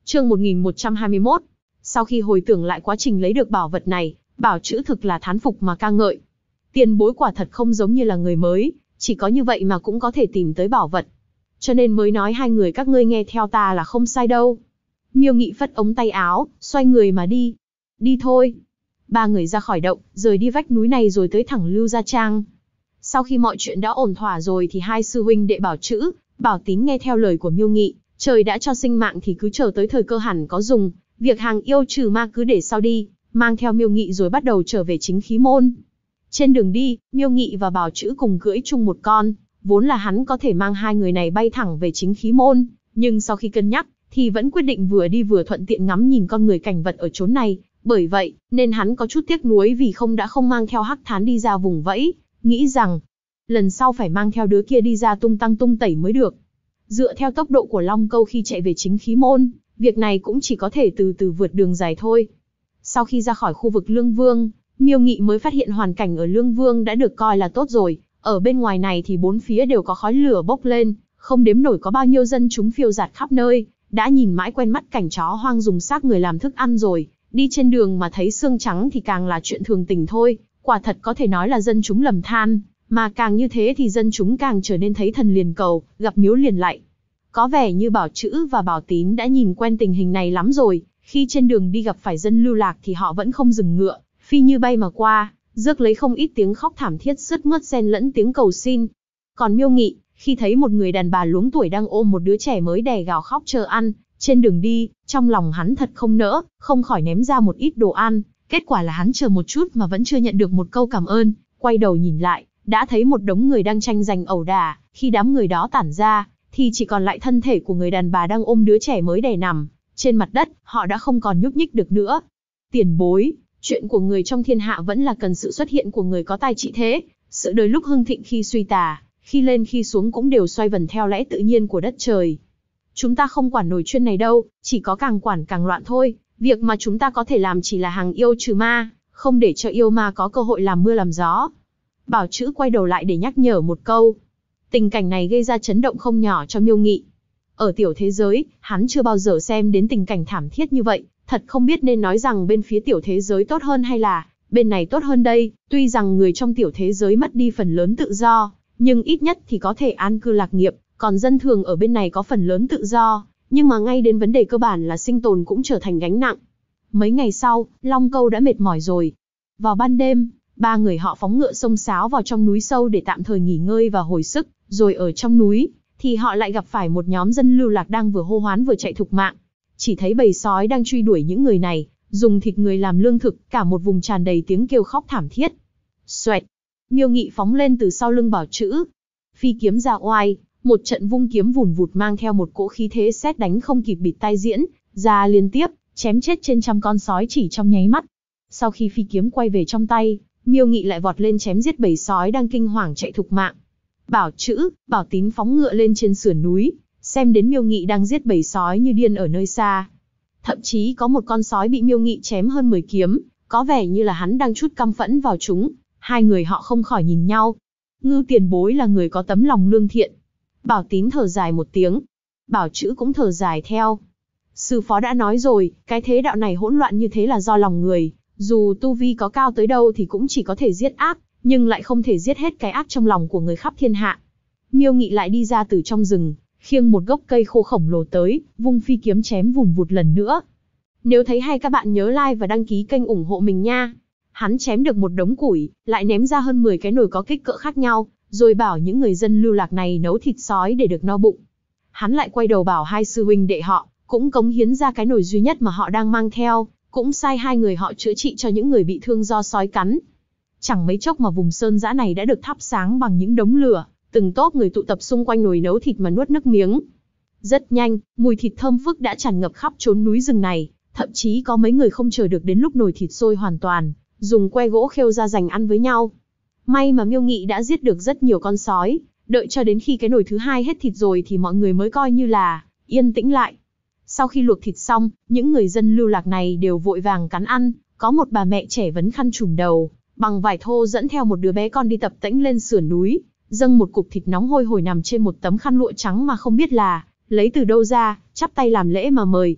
Chương 1121. Sau khi hồi tưởng lại quá trình lấy được bảo vật này, Bảo Chữ thực là thán phục mà ca ngợi. Tiền bối quả thật không giống như là người mới, chỉ có như vậy mà cũng có thể tìm tới bảo vật. Cho nên mới nói hai người các ngươi nghe theo ta là không sai đâu. Miêu Nghị phất ống tay áo, xoay người mà đi. Đi thôi. Ba người ra khỏi động, rời đi vách núi này rồi tới thẳng Lưu Gia Trang. Sau khi mọi chuyện đã ổn thỏa rồi thì hai sư huynh đệ Bảo Chữ, Bảo Tín nghe theo lời của Miêu Nghị, trời đã cho sinh mạng thì cứ chờ tới thời cơ hẳn có dùng, việc hàng yêu trừ ma cứ để sau đi, mang theo Miêu Nghị rồi bắt đầu trở về Chính Khí Môn. Trên đường đi, Miêu Nghị và Bảo Chữ cùng cưỡi chung một con, vốn là hắn có thể mang hai người này bay thẳng về Chính Khí Môn, nhưng sau khi cân nhắc, thì vẫn quyết định vừa đi vừa thuận tiện ngắm nhìn con người cảnh vật ở chốn này, bởi vậy, nên hắn có chút tiếc nuối vì không mang theo Hắc Thán đi ra vùng vẫy, nghĩ rằng, lần sau phải mang theo đứa kia đi ra tung tăng tung tẩy mới được. Dựa theo tốc độ của Long Câu khi chạy về Chính Khí Môn, việc này cũng chỉ có thể từ từ vượt đường dài thôi. Sau khi ra khỏi khu vực Lương Vương, Miêu Nghị mới phát hiện hoàn cảnh ở Lương Vương đã được coi là tốt rồi, ở bên ngoài này thì bốn phía đều có khói lửa bốc lên, không đếm nổi có bao nhiêu dân chúng phiêu dạt khắp nơi, đã nhìn mãi quen mắt cảnh chó hoang dùng xác người làm thức ăn rồi, đi trên đường mà thấy xương trắng thì càng là chuyện thường tình thôi, quả thật có thể nói là dân chúng lầm than, mà càng như thế thì dân chúng càng trở nên thấy thần liền cầu, gặp miếu liền lạy. Có vẻ như Bảo Chữ và Bảo Tín đã nhìn quen tình hình này lắm rồi, khi trên đường đi gặp phải dân lưu lạc thì họ vẫn không dừng ngựa, phi như bay mà qua, rước lấy không ít tiếng khóc thảm thiết sướt mướt xen lẫn tiếng cầu xin. Còn Miêu Nghị, khi thấy một người đàn bà luống tuổi đang ôm một đứa trẻ mới đẻ gào khóc chờ ăn, trên đường đi, trong lòng hắn thật không nỡ, không khỏi ném ra một ít đồ ăn, kết quả là hắn chờ một chút mà vẫn chưa nhận được một câu cảm ơn, quay đầu nhìn lại, đã thấy một đống người đang tranh giành ẩu đả, khi đám người đó tản ra, thì chỉ còn lại thân thể của người đàn bà đang ôm đứa trẻ mới đẻ nằm trên mặt đất, họ đã không còn nhúc nhích được nữa. Tiền bối, chuyện của người trong thiên hạ vẫn là cần sự xuất hiện của người có tài trị thế, sự đời lúc hưng thịnh khi suy tà, khi lên khi xuống cũng đều xoay vần theo lẽ tự nhiên của đất trời. Chúng ta không quản nổi chuyện này đâu, chỉ có càng quản càng loạn thôi, việc mà chúng ta có thể làm chỉ là hàng yêu trừ ma, không để cho yêu ma có cơ hội làm mưa làm gió. Bảo Chữ quay đầu lại để nhắc nhở một câu. Tình cảnh này gây ra chấn động không nhỏ cho Miêu Nghị. Ở tiểu thế giới, hắn chưa bao giờ xem đến tình cảnh thảm thiết như vậy, thật không biết nên nói rằng bên phía tiểu thế giới tốt hơn hay là bên này tốt hơn đây. Tuy rằng người trong tiểu thế giới mất đi phần lớn tự do, nhưng ít nhất thì có thể an cư lạc nghiệp, còn dân thường ở bên này có phần lớn tự do, nhưng mà ngay đến vấn đề cơ bản là sinh tồn cũng trở thành gánh nặng. Mấy ngày sau, Long Câu đã mệt mỏi rồi. Vào ban đêm, ba người họ phóng ngựa xông xáo vào trong núi sâu để tạm thời nghỉ ngơi và hồi sức, rồi ở trong núi, thì họ lại gặp phải một nhóm dân lưu lạc đang vừa hô hoán vừa chạy thục mạng. Chỉ thấy bầy sói đang truy đuổi những người này, dùng thịt người làm lương thực, cả một vùng tràn đầy tiếng kêu khóc thảm thiết. Xoẹt! Miêu Nghị phóng lên từ sau lưng Bảo Chữ. Phi kiếm ra oai, một trận vung kiếm vùn vụt mang theo một cỗ khí thế sét đánh không kịp bịt tai diễn, ra liên tiếp, chém chết trên trăm con sói chỉ trong nháy mắt. Sau khi phi kiếm quay về trong tay, Miêu Nghị lại vọt lên chém giết bầy sói đang kinh hoàng chạy thục mạng. Bảo Chữ, Bảo Tín phóng ngựa lên trên sườn núi, xem đến Miêu Nghị đang giết bầy sói như điên ở nơi xa. Thậm chí có một con sói bị Miêu Nghị chém hơn 10 kiếm, có vẻ như là hắn đang trút căm phẫn vào chúng. Hai người họ không khỏi nhìn nhau. Ngưu tiền bối là người có tấm lòng lương thiện. Bảo Tín thở dài một tiếng. Bảo Chữ cũng thở dài theo. Sư phó đã nói rồi, cái thế đạo này hỗn loạn như thế là do lòng người. Dù tu vi có cao tới đâu thì cũng chỉ có thể giết ác, nhưng lại không thể giết hết cái ác trong lòng của người khắp thiên hạ. Miêu Nghị lại đi ra từ trong rừng, khiêng một gốc cây khô khổng lồ tới, vung phi kiếm chém vùn vụt lần nữa. Nếu thấy hay các bạn nhớ like và đăng ký kênh ủng hộ mình nha. Hắn chém được một đống củi, lại ném ra hơn 10 cái nồi có kích cỡ khác nhau, rồi bảo những người dân lưu lạc này nấu thịt sói để được no bụng. Hắn lại quay đầu bảo hai sư huynh đệ họ, cũng cống hiến ra cái nồi duy nhất mà họ đang mang theo, cũng sai hai người họ chữa trị cho những người bị thương do sói cắn. Chẳng mấy chốc mà vùng sơn dã này đã được thắp sáng bằng những đống lửa, từng tốp người tụ tập xung quanh nồi nấu thịt mà nuốt nước miếng. Rất nhanh, mùi thịt thơm phức đã tràn ngập khắp chốn núi rừng này, thậm chí có mấy người không chờ được đến lúc nồi thịt sôi hoàn toàn, dùng que gỗ khêu ra dành ăn với nhau. May mà Miêu Nghị đã giết được rất nhiều con sói, đợi cho đến khi cái nồi thứ hai hết thịt rồi thì mọi người mới coi như là yên tĩnh lại. Sau khi luộc thịt xong, những người dân lưu lạc này đều vội vàng cắn ăn, có một bà mẹ trẻ vấn khăn trùm đầu, bằng vải thô dẫn theo một đứa bé con đi tập tễnh lên sườn núi, dâng một cục thịt nóng hôi hổi nằm trên một tấm khăn lụa trắng mà không biết là lấy từ đâu ra, chắp tay làm lễ mà mời.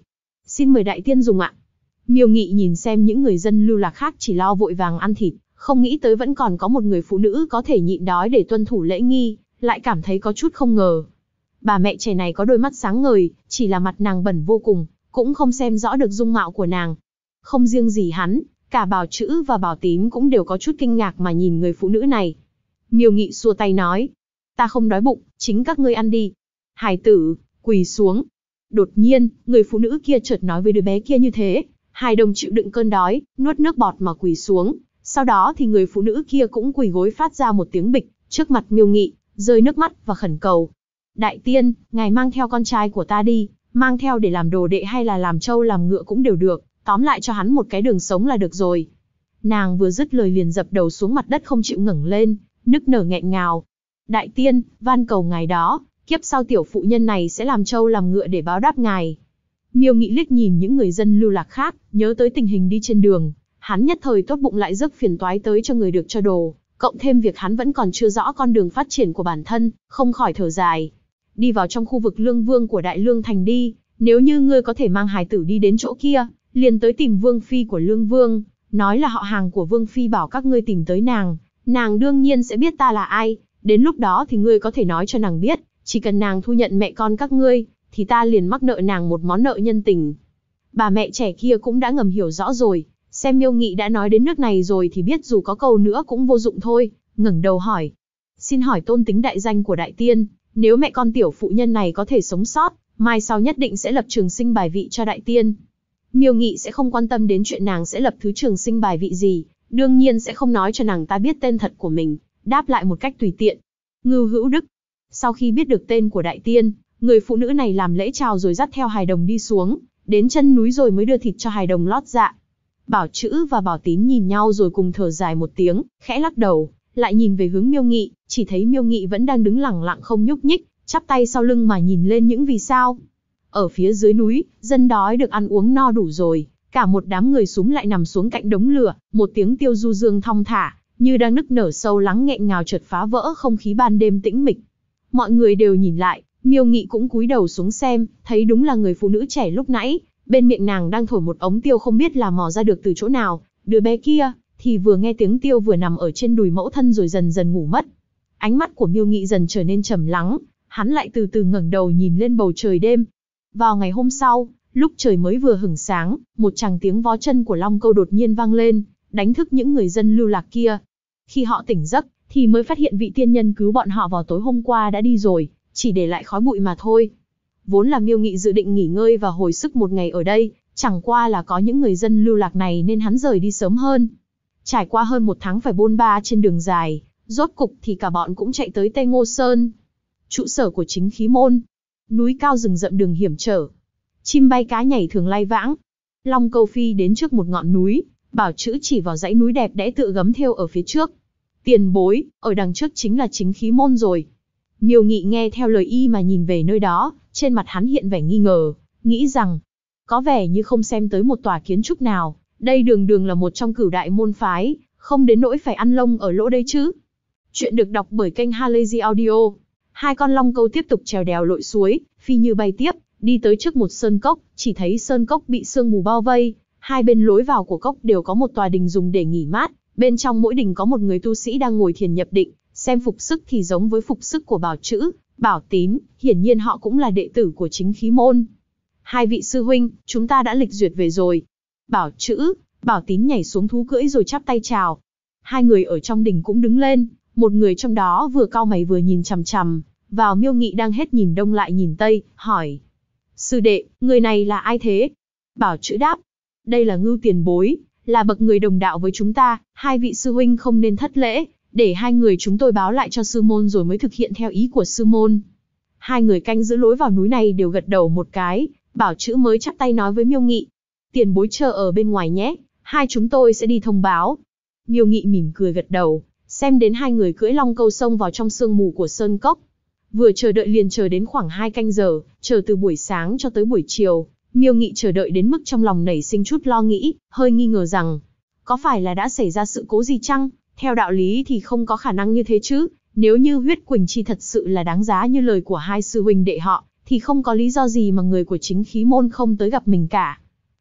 Xin mời đại tiên dùng ạ. Miêu Nghị nhìn xem những người dân lưu lạc khác chỉ lo vội vàng ăn thịt, không nghĩ tới vẫn còn có một người phụ nữ có thể nhịn đói để tuân thủ lễ nghi, lại cảm thấy có chút không ngờ. Bà mẹ trẻ này có đôi mắt sáng ngời, chỉ là mặt nàng bẩn vô cùng, cũng không xem rõ được dung mạo của nàng. Không riêng gì hắn, cả Bảo Chữ và Bảo Tín cũng đều có chút kinh ngạc mà nhìn người phụ nữ này. Miêu Nghị xua tay nói, ta không đói bụng, chính các ngươi ăn đi. Hài tử, quỳ xuống. Đột nhiên, người phụ nữ kia chợt nói với đứa bé kia như thế. Hài đồng chịu đựng cơn đói, nuốt nước bọt mà quỳ xuống. Sau đó thì người phụ nữ kia cũng quỳ gối phát ra một tiếng bịch, trước mặt Miêu Nghị, rơi nước mắt và khẩn cầu. Đại tiên, ngài mang theo con trai của ta đi, mang theo để làm đồ đệ hay là làm trâu làm ngựa cũng đều được, tóm lại cho hắn một cái đường sống là được rồi. Nàng vừa dứt lời liền dập đầu xuống mặt đất không chịu ngẩng lên, nức nở nghẹn ngào. Đại tiên, van cầu ngài đó, kiếp sau tiểu phụ nhân này sẽ làm trâu làm ngựa để báo đáp ngài. Miêu Nghị liếc nhìn những người dân lưu lạc khác, nhớ tới tình hình đi trên đường, hắn nhất thời tốt bụng lại rước phiền toái tới cho người được cho đồ, cộng thêm việc hắn vẫn còn chưa rõ con đường phát triển của bản thân, không khỏi thở dài. Đi vào trong khu vực Lương Vương của Đại Lương Thành đi, nếu như ngươi có thể mang hài tử đi đến chỗ kia, liền tới tìm Vương Phi của Lương Vương, nói là họ hàng của Vương Phi bảo các ngươi tìm tới nàng đương nhiên sẽ biết ta là ai, đến lúc đó thì ngươi có thể nói cho nàng biết, chỉ cần nàng thu nhận mẹ con các ngươi, thì ta liền mắc nợ nàng một món nợ nhân tình. Bà mẹ trẻ kia cũng đã ngầm hiểu rõ rồi, xem Miêu Nghị đã nói đến nước này rồi thì biết dù có cầu nữa cũng vô dụng thôi, ngẩng đầu hỏi. Xin hỏi tôn tính đại danh của đại tiên, nếu mẹ con tiểu phụ nhân này có thể sống sót, mai sau nhất định sẽ lập trường sinh bài vị cho đại tiên. Miêu Nghị sẽ không quan tâm đến chuyện nàng sẽ lập thứ trường sinh bài vị gì, đương nhiên sẽ không nói cho nàng ta biết tên thật của mình, đáp lại một cách tùy tiện. Ngưu Hữu Đức. Sau khi biết được tên của đại tiên, người phụ nữ này làm lễ chào rồi dắt theo hài đồng đi xuống, đến chân núi rồi mới đưa thịt cho hài đồng lót dạ. Bảo Chữ và Bảo Tín nhìn nhau rồi cùng thở dài một tiếng, khẽ lắc đầu, lại nhìn về hướng Miêu Nghị, chỉ thấy Miêu Nghị vẫn đang đứng lẳng lặng không nhúc nhích, chắp tay sau lưng mà nhìn lên những vì sao. Ở phía dưới núi, dân đói được ăn uống no đủ rồi, cả một đám người súm lại nằm xuống cạnh đống lửa, một tiếng tiêu du dương thong thả, như đang nức nở sâu lắng nghẹn ngào chợt phá vỡ không khí ban đêm tĩnh mịch. Mọi người đều nhìn lại, Miêu Nghị cũng cúi đầu xuống xem, thấy đúng là người phụ nữ trẻ lúc nãy, bên miệng nàng đang thổi một ống tiêu không biết là mò ra được từ chỗ nào, đứa bé kia thì vừa nghe tiếng tiêu vừa nằm ở trên đùi mẫu thân rồi dần dần ngủ mất. Ánh mắt của Miêu Nghị dần trở nên trầm lắng, hắn lại từ từ ngẩng đầu nhìn lên bầu trời đêm. Vào ngày hôm sau, lúc trời mới vừa hửng sáng, một tràng tiếng vó chân của Long Câu đột nhiên vang lên, đánh thức những người dân lưu lạc kia. Khi họ tỉnh giấc, thì mới phát hiện vị tiên nhân cứu bọn họ vào tối hôm qua đã đi rồi, chỉ để lại khói bụi mà thôi. Vốn là Miêu Nghị dự định nghỉ ngơi và hồi sức một ngày ở đây, chẳng qua là có những người dân lưu lạc này nên hắn rời đi sớm hơn. Trải qua hơn một tháng phải bôn ba trên đường dài, rốt cục thì cả bọn cũng chạy tới Tây Ngô Sơn, trụ sở của Chính Khí Môn. Núi cao rừng rậm đường hiểm trở, chim bay cá nhảy thường lai vãng. Long Câu phi đến trước một ngọn núi, Bảo Chữ chỉ vào dãy núi đẹp đẽ tựa gấm thêu ở phía trước. Tiền bối, ở đằng trước chính là Chính Khí Môn rồi. Miêu Nghị nghe theo lời y mà nhìn về nơi đó, trên mặt hắn hiện vẻ nghi ngờ, nghĩ rằng, có vẻ như không xem tới một tòa kiến trúc nào, đây đường đường là một trong cửu đại môn phái, không đến nỗi phải ăn lông ở lỗ đây chứ. Chuyện được đọc bởi kênh Halazy Audio. Hai con long câu tiếp tục trèo đèo lội suối, phi như bay tiếp, đi tới trước một sơn cốc, chỉ thấy sơn cốc bị sương mù bao vây, hai bên lối vào của cốc đều có một tòa đình dùng để nghỉ mát, bên trong mỗi đình có một người tu sĩ đang ngồi thiền nhập định, xem phục sức thì giống với phục sức của Bảo Chữ, Bảo Tín, hiển nhiên họ cũng là đệ tử của Chính Khí Môn. Hai vị sư huynh, chúng ta đã lịch duyệt về rồi. Bảo Chữ, Bảo Tín nhảy xuống thú cưỡi rồi chắp tay chào. Hai người ở trong đình cũng đứng lên, một người trong đó vừa cau mày vừa nhìn chằm chằm vào Miêu Nghị đang hết nhìn đông lại nhìn tây, hỏi: sư đệ, người này là ai thế? Bảo Chữ đáp: đây là Ngưu tiền bối, là bậc người đồng đạo với chúng ta, hai vị sư huynh không nên thất lễ, để hai người chúng tôi báo lại cho sư môn rồi mới thực hiện theo ý của sư môn. Hai người canh giữ lối vào núi này đều gật đầu một cái, Bảo Chữ mới chắp tay nói với Miêu Nghị: tiền bối chờ ở bên ngoài nhé, hai chúng tôi sẽ đi thông báo. Miêu Nghị mỉm cười gật đầu, xem đến hai người cưỡi long câu xông vào trong sương mù của sơn cốc. Vừa chờ đợi liền chờ đến khoảng 2 canh giờ, chờ từ buổi sáng cho tới buổi chiều. Miêu Nghị chờ đợi đến mức trong lòng nảy sinh chút lo nghĩ, hơi nghi ngờ rằng, có phải là đã xảy ra sự cố gì chăng? Theo đạo lý thì không có khả năng như thế chứ, nếu như huyết Quỳnh Chi thật sự là đáng giá như lời của hai sư huynh đệ họ, thì không có lý do gì mà người của Chính Khí Môn không tới gặp mình cả.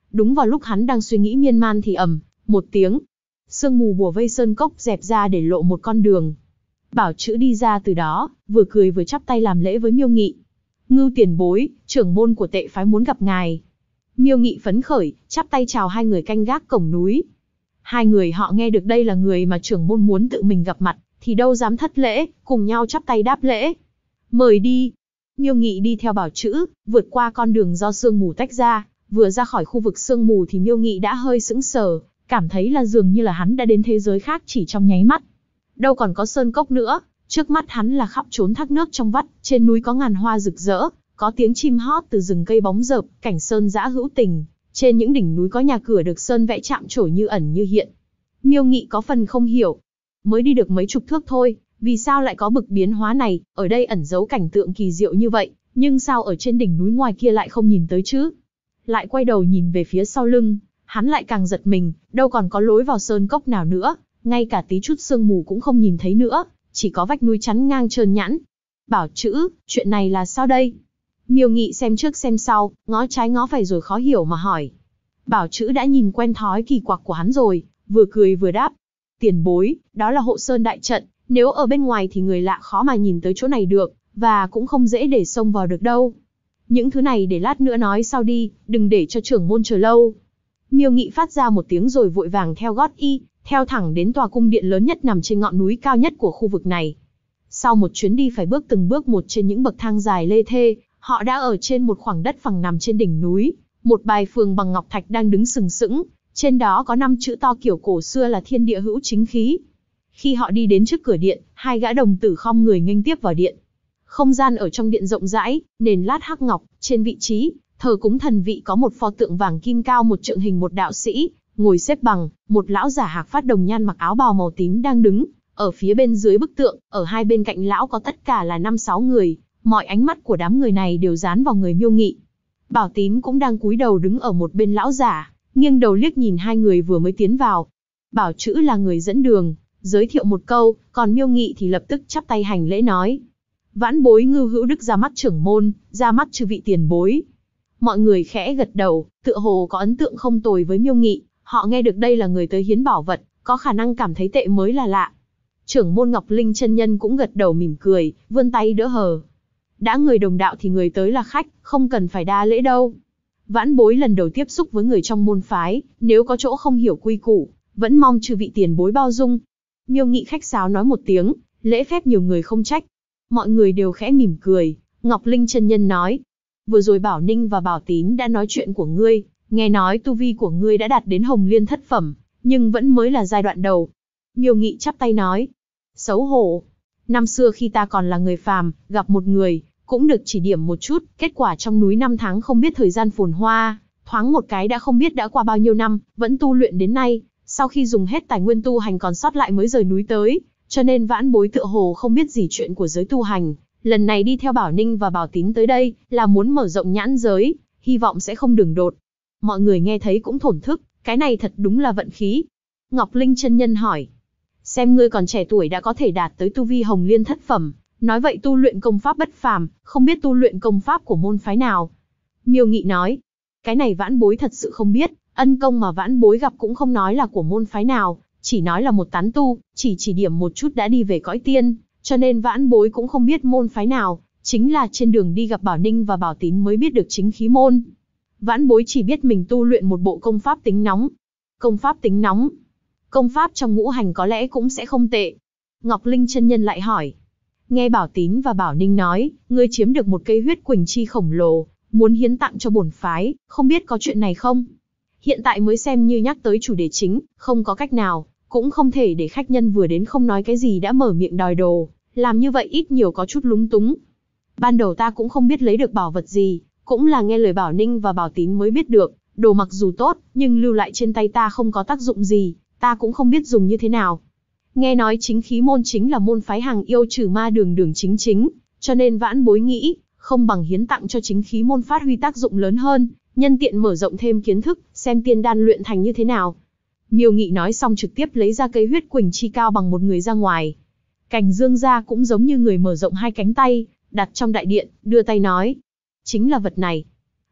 Đúng vào lúc hắn đang suy nghĩ miên man thì ầm, một tiếng. Sương mù bùa vây sơn cốc dẹp ra để lộ một con đường. Bảo Chữ đi ra từ đó, vừa cười vừa chắp tay làm lễ với Miêu Nghị. Ngưu tiền bối, trưởng môn của Tệ phái muốn gặp ngài. Miêu Nghị phấn khởi, chắp tay chào hai người canh gác cổng núi. Hai người họ nghe được đây là người mà trưởng môn muốn tự mình gặp mặt, thì đâu dám thất lễ, cùng nhau chắp tay đáp lễ. Mời đi. Miêu Nghị đi theo Bảo Chữ, vượt qua con đường do sương mù tách ra, vừa ra khỏi khu vực sương mù thì Miêu Nghị đã hơi sững sờ, cảm thấy là dường như là hắn đã đến thế giới khác chỉ trong nháy mắt. Đâu còn có sơn cốc nữa, trước mắt hắn là khắp trốn thác nước trong vắt, trên núi có ngàn hoa rực rỡ, có tiếng chim hót từ rừng cây bóng rợp, cảnh sơn dã hữu tình. Trên những đỉnh núi có nhà cửa được sơn vẽ chạm trổ như ẩn như hiện. Miêu Nghị có phần không hiểu. Mới đi được mấy chục thước thôi, vì sao lại có bực biến hóa này, ở đây ẩn giấu cảnh tượng kỳ diệu như vậy, nhưng sao ở trên đỉnh núi ngoài kia lại không nhìn tới chứ? Lại quay đầu nhìn về phía sau lưng, hắn lại càng giật mình, đâu còn có lối vào sơn cốc nào nữa, ngay cả tí chút sương mù cũng không nhìn thấy nữa, chỉ có vách núi chắn ngang trơn nhẵn. Bảo Chữ, chuyện này là sao đây? Miêu Nghị xem trước xem sau, ngó trái ngó phải rồi khó hiểu mà hỏi. Bảo Chữ đã nhìn quen thói kỳ quặc của hắn rồi, vừa cười vừa đáp. Tiền bối, đó là hộ sơn đại trận, nếu ở bên ngoài thì người lạ khó mà nhìn tới chỗ này được, và cũng không dễ để xông vào được đâu. Những thứ này để lát nữa nói sau đi, đừng để cho trưởng môn chờ lâu. Miêu Nghị phát ra một tiếng rồi vội vàng theo gót y, theo thẳng đến tòa cung điện lớn nhất nằm trên ngọn núi cao nhất của khu vực này. Sau một chuyến đi phải bước từng bước một trên những bậc thang dài lê thê, họ đã ở trên một khoảng đất phẳng nằm trên đỉnh núi. Một bài phường bằng ngọc thạch đang đứng sừng sững, trên đó có 5 chữ to kiểu cổ xưa là thiên địa hữu chính khí. Khi họ đi đến trước cửa điện, hai gã đồng tử khom người nghênh tiếp vào điện. Không gian ở trong điện rộng rãi, nền lát hắc ngọc, trên vị trí thờ cúng thần vị có một pho tượng vàng kim cao một trượng hình một đạo sĩ, ngồi xếp bằng, một lão giả hạc phát đồng nhan mặc áo bào màu tím đang đứng. Ở phía bên dưới bức tượng, ở hai bên cạnh lão có tất cả là 5-6 người, mọi ánh mắt của đám người này đều dán vào người Miêu Nghị. Bảo Tín cũng đang cúi đầu đứng ở một bên lão giả, nghiêng đầu liếc nhìn hai người vừa mới tiến vào. Bảo Chữ là người dẫn đường, giới thiệu một câu, còn Miêu Nghị thì lập tức chắp tay hành lễ nói. Vãn bối Ngưu Hữu Đức ra mắt trưởng môn, ra mắt chư vị tiền bối. Mọi người khẽ gật đầu, tựa hồ có ấn tượng không tồi với Miêu Nghị, họ nghe được đây là người tới hiến bảo vật, có khả năng cảm thấy Tệ mới là lạ. Trưởng môn Ngọc Linh chân nhân cũng gật đầu mỉm cười, vươn tay đỡ hờ. Đã người đồng đạo thì người tới là khách, không cần phải đa lễ đâu. Vãn bối lần đầu tiếp xúc với người trong môn phái, nếu có chỗ không hiểu quy củ, vẫn mong chư vị tiền bối bao dung. Miêu Nghị khách sáo nói một tiếng, lễ phép nhiều người không trách. Mọi người đều khẽ mỉm cười. Ngọc Linh chân nhân nói, vừa rồi Bảo Ninh và Bảo Tín đã nói chuyện của ngươi, nghe nói tu vi của ngươi đã đạt đến Hồng Liên thất phẩm, nhưng vẫn mới là giai đoạn đầu. Miêu Nghị chắp tay nói, xấu hổ. Năm xưa khi ta còn là người phàm, gặp một người, cũng được chỉ điểm một chút, kết quả trong núi 5 tháng không biết thời gian phồn hoa, thoáng một cái đã không biết đã qua bao nhiêu năm, vẫn tu luyện đến nay, sau khi dùng hết tài nguyên tu hành còn sót lại mới rời núi tới, cho nên vãn bối tựa hồ không biết gì chuyện của giới tu hành. Lần này đi theo Bảo Ninh và Bảo Tín tới đây, là muốn mở rộng nhãn giới, hy vọng sẽ không đường đột. Mọi người nghe thấy cũng thổn thức, cái này thật đúng là vận khí. Ngọc Linh chân nhân hỏi, xem ngươi còn trẻ tuổi đã có thể đạt tới tu vi Hồng Liên thất phẩm, nói vậy tu luyện công pháp bất phàm, không biết tu luyện công pháp của môn phái nào. Miêu Nghị nói, cái này vãn bối thật sự không biết, ân công mà vãn bối gặp cũng không nói là của môn phái nào, chỉ nói là một tán tu, chỉ điểm một chút đã đi về cõi tiên, cho nên vãn bối cũng không biết môn phái nào, chính là trên đường đi gặp Bảo Ninh và Bảo Tín mới biết được chính khí môn. Vãn bối chỉ biết mình tu luyện một bộ công pháp tính nóng. Công pháp tính nóng? Công pháp trong ngũ hành có lẽ cũng sẽ không tệ. Ngọc Linh chân nhân lại hỏi. Nghe Bảo Tín và Bảo Ninh nói, ngươi chiếm được một cây huyết quỳnh chi khổng lồ, muốn hiến tặng cho bổn phái, không biết có chuyện này không? Hiện tại mới xem như nhắc tới chủ đề chính, không có cách nào, cũng không thể để khách nhân vừa đến không nói cái gì đã mở miệng đòi đồ, làm như vậy ít nhiều có chút lúng túng. Ban đầu ta cũng không biết lấy được bảo vật gì, cũng là nghe lời Bảo Ninh và Bảo Tín mới biết được, đồ mặc dù tốt, nhưng lưu lại trên tay ta không có tác dụng gì, ta cũng không biết dùng như thế nào. Nghe nói chính khí môn chính là môn phái hàng yêu trừ ma đường chính, cho nên vãn bối nghĩ, không bằng hiến tặng cho chính khí môn phát huy tác dụng lớn hơn, nhân tiện mở rộng thêm kiến thức, xem tiên đan luyện thành như thế nào. Miêu Nghị nói xong trực tiếp lấy ra cây huyết quỳnh chi cao bằng một người ra ngoài. Cảnh Dương gia cũng giống như người mở rộng hai cánh tay, đặt trong đại điện, đưa tay nói. Chính là vật này.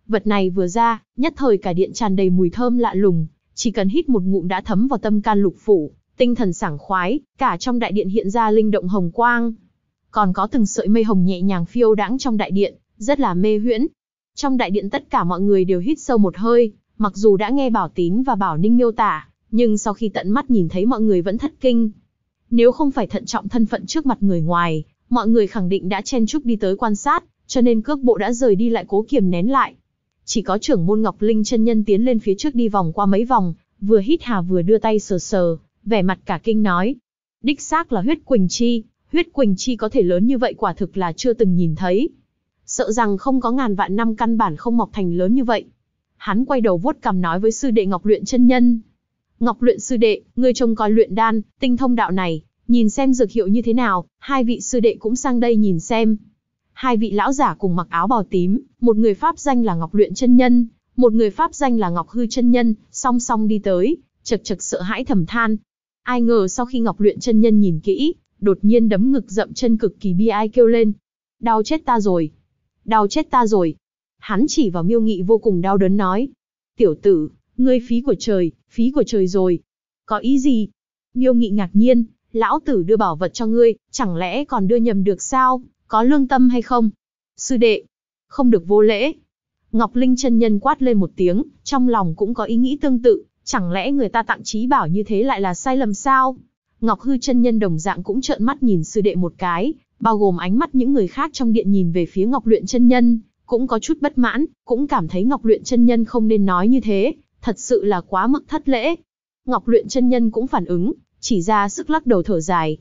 Vật này vừa ra, nhất thời cả điện tràn đầy mùi thơm lạ lùng, chỉ cần hít một ngụm đã thấm vào tâm can lục phủ, tinh thần sảng khoái, cả trong đại điện hiện ra linh động hồng quang. Còn có từng sợi mây hồng nhẹ nhàng phiêu đãng trong đại điện, rất là mê huyễn. Trong đại điện tất cả mọi người đều hít sâu một hơi, mặc dù đã nghe Bảo Tín và Bảo Ninh miêu tả, nhưng sau khi tận mắt nhìn thấy mọi người vẫn thất kinh. Nếu không phải thận trọng thân phận trước mặt người ngoài, mọi người khẳng định đã chen chúc đi tới quan sát, cho nên cước bộ đã rời đi lại cố kiềm nén lại. Chỉ có trưởng môn Ngọc Linh chân nhân tiến lên phía trước đi vòng qua mấy vòng, vừa hít hà vừa đưa tay sờ sờ, vẻ mặt cả kinh nói. Đích xác là huyết quỳnh chi, huyết quỳnh chi có thể lớn như vậy quả thực là chưa từng nhìn thấy. Sợ rằng không có ngàn vạn năm căn bản không mọc thành lớn như vậy. Hắn quay đầu vuốt cằm nói với sư đệ Ngọc Luyện chân nhân. Ngọc Luyện sư đệ, ngươi trông coi luyện đan, tinh thông đạo này, nhìn xem dược hiệu như thế nào, hai vị sư đệ cũng sang đây nhìn xem. Hai vị lão giả cùng mặc áo bào tím, một người pháp danh là Ngọc Luyện chân nhân, một người pháp danh là Ngọc Hư chân nhân, song song đi tới, chật chật sợ hãi thầm than. Ai ngờ sau khi Ngọc Luyện chân nhân nhìn kỹ, đột nhiên đấm ngực dậm chân cực kỳ bi ai kêu lên. Đau chết ta rồi! Đau chết ta rồi! Hắn chỉ vào Miêu Nghị vô cùng đau đớn nói. Tiểu tử, ngươi phí của trời rồi. Có ý gì? Miêu Nghị ngạc nhiên, lão tử đưa bảo vật cho ngươi, chẳng lẽ còn đưa nhầm được sao? Có lương tâm hay không? Sư đệ, không được vô lễ. Ngọc Linh chân nhân quát lên một tiếng, trong lòng cũng có ý nghĩ tương tự, chẳng lẽ người ta tặng trí bảo như thế lại là sai lầm sao? Ngọc Hư chân nhân đồng dạng cũng trợn mắt nhìn sư đệ một cái, bao gồm ánh mắt những người khác trong điện nhìn về phía Ngọc Luyện chân nhân, cũng có chút bất mãn, cũng cảm thấy Ngọc Luyện chân nhân không nên nói như thế, thật sự là quá mức thất lễ. Ngọc Luyện chân nhân cũng phản ứng, chỉ ra sức lắc đầu thở dài.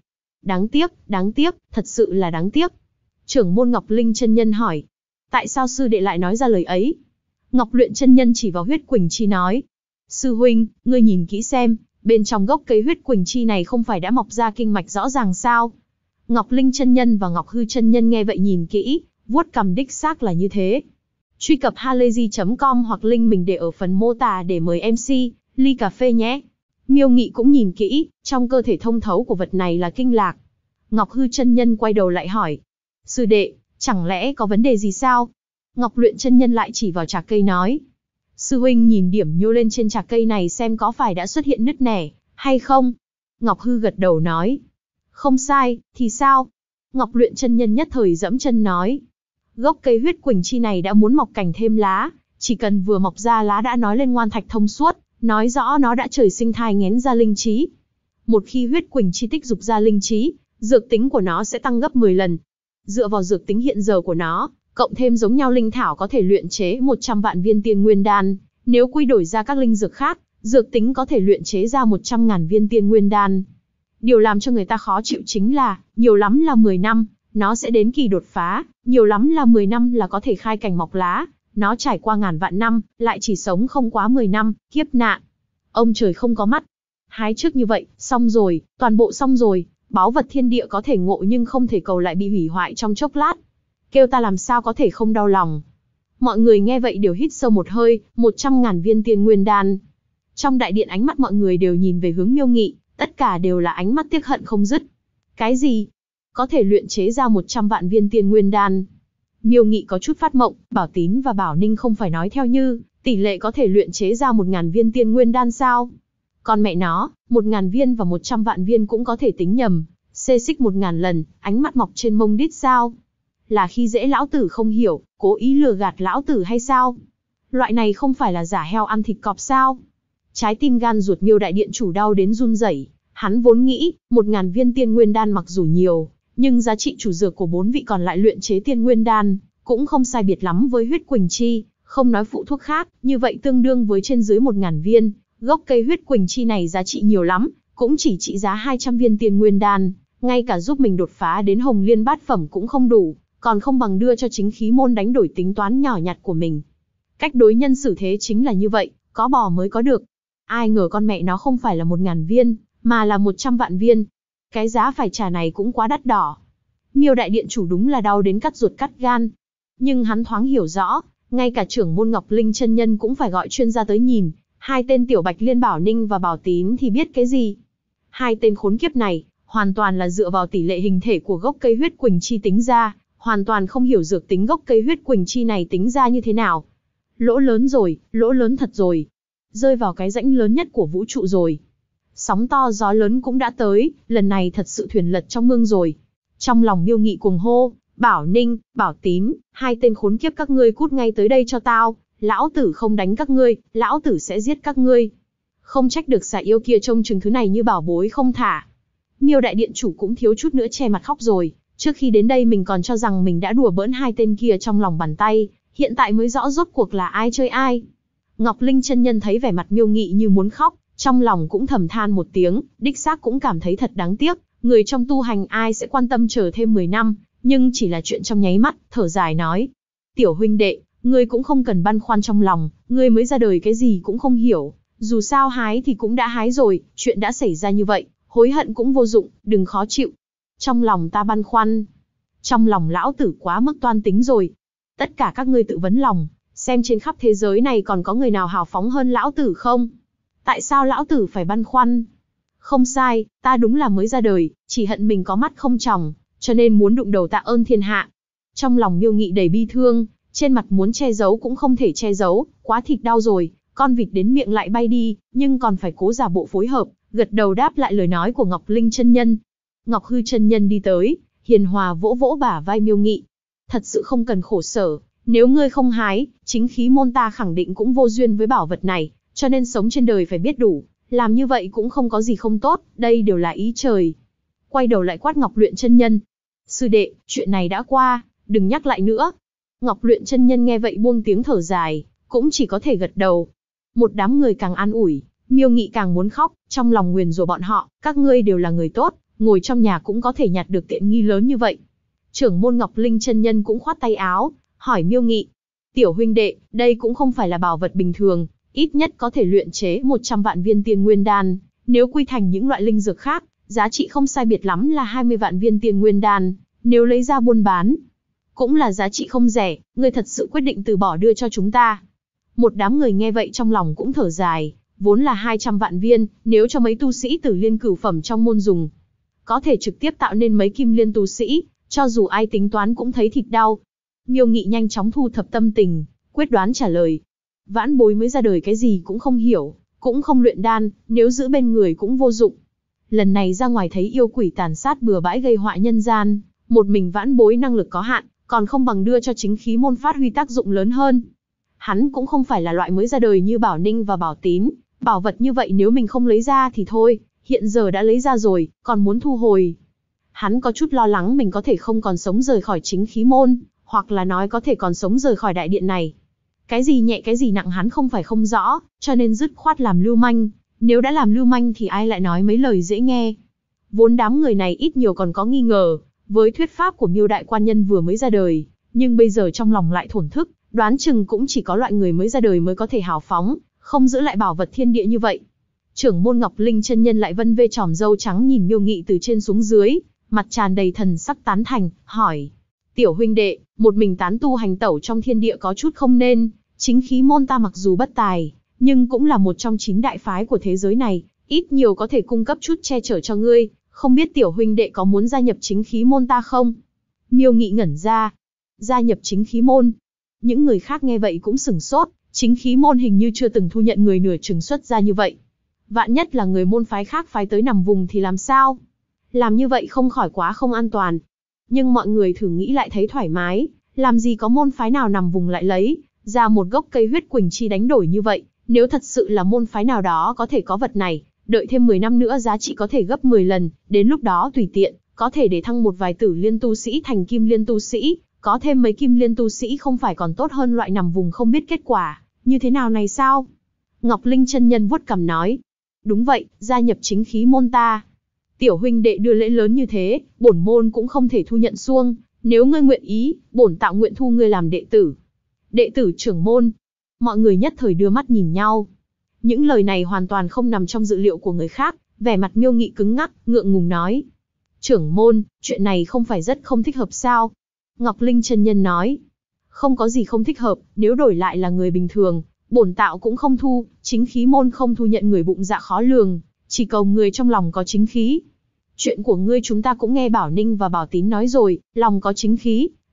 Đáng tiếc, thật sự là đáng tiếc. Trưởng môn Ngọc Linh chân nhân hỏi, tại sao sư đệ lại nói ra lời ấy? Ngọc Luyện chân nhân chỉ vào huyết quỳnh chi nói, sư huynh, ngươi nhìn kỹ xem, bên trong gốc cây huyết quỳnh chi này không phải đã mọc ra kinh mạch rõ ràng sao? Ngọc Linh chân nhân và Ngọc Hư chân nhân nghe vậy nhìn kỹ, vuốt cằm đích xác là như thế. Truy cập halayzi.com hoặc link mình để ở phần mô tả để mời MC, ly cà phê nhé. Miêu Nghị cũng nhìn kỹ, trong cơ thể thông thấu của vật này là kinh lạc. Ngọc Hư chân nhân quay đầu lại hỏi, sư đệ, chẳng lẽ có vấn đề gì sao? Ngọc Luyện chân nhân lại chỉ vào trà cây nói, sư huynh nhìn điểm nhô lên trên trà cây này xem có phải đã xuất hiện nứt nẻ, hay không? Ngọc Hư gật đầu nói, không sai, thì sao? Ngọc Luyện chân nhân nhất thời dẫm chân nói, gốc cây huyết quỳnh chi này đã muốn mọc cành thêm lá, chỉ cần vừa mọc ra lá đã nói lên ngoan thạch thông suốt, nói rõ nó đã trời sinh thai nghén ra linh trí. Một khi huyết quỳnh chi tích dục ra linh trí, dược tính của nó sẽ tăng gấp 10 lần. Dựa vào dược tính hiện giờ của nó, cộng thêm giống nhau linh thảo có thể luyện chế 100 vạn viên tiên nguyên đan, nếu quy đổi ra các linh dược khác, dược tính có thể luyện chế ra 100.000 viên tiên nguyên đan. Điều làm cho người ta khó chịu chính là, nhiều lắm là 10 năm, nó sẽ đến kỳ đột phá, nhiều lắm là 10 năm là có thể khai cành mọc lá, nó trải qua ngàn vạn năm, lại chỉ sống không quá 10 năm, kiếp nạn. Ông trời không có mắt. Hái trước như vậy, xong rồi, toàn bộ xong rồi, báu vật thiên địa có thể ngộ nhưng không thể cầu lại bị hủy hoại trong chốc lát. Kêu ta làm sao có thể không đau lòng. Mọi người nghe vậy đều hít sâu một hơi, 100.000 viên tiên nguyên đan. Trong đại điện ánh mắt mọi người đều nhìn về hướng Miêu Nghị, tất cả đều là ánh mắt tiếc hận không dứt. Cái gì? Có thể luyện chế ra 100 vạn viên tiên nguyên đan? Miêu Nghị có chút phát mộng, Bảo Tín và Bảo Ninh không phải nói theo như, tỷ lệ có thể luyện chế ra 1.000 viên tiên nguyên đan sao? Còn mẹ nó, 1.000 viên và 100 vạn viên cũng có thể tính nhầm, xê xích 1.000 lần, ánh mắt mọc trên mông đít sao? Là khi dễ lão tử không hiểu, cố ý lừa gạt lão tử hay sao? Loại này không phải là giả heo ăn thịt cọp sao? Trái tim gan ruột Miêu đại điện chủ đau đến run rẩy. Hắn vốn nghĩ, 1.000 viên tiên nguyên đan mặc dù nhiều, nhưng giá trị chủ dược của 4 vị còn lại luyện chế tiên nguyên đan, cũng không sai biệt lắm với huyết quỳnh chi, không nói phụ thuốc khác, như vậy tương đương với trên dưới 1.000 viên, gốc cây huyết quỳnh chi này giá trị nhiều lắm, cũng chỉ trị giá 200 viên tiên nguyên đan, ngay cả giúp mình đột phá đến hồng liên bát phẩm cũng không đủ, còn không bằng đưa cho chính khí môn đánh đổi tính toán nhỏ nhặt của mình. Cách đối nhân xử thế chính là như vậy, có bò mới có được. Ai ngờ con mẹ nó không phải là 1.000 viên, mà là 100 vạn viên. Cái giá phải trả này cũng quá đắt đỏ. Miêu đại điện chủ đúng là đau đến cắt ruột cắt gan. Nhưng hắn thoáng hiểu rõ, ngay cả trưởng môn Ngọc Linh chân nhân cũng phải gọi chuyên gia tới nhìn. Hai tên tiểu Bạch Liên Bảo Ninh và Bảo Tín thì biết cái gì. Hai tên khốn kiếp này, hoàn toàn là dựa vào tỷ lệ hình thể của gốc cây huyết quỳnh chi tính ra, hoàn toàn không hiểu dược tính gốc cây huyết quỳnh chi này tính ra như thế nào. Lỗ lớn rồi, lỗ lớn thật rồi. Rơi vào cái rãnh lớn nhất của vũ trụ rồi. Sóng to gió lớn cũng đã tới, lần này thật sự thuyền lật trong mương rồi. Trong lòng Miêu Nghị cuồng hô, Bảo Ninh, Bảo Tín, hai tên khốn kiếp các ngươi cút ngay tới đây cho tao, lão tử không đánh các ngươi, lão tử sẽ giết các ngươi. Không trách được xà yêu kia trông chừng thứ này như bảo bối không thả. Miêu đại điện chủ cũng thiếu chút nữa che mặt khóc rồi, trước khi đến đây mình còn cho rằng mình đã đùa bỡn hai tên kia trong lòng bàn tay, hiện tại mới rõ rốt cuộc là ai chơi ai. Ngọc Linh chân nhân thấy vẻ mặt Miêu Nghị như muốn khóc, trong lòng cũng thầm than một tiếng, đích xác cũng cảm thấy thật đáng tiếc, người trong tu hành ai sẽ quan tâm chờ thêm 10 năm, nhưng chỉ là chuyện trong nháy mắt, thở dài nói. Tiểu huynh đệ, ngươi cũng không cần băn khoăn trong lòng, ngươi mới ra đời cái gì cũng không hiểu, dù sao hái thì cũng đã hái rồi, chuyện đã xảy ra như vậy, hối hận cũng vô dụng, đừng khó chịu. Trong lòng ta băn khoăn, trong lòng lão tử quá mức toan tính rồi. Tất cả các ngươi tự vấn lòng, xem trên khắp thế giới này còn có người nào hào phóng hơn lão tử không? Tại sao lão tử phải băn khoăn? Không sai, ta đúng là mới ra đời, chỉ hận mình có mắt không tròng, cho nên muốn đụng đầu tạ ơn thiên hạ. Trong lòng Miêu Nghị đầy bi thương, trên mặt muốn che giấu cũng không thể che giấu, quá thịt đau rồi, con vịt đến miệng lại bay đi, nhưng còn phải cố giả bộ phối hợp, gật đầu đáp lại lời nói của Ngọc Linh chân nhân. Ngọc Hư chân nhân đi tới, hiền hòa vỗ vỗ bả vai Miêu Nghị. Thật sự không cần khổ sở, nếu ngươi không hái, chính khí môn ta khẳng định cũng vô duyên với bảo vật này, cho nên sống trên đời phải biết đủ, làm như vậy cũng không có gì không tốt, đây đều là ý trời. Quay đầu lại quát Ngọc Luyện chân nhân. Sư đệ, chuyện này đã qua, đừng nhắc lại nữa. Ngọc Luyện chân nhân nghe vậy buông tiếng thở dài, cũng chỉ có thể gật đầu. Một đám người càng an ủi, Miêu Nghị càng muốn khóc, trong lòng nguyền rủa bọn họ, các ngươi đều là người tốt, ngồi trong nhà cũng có thể nhặt được tiện nghi lớn như vậy. Trưởng môn Ngọc Linh chân nhân cũng khoát tay áo, hỏi Miêu Nghị. Tiểu huynh đệ, đây cũng không phải là bảo vật bình thường, ít nhất có thể luyện chế 100 vạn viên tiên nguyên đan, nếu quy thành những loại linh dược khác, giá trị không sai biệt lắm là 20 vạn viên tiên nguyên đan, nếu lấy ra buôn bán, cũng là giá trị không rẻ, ngươi thật sự quyết định từ bỏ đưa cho chúng ta. Một đám người nghe vậy trong lòng cũng thở dài, vốn là 200 vạn viên, nếu cho mấy tu sĩ tử liên cửu phẩm trong môn dùng, có thể trực tiếp tạo nên mấy kim liên tu sĩ, cho dù ai tính toán cũng thấy thịt đau. Miêu Nghị nhanh chóng thu thập tâm tình, quyết đoán trả lời. Vãn bối mới ra đời cái gì cũng không hiểu, cũng không luyện đan, nếu giữ bên người cũng vô dụng. Lần này ra ngoài thấy yêu quỷ tàn sát bừa bãi gây họa nhân gian, một mình vãn bối năng lực có hạn, còn không bằng đưa cho chính khí môn phát huy tác dụng lớn hơn. Hắn cũng không phải là loại mới ra đời như Bảo Ninh và Bảo Tín, bảo vật như vậy nếu mình không lấy ra thì thôi, hiện giờ đã lấy ra rồi, còn muốn thu hồi. Hắn có chút lo lắng mình có thể không còn sống rời khỏi chính khí môn, hoặc là nói có thể còn sống rời khỏi đại điện này. Cái gì nhẹ cái gì nặng hắn không phải không rõ, cho nên dứt khoát làm lưu manh. Nếu đã làm lưu manh thì ai lại nói mấy lời dễ nghe. Vốn đám người này ít nhiều còn có nghi ngờ, với thuyết pháp của Miêu đại quan nhân vừa mới ra đời, nhưng bây giờ trong lòng lại thổn thức, đoán chừng cũng chỉ có loại người mới ra đời mới có thể hào phóng, không giữ lại bảo vật thiên địa như vậy. Trưởng môn Ngọc Linh chân nhân lại vân vê tròm râu trắng nhìn Miêu Nghị từ trên xuống dưới, mặt tràn đầy thần sắc tán thành, hỏi. Tiểu huynh đệ, một mình tán tu hành tẩu trong thiên địa có chút không nên, chính khí môn ta mặc dù bất tài, nhưng cũng là một trong 9 đại phái của thế giới này, ít nhiều có thể cung cấp chút che chở cho ngươi, không biết tiểu huynh đệ có muốn gia nhập chính khí môn ta không? Miêu Nghị ngẩn ra, gia nhập chính khí môn. Những người khác nghe vậy cũng sửng sốt, chính khí môn hình như chưa từng thu nhận người nửa chừng xuất ra như vậy. Vạn nhất là người môn phái khác phái tới nằm vùng thì làm sao? Làm như vậy không khỏi quá không an toàn. Nhưng mọi người thử nghĩ lại thấy thoải mái, làm gì có môn phái nào nằm vùng lại lấy ra một gốc cây huyết quỳnh chi đánh đổi như vậy. Nếu thật sự là môn phái nào đó có thể có vật này, đợi thêm 10 năm nữa giá trị có thể gấp 10 lần, đến lúc đó tùy tiện, có thể để thăng một vài tử liên tu sĩ thành kim liên tu sĩ, có thêm mấy kim liên tu sĩ không phải còn tốt hơn loại nằm vùng không biết kết quả, như thế nào này sao? Ngọc Linh chân nhân vuốt cằm nói, đúng vậy, gia nhập chính khí môn ta. Tiểu huynh đệ đưa lễ lớn như thế, bổn môn cũng không thể thu nhận xuông, nếu ngươi nguyện ý, bổn tạo nguyện thu ngươi làm đệ tử. Đệ tử trưởng môn. Mọi người nhất thời đưa mắt nhìn nhau. Những lời này hoàn toàn không nằm trong dự liệu của người khác, vẻ mặt Miêu Nghị cứng ngắc, ngượng ngùng nói. Trưởng môn, chuyện này không phải rất không thích hợp sao? Ngọc Linh chân nhân nói. Không có gì không thích hợp, nếu đổi lại là người bình thường, bổn tạo cũng không thu, chính khí môn không thu nhận người bụng dạ khó lường, chỉ cầu người trong lòng có chính khí. Chuyện của ngươi chúng ta cũng nghe Bảo Ninh và Bảo Tín nói rồi, lòng có chính khí,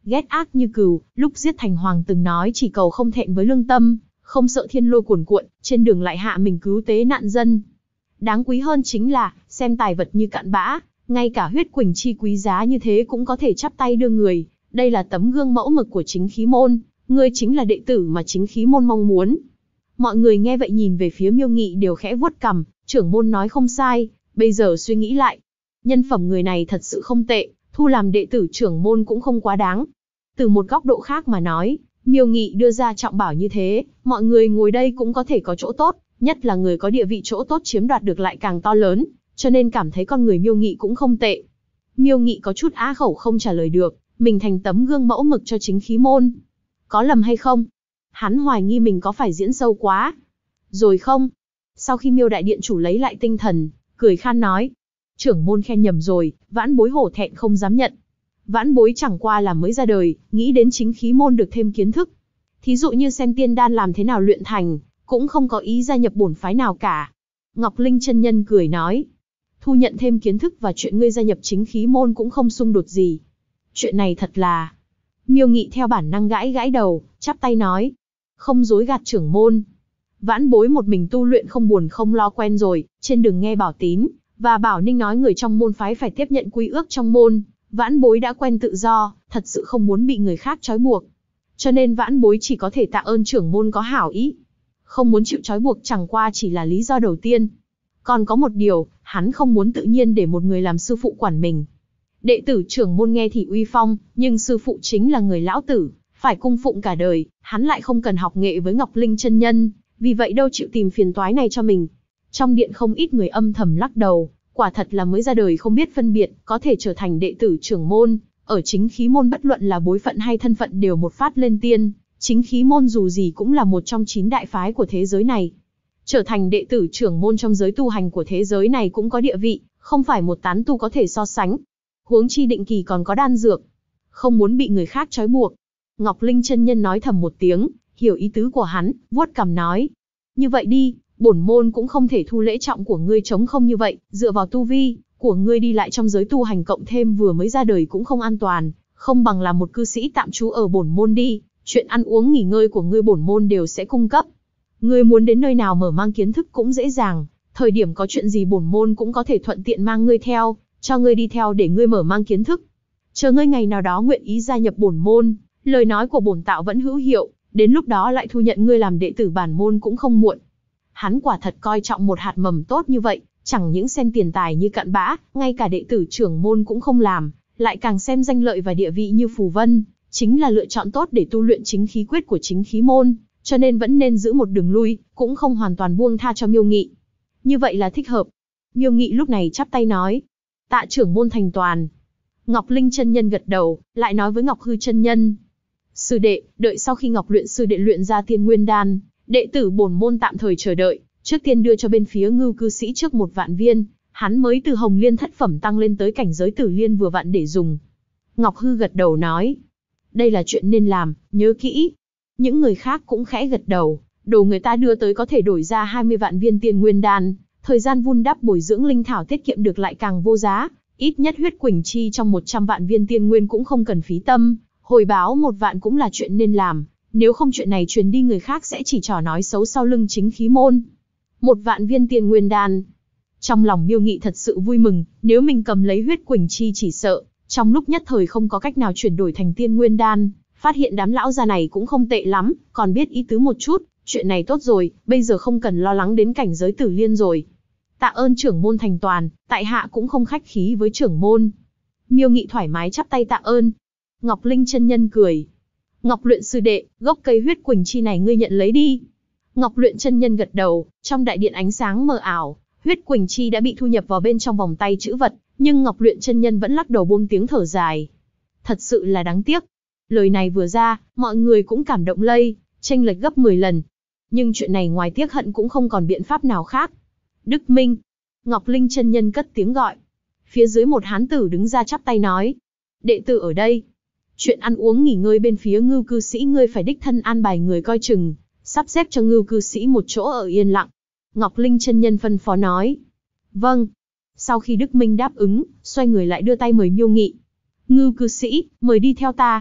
ghét ác như cừu, lúc giết thành hoàng từng nói chỉ cầu không thẹn với lương tâm, không sợ thiên lôi cuồn cuộn, trên đường lại hạ mình cứu tế nạn dân. Đáng quý hơn chính là, xem tài vật như cặn bã, ngay cả huyết quỳnh chi quý giá như thế cũng có thể chắp tay đưa người, đây là tấm gương mẫu mực của chính khí môn, ngươi chính là đệ tử mà chính khí môn mong muốn. Mọi người nghe vậy nhìn về phía Miêu Nghị đều khẽ vuốt cằm, trưởng môn nói không sai, bây giờ suy nghĩ lại. Nhân phẩm người này thật sự không tệ, thu làm đệ tử trưởng môn cũng không quá đáng. Từ một góc độ khác mà nói, Miêu Nghị đưa ra trọng bảo như thế, mọi người ngồi đây cũng có thể có chỗ tốt, nhất là người có địa vị chỗ tốt chiếm đoạt được lại càng to lớn, cho nên cảm thấy con người Miêu Nghị cũng không tệ. Miêu Nghị có chút á khẩu không trả lời được, mình thành tấm gương mẫu mực cho chính khí môn. Có lầm hay không? Hắn hoài nghi mình có phải diễn sâu quá. Rồi không? Sau khi Miêu đại điện chủ lấy lại tinh thần, cười khan nói. Trưởng môn khen nhầm rồi, vãn bối hổ thẹn không dám nhận. Vãn bối chẳng qua là mới ra đời, nghĩ đến chính khí môn được thêm kiến thức. Thí dụ như xem tiên đan làm thế nào luyện thành, cũng không có ý gia nhập bổn phái nào cả. Ngọc Linh chân nhân cười nói. Thu nhận thêm kiến thức và chuyện ngươi gia nhập chính khí môn cũng không xung đột gì. Chuyện này thật là... Miêu Nghị theo bản năng gãi gãi đầu, chắp tay nói. Không dối gạt trưởng môn. Vãn bối một mình tu luyện không buồn không lo quen rồi, trên đường nghe Bảo Tín và Bảo Ninh nói người trong môn phái phải tiếp nhận quy ước trong môn. Vãn bối đã quen tự do, thật sự không muốn bị người khác trói buộc. Cho nên vãn bối chỉ có thể tạ ơn trưởng môn có hảo ý. Không muốn chịu trói buộc chẳng qua chỉ là lý do đầu tiên. Còn có một điều, hắn không muốn tự nhiên để một người làm sư phụ quản mình. Đệ tử trưởng môn nghe thì uy phong, nhưng sư phụ chính là người lão tử, phải cung phụng cả đời, hắn lại không cần học nghệ với Ngọc Linh chân nhân, vì vậy đâu chịu tìm phiền toái này cho mình. Trong điện không ít người âm thầm lắc đầu, quả thật là mới ra đời không biết phân biệt, có thể trở thành đệ tử trưởng môn, ở chính khí môn bất luận là bối phận hay thân phận đều một phát lên tiên, chính khí môn dù gì cũng là một trong 9 đại phái của thế giới này. Trở thành đệ tử trưởng môn trong giới tu hành của thế giới này cũng có địa vị, không phải một tán tu có thể so sánh. Huống chi định kỳ còn có đan dược, không muốn bị người khác trói buộc. Ngọc Linh chân nhân nói thầm một tiếng, hiểu ý tứ của hắn, vuốt cằm nói. Như vậy đi, bổn môn cũng không thể thu lễ trọng của ngươi trống không như vậy, dựa vào tu vi của ngươi đi lại trong giới tu hành cộng thêm vừa mới ra đời cũng không an toàn, không bằng là một cư sĩ tạm trú ở bổn môn đi, chuyện ăn uống nghỉ ngơi của ngươi bổn môn đều sẽ cung cấp. Ngươi muốn đến nơi nào mở mang kiến thức cũng dễ dàng, thời điểm có chuyện gì bổn môn cũng có thể thuận tiện mang ngươi theo, cho ngươi đi theo để ngươi mở mang kiến thức. Chờ ngươi ngày nào đó nguyện ý gia nhập bổn môn, lời nói của bổn tạo vẫn hữu hiệu, đến lúc đó lại thu nhận ngươi làm đệ tử bản môn cũng không muộn. Hắn quả thật coi trọng một hạt mầm tốt như vậy, chẳng những xem tiền tài như cặn bã, ngay cả đệ tử trưởng môn cũng không làm, lại càng xem danh lợi và địa vị như phù vân, chính là lựa chọn tốt để tu luyện chính khí quyết của chính khí môn, cho nên vẫn nên giữ một đường lui, cũng không hoàn toàn buông tha cho Miêu Nghị. Như vậy là thích hợp. Miêu Nghị lúc này chắp tay nói, tạ trưởng môn thành toàn. Ngọc Linh chân nhân gật đầu, lại nói với Ngọc Hư chân nhân, sư đệ, đợi sau khi Ngọc luyện sư đệ luyện ra tiên nguyên đan, đệ tử bổn môn tạm thời chờ đợi, trước tiên đưa cho bên phía Ngưu cư sĩ trước 1 vạn viên, hắn mới từ Hồng Liên thất phẩm tăng lên tới cảnh giới Tử Liên vừa vặn để dùng. Ngọc Hư gật đầu nói, đây là chuyện nên làm, nhớ kỹ. Những người khác cũng khẽ gật đầu, đồ người ta đưa tới có thể đổi ra 20 vạn viên tiên nguyên đan, thời gian vun đắp bồi dưỡng linh thảo tiết kiệm được lại càng vô giá, ít nhất huyết quỳnh chi trong 100 vạn viên tiên nguyên cũng không cần phí tâm, hồi báo 1 vạn cũng là chuyện nên làm, nếu không chuyện này truyền đi người khác sẽ chỉ trò nói xấu sau lưng chính khí môn. 1 vạn viên tiên nguyên đan. Trong lòng Miêu Nghị thật sự vui mừng, nếu mình cầm lấy huyết quỳnh chi chỉ sợ, trong lúc nhất thời không có cách nào chuyển đổi thành tiên nguyên đan, phát hiện đám lão già này cũng không tệ lắm, còn biết ý tứ một chút, chuyện này tốt rồi, bây giờ không cần lo lắng đến cảnh giới Tử Liên rồi. Tạ ơn trưởng môn thành toàn, tại hạ cũng không khách khí với trưởng môn. Miêu Nghị thoải mái chắp tay tạ ơn. Ngọc Linh chân nhân cười. Ngọc luyện sư đệ, gốc cây huyết quỳnh chi này ngươi nhận lấy đi. Ngọc luyện chân nhân gật đầu, trong đại điện ánh sáng mờ ảo, huyết quỳnh chi đã bị thu nhập vào bên trong vòng tay chữ vật, nhưng Ngọc luyện chân nhân vẫn lắc đầu buông tiếng thở dài. Thật sự là đáng tiếc. Lời này vừa ra, mọi người cũng cảm động lây, chênh lệch gấp 10 lần. Nhưng chuyện này ngoài tiếc hận cũng không còn biện pháp nào khác. Đức Minh. Ngọc Linh chân nhân cất tiếng gọi. Phía dưới một hán tử đứng ra chắp tay nói. Đệ tử ở đây. Chuyện ăn uống nghỉ ngơi bên phía Ngưu cư sĩ ngươi phải đích thân an bài người coi chừng, sắp xếp cho Ngưu cư sĩ một chỗ ở yên lặng. Ngọc Linh chân nhân phân phó nói. Vâng. Sau khi Đức Minh đáp ứng, xoay người lại đưa tay mời Miêu Nghị. Ngưu cư sĩ, mời đi theo ta.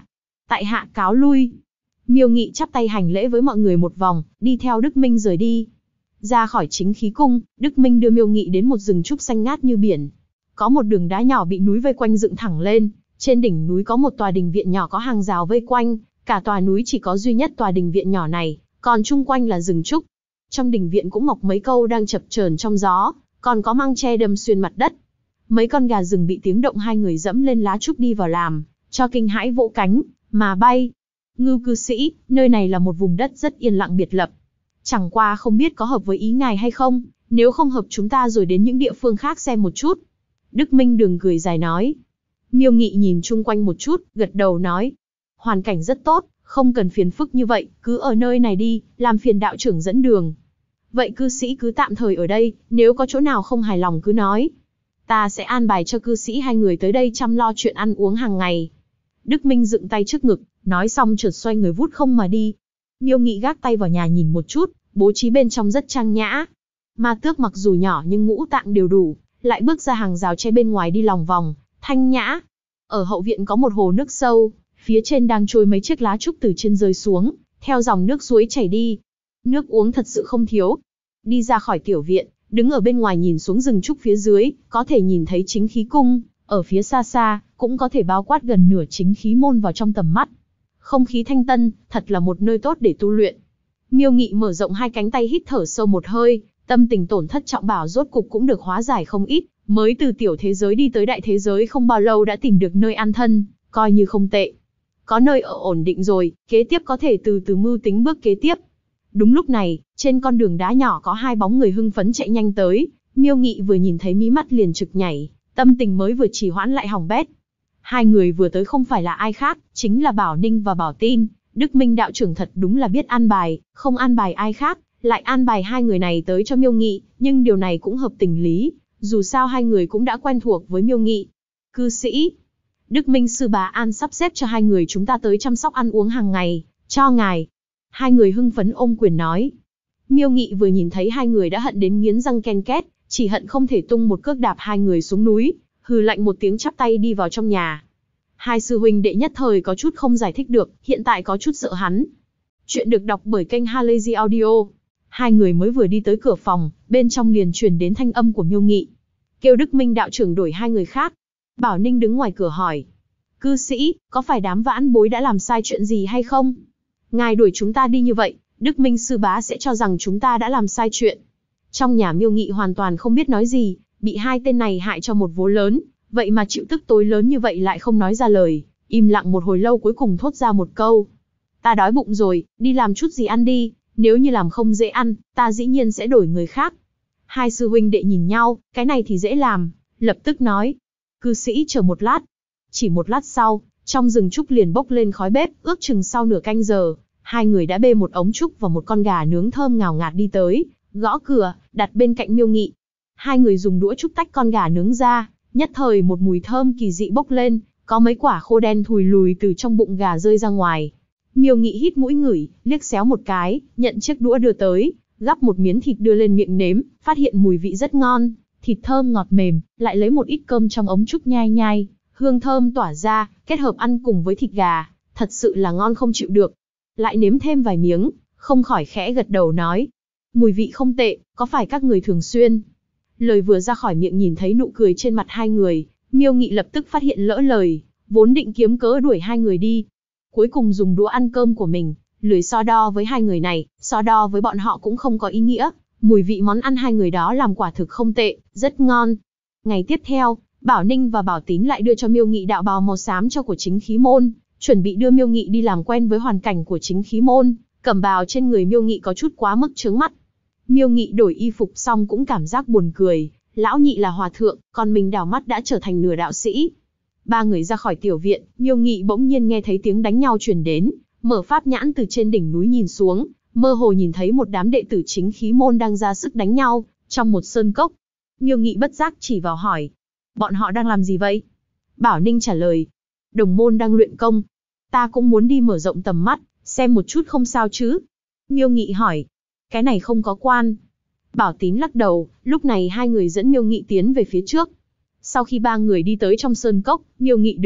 Tại hạ cáo lui. Miêu Nghị chắp tay hành lễ với mọi người một vòng, đi theo Đức Minh rời đi. Ra khỏi chính khí cung, Đức Minh đưa Miêu Nghị đến một rừng trúc xanh ngát như biển. Có một đường đá nhỏ bị núi vây quanh dựng thẳng lên, trên đỉnh núi có một tòa đình viện nhỏ có hàng rào vây quanh, cả tòa núi chỉ có duy nhất tòa đình viện nhỏ này, còn chung quanh là rừng trúc. Trong đình viện cũng mọc mấy câu đang chập chờn trong gió, còn có măng tre đâm xuyên mặt đất. Mấy con gà rừng bị tiếng động hai người dẫm lên lá trúc đi vào làm cho kinh hãi vỗ cánh mà bay. Ngưu cư sĩ, nơi này là một vùng đất rất yên lặng biệt lập. Chẳng qua không biết có hợp với ý ngài hay không, nếu không hợp chúng ta rồi đến những địa phương khác xem một chút. Đức Minh Đường cười dài nói. Miêu Nghị nhìn chung quanh một chút, gật đầu nói. Hoàn cảnh rất tốt, không cần phiền phức như vậy, cứ ở nơi này đi, làm phiền đạo trưởng dẫn đường. Vậy cư sĩ cứ tạm thời ở đây, nếu có chỗ nào không hài lòng cứ nói. Ta sẽ an bài cho cư sĩ hai người tới đây chăm lo chuyện ăn uống hàng ngày. Đức Minh dựng tay trước ngực, nói xong chợt xoay người vút không mà đi. Miêu Nghị gác tay vào nhà nhìn một chút, bố trí bên trong rất trang nhã. Ma Tước mặc dù nhỏ nhưng ngũ tạng đều đủ, lại bước ra hàng rào tre bên ngoài đi lòng vòng, thanh nhã. Ở hậu viện có một hồ nước sâu, phía trên đang trôi mấy chiếc lá trúc từ trên rơi xuống, theo dòng nước suối chảy đi. Nước uống thật sự không thiếu. Đi ra khỏi tiểu viện, đứng ở bên ngoài nhìn xuống rừng trúc phía dưới, có thể nhìn thấy chính khí cung, ở phía xa xa, cũng có thể bao quát gần nửa chính khí môn vào trong tầm mắt. Không khí thanh tân, thật là một nơi tốt để tu luyện. Miêu Nghị mở rộng hai cánh tay hít thở sâu một hơi, tâm tình tổn thất trọng bảo rốt cục cũng được hóa giải không ít, mới từ tiểu thế giới đi tới đại thế giới không bao lâu đã tìm được nơi an thân, coi như không tệ. Có nơi ở ổn định rồi, kế tiếp có thể từ từ mưu tính bước kế tiếp. Đúng lúc này, trên con đường đá nhỏ có hai bóng người hưng phấn chạy nhanh tới, Miêu Nghị vừa nhìn thấy mí mắt liền trực nhảy, tâm tình mới vừa trì hoãn lại hỏng bét. Hai người vừa tới không phải là ai khác, chính là Bảo Ninh và Bảo Tin. Đức Minh đạo trưởng thật đúng là biết an bài, không an bài ai khác, lại an bài hai người này tới cho Miêu Nghị, nhưng điều này cũng hợp tình lý, dù sao hai người cũng đã quen thuộc với Miêu Nghị. Cư sĩ, Đức Minh sư bá an sắp xếp cho hai người chúng ta tới chăm sóc ăn uống hàng ngày, cho ngài. Hai người hưng phấn ôm quyền nói. Miêu Nghị vừa nhìn thấy hai người đã hận đến nghiến răng ken két, chỉ hận không thể tung một cước đạp hai người xuống núi, hừ lạnh một tiếng chắp tay đi vào trong nhà. Hai sư huynh đệ nhất thời có chút không giải thích được, hiện tại có chút sợ hắn. Chuyện được đọc bởi kênh Halazy Audio. Hai người mới vừa đi tới cửa phòng, bên trong liền truyền đến thanh âm của Miêu Nghị. Kêu Đức Minh đạo trưởng đổi hai người khác. Bảo Ninh đứng ngoài cửa hỏi. Cư sĩ, có phải đám vãn bối đã làm sai chuyện gì hay không? Ngài đuổi chúng ta đi như vậy, Đức Minh sư bá sẽ cho rằng chúng ta đã làm sai chuyện. Trong nhà Miêu Nghị hoàn toàn không biết nói gì, bị hai tên này hại cho một vố lớn, vậy mà chịu tức tối lớn như vậy lại không nói ra lời, im lặng một hồi lâu cuối cùng thốt ra một câu. Ta đói bụng rồi, đi làm chút gì ăn đi, nếu như làm không dễ ăn, ta dĩ nhiên sẽ đổi người khác. Hai sư huynh đệ nhìn nhau, cái này thì dễ làm, lập tức nói. Cư sĩ chờ một lát. Chỉ một lát sau, trong rừng trúc liền bốc lên khói bếp, ước chừng sau nửa canh giờ, hai người đã bê một ống trúc và một con gà nướng thơm ngào ngạt đi tới, gõ cửa, đặt bên cạnh Miêu Nghị. Hai người dùng đũa trúc tách con gà nướng ra, nhất thời một mùi thơm kỳ dị bốc lên, có mấy quả khô đen thùi lùi từ trong bụng gà rơi ra ngoài. Miêu Nghị hít mũi ngửi, liếc xéo một cái, nhận chiếc đũa đưa tới, gắp một miếng thịt đưa lên miệng nếm, phát hiện mùi vị rất ngon, thịt thơm ngọt mềm, lại lấy một ít cơm trong ống trúc nhai nhai, hương thơm tỏa ra, kết hợp ăn cùng với thịt gà, thật sự là ngon không chịu được. Lại nếm thêm vài miếng, không khỏi khẽ gật đầu nói. Mùi vị không tệ, có phải các người thường xuyên? Lời vừa ra khỏi miệng nhìn thấy nụ cười trên mặt hai người, Miêu Nghị lập tức phát hiện lỡ lời, vốn định kiếm cớ đuổi hai người đi. Cuối cùng dùng đũa ăn cơm của mình, lười so đo với hai người này, so đo với bọn họ cũng không có ý nghĩa. Mùi vị món ăn hai người đó làm quả thực không tệ, rất ngon. Ngày tiếp theo, Bảo Ninh và Bảo Tín lại đưa cho Miêu Nghị đạo bào màu xám cho của chính khí môn, chuẩn bị đưa Miêu Nghị đi làm quen với hoàn cảnh của chính khí môn. Cẩm bào trên người Miêu Nghị có chút quá mức chướng mắt. Miêu Nghị đổi y phục xong cũng cảm giác buồn cười, lão nhị là hòa thượng, còn mình đảo mắt đã trở thành nửa đạo sĩ. Ba người ra khỏi tiểu viện, Miêu Nghị bỗng nhiên nghe thấy tiếng đánh nhau truyền đến, mở pháp nhãn từ trên đỉnh núi nhìn xuống, mơ hồ nhìn thấy một đám đệ tử chính khí môn đang ra sức đánh nhau, trong một sơn cốc. Miêu Nghị bất giác chỉ vào hỏi, bọn họ đang làm gì vậy? Bảo Ninh trả lời, đồng môn đang luyện công. Ta cũng muốn đi mở rộng tầm mắt, xem một chút không sao chứ? Miêu Nghị hỏi, cái này không có quan. Bảo Tín lắc đầu, lúc này hai người dẫn Miêu Nghị tiến về phía trước. Sau khi ba người đi tới trong sơn cốc, Miêu Nghị đứng,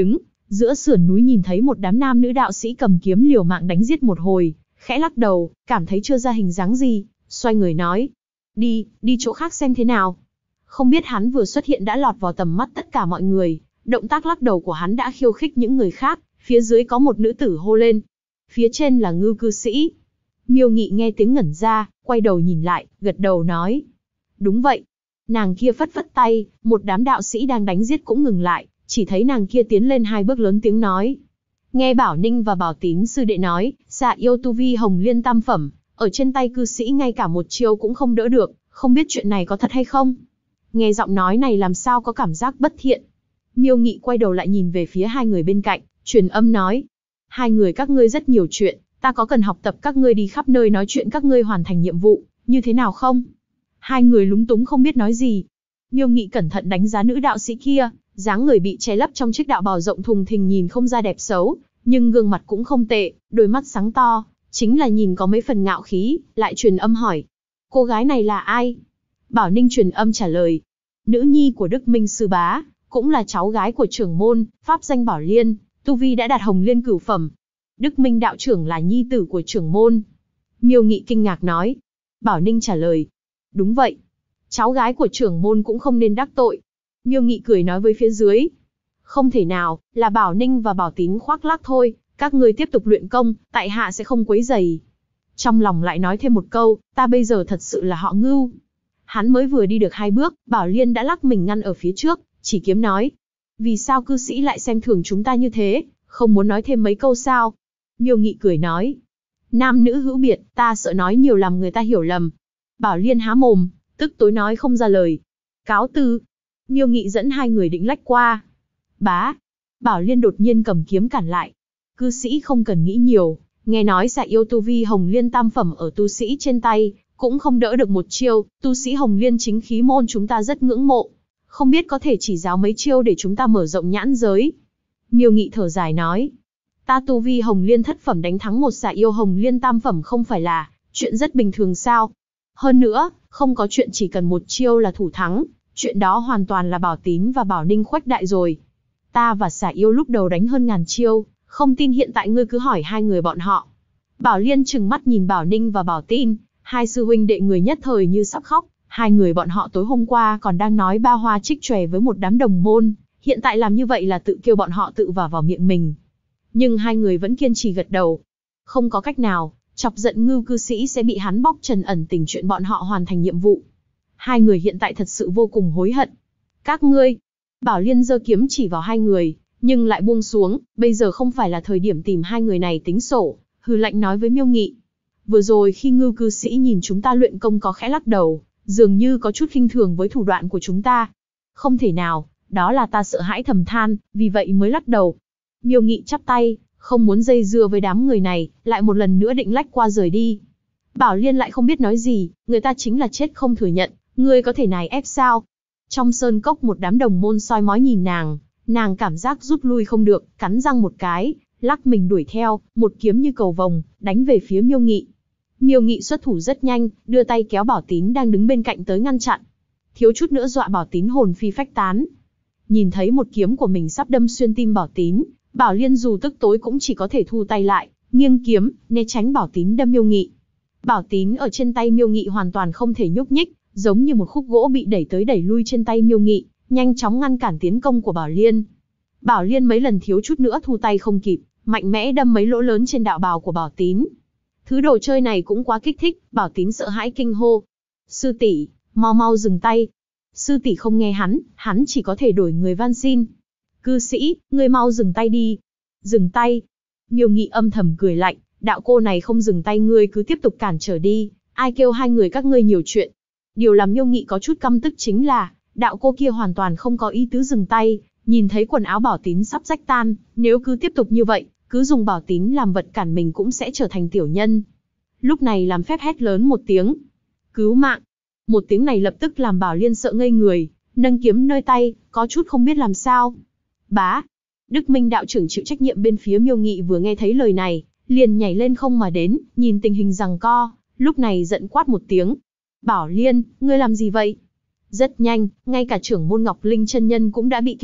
Giữa sườn núi nhìn thấy một đám nam nữ đạo sĩ cầm kiếm liều mạng đánh giết một hồi, khẽ lắc đầu, cảm thấy chưa ra hình dáng gì, xoay người nói. Đi chỗ khác xem thế nào. Không biết hắn vừa xuất hiện đã lọt vào tầm mắt tất cả mọi người, động tác lắc đầu của hắn đã khiêu khích những người khác, phía dưới có một nữ tử hô lên. Phía trên là Ngưu cư sĩ. Miêu Nghị nghe tiếng ngẩn ra, quay đầu nhìn lại, gật đầu nói. Đúng vậy. Nàng kia phất phất tay, một đám đạo sĩ đang đánh giết cũng ngừng lại, chỉ thấy nàng kia tiến lên 2 bước lớn tiếng nói. Nghe Bảo Ninh và Bảo Tín sư đệ nói, Xà yêu tu vi Hồng Liên tam phẩm, ở trên tay cư sĩ ngay cả một chiêu cũng không đỡ được, không biết chuyện này có thật hay không? Nghe giọng nói này làm sao có cảm giác bất thiện. Miêu Nghị quay đầu lại nhìn về phía 2 người bên cạnh, truyền âm nói. 2 người các ngươi rất nhiều chuyện, ta có cần học tập các ngươi đi khắp nơi nói chuyện các ngươi hoàn thành nhiệm vụ, như thế nào không? 2 người lúng túng không biết nói gì. Miêu Nghị cẩn thận đánh giá nữ đạo sĩ kia, dáng người bị che lấp trong chiếc đạo bào rộng thùng thình nhìn không ra đẹp xấu, nhưng gương mặt cũng không tệ, đôi mắt sáng to, chính là nhìn có mấy phần ngạo khí, lại truyền âm hỏi. Cô gái này là ai? Bảo Ninh truyền âm trả lời. Nữ nhi của Đức Minh sư bá, cũng là cháu gái của trưởng môn, pháp danh Bảo Liên, tu vi đã đạt Hồng Liên cửu phẩm. Đức Minh đạo trưởng là nhi tử của trưởng môn. Miêu Nghị kinh ngạc nói. Bảo Ninh trả lời. Đúng vậy. Cháu gái của trưởng môn cũng không nên đắc tội. Miêu Nghị cười nói với phía dưới. Không thể nào, là Bảo Ninh và Bảo Tín khoác lác thôi, các ngươi tiếp tục luyện công, tại hạ sẽ không quấy rầy. Trong lòng lại nói thêm một câu, ta bây giờ thật sự là họ Ngưu. Hắn mới vừa đi được 2 bước, Bảo Liên đã lắc mình ngăn ở phía trước, chỉ kiếm nói. Vì sao cư sĩ lại xem thường chúng ta như thế, không muốn nói thêm mấy câu sao? Miêu Nghị cười nói. Nam nữ hữu biệt, ta sợ nói nhiều làm người ta hiểu lầm. Bảo Liên há mồm, tức tối nói không ra lời. Cáo từ. Miêu Nghị dẫn 2 người định lách qua. Bá. Bảo Liên đột nhiên cầm kiếm cản lại. Cư sĩ không cần nghĩ nhiều, nghe nói Xà yêu tu vi Hồng Liên tam phẩm ở tu sĩ trên tay, cũng không đỡ được một chiêu, tu sĩ Hồng Liên chính khí môn chúng ta rất ngưỡng mộ. Không biết có thể chỉ giáo mấy chiêu để chúng ta mở rộng nhãn giới. Miêu Nghị thở dài nói. Ta tu vi Hồng Liên thất phẩm đánh thắng một Xà yêu Hồng Liên tam phẩm không phải là chuyện rất bình thường sao? Hơn nữa, không có chuyện chỉ cần một chiêu là thủ thắng, chuyện đó hoàn toàn là Bảo Tín và Bảo Ninh khuếch đại rồi. Ta và Xà yêu lúc đầu đánh hơn 1000 chiêu, không tin hiện tại ngươi cứ hỏi 2 người bọn họ. Bảo Liên trừng mắt nhìn Bảo Ninh và Bảo Tín, 2 sư huynh đệ người nhất thời như sắp khóc. 2 người bọn họ tối hôm qua còn đang nói ba hoa trích chòe với một đám đồng môn, hiện tại làm như vậy là tự kêu bọn họ tự vào miệng mình. Nhưng 2 người vẫn kiên trì gật đầu. Không có cách nào, chọc giận Ngưu cư sĩ sẽ bị hắn bóc trần ẩn tình chuyện bọn họ hoàn thành nhiệm vụ. 2 người hiện tại thật sự vô cùng hối hận. Các ngươi, Bảo Liên giơ kiếm chỉ vào 2 người, nhưng lại buông xuống, bây giờ không phải là thời điểm tìm 2 người này tính sổ, hừ lạnh nói với Miêu Nghị. Vừa rồi khi Ngưu cư sĩ nhìn chúng ta luyện công có khẽ lắc đầu, dường như có chút khinh thường với thủ đoạn của chúng ta. Không thể nào, đó là ta sợ hãi thầm than, vì vậy mới lắc đầu. Miêu Nghị chắp tay, không muốn dây dưa với đám người này, lại một lần nữa định lách qua rời đi. Bảo Liên lại không biết nói gì, người ta chính là chết không thừa nhận, ngươi có thể nài ép sao? Trong sơn cốc một đám đồng môn soi mói nhìn nàng cảm giác rút lui không được, cắn răng một cái, lắc mình đuổi theo, một kiếm như cầu vồng, đánh về phía Miêu Nghị. Miêu Nghị xuất thủ rất nhanh, đưa tay kéo Bảo Tín đang đứng bên cạnh tới ngăn chặn. Thiếu chút nữa dọa Bảo Tín hồn phi phách tán. Nhìn thấy một kiếm của mình sắp đâm xuyên tim Bảo Tín, Bảo Liên dù tức tối cũng chỉ có thể thu tay lại, nghiêng kiếm, né tránh Bảo Tín đâm Miêu Nghị. Bảo Tín ở trên tay Miêu Nghị hoàn toàn không thể nhúc nhích, giống như một khúc gỗ bị đẩy tới đẩy lui trên tay Miêu Nghị, nhanh chóng ngăn cản tiến công của Bảo Liên. Bảo Liên mấy lần thiếu chút nữa thu tay không kịp, mạnh mẽ đâm mấy lỗ lớn trên đạo bào của Bảo Tín. Thứ đồ chơi này cũng quá kích thích, Bảo Tín sợ hãi kinh hô. Sư tỷ, mau dừng tay. Sư tỷ không nghe hắn chỉ có thể đổi người van xin. Cư sĩ, ngươi mau dừng tay đi. Dừng tay. Miêu Nghị âm thầm cười lạnh, đạo cô này không dừng tay ngươi cứ tiếp tục cản trở đi, ai kêu 2 người các ngươi nhiều chuyện. Điều làm Miêu Nghị có chút căm tức chính là, đạo cô kia hoàn toàn không có ý tứ dừng tay, nhìn thấy quần áo Bảo Tín sắp rách tan, nếu cứ tiếp tục như vậy, cứ dùng Bảo Tín làm vật cản mình cũng sẽ trở thành tiểu nhân. Lúc này làm phép hét lớn một tiếng. Cứu mạng! Một tiếng này lập tức làm Bảo Liên sợ ngây người, nâng kiếm nơi tay, có chút không biết làm sao. Bá! Đức Minh đạo trưởng chịu trách nhiệm bên phía Miêu Nghị vừa nghe thấy lời này, liền nhảy lên không mà đến, nhìn tình hình giằng co, lúc này giận quát một tiếng. Bảo Liên, ngươi làm gì vậy? Rất nhanh, ngay cả trưởng môn Ngọc Linh chân nhân cũng đã bị kinh động,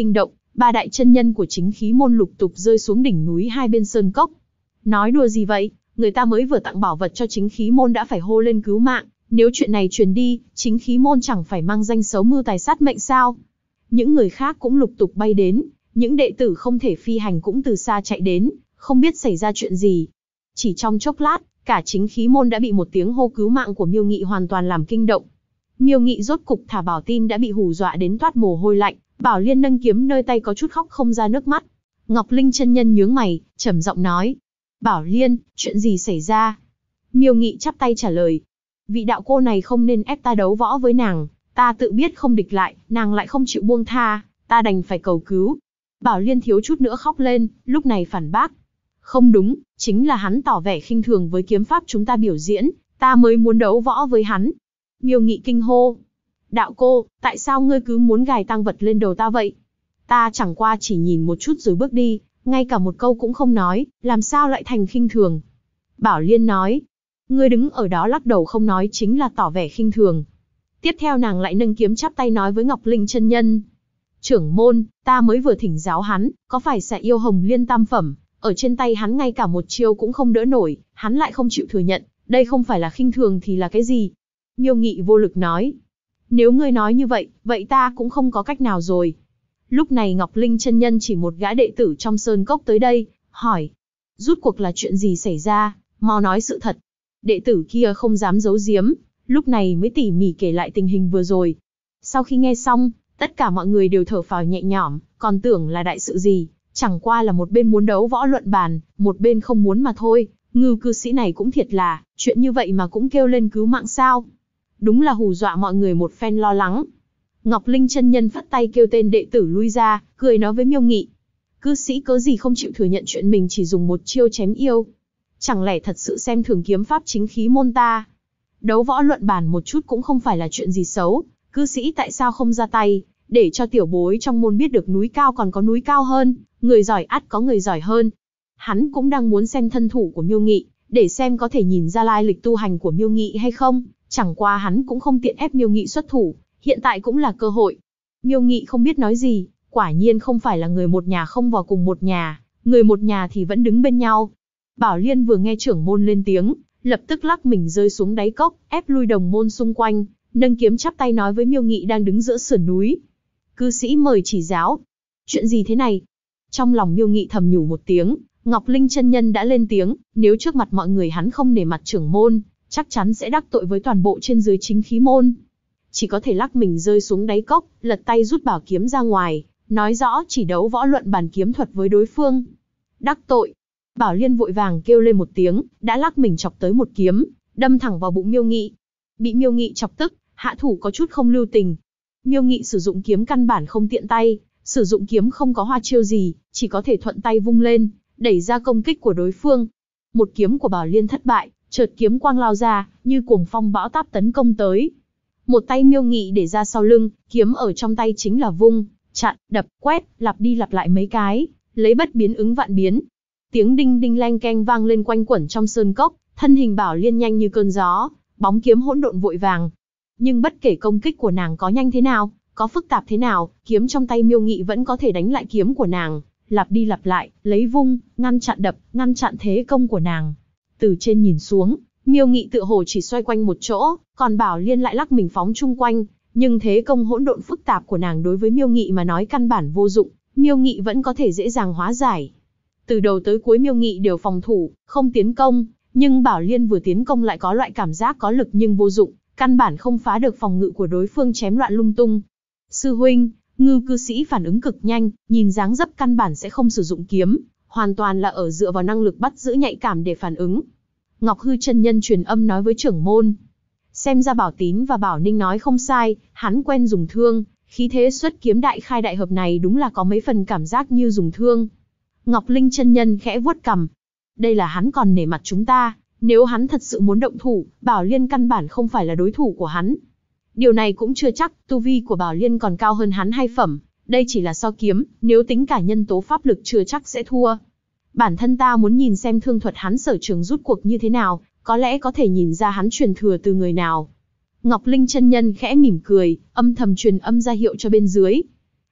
ba đại chân nhân của chính khí môn lục tục rơi xuống đỉnh núi hai bên sơn cốc. Nói đùa gì vậy, người ta mới vừa tặng bảo vật cho chính khí môn đã phải hô lên cứu mạng, nếu chuyện này truyền đi, chính khí môn chẳng phải mang danh xấu mưu tài sát mệnh sao? Những người khác cũng lục tục bay đến, những đệ tử không thể phi hành cũng từ xa chạy đến, không biết xảy ra chuyện gì. Chỉ trong chốc lát, cả chính khí môn đã bị một tiếng hô cứu mạng của Miêu Nghị hoàn toàn làm kinh động. Miêu Nghị rốt cục thả Bảo Tin đã bị hù dọa đến toát mồ hôi lạnh, Bảo Liên nâng kiếm nơi tay có chút khóc không ra nước mắt. Ngọc Linh chân nhân nhướng mày, trầm giọng nói: Bảo Liên, chuyện gì xảy ra? Miêu Nghị chắp tay trả lời: vị đạo cô này không nên ép ta đấu võ với nàng, ta tự biết không địch lại, nàng lại không chịu buông tha, ta đành phải cầu cứu. Bảo Liên thiếu chút nữa khóc lên, lúc này phản bác: không đúng, chính là hắn tỏ vẻ khinh thường với kiếm pháp chúng ta biểu diễn, ta mới muốn đấu võ với hắn. Miêu Nghị kinh hô: đạo cô, tại sao ngươi cứ muốn gài tang vật lên đầu ta vậy? Ta chẳng qua chỉ nhìn một chút rồi bước đi, ngay cả một câu cũng không nói, làm sao lại thành khinh thường? Bảo Liên nói: ngươi đứng ở đó lắc đầu không nói chính là tỏ vẻ khinh thường. Tiếp theo nàng lại nâng kiếm chắp tay nói với Ngọc Linh chân nhân: trưởng môn, ta mới vừa thỉnh giáo hắn, có phải Xà Yêu Hồng Liên tam phẩm, ở trên tay hắn ngay cả một chiêu cũng không đỡ nổi, hắn lại không chịu thừa nhận, đây không phải là khinh thường thì là cái gì? Miêu Nghị vô lực nói: nếu ngươi nói như vậy, vậy ta cũng không có cách nào rồi. Lúc này Ngọc Linh chân nhân chỉ một gã đệ tử trong sơn cốc tới đây, hỏi: rút cuộc là chuyện gì xảy ra, mau nói sự thật. Đệ tử kia không dám giấu giếm, lúc này mới tỉ mỉ kể lại tình hình vừa rồi. Sau khi nghe xong, tất cả mọi người đều thở phào nhẹ nhõm, còn tưởng là đại sự gì, chẳng qua là một bên muốn đấu võ luận bàn, một bên không muốn mà thôi. Ngưu cư sĩ này cũng thiệt là, chuyện như vậy mà cũng kêu lên cứu mạng sao? Đúng là hù dọa mọi người một phen lo lắng. Ngọc Linh chân nhân phất tay kêu tên đệ tử lui ra, cười nói với Miêu Nghị: cư sĩ cớ gì không chịu thừa nhận chuyện mình chỉ dùng một chiêu chém yêu? Chẳng lẽ thật sự xem thường kiếm pháp chính khí môn ta? Đấu võ luận bàn một chút cũng không phải là chuyện gì xấu, cư sĩ tại sao không ra tay, để cho tiểu bối trong môn biết được núi cao còn có núi cao hơn, người giỏi ắt có người giỏi hơn. Hắn cũng đang muốn xem thân thủ của Miêu Nghị, để xem có thể nhìn ra lai lịch tu hành của Miêu Nghị hay không, chẳng qua hắn cũng không tiện ép Miêu Nghị xuất thủ, hiện tại cũng là cơ hội. Miêu Nghị không biết nói gì, quả nhiên không phải là người một nhà không vào cùng một nhà, người một nhà thì vẫn đứng bên nhau. Bảo Liên vừa nghe trưởng môn lên tiếng, lập tức lắc mình rơi xuống đáy cốc, ép lui đồng môn xung quanh, nâng kiếm chắp tay nói với Miêu Nghị đang đứng giữa sườn núi: cư sĩ mời chỉ giáo. Chuyện gì thế này? Trong lòng Miêu Nghị thầm nhủ một tiếng, Ngọc Linh chân nhân đã lên tiếng, nếu trước mặt mọi người hắn không nể mặt trưởng môn, chắc chắn sẽ đắc tội với toàn bộ trên dưới chính khí môn. Chỉ có thể lắc mình rơi xuống đáy cốc, lật tay rút bảo kiếm ra ngoài, nói rõ chỉ đấu võ luận bàn kiếm thuật với đối phương. Đắc tội? Bảo Liên vội vàng kêu lên một tiếng, đã lắc mình chọc tới một kiếm, đâm thẳng vào bụng Miêu Nghị. Bị Miêu Nghị chọc tức, hạ thủ có chút không lưu tình. Miêu Nghị sử dụng kiếm căn bản không tiện tay, sử dụng kiếm không có hoa chiêu gì, chỉ có thể thuận tay vung lên, đẩy ra công kích của đối phương. Một kiếm của Bảo Liên thất bại, chợt kiếm quang lao ra, như cuồng phong bão táp tấn công tới. Một tay Miêu Nghị để ra sau lưng, kiếm ở trong tay chính là vung, chặn, đập, quét, lặp đi lặp lại mấy cái, lấy bất biến ứng vạn biến. Tiếng đinh đinh leng keng vang lên quanh quẩn trong sơn cốc, thân hình Bảo Liên nhanh như cơn gió, bóng kiếm hỗn độn vội vàng. Nhưng bất kể công kích của nàng có nhanh thế nào, có phức tạp thế nào, kiếm trong tay Miêu Nghị vẫn có thể đánh lại kiếm của nàng, lặp đi lặp lại, lấy vung, ngăn chặn đập, ngăn chặn thế công của nàng. Từ trên nhìn xuống, Miêu Nghị tựa hồ chỉ xoay quanh một chỗ, còn Bảo Liên lại lắc mình phóng chung quanh, nhưng thế công hỗn độn phức tạp của nàng đối với Miêu Nghị mà nói căn bản vô dụng, Miêu Nghị vẫn có thể dễ dàng hóa giải. Từ đầu tới cuối Miêu Nghị đều phòng thủ, không tiến công, nhưng Bảo Liên vừa tiến công lại có loại cảm giác có lực nhưng vô dụng, căn bản không phá được phòng ngự của đối phương, chém loạn lung tung. Sư huynh, Ngưu cư sĩ phản ứng cực nhanh, nhìn dáng dấp căn bản sẽ không sử dụng kiếm, hoàn toàn là ở dựa vào năng lực bắt giữ nhạy cảm để phản ứng. Ngọc Hư chân nhân truyền âm nói với trưởng môn. Xem ra Bảo Tín và Bảo Ninh nói không sai, hắn quen dùng thương, khí thế xuất kiếm đại khai đại hợp này đúng là có mấy phần cảm giác như dùng thương. Ngọc Linh chân nhân khẽ vuốt cằm. Đây là hắn còn nể mặt chúng ta, nếu hắn thật sự muốn động thủ, Bảo Liên căn bản không phải là đối thủ của hắn. Điều này cũng chưa chắc, tu vi của Bảo Liên còn cao hơn hắn 2 phẩm, đây chỉ là so kiếm, nếu tính cả nhân tố pháp lực chưa chắc sẽ thua. Bản thân ta muốn nhìn xem thương thuật hắn sở trường rút cuộc như thế nào, có lẽ có thể nhìn ra hắn truyền thừa từ người nào. Ngọc Linh chân nhân khẽ mỉm cười, âm thầm truyền âm ra hiệu cho bên dưới.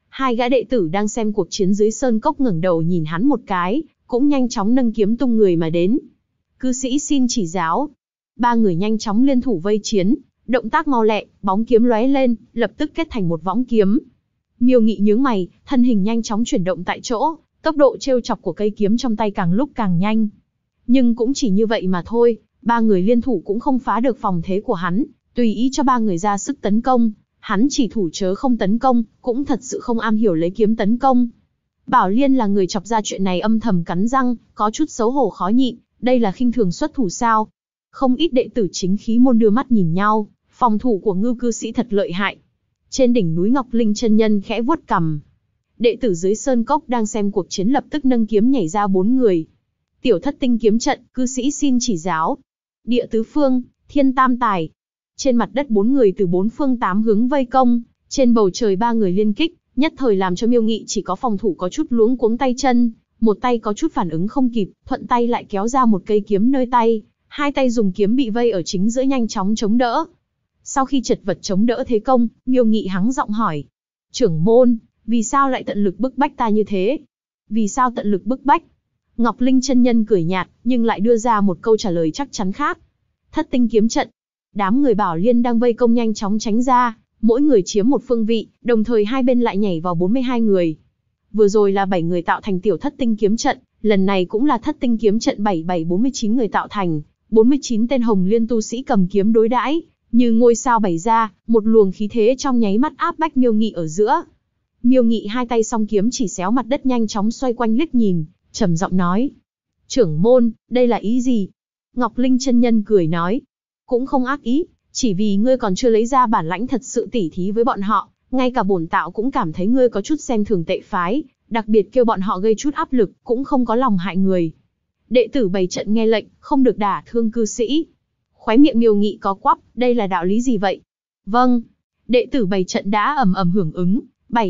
Hai gã đệ tử đang xem cuộc chiến dưới sơn cốc ngẩng đầu nhìn hắn một cái, cũng nhanh chóng nâng kiếm tung người mà đến. Cư sĩ xin chỉ giáo. Ba người nhanh chóng liên thủ vây chiến, động tác mau lẹ, bóng kiếm lóe lên, lập tức kết thành một võng kiếm. Miêu Nghị nhướng mày, thân hình nhanh chóng chuyển động tại chỗ, tốc độ trêu chọc của cây kiếm trong tay càng lúc càng nhanh. Nhưng cũng chỉ như vậy mà thôi, ba người liên thủ cũng không phá được phòng thế của hắn, tùy ý cho ba người ra sức tấn công. Hắn chỉ thủ chớ không tấn công, cũng thật sự không am hiểu lấy kiếm tấn công. Bảo Liên là người chọc ra chuyện này âm thầm cắn răng, có chút xấu hổ khó nhịn, đây là khinh thường xuất thủ sao? Không ít đệ tử chính khí môn đưa mắt nhìn nhau, phòng thủ của Ngưu cư sĩ thật lợi hại. Trên đỉnh núi Ngọc Linh chân nhân khẽ vuốt cằm. Đệ tử dưới sơn cốc đang xem cuộc chiến lập tức nâng kiếm nhảy ra 4 người. Tiểu Thất Tinh kiếm trận, cư sĩ xin chỉ giáo. Địa tứ phương, thiên tam tài. Trên mặt đất 4 người từ 4 phương 8 hướng vây công, trên bầu trời 3 người liên kích, nhất thời làm cho Miêu Nghị chỉ có phòng thủ có chút luống cuống tay chân, một tay có chút phản ứng không kịp, thuận tay lại kéo ra một cây kiếm nơi tay, hai tay dùng kiếm bị vây ở chính giữa nhanh chóng chống đỡ. Sau khi chật vật chống đỡ thế công, Miêu Nghị hắng giọng hỏi: "Trưởng môn, vì sao lại tận lực bức bách ta như thế?" "Vì sao tận lực bức bách?" Ngọc Linh chân nhân cười nhạt, nhưng lại đưa ra một câu trả lời chắc chắn khác. Thất tinh kiếm trận. Đám người Bảo Liên đang vây công nhanh chóng tránh ra, mỗi người chiếm một phương vị, đồng thời hai bên lại nhảy vào 42 người. Vừa rồi là 7 người tạo thành tiểu thất tinh kiếm trận, lần này cũng là thất tinh kiếm trận 47-49 người tạo thành, 49 tên Hồng Liên tu sĩ cầm kiếm đối đãi, như ngôi sao bày ra, một luồng khí thế trong nháy mắt áp bách Miêu Nghị ở giữa. Miêu Nghị hai tay song kiếm chỉ xéo mặt đất nhanh chóng xoay quanh liếc nhìn, trầm giọng nói: "Trưởng môn, đây là ý gì?" Ngọc Linh chân nhân cười nói: "Cũng không ác ý, chỉ vì ngươi còn chưa lấy ra bản lãnh thật sự tỉ thí với bọn họ, ngay cả bổn tạo cũng cảm thấy ngươi có chút xem thường tệ phái, đặc biệt kêu bọn họ gây chút áp lực, cũng không có lòng hại người." Đệ tử bày trận nghe lệnh, không được đả thương cư sĩ. Khóe miệng Miêu Nghị có quắp, đây là đạo lý gì vậy? Vâng. Đệ tử bày trận đã ầm ầm hưởng ứng,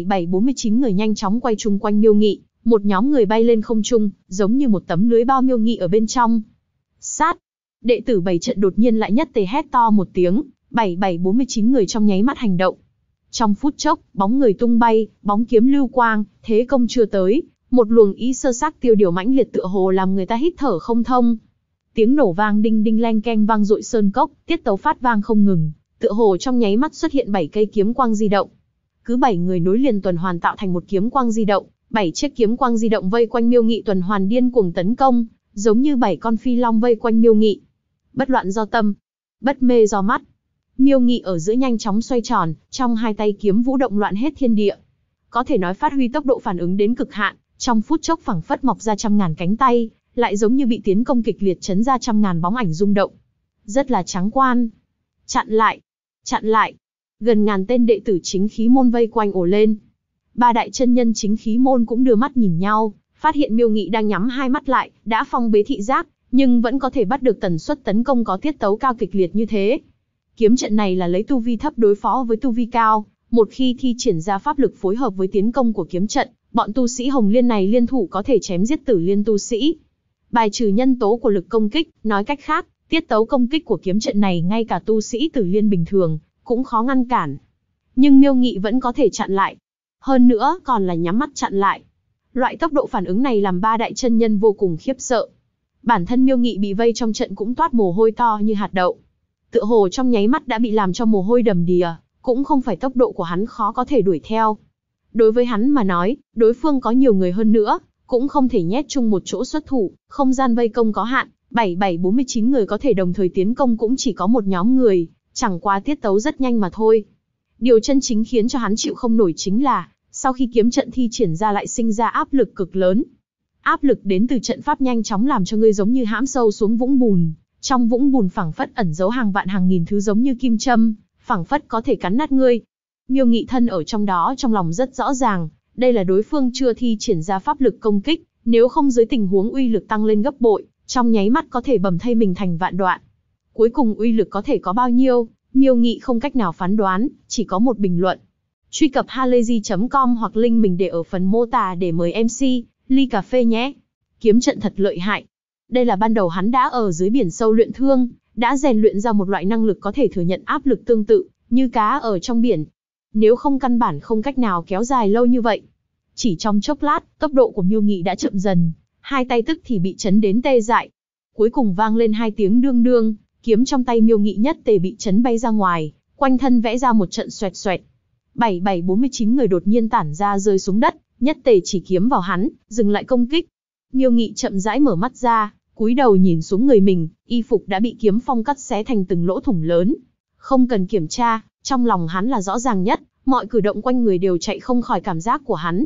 47-49 người nhanh chóng quay chung quanh Miêu Nghị, một nhóm người bay lên không trung, giống như một tấm lưới bao Miêu Nghị ở bên trong. Sát. Đệ tử bày trận đột nhiên lại nhất tề hét to một tiếng, 47-49 người trong nháy mắt hành động. Trong phút chốc, bóng người tung bay, bóng kiếm lưu quang, thế công chưa tới, một luồng ý sơ xác tiêu điều mãnh liệt tựa hồ làm người ta hít thở không thông. Tiếng nổ vang đinh đinh leng keng vang dội sơn cốc, tiết tấu phát vang không ngừng, tựa hồ trong nháy mắt xuất hiện 7 cây kiếm quang di động. Cứ 7 người nối liền tuần hoàn tạo thành một kiếm quang di động, 7 chiếc kiếm quang di động vây quanh Miêu Nghị tuần hoàn điên cuồng tấn công, giống như 7 con phi long vây quanh Miêu Nghị. Bất loạn do tâm, bất mê do mắt. Miêu Nghị ở giữa nhanh chóng xoay tròn, trong hai tay kiếm vũ động loạn hết thiên địa. Có thể nói phát huy tốc độ phản ứng đến cực hạn, trong phút chốc phảng phất mọc ra trăm ngàn cánh tay, lại giống như bị tiến công kịch liệt chấn ra trăm ngàn bóng ảnh rung động. Rất là tráng quan. Chặn lại, chặn lại. Gần ngàn tên đệ tử chính khí môn vây quanh ồ lên. Ba đại chân nhân chính khí môn cũng đưa mắt nhìn nhau, phát hiện Miêu Nghị đang nhắm hai mắt lại, đã phong bế thị giác, nhưng vẫn có thể bắt được tần suất tấn công có tiết tấu cao kịch liệt như thế. Kiếm trận này là lấy tu vi thấp đối phó với tu vi cao, một khi thi triển ra pháp lực phối hợp với tiến công của kiếm trận, bọn tu sĩ Hồng Liên này liên thủ có thể chém giết Tử Liên tu sĩ. Bài trừ nhân tố của lực công kích, nói cách khác, tiết tấu công kích của kiếm trận này ngay cả tu sĩ Tử Liên bình thường cũng khó ngăn cản. Nhưng Miêu Nghị vẫn có thể chặn lại. Hơn nữa, còn là nhắm mắt chặn lại. Loại tốc độ phản ứng này làm ba đại chân nhân vô cùng khiếp sợ. Bản thân Miêu Nghị bị vây trong trận cũng toát mồ hôi to như hạt đậu. Tựa hồ trong nháy mắt đã bị làm cho mồ hôi đầm đìa, cũng không phải tốc độ của hắn khó có thể đuổi theo. Đối với hắn mà nói, đối phương có nhiều người hơn nữa, cũng không thể nhét chung một chỗ xuất thủ, không gian vây công có hạn, 47-49 người có thể đồng thời tiến công cũng chỉ có một nhóm người, chẳng qua tiết tấu rất nhanh mà thôi. Điều chân chính khiến cho hắn chịu không nổi chính là, sau khi kiếm trận thi triển ra lại sinh ra áp lực cực lớn. Áp lực đến từ trận pháp nhanh chóng làm cho ngươi giống như hãm sâu xuống vũng bùn, trong vũng bùn phảng phất ẩn giấu hàng vạn hàng nghìn thứ giống như kim châm, phảng phất có thể cắn nát ngươi. Miêu Nghị thân ở trong đó trong lòng rất rõ ràng, đây là đối phương chưa thi triển ra pháp lực công kích, nếu không dưới tình huống uy lực tăng lên gấp bội, trong nháy mắt có thể bầm thây mình thành vạn đoạn. Cuối cùng uy lực có thể có bao nhiêu, Miêu Nghị không cách nào phán đoán, chỉ có một bình luận. Truy cập halayzi.com hoặc link mình để ở phần mô tả để mời MC, ly cà phê nhé. Kiếm trận thật lợi hại. Đây là ban đầu hắn đã ở dưới biển sâu luyện thương, đã rèn luyện ra một loại năng lực có thể thừa nhận áp lực tương tự, như cá ở trong biển. nếu không căn bản không cách nào kéo dài lâu như vậy. Chỉ trong chốc lát, tốc độ của Miêu Nghị đã chậm dần, hai tay tức thì bị chấn đến tê dại. Cuối cùng vang lên hai tiếng đương đương, kiếm trong tay Miêu Nghị nhất tề bị chấn bay ra ngoài, quanh thân vẽ ra một trận xoẹt xoẹt. 7749 người đột nhiên tản ra rơi xuống đất, nhất tề chỉ kiếm vào hắn, dừng lại công kích. Miêu Nghị chậm rãi mở mắt ra, cúi đầu nhìn xuống người mình, y phục đã bị kiếm phong cắt xé thành từng lỗ thủng lớn. Không cần kiểm tra, trong lòng hắn là rõ ràng nhất, mọi cử động quanh người đều chạy không khỏi cảm giác của hắn.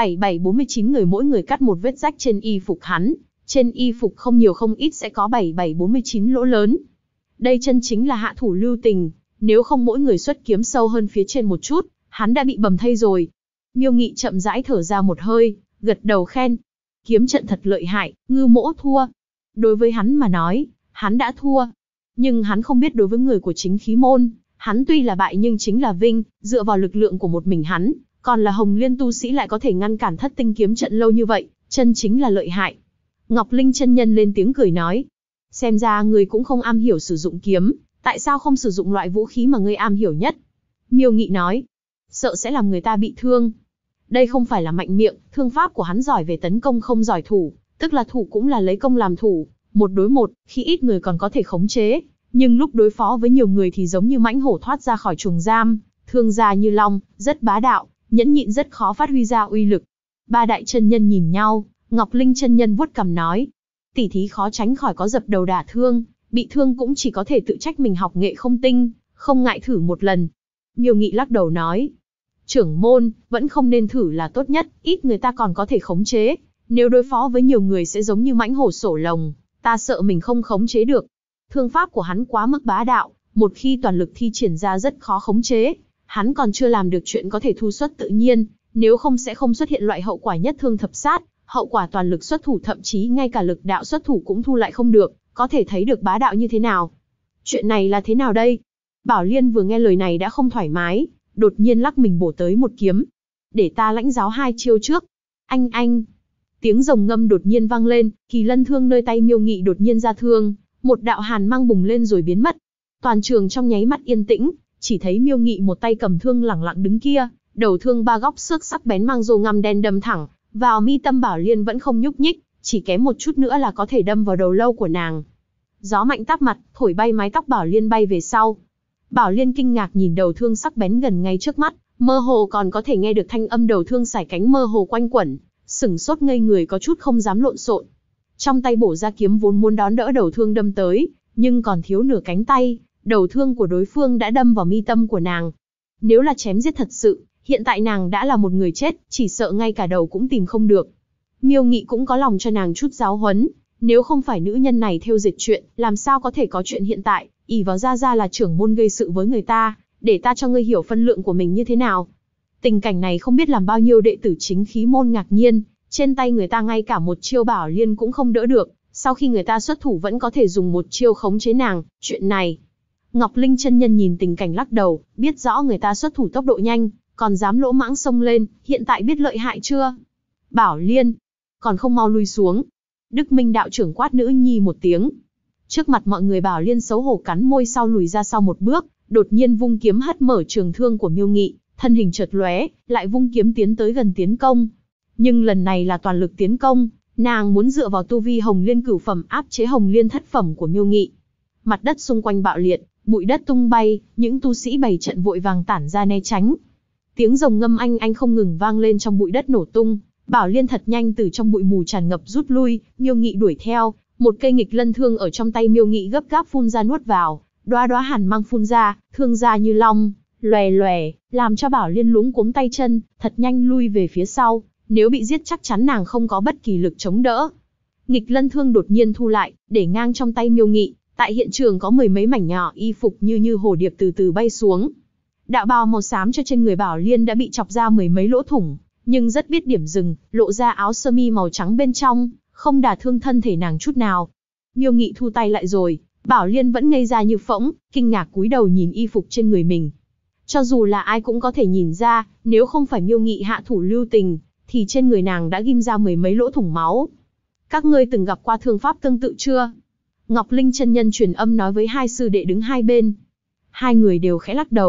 7749 người mỗi người cắt một vết rách trên y phục hắn, trên y phục không nhiều không ít sẽ có 7749 lỗ lớn. Đây chân chính là hạ thủ lưu tình, nếu không mỗi người xuất kiếm sâu hơn phía trên một chút, hắn đã bị bầm thây rồi. Miêu Nghị chậm rãi thở ra một hơi, gật đầu khen. Kiếm trận thật lợi hại, Ngư Mỗ thua. Đối với hắn mà nói, hắn đã thua. Nhưng hắn không biết đối với người của chính khí môn, hắn tuy là bại nhưng chính là vinh, dựa vào lực lượng của một mình hắn, còn là Hồng Liên tu sĩ lại có thể ngăn cản Thất Tinh kiếm trận lâu như vậy, chân chính là lợi hại. Ngọc Linh chân nhân lên tiếng cười nói. Xem ra ngươi cũng không am hiểu sử dụng kiếm, tại sao không sử dụng loại vũ khí mà ngươi am hiểu nhất? Miêu Nghị nói. Sợ sẽ làm người ta bị thương. Đây không phải là mạnh miệng, thương pháp của hắn giỏi về tấn công không giỏi thủ, tức là thủ cũng là lấy công làm thủ, một đối một, khi ít người còn có thể khống chế, nhưng lúc đối phó với nhiều người thì giống như mãnh hổ thoát ra khỏi chuồng giam, thương gia như long, rất bá đạo, nhẫn nhịn rất khó phát huy ra uy lực. Ba đại chân nhân nhìn nhau, Ngọc Linh chân nhân vuốt cằm nói, tỉ thí khó tránh khỏi có dập đầu đả thương, bị thương cũng chỉ có thể tự trách mình học nghệ không tinh, không ngại thử một lần. Miêu Nghị lắc đầu nói, trưởng môn, vẫn không nên thử là tốt nhất, ít người ta còn có thể khống chế, nếu đối phó với nhiều người sẽ giống như mãnh hổ sổ lồng, ta sợ mình không khống chế được. Thương pháp của hắn quá mức bá đạo, một khi toàn lực thi triển ra rất khó khống chế, hắn còn chưa làm được chuyện có thể thu xuất tự nhiên, nếu không sẽ không xuất hiện loại hậu quả nhất thương thập sát, hậu quả toàn lực xuất thủ thậm chí ngay cả lực đạo xuất thủ cũng thu lại không được, có thể thấy được bá đạo như thế nào. Chuyện này là thế nào đây? Bảo Liên vừa nghe lời này đã không thoải mái, đột nhiên lắc mình bổ tới một kiếm. Để ta lãnh giáo hai chiêu trước. Anh. Tiếng rồng ngâm đột nhiên vang lên, kỳ lân thương nơi tay Miêu Nghị đột nhiên ra thương, một đạo hàn mang bùng lên rồi biến mất. Toàn trường trong nháy mắt yên tĩnh, chỉ thấy Miêu Nghị một tay cầm thương lẳng lặng đứng kia, đầu thương ba góc xước sắc bén mang râu ngăm đen đâm thẳng vào mi tâm Bảo Liên vẫn không nhúc nhích, chỉ kém một chút nữa là có thể đâm vào đầu lâu của nàng. Gió mạnh táp mặt, thổi bay mái tóc Bảo Liên bay về sau. Bảo Liên kinh ngạc nhìn đầu thương sắc bén gần ngay trước mắt, mơ hồ còn có thể nghe được thanh âm đầu thương sải cánh mơ hồ quanh quẩn, sửng sốt ngây người có chút không dám lộn xộn. Trong tay bổ ra kiếm vốn muốn đón đỡ đầu thương đâm tới, nhưng còn thiếu nửa cánh tay, đầu thương của đối phương đã đâm vào mi tâm của nàng. Nếu là chém giết thật sự, hiện tại nàng đã là một người chết, chỉ sợ ngay cả đầu cũng tìm không được. Miêu Nghị cũng có lòng cho nàng chút giáo huấn, nếu không phải nữ nhân này thêu dệt chuyện, làm sao có thể có chuyện hiện tại, ỷ vào ra là trưởng môn gây sự với người ta, để ta cho ngươi hiểu phân lượng của mình như thế nào. Tình cảnh này không biết làm bao nhiêu đệ tử chính khí môn ngạc nhiên, trên tay người ta ngay cả một chiêu Bảo Liên cũng không đỡ được, sau khi người ta xuất thủ vẫn có thể dùng một chiêu khống chế nàng, chuyện này. Ngọc Linh chân nhân nhìn tình cảnh lắc đầu, biết rõ người ta xuất thủ tốc độ nhanh, còn dám lỗ mãng xông lên, hiện tại biết lợi hại chưa? Bảo Liên, còn không mau lui xuống. Đức Minh đạo trưởng quát nữ nhi một tiếng. Trước mặt mọi người Bảo Liên xấu hổ cắn môi sau lùi ra sau một bước, đột nhiên vung kiếm hất mở trường thương của Miêu Nghị, thân hình chợt lóe, lại vung kiếm tiến tới gần tiến công. Nhưng lần này là toàn lực tiến công, nàng muốn dựa vào tu vi Hồng Liên cửu phẩm áp chế Hồng Liên thất phẩm của Miêu Nghị. Mặt đất xung quanh bạo liệt, bụi đất tung bay, những tu sĩ bày trận vội vàng tản ra né tránh. Tiếng rồng ngâm anh không ngừng vang lên trong bụi đất nổ tung. Bảo Liên thật nhanh từ trong bụi mù tràn ngập rút lui, Miêu Nghị đuổi theo, một cây nghịch lân thương ở trong tay Miêu Nghị gấp gáp phun ra nuốt vào, đóa đóa hàn mang phun ra, thương ra như long, lòe lòe, làm cho Bảo Liên luống cuống tay chân, thật nhanh lui về phía sau, nếu bị giết chắc chắn nàng không có bất kỳ lực chống đỡ. Nghịch lân thương đột nhiên thu lại, để ngang trong tay Miêu Nghị, tại hiện trường có mười mấy mảnh nhỏ y phục như hồ điệp từ từ bay xuống. Đạo bào màu xám cho trên người Bảo Liên đã bị chọc ra mười mấy lỗ thủng, nhưng rất biết điểm dừng, lộ ra áo sơ mi màu trắng bên trong, không đả thương thân thể nàng chút nào. Miêu Nghị thu tay lại rồi, Bảo Liên vẫn ngây ra như phỗng, kinh ngạc cúi đầu nhìn y phục trên người mình. Cho dù là ai cũng có thể nhìn ra, nếu không phải Miêu Nghị hạ thủ lưu tình, thì trên người nàng đã ghim ra mười mấy lỗ thủng máu. Các ngươi từng gặp qua thương pháp tương tự chưa? Ngọc Linh chân nhân truyền âm nói với hai sư đệ đứng hai bên. Hai người đều khẽ lắc đầu,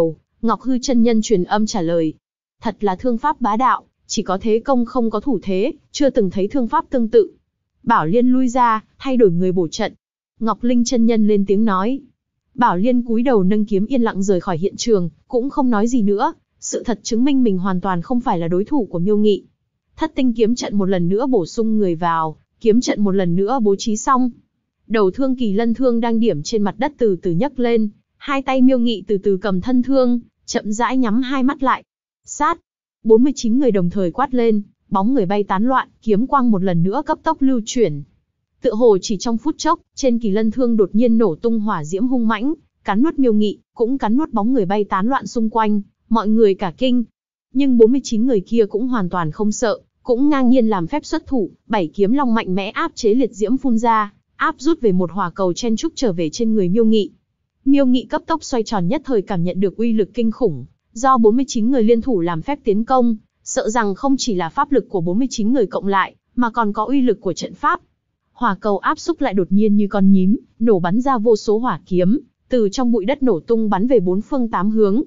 Ngọc Hư chân nhân truyền âm trả lời. Thật là thương pháp bá đạo, chỉ có thế công không có thủ thế, chưa từng thấy thương pháp tương tự. Bảo Liên lui ra, thay đổi người bổ trận. Ngọc Linh chân nhân lên tiếng nói. Bảo Liên cúi đầu nâng kiếm yên lặng rời khỏi hiện trường, cũng không nói gì nữa. Sự thật chứng minh mình hoàn toàn không phải là đối thủ của Miêu Nghị. Thất tinh kiếm trận một lần nữa bổ sung người vào, kiếm trận một lần nữa bố trí xong. Đầu thương Kỳ Lân thương đang điểm trên mặt đất từ từ nhấc lên, hai tay Miêu Nghị từ từ cầm thân thương, chậm rãi nhắm hai mắt lại. Sát! 49 người đồng thời quát lên, bóng người bay tán loạn, kiếm quang một lần nữa cấp tốc lưu chuyển. Tựa hồ chỉ trong phút chốc, trên Kỳ Lân thương đột nhiên nổ tung hỏa diễm hung mãnh, cắn nuốt Miêu Nghị, cũng cắn nuốt bóng người bay tán loạn xung quanh, mọi người cả kinh. Nhưng 49 người kia cũng hoàn toàn không sợ, cũng ngang nhiên làm phép xuất thủ, 7 kiếm long mạnh mẽ áp chế liệt diễm phun ra, áp rút về một hỏa cầu chen trúc trở về trên người Miêu Nghị. Miêu Nghị cấp tốc xoay tròn nhất thời cảm nhận được uy lực kinh khủng, do 49 người liên thủ làm phép tiến công, sợ rằng không chỉ là pháp lực của 49 người cộng lại, mà còn có uy lực của trận pháp. Hỏa cầu áp xúc lại đột nhiên như con nhím, nổ bắn ra vô số hỏa kiếm, từ trong bụi đất nổ tung bắn về bốn phương tám hướng.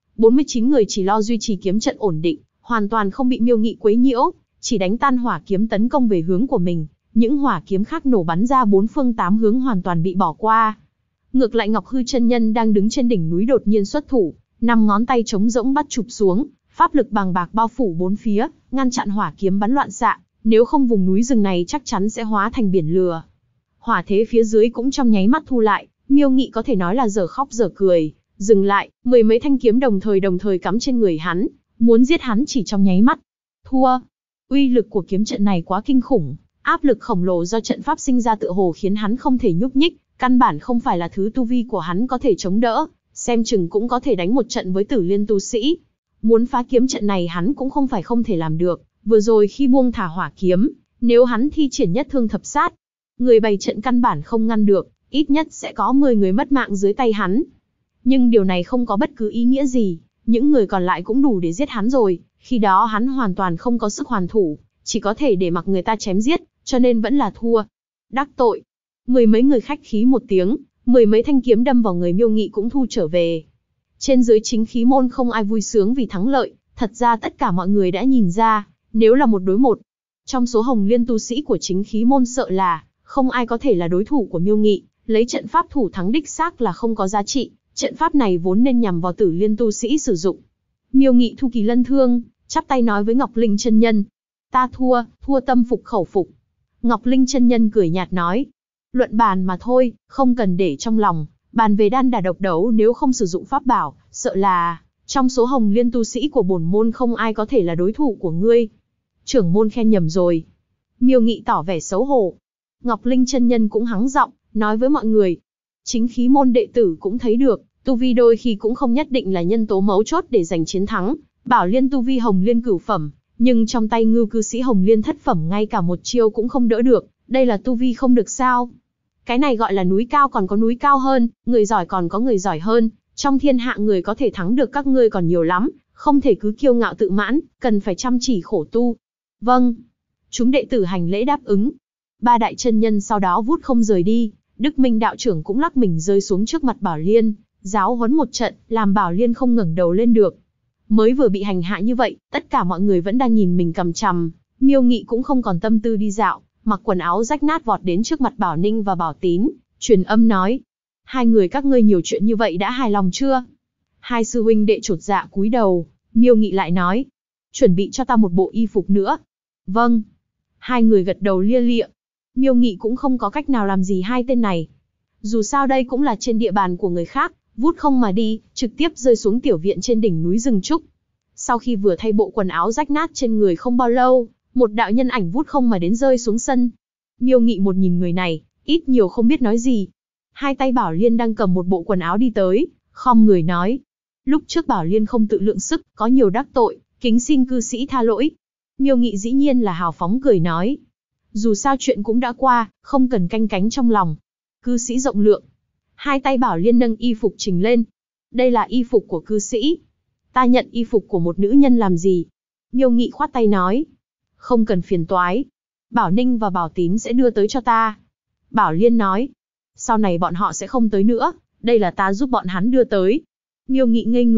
49 người chỉ lo duy trì kiếm trận ổn định, hoàn toàn không bị Miêu Nghị quấy nhiễu, chỉ đánh tan hỏa kiếm tấn công về hướng của mình, những hỏa kiếm khác nổ bắn ra bốn phương tám hướng hoàn toàn bị bỏ qua. Ngược lại Ngọc Hư chân nhân đang đứng trên đỉnh núi đột nhiên xuất thủ, 5 ngón tay trống rỗng bắt chụp xuống, pháp lực bàng bạc bao phủ bốn phía, ngăn chặn hỏa kiếm bắn loạn xạ, nếu không vùng núi rừng này chắc chắn sẽ hóa thành biển lửa. Hỏa thế phía dưới cũng trong nháy mắt thu lại, Miêu Nghị có thể nói là dở khóc dở cười, dừng lại, mười mấy thanh kiếm đồng thời cắm trên người hắn, muốn giết hắn chỉ trong nháy mắt. Thua. Uy lực của kiếm trận này quá kinh khủng, áp lực khổng lồ do trận pháp sinh ra tựa hồ khiến hắn không thể nhúc nhích, căn bản không phải là thứ tu vi của hắn có thể chống đỡ, xem chừng cũng có thể đánh một trận với Tử Liên tu sĩ. Muốn phá kiếm trận này hắn cũng không phải không thể làm được, vừa rồi khi buông thả hỏa kiếm, nếu hắn thi triển nhất thương thập sát, người bày trận căn bản không ngăn được, ít nhất sẽ có 10 người mất mạng dưới tay hắn. Nhưng điều này không có bất cứ ý nghĩa gì, những người còn lại cũng đủ để giết hắn rồi, khi đó hắn hoàn toàn không có sức hoàn thủ, chỉ có thể để mặc người ta chém giết, cho nên vẫn là thua. Đắc tội. Mười mấy người khách khí một tiếng, mười mấy thanh kiếm đâm vào người Miêu Nghị cũng thu trở về. Trên dưới chính khí môn không ai vui sướng vì thắng lợi, thật ra tất cả mọi người đã nhìn ra, nếu là một đối một, trong số Hồng Liên tu sĩ của chính khí môn sợ là không ai có thể là đối thủ của Miêu Nghị, lấy trận pháp thủ thắng đích xác là không có giá trị, trận pháp này vốn nên nhằm vào Tử Liên tu sĩ sử dụng. Miêu Nghị thu Kỳ Lân thương, chắp tay nói với Ngọc Linh chân nhân, ta thua tâm phục khẩu phục. Ngọc Linh chân nhân cười nhạt nói, luận bàn mà thôi, không cần để trong lòng, bàn về đan đả độc đấu nếu không sử dụng pháp bảo, sợ là trong số Hồng Liên tu sĩ của bổn môn không ai có thể là đối thủ của ngươi. Trưởng môn khen nhầm rồi. Miêu Nghị tỏ vẻ xấu hổ. Ngọc Linh chân nhân cũng hắng giọng, nói với mọi người. Chính khí môn đệ tử cũng thấy được, tu vi đôi khi cũng không nhất định là nhân tố mấu chốt để giành chiến thắng. Bảo Liên tu vi Hồng Liên cửu phẩm, nhưng trong tay Ngưu cư sĩ Hồng Liên thất phẩm ngay cả một chiêu cũng không đỡ được, đây là tu vi không được sao? Cái này gọi là núi cao còn có núi cao hơn, người giỏi còn có người giỏi hơn, trong thiên hạ người có thể thắng được các ngươi còn nhiều lắm, không thể cứ kiêu ngạo tự mãn, cần phải chăm chỉ khổ tu. Vâng. Chúng đệ tử hành lễ đáp ứng. Ba đại chân nhân sau đó vút không rời đi, Đức Minh đạo trưởng cũng lắc mình rơi xuống trước mặt Bảo Liên, giáo huấn một trận, làm Bảo Liên không ngẩng đầu lên được. Mới vừa bị hành hạ như vậy, tất cả mọi người vẫn đang nhìn mình cằm chằm, Miêu Nghị cũng không còn tâm tư đi dạo, mặc quần áo rách nát vọt đến trước mặt Bảo Ninh và Bảo Tín, truyền âm nói: hai người các ngươi nhiều chuyện như vậy đã hài lòng chưa? Hai sư huynh đệ chột dạ cúi đầu, Miêu Nghị lại nói: chuẩn bị cho ta một bộ y phục nữa. Vâng. Hai người gật đầu lia lịa. Miêu Nghị cũng không có cách nào làm gì hai tên này. Dù sao đây cũng là trên địa bàn của người khác, vút không mà đi, trực tiếp rơi xuống tiểu viện trên đỉnh núi rừng trúc. Sau khi vừa thay bộ quần áo rách nát trên người không bao lâu, một đạo nhân ảnh vút không mà đến rơi xuống sân. Miêu Nghị một nhìn người này, ít nhiều không biết nói gì. Hai tay Bảo Liên đang cầm một bộ quần áo đi tới, khom người nói: lúc trước Bảo Liên không tự lượng sức, có nhiều đắc tội, kính xin cư sĩ tha lỗi. Miêu Nghị dĩ nhiên là hào phóng cười nói: dù sao chuyện cũng đã qua, không cần canh cánh trong lòng. Cư sĩ rộng lượng. Hai tay Bảo Liên nâng y phục trình lên. Đây là y phục của cư sĩ. Ta nhận y phục của một nữ nhân làm gì? Miêu Nghị khoát tay nói: không cần phiền toái. Bảo Ninh và Bảo Tín sẽ đưa tới cho ta. Bảo Liên nói: sau này bọn họ sẽ không tới nữa, đây là ta giúp bọn hắn đưa tới. Miêu Nghị ngây người,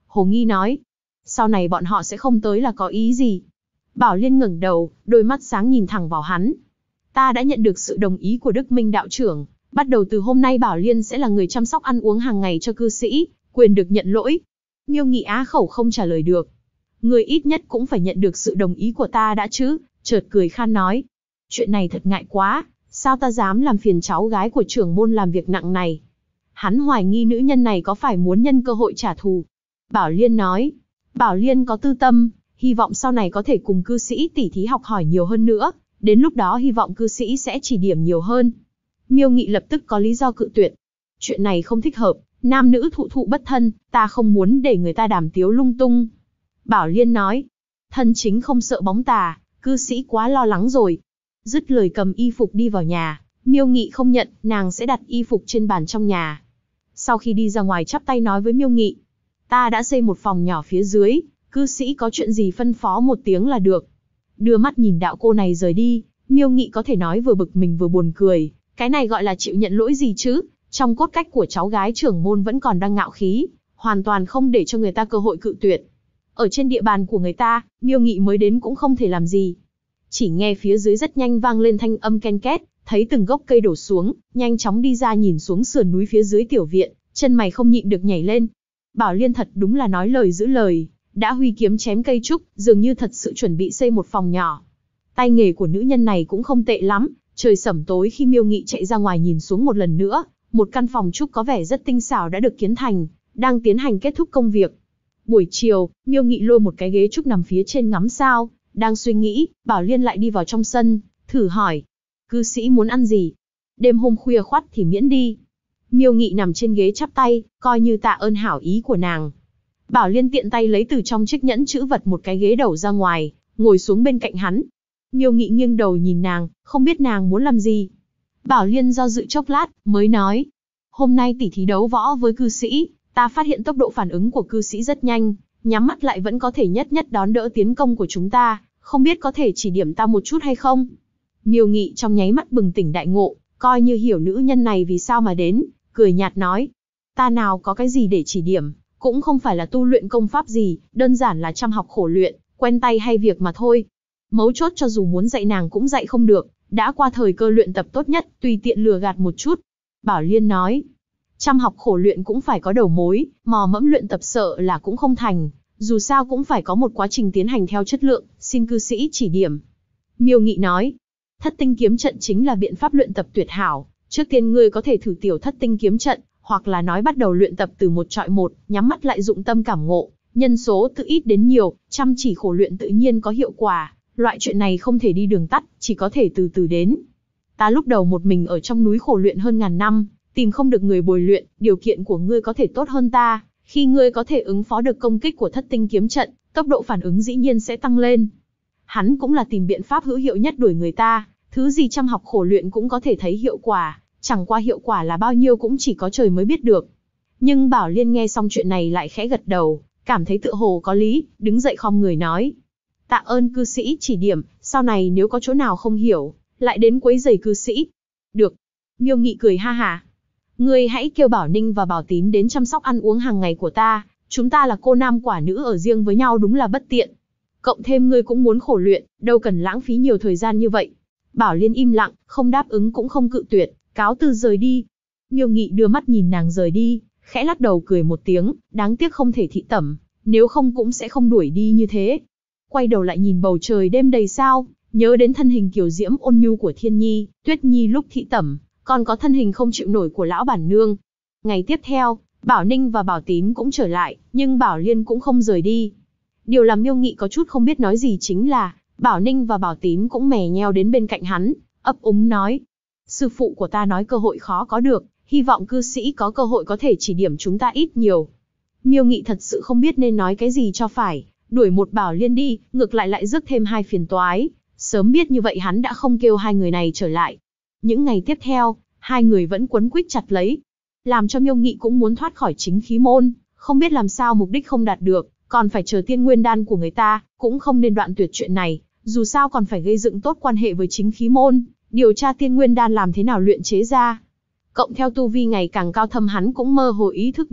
hồ nghi nói. Sau này bọn họ sẽ không tới là có ý gì? Bảo Liên ngẩng đầu, đôi mắt sáng nhìn thẳng vào hắn. Ta đã nhận được sự đồng ý của Đức Minh đạo trưởng. Bắt đầu từ hôm nay Bảo Liên sẽ là người chăm sóc ăn uống hàng ngày cho cư sĩ, quyền được nhận lỗi. Miêu Nghị á khẩu không trả lời được. Người ít nhất cũng phải nhận được sự đồng ý của ta đã chứ, chợt cười khan nói. Chuyện này thật ngại quá, sao ta dám làm phiền cháu gái của trưởng môn làm việc nặng này. Hắn hoài nghi nữ nhân này có phải muốn nhân cơ hội trả thù. Bảo Liên nói, Bảo Liên có tư tâm, hy vọng sau này có thể cùng cư sĩ tỉ thí học hỏi nhiều hơn nữa, đến lúc đó hy vọng cư sĩ sẽ chỉ điểm nhiều hơn. Miêu Nghị lập tức có lý do cự tuyệt. Chuyện này không thích hợp, nam nữ thụ thụ bất thân, ta không muốn để người ta đàm tiếu lung tung. Bảo Liên nói, thân chính không sợ bóng tà, cư sĩ quá lo lắng rồi. Dứt lời cầm y phục đi vào nhà, Miêu Nghị không nhận, nàng sẽ đặt y phục trên bàn trong nhà. Sau khi đi ra ngoài chắp tay nói với Miêu Nghị, ta đã xây một phòng nhỏ phía dưới, cư sĩ có chuyện gì phân phó một tiếng là được. Đưa mắt nhìn đạo cô này rời đi, Miêu Nghị có thể nói vừa bực mình vừa buồn cười, cái này gọi là chịu nhận lỗi gì chứ, trong cốt cách của cháu gái trưởng môn vẫn còn đang ngạo khí, hoàn toàn không để cho người ta cơ hội cự tuyệt. Ở trên địa bàn của người ta, Miêu Nghị mới đến cũng không thể làm gì. Chỉ nghe phía dưới rất nhanh vang lên thanh âm ken két, thấy từng gốc cây đổ xuống, nhanh chóng đi ra nhìn xuống sườn núi phía dưới tiểu viện, chân mày không nhịn được nhảy lên. Bảo Liên thật đúng là nói lời giữ lời, đã huy kiếm chém cây trúc, dường như thật sự chuẩn bị xây một phòng nhỏ. Tay nghề của nữ nhân này cũng không tệ lắm, trời sẩm tối khi Miêu Nghị chạy ra ngoài nhìn xuống một lần nữa, một căn phòng trúc có vẻ rất tinh xảo đã được kiến thành, đang tiến hành kết thúc công việc. Buổi chiều, Miêu Nghị lôi một cái ghế trúc nằm phía trên ngắm sao, đang suy nghĩ, Bảo Liên lại đi vào trong sân, thử hỏi, cư sĩ muốn ăn gì? Đêm hôm khuya khoắt thì miễn đi. Miêu Nghị nằm trên ghế chắp tay, coi như tạ ơn hảo ý của nàng. Bảo Liên tiện tay lấy từ trong chiếc nhẫn chữ vật một cái ghế đầu ra ngoài, ngồi xuống bên cạnh hắn. Miêu Nghị nghiêng đầu nhìn nàng, không biết nàng muốn làm gì. Bảo Liên do dự chốc lát, mới nói, hôm nay tỉ thí đấu võ với cư sĩ, ta phát hiện tốc độ phản ứng của cư sĩ rất nhanh, nhắm mắt lại vẫn có thể nhất nhất đón đỡ tiến công của chúng ta, không biết có thể chỉ điểm ta một chút hay không? Miêu Nghị trong nháy mắt bừng tỉnh đại ngộ, coi như hiểu nữ nhân này vì sao mà đến, cười nhạt nói, ta nào có cái gì để chỉ điểm, cũng không phải là tu luyện công pháp gì, đơn giản là chăm học khổ luyện, quen tay hay việc mà thôi. Mấu chốt cho dù muốn dạy nàng cũng dạy không được, đã qua thời cơ luyện tập tốt nhất, tùy tiện lừa gạt một chút. Bảo Liên nói, chăm học khổ luyện cũng phải có đầu mối, mò mẫm luyện tập sợ là cũng không thành, dù sao cũng phải có một quá trình tiến hành theo chất lượng, xin cư sĩ chỉ điểm. Miêu Nghị nói, thất tinh kiếm trận chính là biện pháp luyện tập tuyệt hảo, trước tiên ngươi có thể thử tiểu thất tinh kiếm trận, hoặc là nói bắt đầu luyện tập từ một chọi một, nhắm mắt lại dụng tâm cảm ngộ, nhân số từ ít đến nhiều, chăm chỉ khổ luyện tự nhiên có hiệu quả, loại chuyện này không thể đi đường tắt, chỉ có thể từ từ đến. Ta lúc đầu một mình ở trong núi khổ luyện hơn ngàn năm, tìm không được người bồi luyện, điều kiện của ngươi có thể tốt hơn ta, khi ngươi có thể ứng phó được công kích của thất tinh kiếm trận, tốc độ phản ứng dĩ nhiên sẽ tăng lên. Hắn cũng là tìm biện pháp hữu hiệu nhất đuổi người ta, thứ gì chăm học khổ luyện cũng có thể thấy hiệu quả, chẳng qua hiệu quả là bao nhiêu cũng chỉ có trời mới biết được. Nhưng Bảo Liên nghe xong chuyện này lại khẽ gật đầu, cảm thấy tựa hồ có lý, đứng dậy khom người nói, tạ ơn cư sĩ chỉ điểm, sau này nếu có chỗ nào không hiểu, lại đến quấy rầy cư sĩ. Được. Miêu Nghị cười ha hả. Ngươi hãy kêu Bảo Ninh và Bảo Tín đến chăm sóc ăn uống hàng ngày của ta, chúng ta là cô nam quả nữ ở riêng với nhau đúng là bất tiện. Cộng thêm ngươi cũng muốn khổ luyện, đâu cần lãng phí nhiều thời gian như vậy. Bảo Liên im lặng, không đáp ứng cũng không cự tuyệt, cáo từ rời đi. Miêu Nghị đưa mắt nhìn nàng rời đi, khẽ lắc đầu cười một tiếng, đáng tiếc không thể thị tẩm, nếu không cũng sẽ không đuổi đi như thế. Quay đầu lại nhìn bầu trời đêm đầy sao, nhớ đến thân hình kiều diễm ôn nhu của Thiên Nhi, Tuyết Nhi lúc thị tẩm, còn có thân hình không chịu nổi của lão bản nương. Ngày tiếp theo, Bảo Ninh và Bảo Tín cũng trở lại, nhưng Bảo Liên cũng không rời đi. Điều làm Miêu Nghị có chút không biết nói gì chính là, Bảo Ninh và Bảo Tín cũng mè nheo đến bên cạnh hắn, ấp úng nói. Sư phụ của ta nói cơ hội khó có được, hy vọng cư sĩ có cơ hội có thể chỉ điểm chúng ta ít nhiều. Miêu Nghị thật sự không biết nên nói cái gì cho phải, đuổi một Bảo Liên đi, ngược lại rước thêm hai phiền toái. Sớm biết như vậy hắn đã không kêu hai người này trở lại. Những ngày tiếp theo, hai người vẫn quấn quýt chặt lấy. Làm cho Miêu Nghị cũng muốn thoát khỏi chính khí môn, không biết làm sao mục đích không đạt được, còn phải chờ tiên nguyên đan của người ta, cũng không nên đoạn tuyệt chuyện này, dù sao còn phải gây dựng tốt quan hệ với chính khí môn, điều tra tiên nguyên đan làm thế nào luyện chế ra. Cộng theo tu vi ngày càng cao thâm hắn cũng mơ hồ ý thức được,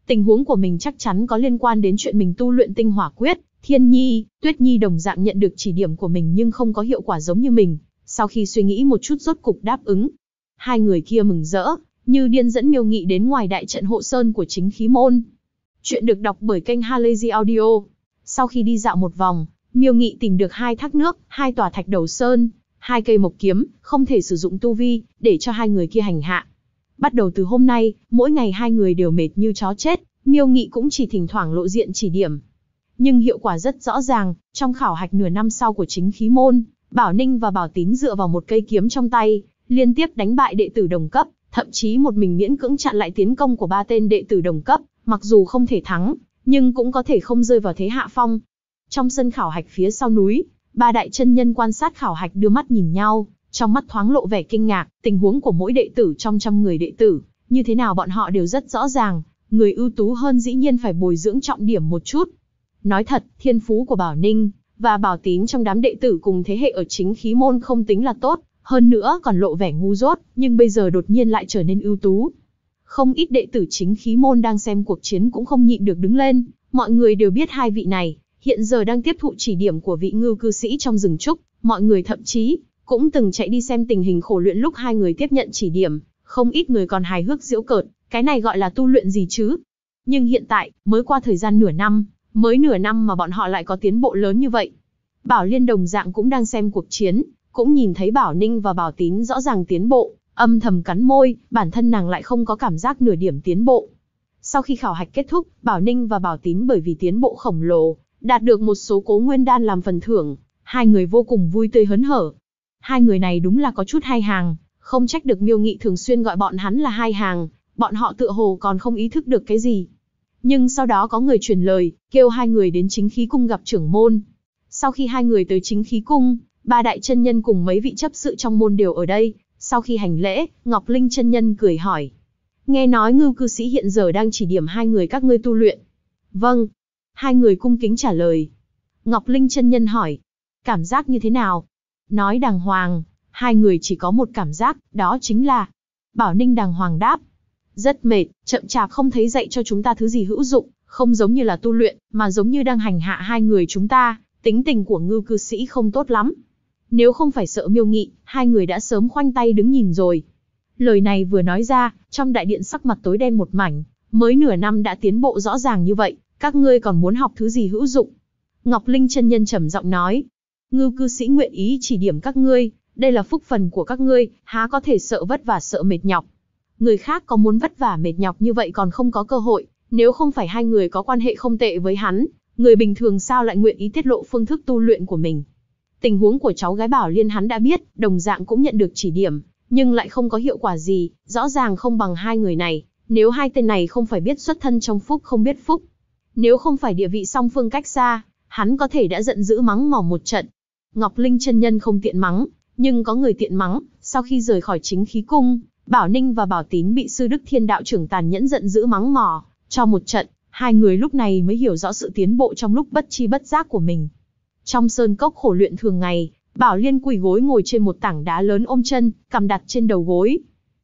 Tình huống của mình chắc chắn có liên quan đến chuyện mình tu luyện tinh hỏa quyết. Thiên Nhi, Tuyết Nhi đồng dạng nhận được chỉ điểm của mình nhưng không có hiệu quả giống như mình. Sau khi suy nghĩ một chút rốt cục đáp ứng. Hai người kia mừng rỡ, như điên dẫn Miêu Nghị đến ngoài đại trận hộ sơn của chính khí môn. Chuyện được đọc bởi kênh Halazy Audio. Sau khi đi dạo một vòng, Miêu Nghị tìm được 2 thác nước, 2 tòa thạch đầu sơn, 2 cây mộc kiếm, không thể sử dụng tu vi, để cho hai người kia hành hạ. Bắt đầu từ hôm nay, mỗi ngày hai người đều mệt như chó chết, Miêu Nghị cũng chỉ thỉnh thoảng lộ diện chỉ điểm. Nhưng hiệu quả rất rõ ràng, trong khảo hạch nửa năm sau của chính khí môn, Bảo Ninh và Bảo Tín dựa vào một cây kiếm trong tay, liên tiếp đánh bại đệ tử đồng cấp, thậm chí một mình miễn cưỡng chặn lại tiến công của 3 tên đệ tử đồng cấp, mặc dù không thể thắng, nhưng cũng có thể không rơi vào thế hạ phong. Trong sân khảo hạch phía sau núi, 3 đại chân nhân quan sát khảo hạch đưa mắt nhìn nhau, trong mắt thoáng lộ vẻ kinh ngạc, tình huống của mỗi đệ tử trong 100 người đệ tử, như thế nào bọn họ đều rất rõ ràng, người ưu tú hơn dĩ nhiên phải bồi dưỡng trọng điểm một chút. Nói thật, thiên phú của Bảo Ninh và Bảo Tín trong đám đệ tử cùng thế hệ ở chính khí môn không tính là tốt, hơn nữa còn lộ vẻ ngu dốt, nhưng bây giờ đột nhiên lại trở nên ưu tú. Không ít đệ tử chính khí môn đang xem cuộc chiến cũng không nhịn được đứng lên, mọi người đều biết hai vị này, hiện giờ đang tiếp thụ chỉ điểm của vị ngưu cư sĩ trong rừng trúc, mọi người thậm chí cũng từng chạy đi xem tình hình khổ luyện lúc hai người tiếp nhận chỉ điểm, không ít người còn hài hước giễu cợt, cái này gọi là tu luyện gì chứ? Nhưng hiện tại, mới qua thời gian mới nửa năm mà bọn họ lại có tiến bộ lớn như vậy. Bảo Liên đồng dạng cũng đang xem cuộc chiến, cũng nhìn thấy Bảo Ninh và Bảo Tín rõ ràng tiến bộ, âm thầm cắn môi, bản thân nàng lại không có cảm giác nửa điểm tiến bộ. Sau khi khảo hạch kết thúc, Bảo Ninh và Bảo Tín bởi vì tiến bộ khổng lồ, đạt được một số cố nguyên đan làm phần thưởng, hai người vô cùng vui tươi hớn hở. Hai người này đúng là có chút hai hàng, không trách được Miêu Nghị thường xuyên gọi bọn hắn là hai hàng, bọn họ tựa hồ còn không ý thức được cái gì. Nhưng sau đó có người truyền lời, kêu hai người đến chính khí cung gặp trưởng môn. Sau khi hai người tới chính khí cung, 3 đại chân nhân cùng mấy vị chấp sự trong môn đều ở đây. Sau khi hành lễ, Ngọc Linh chân nhân cười hỏi. Nghe nói ngưu cư sĩ hiện giờ đang chỉ điểm hai người các ngươi tu luyện. Vâng. Hai người cung kính trả lời. Ngọc Linh chân nhân hỏi. Cảm giác như thế nào? Nói đàng hoàng, hai người chỉ có một cảm giác, đó chính là... Bảo Ninh đàng hoàng đáp. Rất mệt, chậm chạp không thấy dạy cho chúng ta thứ gì hữu dụng, không giống như là tu luyện, mà giống như đang hành hạ hai người chúng ta, tính tình của ngưu cư sĩ không tốt lắm. Nếu không phải sợ Miêu Nghị, hai người đã sớm khoanh tay đứng nhìn rồi. Lời này vừa nói ra, trong đại điện sắc mặt tối đen một mảnh, mới nửa năm đã tiến bộ rõ ràng như vậy, các ngươi còn muốn học thứ gì hữu dụng? Ngọc Linh chân nhân trầm giọng nói, ngưu cư sĩ nguyện ý chỉ điểm các ngươi, đây là phúc phần của các ngươi, há có thể sợ vất vả sợ mệt nhọc. Người khác có muốn vất vả mệt nhọc như vậy còn không có cơ hội, nếu không phải hai người có quan hệ không tệ với hắn, người bình thường sao lại nguyện ý tiết lộ phương thức tu luyện của mình. Tình huống của cháu gái Bảo Liên hắn đã biết, đồng dạng cũng nhận được chỉ điểm, nhưng lại không có hiệu quả gì, rõ ràng không bằng hai người này, nếu hai tên này không phải biết xuất thân trong phúc không biết phúc. Nếu không phải địa vị song phương cách xa, hắn có thể đã giận dữ mắng mỏ một trận. Ngọc Linh chân nhân không tiện mắng, nhưng có người tiện mắng, sau khi rời khỏi chính khí cung, Bảo Ninh và Bảo Tín bị sư Đức Thiên đạo trưởng tàn nhẫn giận dữ mắng mỏ, cho một trận, hai người lúc này mới hiểu rõ sự tiến bộ trong lúc bất chi bất giác của mình. Trong sơn cốc khổ luyện thường ngày, Bảo Liên quỳ gối ngồi trên một tảng đá lớn ôm chân, cằm đặt trên đầu gối.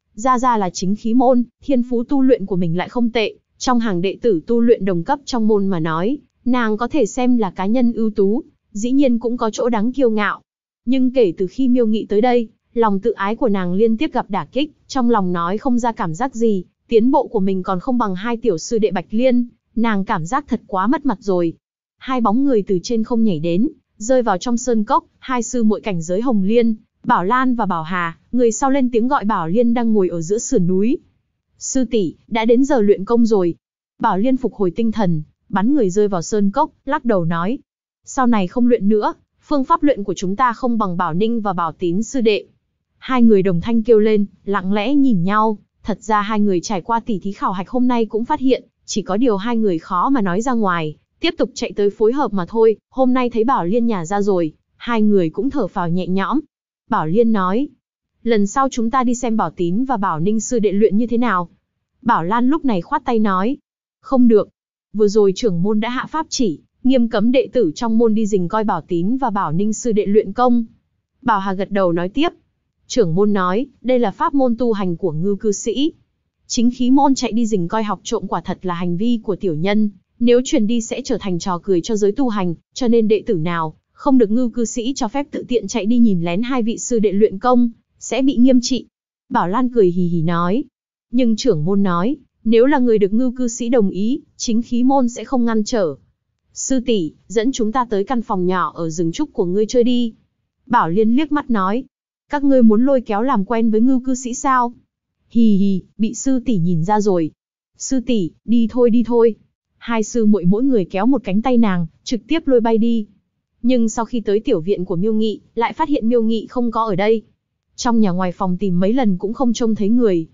Ra là chính khí môn, thiên phú tu luyện của mình lại không tệ, trong hàng đệ tử tu luyện đồng cấp trong môn mà nói, nàng có thể xem là cá nhân ưu tú, dĩ nhiên cũng có chỗ đáng kiêu ngạo. Nhưng kể từ khi Miêu Nghị tới đây, lòng tự ái của nàng liên tiếp gặp đả kích, trong lòng nói không ra cảm giác gì, tiến bộ của mình còn không bằng hai tiểu sư đệ Bạch Liên, nàng cảm giác thật quá mất mặt rồi. Hai bóng người từ trên không nhảy đến, rơi vào trong sơn cốc, hai sư muội cảnh giới Hồng Liên, Bảo Lan và Bảo Hà, người sau lên tiếng gọi Bảo Liên đang ngồi ở giữa sườn núi. Sư tỷ, đã đến giờ luyện công rồi. Bảo Liên phục hồi tinh thần, bắn người rơi vào sơn cốc, lắc đầu nói. Sau này không luyện nữa, phương pháp luyện của chúng ta không bằng Bảo Ninh và Bảo Tín sư đệ. Hai người đồng thanh kêu lên, lặng lẽ nhìn nhau, thật ra hai người trải qua tỉ thí khảo hạch hôm nay cũng phát hiện, chỉ có điều hai người khó mà nói ra ngoài, tiếp tục chạy tới phối hợp mà thôi, hôm nay thấy Bảo Liên nhả ra rồi, hai người cũng thở phào nhẹ nhõm. Bảo Liên nói, lần sau chúng ta đi xem Bảo Tín và Bảo Ninh sư đệ luyện như thế nào. Bảo Lan lúc này khoát tay nói, không được, vừa rồi trưởng môn đã hạ pháp chỉ, nghiêm cấm đệ tử trong môn đi rình coi Bảo Tín và Bảo Ninh sư đệ luyện công. Bảo Hà gật đầu nói tiếp, trưởng môn nói, đây là pháp môn tu hành của ngưu cư sĩ. Chính khí môn chạy đi rình coi học trộm quả thật là hành vi của tiểu nhân, nếu truyền đi sẽ trở thành trò cười cho giới tu hành, cho nên đệ tử nào không được Ngưu cư sĩ cho phép tự tiện chạy đi nhìn lén hai vị sư đệ luyện công, sẽ bị nghiêm trị. Bảo Lan cười hì hì nói. Nhưng trưởng môn nói, nếu là người được Ngưu cư sĩ đồng ý, chính khí môn sẽ không ngăn trở. Sư tỷ, dẫn chúng ta tới căn phòng nhỏ ở rừng trúc của ngươi chơi đi. Bảo Liên liếc mắt nói. Các ngươi muốn lôi kéo làm quen với Ngưu cư sĩ sao? Hì hì, bị sư tỷ nhìn ra rồi. Sư tỷ, đi thôi đi thôi. Hai sư muội mỗi người kéo một cánh tay nàng, trực tiếp lôi bay đi. Nhưng sau khi tới tiểu viện của Miêu Nghị, lại phát hiện Miêu Nghị không có ở đây. Trong nhà ngoài phòng tìm mấy lần cũng không trông thấy người.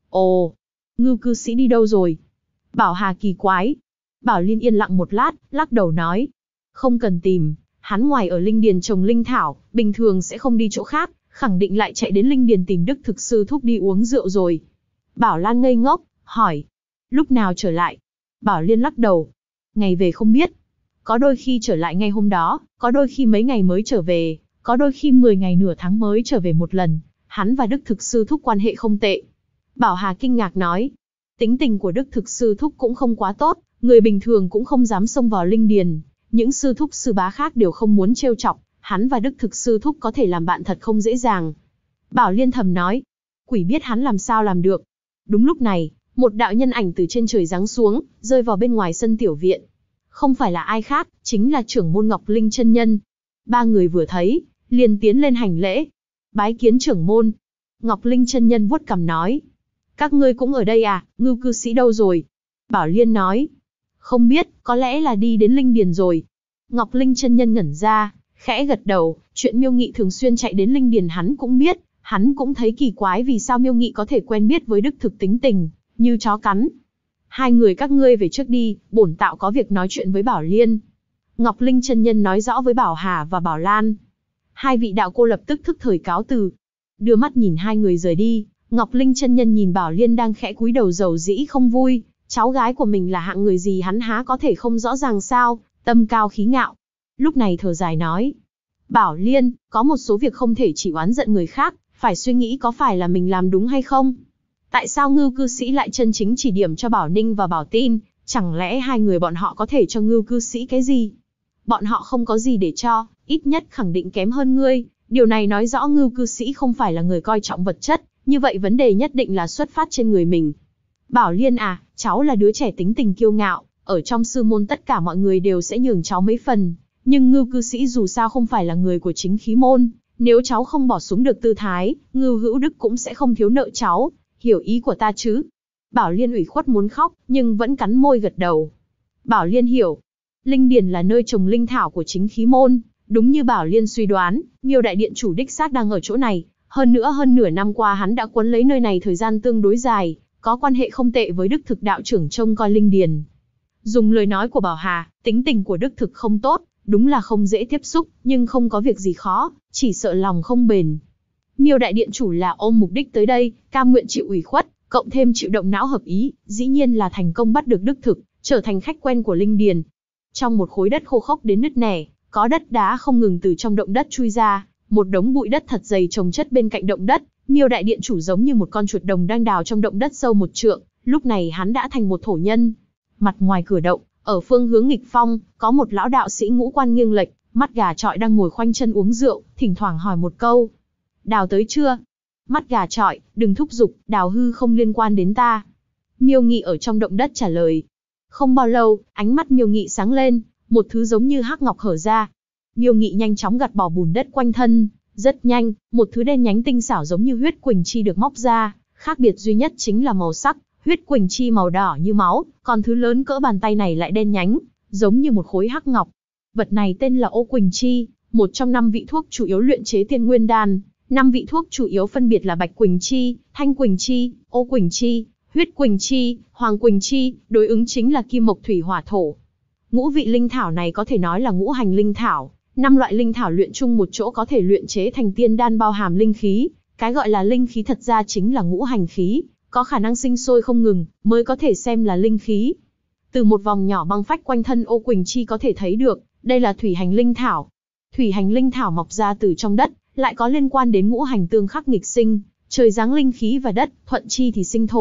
Ồ, Ngưu cư sĩ đi đâu rồi? Bảo Hà kỳ quái. Bảo Liên yên lặng một lát, lắc đầu nói. Không cần tìm, hắn ngoài ở linh điền trồng linh thảo, bình thường sẽ không đi chỗ khác, khẳng định lại chạy đến linh điền tìm Đức Thực Sư Thúc đi uống rượu rồi. Bảo Lan ngây ngốc, hỏi. Lúc nào trở lại? Bảo Liên lắc đầu. Ngày về không biết. Có đôi khi trở lại ngay hôm đó, có đôi khi mấy ngày mới trở về, có đôi khi 10 ngày nửa tháng mới trở về một lần. Hắn và Đức Thực Sư Thúc quan hệ không tệ. Bảo Hà kinh ngạc nói. Tính tình của Đức Thực Sư Thúc cũng không quá tốt, người bình thường cũng không dám xông vào linh điền. Những sư thúc sư bá khác đều không muốn trêu chọc, hắn và Đức Thực Sư Thúc có thể làm bạn thật không dễ dàng. Bảo Liên thầm nói. Quỷ biết hắn làm sao làm được. Đúng lúc này, một đạo nhân ảnh từ trên trời giáng xuống, rơi vào bên ngoài sân tiểu viện. Không phải là ai khác, chính là trưởng môn Ngọc Linh chân nhân. Ba người vừa thấy, liền tiến lên hành lễ. Bái kiến trưởng môn. Ngọc Linh chân nhân vuốt cằm nói. Các ngươi cũng ở đây à, Ngưu cư sĩ đâu rồi? Bảo Liên nói. Không biết, có lẽ là đi đến linh điền rồi. Ngọc Linh chân nhân ngẩn ra, khẽ gật đầu, chuyện Miêu Nghị thường xuyên chạy đến linh điền hắn cũng biết, hắn cũng thấy kỳ quái vì sao Miêu Nghị có thể quen biết với Đức Thực tính tình, như chó cắn. Hai người các ngươi về trước đi, bổn tạo có việc nói chuyện với Bảo Liên. Ngọc Linh chân nhân nói rõ với Bảo Hà và Bảo Lan. Hai vị đạo cô lập tức thức thời cáo từ. Đưa mắt nhìn hai người rời đi, Ngọc Linh chân nhân nhìn Bảo Liên đang khẽ cúi đầu dầu dĩ không vui, cháu gái của mình là hạng người gì hắn há có thể không rõ ràng sao, tâm cao khí ngạo. Lúc này thở dài nói. Bảo Liên, có một số việc không thể chỉ oán giận người khác, phải suy nghĩ có phải là mình làm đúng hay không. Tại sao Ngưu cư sĩ lại chân chính chỉ điểm cho Bảo Ninh và Bảo Tin, chẳng lẽ hai người bọn họ có thể cho Ngưu cư sĩ cái gì? Bọn họ không có gì để cho, ít nhất khẳng định kém hơn ngươi, điều này nói rõ Ngưu cư sĩ không phải là người coi trọng vật chất, như vậy vấn đề nhất định là xuất phát trên người mình. Bảo Liên à, cháu là đứa trẻ tính tình kiêu ngạo, ở trong sư môn tất cả mọi người đều sẽ nhường cháu mấy phần, nhưng Ngưu cư sĩ dù sao không phải là người của chính khí môn, nếu cháu không bỏ xuống được tư thái, Ngưu Hữu Đức cũng sẽ không thiếu nợ cháu, hiểu ý của ta chứ? Bảo Liên ủy khuất muốn khóc, nhưng vẫn cắn môi gật đầu. Bảo Liên hiểu, linh điền là nơi trồng linh thảo của chính khí môn, đúng như Bảo Liên suy đoán, Miêu đại điện chủ đích xác đang ở chỗ này, hơn nữa hơn nửa năm qua hắn đã quấn lấy nơi này thời gian tương đối dài, có quan hệ không tệ với Đức Thực đạo trưởng trông coi linh điền. Dùng lời nói của Bảo Hà, tính tình của Đức Thực không tốt, đúng là không dễ tiếp xúc, nhưng không có việc gì khó, chỉ sợ lòng không bền. Miêu đại điện chủ là ôm mục đích tới đây, cam nguyện chịu ủy khuất, cộng thêm chịu động não hợp ý, dĩ nhiên là thành công bắt được Đức Thực, trở thành khách quen của linh điền. Trong một khối đất khô khốc đến nứt nẻ, có đất đá không ngừng từ trong động đất chui ra, một đống bụi đất thật dày chồng chất bên cạnh động đất. Miêu đại điện chủ giống như một con chuột đồng đang đào trong động đất sâu 1 trượng, lúc này hắn đã thành một thổ nhân. Mặt ngoài cửa động, ở phương hướng nghịch phong, có một lão đạo sĩ ngũ quan nghiêng lệch, mắt gà trọi đang ngồi khoanh chân uống rượu, thỉnh thoảng hỏi một câu. Đào tới chưa? Mắt gà trọi, đừng thúc giục, đào hư không liên quan đến ta. Miêu Nghị ở trong động đất trả lời. Không bao lâu, ánh mắt Miêu Nghị sáng lên, một thứ giống như hắc ngọc hở ra. Miêu Nghị nhanh chóng gạt bỏ bùn đất quanh thân, rất nhanh, một thứ đen nhánh tinh xảo giống như huyết quỳnh chi được móc ra, khác biệt duy nhất chính là màu sắc, huyết quỳnh chi màu đỏ như máu, còn thứ lớn cỡ bàn tay này lại đen nhánh, giống như một khối hắc ngọc. Vật này tên là Ô Quỳnh Chi, một trong 5 vị thuốc chủ yếu luyện chế Tiên Nguyên Đan. 5 vị thuốc chủ yếu phân biệt là Bạch Quỳnh Chi, Thanh Quỳnh Chi, Ô Quỳnh Chi, Huyết Quỳnh Chi, Hoàng Quỳnh Chi, đối ứng chính là kim mộc thủy hỏa thổ. Ngũ vị linh thảo này có thể nói là ngũ hành linh thảo, 5 loại linh thảo luyện chung một chỗ có thể luyện chế thành tiên đan bao hàm linh khí, cái gọi là linh khí thật ra chính là ngũ hành khí, có khả năng sinh sôi không ngừng, mới có thể xem là linh khí. Từ một vòng nhỏ băng phách quanh thân Ô Quỳnh Chi có thể thấy được, đây là thủy hành linh thảo. Thủy hành linh thảo mọc ra từ trong đất, lại có liên quan đến ngũ hành tương khắc nghịch sinh, trời giáng linh khí và đất, thuận chi thì sinh thổ,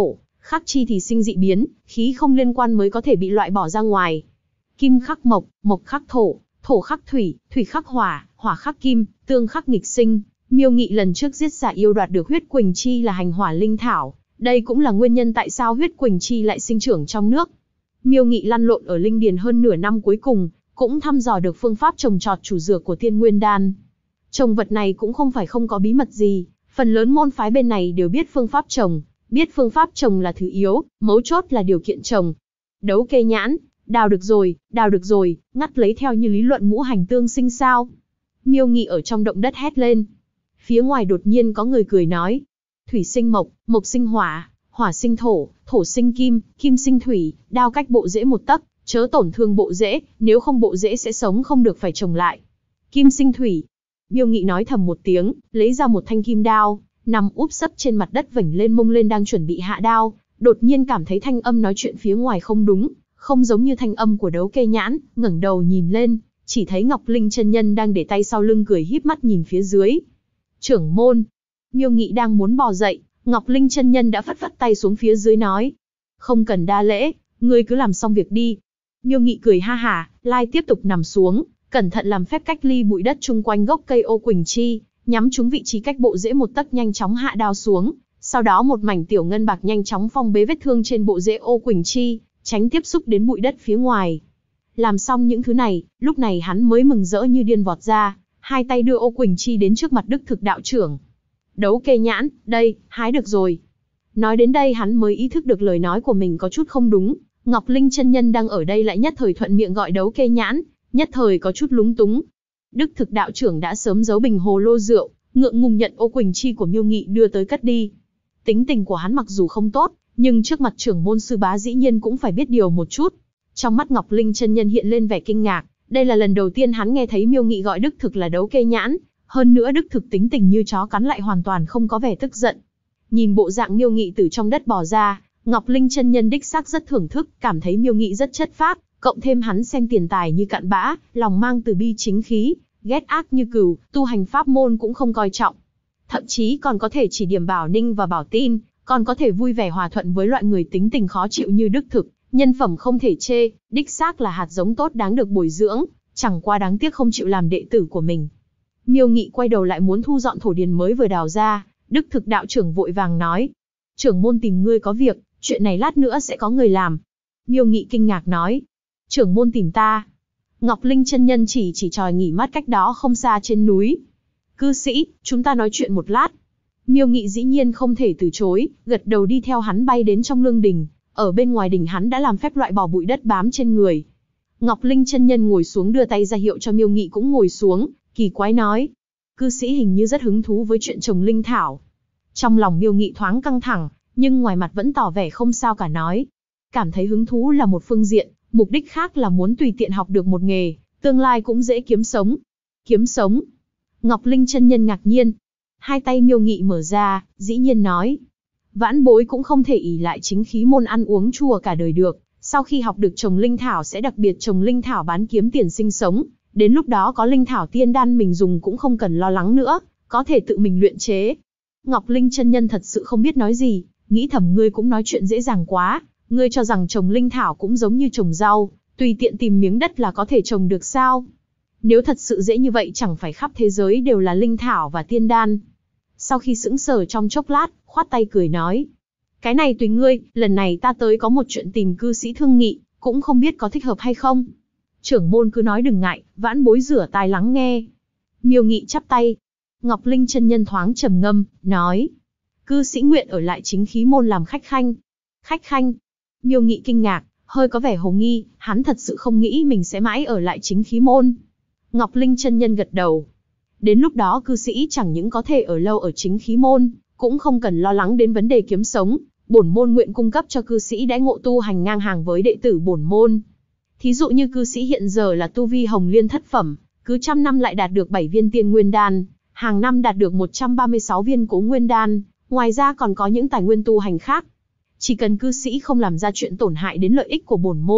Khắc chi thì sinh dị biến, khí không liên quan mới có thể bị loại bỏ ra ngoài. Kim khắc mộc, mộc khắc thổ, thổ khắc thủy, thủy khắc hỏa, hỏa khắc kim, tương khắc nghịch sinh. Miêu Nghị lần trước giết Giả Yêu đoạt được huyết quỳnh chi là hành hỏa linh thảo, đây cũng là nguyên nhân tại sao huyết quỳnh chi lại sinh trưởng trong nước. Miêu Nghị lăn lộn ở linh điền hơn nửa năm cuối cùng, cũng thăm dò được phương pháp trồng trọt chủ dược của Tiên Nguyên Đan. Trồng vật này cũng không phải không có bí mật gì, phần lớn môn phái bên này đều biết phương pháp trồng, biết phương pháp trồng là thứ yếu, mấu chốt là điều kiện trồng. Đấu kê nhãn, đào được rồi, ngắt lấy theo như lý luận ngũ hành tương sinh sao? Miêu Nghị ở trong động đất hét lên. Phía ngoài đột nhiên có người cười nói, thủy sinh mộc, mộc sinh hỏa, hỏa sinh thổ, thổ sinh kim, kim sinh thủy, đao cách bộ rễ một tấc, chớ tổn thương bộ rễ, nếu không bộ rễ sẽ sống không được phải trồng lại. Kim sinh thủy. Miêu Nghị nói thầm một tiếng, lấy ra một thanh kim đao, nằm úp sấp trên mặt đất vểnh lên mông lên đang chuẩn bị hạ đao, đột nhiên cảm thấy thanh âm nói chuyện phía ngoài không đúng, không giống như thanh âm của Đấu Kê Nhãn, ngẩng đầu nhìn lên, chỉ thấy Ngọc Linh chân nhân đang để tay sau lưng cười híp mắt nhìn phía dưới. Trưởng môn. Miêu Nghị đang muốn bò dậy, Ngọc Linh chân nhân đã phất phất tay xuống phía dưới nói, không cần đa lễ, ngươi cứ làm xong việc đi. Miêu Nghị cười ha hả, lai tiếp tục nằm xuống, cẩn thận làm phép cách ly bụi đất chung quanh gốc cây ô quỳnh chi, nhắm trúng vị trí cách bộ rễ một tấc nhanh chóng hạ đao xuống, sau đó một mảnh tiểu ngân bạc nhanh chóng phong bế vết thương trên bộ rễ ô quỳnh chi, tránh tiếp xúc đến bụi đất phía ngoài. Làm xong những thứ này, lúc này hắn mới mừng rỡ như điên vọt ra, hai tay đưa ô quỳnh chi đến trước mặt Đức Thực đạo trưởng. Đấu Kê Nhãn, đây, hái được rồi. Nói đến đây hắn mới ý thức được lời nói của mình có chút không đúng, Ngọc Linh chân nhân đang ở đây lại nhất thời thuận miệng gọi Đấu Kê Nhãn, nhất thời có chút lúng túng. Đức Thực đạo trưởng đã sớm giấu bình hồ lô rượu, ngượng ngùng nhận ô quỳnh chi của Miêu Nghị đưa tới cất đi. Tính tình của hắn mặc dù không tốt, nhưng trước mặt trưởng môn sư bá dĩ nhiên cũng phải biết điều một chút. Trong mắt Ngọc Linh chân nhân hiện lên vẻ kinh ngạc, đây là lần đầu tiên hắn nghe thấy Miêu Nghị gọi Đức Thực là Đấu Kê Nhãn, hơn nữa Đức Thực tính tình như chó cắn lại hoàn toàn không có vẻ tức giận. Nhìn bộ dạng Miêu Nghị từ trong đất bò ra, Ngọc Linh chân nhân đích xác rất thưởng thức, cảm thấy Miêu Nghị rất chất phác, cộng thêm hắn xem tiền tài như cặn bã, lòng mang từ bi chính khí, ghét ác như cừu, tu hành pháp môn cũng không coi trọng. Thậm chí còn có thể chỉ điểm Bảo Ninh và Bảo Tin, còn có thể vui vẻ hòa thuận với loại người tính tình khó chịu như Đức Thực, nhân phẩm không thể chê, đích xác là hạt giống tốt đáng được bồi dưỡng, chẳng qua đáng tiếc không chịu làm đệ tử của mình. Miêu Nghị quay đầu lại muốn thu dọn thổ điền mới vừa đào ra, Đức Thực đạo trưởng vội vàng nói, trưởng môn tìm ngươi có việc, chuyện này lát nữa sẽ có người làm. Miêu Nghị kinh ngạc nói, trưởng môn tìm ta. Ngọc Linh chân nhân chỉ tròi nghỉ mát cách đó không xa trên núi. Cư sĩ, chúng ta nói chuyện một lát. Miêu Nghị dĩ nhiên không thể từ chối, gật đầu đi theo hắn bay đến trong lương đình. Ở bên ngoài đình hắn đã làm phép loại bỏ bụi đất bám trên người. Ngọc Linh chân nhân ngồi xuống đưa tay ra hiệu cho Miêu Nghị cũng ngồi xuống, kỳ quái nói. Cư sĩ hình như rất hứng thú với chuyện trồng linh thảo. Trong lòng Miêu Nghị thoáng căng thẳng, nhưng ngoài mặt vẫn tỏ vẻ không sao cả nói. Cảm thấy hứng thú là một phương diện, mục đích khác là muốn tùy tiện học được một nghề, tương lai cũng dễ kiếm sống. Kiếm sống? Ngọc Linh chân nhân ngạc nhiên. Hai tay Miêu Nghị mở ra, dĩ nhiên nói. Vãn bối cũng không thể ỷ lại chính khí môn ăn uống chua cả đời được, sau khi học được trồng linh thảo sẽ đặc biệt trồng linh thảo bán kiếm tiền sinh sống, đến lúc đó có linh thảo tiên đan mình dùng cũng không cần lo lắng nữa, có thể tự mình luyện chế. Ngọc Linh chân nhân thật sự không biết nói gì, nghĩ thầm ngươi cũng nói chuyện dễ dàng quá, ngươi cho rằng trồng linh thảo cũng giống như trồng rau, tùy tiện tìm miếng đất là có thể trồng được sao? Nếu thật sự dễ như vậy chẳng phải khắp thế giới đều là linh thảo và tiên đan. Sau khi sững sờ trong chốc lát, khoát tay cười nói. Cái này tùy ngươi, lần này ta tới có một chuyện tìm cư sĩ thương nghị, cũng không biết có thích hợp hay không. Trưởng môn cứ nói đừng ngại, vãn bối rửa tai lắng nghe. Miêu Nghị chắp tay. Ngọc Linh chân nhân thoáng trầm ngâm, nói. Cư sĩ nguyện ở lại chính khí môn làm khách khanh. Khách khanh. Miêu Nghị kinh ngạc, hơi có vẻ hồ nghi, hắn thật sự không nghĩ mình sẽ mãi ở lại chính khí môn. Ngọc Linh chân nhân gật đầu. Đến lúc đó cư sĩ chẳng những có thể ở lâu ở chính khí môn, cũng không cần lo lắng đến vấn đề kiếm sống. Bổn môn nguyện cung cấp cho cư sĩ đãi ngộ tu hành ngang hàng với đệ tử bổn môn. Thí dụ như cư sĩ hiện giờ là tu vi hồng liên thất phẩm, cứ 100 năm lại đạt được 7 viên tiên nguyên đan, hàng năm đạt được 136 viên cố nguyên đan, ngoài ra còn có những tài nguyên tu hành khác. Chỉ cần cư sĩ không làm ra chuyện tổn hại đến lợi ích của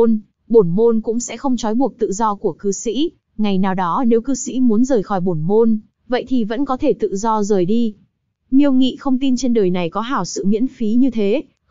bổn môn cũng sẽ không trói buộc tự do của cư sĩ. Ngày nào đó nếu cư sĩ muốn rời khỏi bổn môn, vậy thì vẫn có thể tự do rời đi. Miêu Nghị không tin trên đời này có hảo sự miễn phí như thế,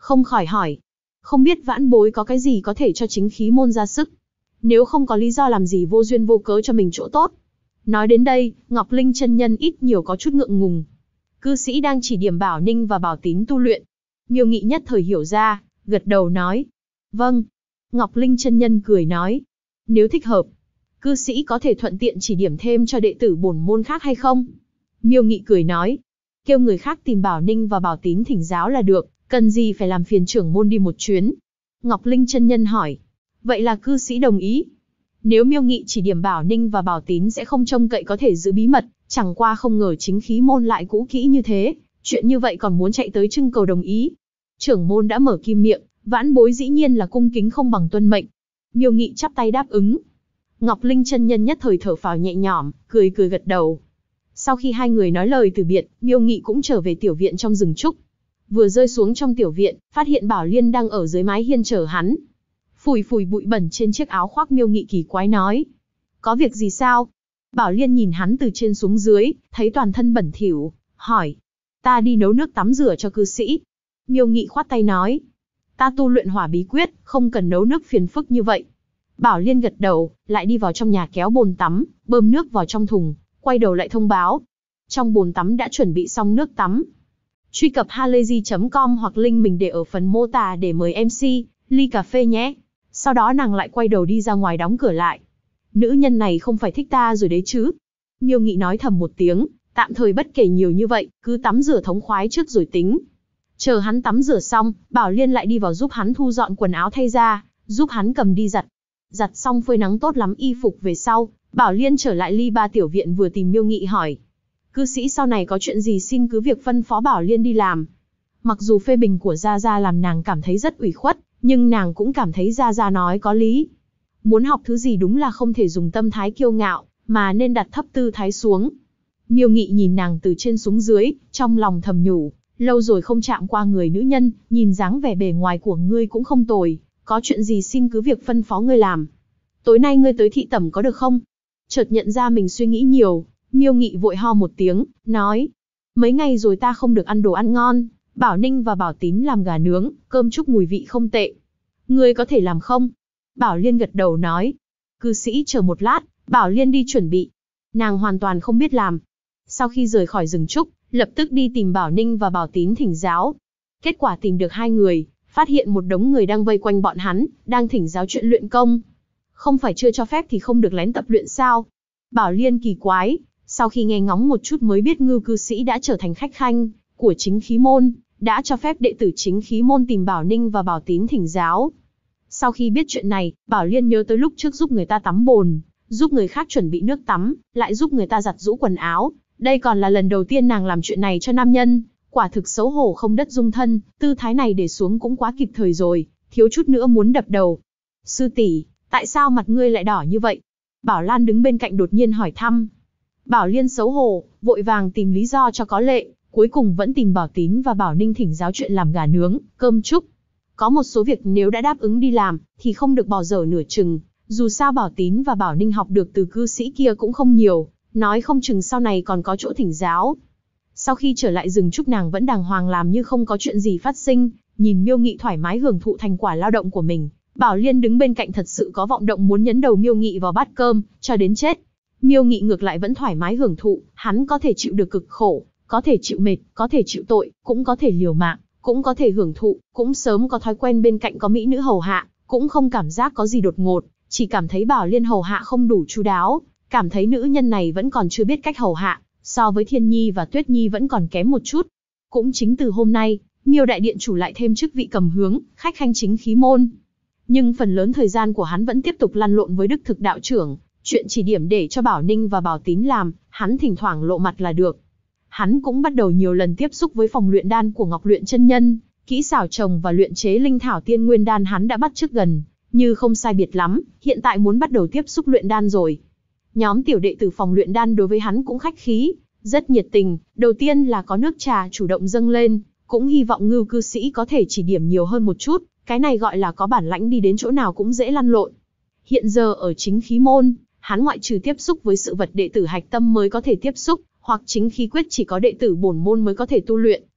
không khỏi hỏi. Không biết vãn bối có cái gì có thể cho chính khí môn ra sức. Nếu không có lý do làm gì vô duyên vô cớ cho mình chỗ tốt. Nói đến đây, Ngọc Linh chân nhân ít nhiều có chút ngượng ngùng. Cư sĩ đang chỉ điểm Bảo Ninh và Bảo Tín tu luyện. Miêu Nghị nhất thời hiểu ra, gật đầu nói. Vâng. Ngọc Linh chân nhân cười nói. Nếu thích hợp, cư sĩ có thể thuận tiện chỉ điểm thêm cho đệ tử bổn môn khác hay không? Miêu Nghị cười nói. Kêu người khác tìm Bảo Ninh và Bảo Tín thỉnh giáo là được, cần gì phải làm phiền trưởng môn đi một chuyến? Ngọc Linh chân nhân hỏi. Vậy là cư sĩ đồng ý. Nếu Miêu Nghị chỉ điểm Bảo Ninh và Bảo Tín sẽ không trông cậy có thể giữ bí mật, chẳng qua không ngờ chính khí môn lại cũ kỹ như thế, chuyện như vậy còn muốn chạy tới trưng cầu đồng ý. Trưởng môn đã mở kim miệng, vãn bối dĩ nhiên là cung kính không bằng tuân mệnh. Miêu Nghị chắp tay đáp ứng. Ngọc Linh chân nhân nhất thời thở phào nhẹ nhõm, cười gật đầu. Sau khi hai người nói lời từ biệt, Miêu Nghị cũng trở về tiểu viện trong rừng trúc. Vừa rơi xuống trong tiểu viện, phát hiện Bảo Liên đang ở dưới mái hiên chờ hắn. Phủi bụi bẩn trên chiếc áo khoác, Miêu Nghị kỳ quái nói. Có việc gì sao? Bảo Liên nhìn hắn từ trên xuống dưới, thấy toàn thân bẩn thỉu, hỏi. Ta đi nấu nước tắm rửa cho cư sĩ. Miêu Nghị khoát tay nói. Ta tu luyện hỏa bí quyết, không cần nấu nước phiền phức như vậy. Bảo Liên gật đầu, lại đi vào trong nhà kéo bồn tắm, bơm nước vào trong thùng, quay đầu lại thông báo. Trong bồn tắm đã chuẩn bị xong nước tắm. Truy cập halayzi.com hoặc link mình để ở phần mô tả để mời MC, ly cà phê nhé. Sau đó nàng lại quay đầu đi ra ngoài đóng cửa lại. Nữ nhân này không phải thích ta rồi đấy chứ? Miêu Nghị nói thầm một tiếng, tạm thời bất kể nhiều như vậy, cứ tắm rửa thống khoái trước rồi tính. Chờ hắn tắm rửa xong, Bảo Liên lại đi vào giúp hắn thu dọn quần áo thay ra, giúp hắn cầm đi giặt. Giặt xong phơi nắng tốt lắm y phục về sau, Bảo Liên trở lại ly ba tiểu viện vừa tìm Miêu Nghị hỏi. Cư sĩ sau này có chuyện gì xin cứ việc phân phó Bảo Liên đi làm. Mặc dù phê bình của Gia Gia làm nàng cảm thấy rất ủy khuất, nhưng nàng cũng cảm thấy Gia Gia nói có lý. Muốn học thứ gì đúng là không thể dùng tâm thái kiêu ngạo, mà nên đặt thấp tư thái xuống. Miêu Nghị nhìn nàng từ trên xuống dưới, trong lòng thầm nhủ, lâu rồi không chạm qua người nữ nhân, nhìn dáng vẻ bề ngoài của ngươi cũng không tồi, có chuyện gì xin cứ việc phân phó ngươi làm. Tối nay ngươi tới thị tẩm có được không? Chợt nhận ra mình suy nghĩ nhiều, Miêu Nghị vội ho một tiếng, nói. Mấy ngày rồi ta không được ăn đồ ăn ngon, Bảo Ninh và Bảo Tín làm gà nướng, cơm chúc mùi vị không tệ. Ngươi có thể làm không? Bảo Liên gật đầu nói. Cư sĩ chờ một lát, Bảo Liên đi chuẩn bị. Nàng hoàn toàn không biết làm. Sau khi rời khỏi rừng trúc, lập tức đi tìm Bảo Ninh và Bảo Tín thỉnh giáo. Kết quả tìm được hai người, phát hiện một đống người đang vây quanh bọn hắn, đang thỉnh giáo chuyện luyện công. Không phải chưa cho phép thì không được lén tập luyện sao? Bảo Liên kỳ quái, sau khi nghe ngóng một chút mới biết Ngưu cư sĩ đã trở thành khách khanh của chính khí môn, đã cho phép đệ tử chính khí môn tìm Bảo Ninh và Bảo Tín thỉnh giáo. Sau khi biết chuyện này, Bảo Liên nhớ tới lúc trước giúp người ta tắm bồn, giúp người khác chuẩn bị nước tắm, lại giúp người ta giặt giũ quần áo. Đây còn là lần đầu tiên nàng làm chuyện này cho nam nhân, quả thực xấu hổ không đất dung thân, tư thái này để xuống cũng quá kịp thời rồi, thiếu chút nữa muốn đập đầu. Sư tỷ, tại sao mặt ngươi lại đỏ như vậy? Bảo Lan đứng bên cạnh đột nhiên hỏi thăm. Bảo Liên xấu hổ, vội vàng tìm lý do cho có lệ, cuối cùng vẫn tìm Bảo Tín và Bảo Ninh thỉnh giáo chuyện làm gà nướng, cơm chúc. Có một số việc nếu đã đáp ứng đi làm, thì không được bỏ dở nửa chừng, dù sao Bảo Tín và Bảo Ninh học được từ cư sĩ kia cũng không nhiều, nói không chừng sau này còn có chỗ thỉnh giáo. Sau khi trở lại rừng trúc nàng vẫn đàng hoàng làm như không có chuyện gì phát sinh, nhìn Miêu Nghị thoải mái hưởng thụ thành quả lao động của mình. Bảo Liên đứng bên cạnh thật sự có vọng động muốn nhấn đầu Miêu Nghị vào bát cơm, cho đến chết. Miêu Nghị ngược lại vẫn thoải mái hưởng thụ, hắn có thể chịu được cực khổ, có thể chịu mệt, có thể chịu tội, cũng có thể liều mạng, cũng có thể hưởng thụ, cũng sớm có thói quen bên cạnh có mỹ nữ hầu hạ, cũng không cảm giác có gì đột ngột, chỉ cảm thấy Bảo Liên hầu hạ không đủ chu đáo, cảm thấy nữ nhân này vẫn còn chưa biết cách hầu hạ, so với Thiên Nhi và Tuyết Nhi vẫn còn kém một chút. Cũng chính từ hôm nay, Miêu đại điện chủ lại thêm chức vị cầm hướng, khách khanh chính khí môn. Nhưng phần lớn thời gian của hắn vẫn tiếp tục lăn lộn với Đức Thực đạo trưởng, chuyện chỉ điểm để cho Bảo Ninh và Bảo Tín làm, hắn thỉnh thoảng lộ mặt là được. Hắn cũng bắt đầu nhiều lần tiếp xúc với phòng luyện đan của Ngọc Luyện chân nhân, kỹ xảo trồng và luyện chế linh thảo tiên nguyên đan hắn đã bắt chước gần, như không sai biệt lắm, hiện tại muốn bắt đầu tiếp xúc luyện đan rồi. Nhóm tiểu đệ tử phòng luyện đan đối với hắn cũng khách khí, rất nhiệt tình, đầu tiên là có nước trà chủ động dâng lên, cũng hy vọng Ngưu cư sĩ có thể chỉ điểm nhiều hơn một chút, cái này gọi là có bản lãnh đi đến chỗ nào cũng dễ lăn lộn. Hiện giờ ở chính khí môn, hắn ngoại trừ tiếp xúc với sự vật đệ tử hạch tâm mới có thể tiếp xúc, hoặc chính khí quyết chỉ có đệ tử bổn môn mới có thể tu luyện,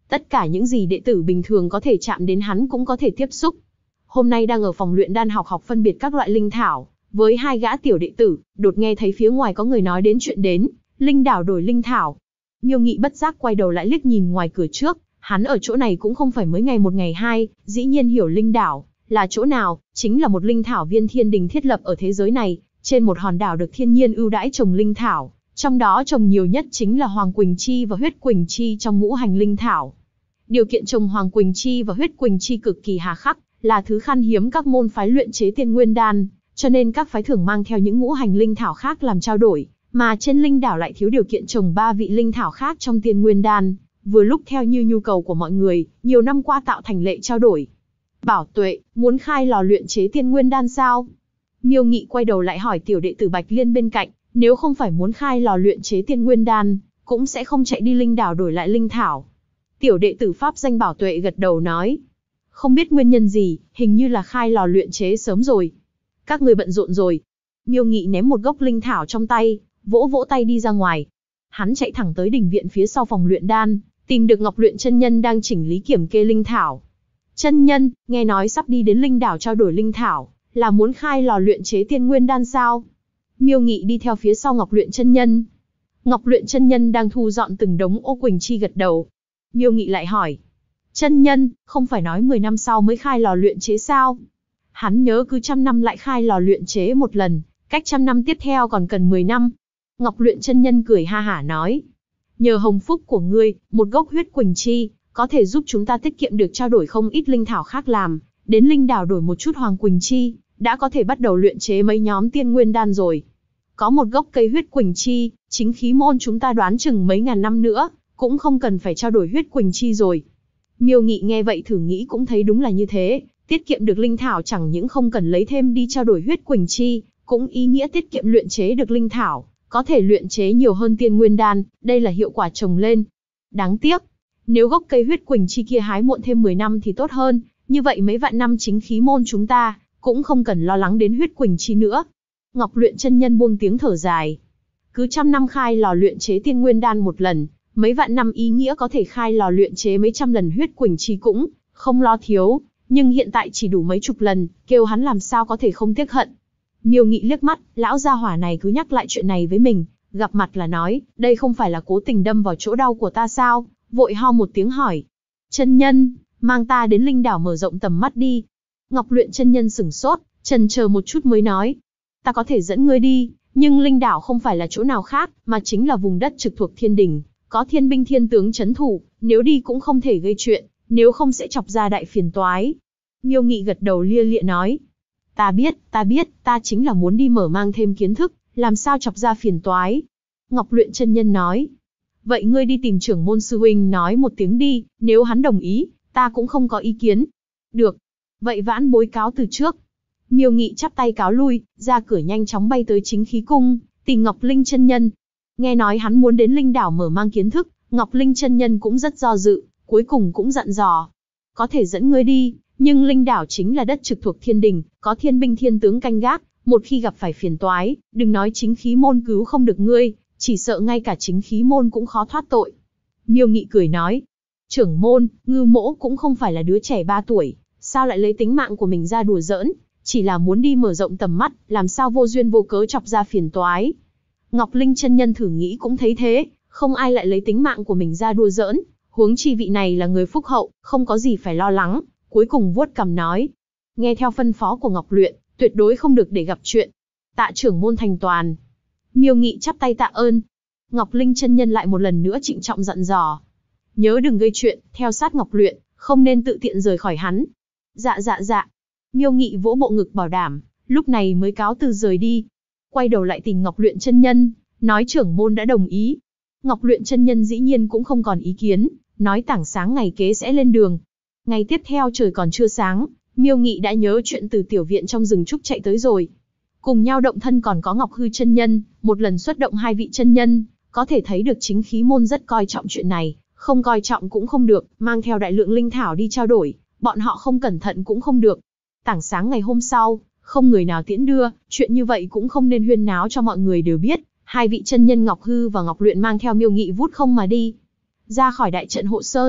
Tất cả những gì đệ tử bình thường có thể chạm đến hắn cũng có thể tiếp xúc. Hôm nay đang ở phòng luyện đan học phân biệt các loại linh thảo, với hai gã tiểu đệ tử, đột nghe thấy phía ngoài có người nói đến chuyện đến linh đảo đổi linh thảo. Miêu Nghị bất giác quay đầu lại liếc nhìn ngoài cửa trước, hắn ở chỗ này cũng không phải mới ngày một ngày hai, dĩ nhiên hiểu linh đảo là chỗ nào, chính là một linh thảo viên thiên đình thiết lập ở thế giới này, trên một hòn đảo được thiên nhiên ưu đãi trồng linh thảo, trong đó trồng nhiều nhất chính là Hoàng Quỳnh Chi và Huyết Quỳnh Chi trong ngũ hành linh thảo. Điều kiện trồng Hoàng Quỳnh Chi và Huyết Quỳnh Chi cực kỳ hà khắc, là thứ khan hiếm các môn phái luyện chế tiên nguyên đan, cho nên các phái thường mang theo những ngũ hành linh thảo khác làm trao đổi, mà trên linh đảo lại thiếu điều kiện trồng 3 vị linh thảo khác trong tiên nguyên đan, vừa lúc theo như nhu cầu của mọi người, nhiều năm qua tạo thành lệ trao đổi. Bảo Tuệ, muốn khai lò luyện chế tiên nguyên đan sao? Miêu Nghị quay đầu lại hỏi tiểu đệ tử Bạch Liên bên cạnh, nếu không phải muốn khai lò luyện chế tiên nguyên đan, cũng sẽ không chạy đi linh đảo đổi lại linh thảo. Tiểu đệ tử pháp danh Bảo Tuệ gật đầu nói, không biết nguyên nhân gì, hình như là khai lò luyện chế sớm rồi. Các người bận rộn rồi. Miêu Nghị ném một gốc linh thảo trong tay, vỗ vỗ tay đi ra ngoài. Hắn chạy thẳng tới đình viện phía sau phòng luyện đan, tìm được Ngọc Luyện chân nhân đang chỉnh lý kiểm kê linh thảo. Chân nhân, nghe nói sắp đi đến linh đảo trao đổi linh thảo, là muốn khai lò luyện chế tiên nguyên đan sao? Miêu Nghị đi theo phía sau Ngọc Luyện chân nhân. Ngọc Luyện chân nhân đang thu dọn từng đống ô quỳnh chi gật đầu. Miêu Nghị lại hỏi, chân nhân, không phải nói 10 năm sau mới khai lò luyện chế sao? Hắn nhớ cứ 100 năm lại khai lò luyện chế một lần, cách 100 năm tiếp theo còn cần 10 năm. Ngọc Luyện chân nhân cười ha hả nói, nhờ hồng phúc của ngươi, một gốc huyết quỳnh chi, có thể giúp chúng ta tiết kiệm được trao đổi không ít linh thảo khác làm, đến linh đảo đổi một chút hoàng quỳnh chi, đã có thể bắt đầu luyện chế mấy nhóm tiên nguyên đan rồi. Có một gốc cây huyết quỳnh chi, chính khí môn chúng ta đoán chừng mấy ngàn năm nữa, cũng không cần phải trao đổi huyết quỳnh chi rồi. Miêu Nghị nghe vậy thử nghĩ cũng thấy đúng là như thế, tiết kiệm được linh thảo chẳng những không cần lấy thêm đi trao đổi huyết quỳnh chi, cũng ý nghĩa tiết kiệm luyện chế được linh thảo, có thể luyện chế nhiều hơn tiên nguyên đan, đây là hiệu quả trồng lên. Đáng tiếc, nếu gốc cây huyết quỳnh chi kia hái muộn thêm 10 năm thì tốt hơn, như vậy mấy vạn năm chính khí môn chúng ta, cũng không cần lo lắng đến huyết quỳnh chi nữa. Ngọc Luyện chân nhân buông tiếng thở dài. Cứ 100 năm khai lò luyện chế tiên nguyên đan một lần, mấy vạn năm ý nghĩa có thể khai lò luyện chế mấy trăm lần huyết quỳnh chi cũng không lo thiếu, nhưng hiện tại chỉ đủ mấy chục lần, kêu hắn làm sao có thể không tiếc hận. Miêu Nghị liếc mắt, lão gia hỏa này cứ nhắc lại chuyện này với mình, gặp mặt là nói, đây không phải là cố tình đâm vào chỗ đau của ta sao? Vội ho một tiếng hỏi, chân nhân, mang ta đến linh đảo mở rộng tầm mắt đi. Ngọc Luyện chân nhân sửng sốt, chần chờ một chút mới nói, ta có thể dẫn ngươi đi, nhưng linh đảo không phải là chỗ nào khác, mà chính là vùng đất trực thuộc thiên đình, có thiên binh thiên tướng trấn thủ, nếu đi cũng không thể gây chuyện, nếu không sẽ chọc ra đại phiền toái. Miêu Nghị gật đầu lia lịa nói, ta biết, ta chính là muốn đi mở mang thêm kiến thức, làm sao chọc ra phiền toái. Ngọc Luyện chân nhân nói, vậy ngươi đi tìm trưởng môn sư huynh nói một tiếng đi, nếu hắn đồng ý, ta cũng không có ý kiến. Được, vậy vãn bối cáo từ trước. Miêu Nghị chắp tay cáo lui, ra cửa nhanh chóng bay tới chính khí cung, tìm Ngọc Linh chân nhân. Nghe nói hắn muốn đến linh đảo mở mang kiến thức, Ngọc Linh chân nhân cũng rất do dự, cuối cùng cũng dặn dò, có thể dẫn ngươi đi, nhưng linh đảo chính là đất trực thuộc thiên đình, có thiên binh thiên tướng canh gác, một khi gặp phải phiền toái, đừng nói chính khí môn cứu không được ngươi, chỉ sợ ngay cả chính khí môn cũng khó thoát tội. Miêu Nghị cười nói, trưởng môn, Ngư Mỗ cũng không phải là đứa trẻ 3 tuổi, sao lại lấy tính mạng của mình ra đùa giỡn, chỉ là muốn đi mở rộng tầm mắt, làm sao vô duyên vô cớ chọc ra phiền toái. Ngọc Linh chân nhân thử nghĩ cũng thấy thế, không ai lại lấy tính mạng của mình ra đùa giỡn, huống chi vị này là người phúc hậu, không có gì phải lo lắng. Cuối cùng vuốt cằm nói, nghe theo phân phó của Ngọc Luyện, tuyệt đối không được để gặp chuyện. Tạ trưởng môn thành toàn. Miêu Nghị chắp tay tạ ơn. Ngọc Linh chân nhân lại một lần nữa trịnh trọng dặn dò, nhớ đừng gây chuyện, theo sát Ngọc Luyện, không nên tự tiện rời khỏi hắn. Dạ. Miêu Nghị vỗ bộ ngực bảo đảm, lúc này mới cáo từ rời đi. Quay đầu lại tìm Ngọc Luyện chân nhân, nói trưởng môn đã đồng ý. Ngọc Luyện chân nhân dĩ nhiên cũng không còn ý kiến, nói tảng sáng ngày kế sẽ lên đường. Ngày tiếp theo trời còn chưa sáng, Miêu Nghị đã nhớ chuyện từ tiểu viện trong rừng trúc chạy tới rồi. Cùng nhau động thân còn có Ngọc Hư chân nhân, một lần xuất động 2 vị chân nhân, có thể thấy được chính khí môn rất coi trọng chuyện này, không coi trọng cũng không được, mang theo đại lượng linh thảo đi trao đổi, bọn họ không cẩn thận cũng không được. Tảng sáng ngày hôm sau, không người nào tiễn đưa, chuyện như vậy cũng không nên huyên náo cho mọi người đều biết. 2 vị chân nhân Ngọc Hư và Ngọc Luyện mang theo Miêu Nghị vút không mà đi. Ra khỏi đại trận hộ sơn,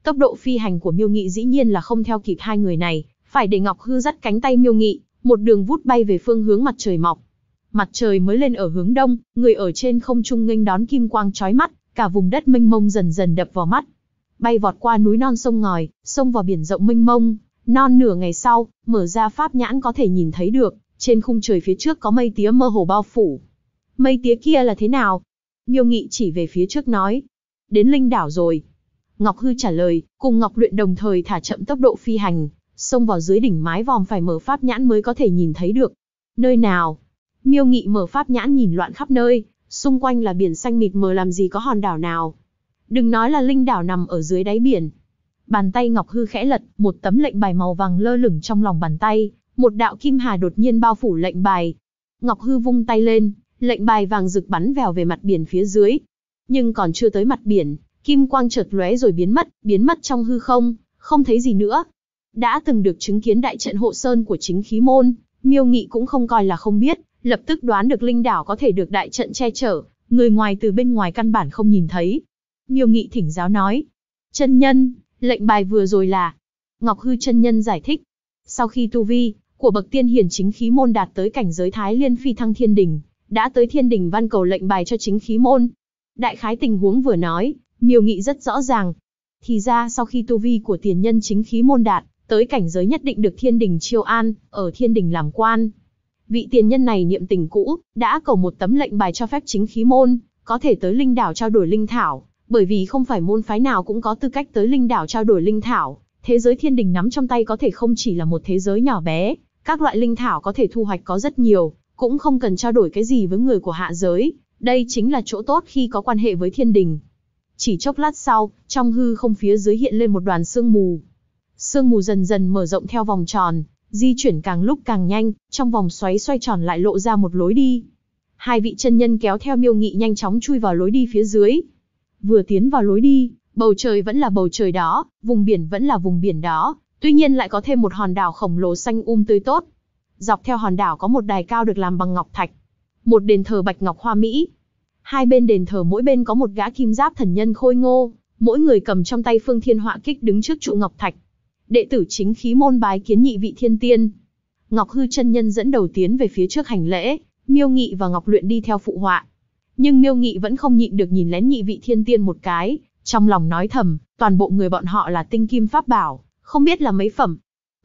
Tốc độ phi hành của Miêu Nghị dĩ nhiên là không theo kịp hai người này, phải để Ngọc Hư dắt cánh tay Miêu Nghị, một đường vút bay về phương hướng mặt trời mọc. Mặt trời mới lên ở hướng đông, người ở trên không trung nghênh đón kim quang chói mắt, cả vùng đất mênh mông dần dần đập vào mắt. Bay vọt qua núi non sông ngòi, xông vào biển rộng mênh mông. Non nửa ngày sau, mở ra pháp nhãn có thể nhìn thấy được, trên khung trời phía trước có mây tía mơ hồ bao phủ. Mây tía kia là thế nào? Miêu Nghị chỉ về phía trước nói. Đến Linh đảo rồi. Ngọc Hư trả lời, cùng Ngọc Luyện đồng thời thả chậm tốc độ phi hành, xông vào dưới đỉnh mái vòm phải mở pháp nhãn mới có thể nhìn thấy được. Nơi nào? Miêu Nghị mở pháp nhãn nhìn loạn khắp nơi, xung quanh là biển xanh mịt mờ làm gì có hòn đảo nào. Đừng nói là Linh đảo nằm ở dưới đáy biển. Bàn tay Ngọc Hư khẽ lật, một tấm lệnh bài màu vàng lơ lửng trong lòng bàn tay, một đạo kim hà đột nhiên bao phủ lệnh bài. Ngọc Hư vung tay lên, lệnh bài vàng rực bắn vèo về mặt biển phía dưới. Nhưng còn chưa tới mặt biển, kim quang chợt lóe rồi biến mất trong hư không, không thấy gì nữa. Đã từng được chứng kiến đại trận hộ sơn của chính khí môn, Miêu Nghị cũng không coi là không biết, lập tức đoán được Linh đảo có thể được đại trận che chở, người ngoài từ bên ngoài căn bản không nhìn thấy. Miêu Nghị thỉnh giáo nói, chân nhân, lệnh bài vừa rồi là... Ngọc Hư chân nhân giải thích, sau khi tu vi của bậc tiên hiển chính khí môn đạt tới cảnh giới Thái Liên phi thăng thiên đình, đã tới thiên đình van cầu lệnh bài cho chính khí môn. Đại khái tình huống vừa nói, Miêu Nghị rất rõ ràng. Thì ra sau khi tu vi của tiền nhân chính khí môn đạt tới cảnh giới nhất định được thiên đình chiêu an, ở thiên đình làm quan. Vị tiền nhân này niệm tình cũ, đã cầu một tấm lệnh bài cho phép chính khí môn, có thể tới Linh đảo trao đổi linh thảo, bởi vì không phải môn phái nào cũng có tư cách tới Linh đảo trao đổi linh thảo. Thế giới thiên đình nắm trong tay có thể không chỉ là một thế giới nhỏ bé, các loại linh thảo có thể thu hoạch có rất nhiều, cũng không cần trao đổi cái gì với người của hạ giới. Đây chính là chỗ tốt khi có quan hệ với thiên đình. Chỉ chốc lát sau, trong hư không phía dưới hiện lên một đoàn sương mù. Sương mù dần dần mở rộng theo vòng tròn, di chuyển càng lúc càng nhanh, trong vòng xoáy xoay tròn lại lộ ra một lối đi. Hai vị chân nhân kéo theo Miêu Nghị nhanh chóng chui vào lối đi phía dưới. Vừa tiến vào lối đi, bầu trời vẫn là bầu trời đó, vùng biển vẫn là vùng biển đó, tuy nhiên lại có thêm một hòn đảo khổng lồ xanh tươi tốt. Dọc theo hòn đảo có một đài cao được làm bằng ngọc thạch, một đền thờ bạch ngọc hoa mỹ. Hai bên đền thờ mỗi bên có một gã kim giáp thần nhân khôi ngô, mỗi người cầm trong tay phương thiên họa kích đứng trước trụ ngọc thạch. Đệ tử chính khí môn bái kiến nhị vị thiên tiên. Ngọc Hư chân nhân dẫn đầu tiến về phía trước hành lễ, Miêu Nghị và Ngọc Luyện đi theo phụ họa. Nhưng Miêu Nghị vẫn không nhịn được nhìn lén nhị vị thiên tiên một cái, trong lòng nói thầm, toàn bộ người bọn họ là tinh kim pháp bảo, không biết là mấy phẩm.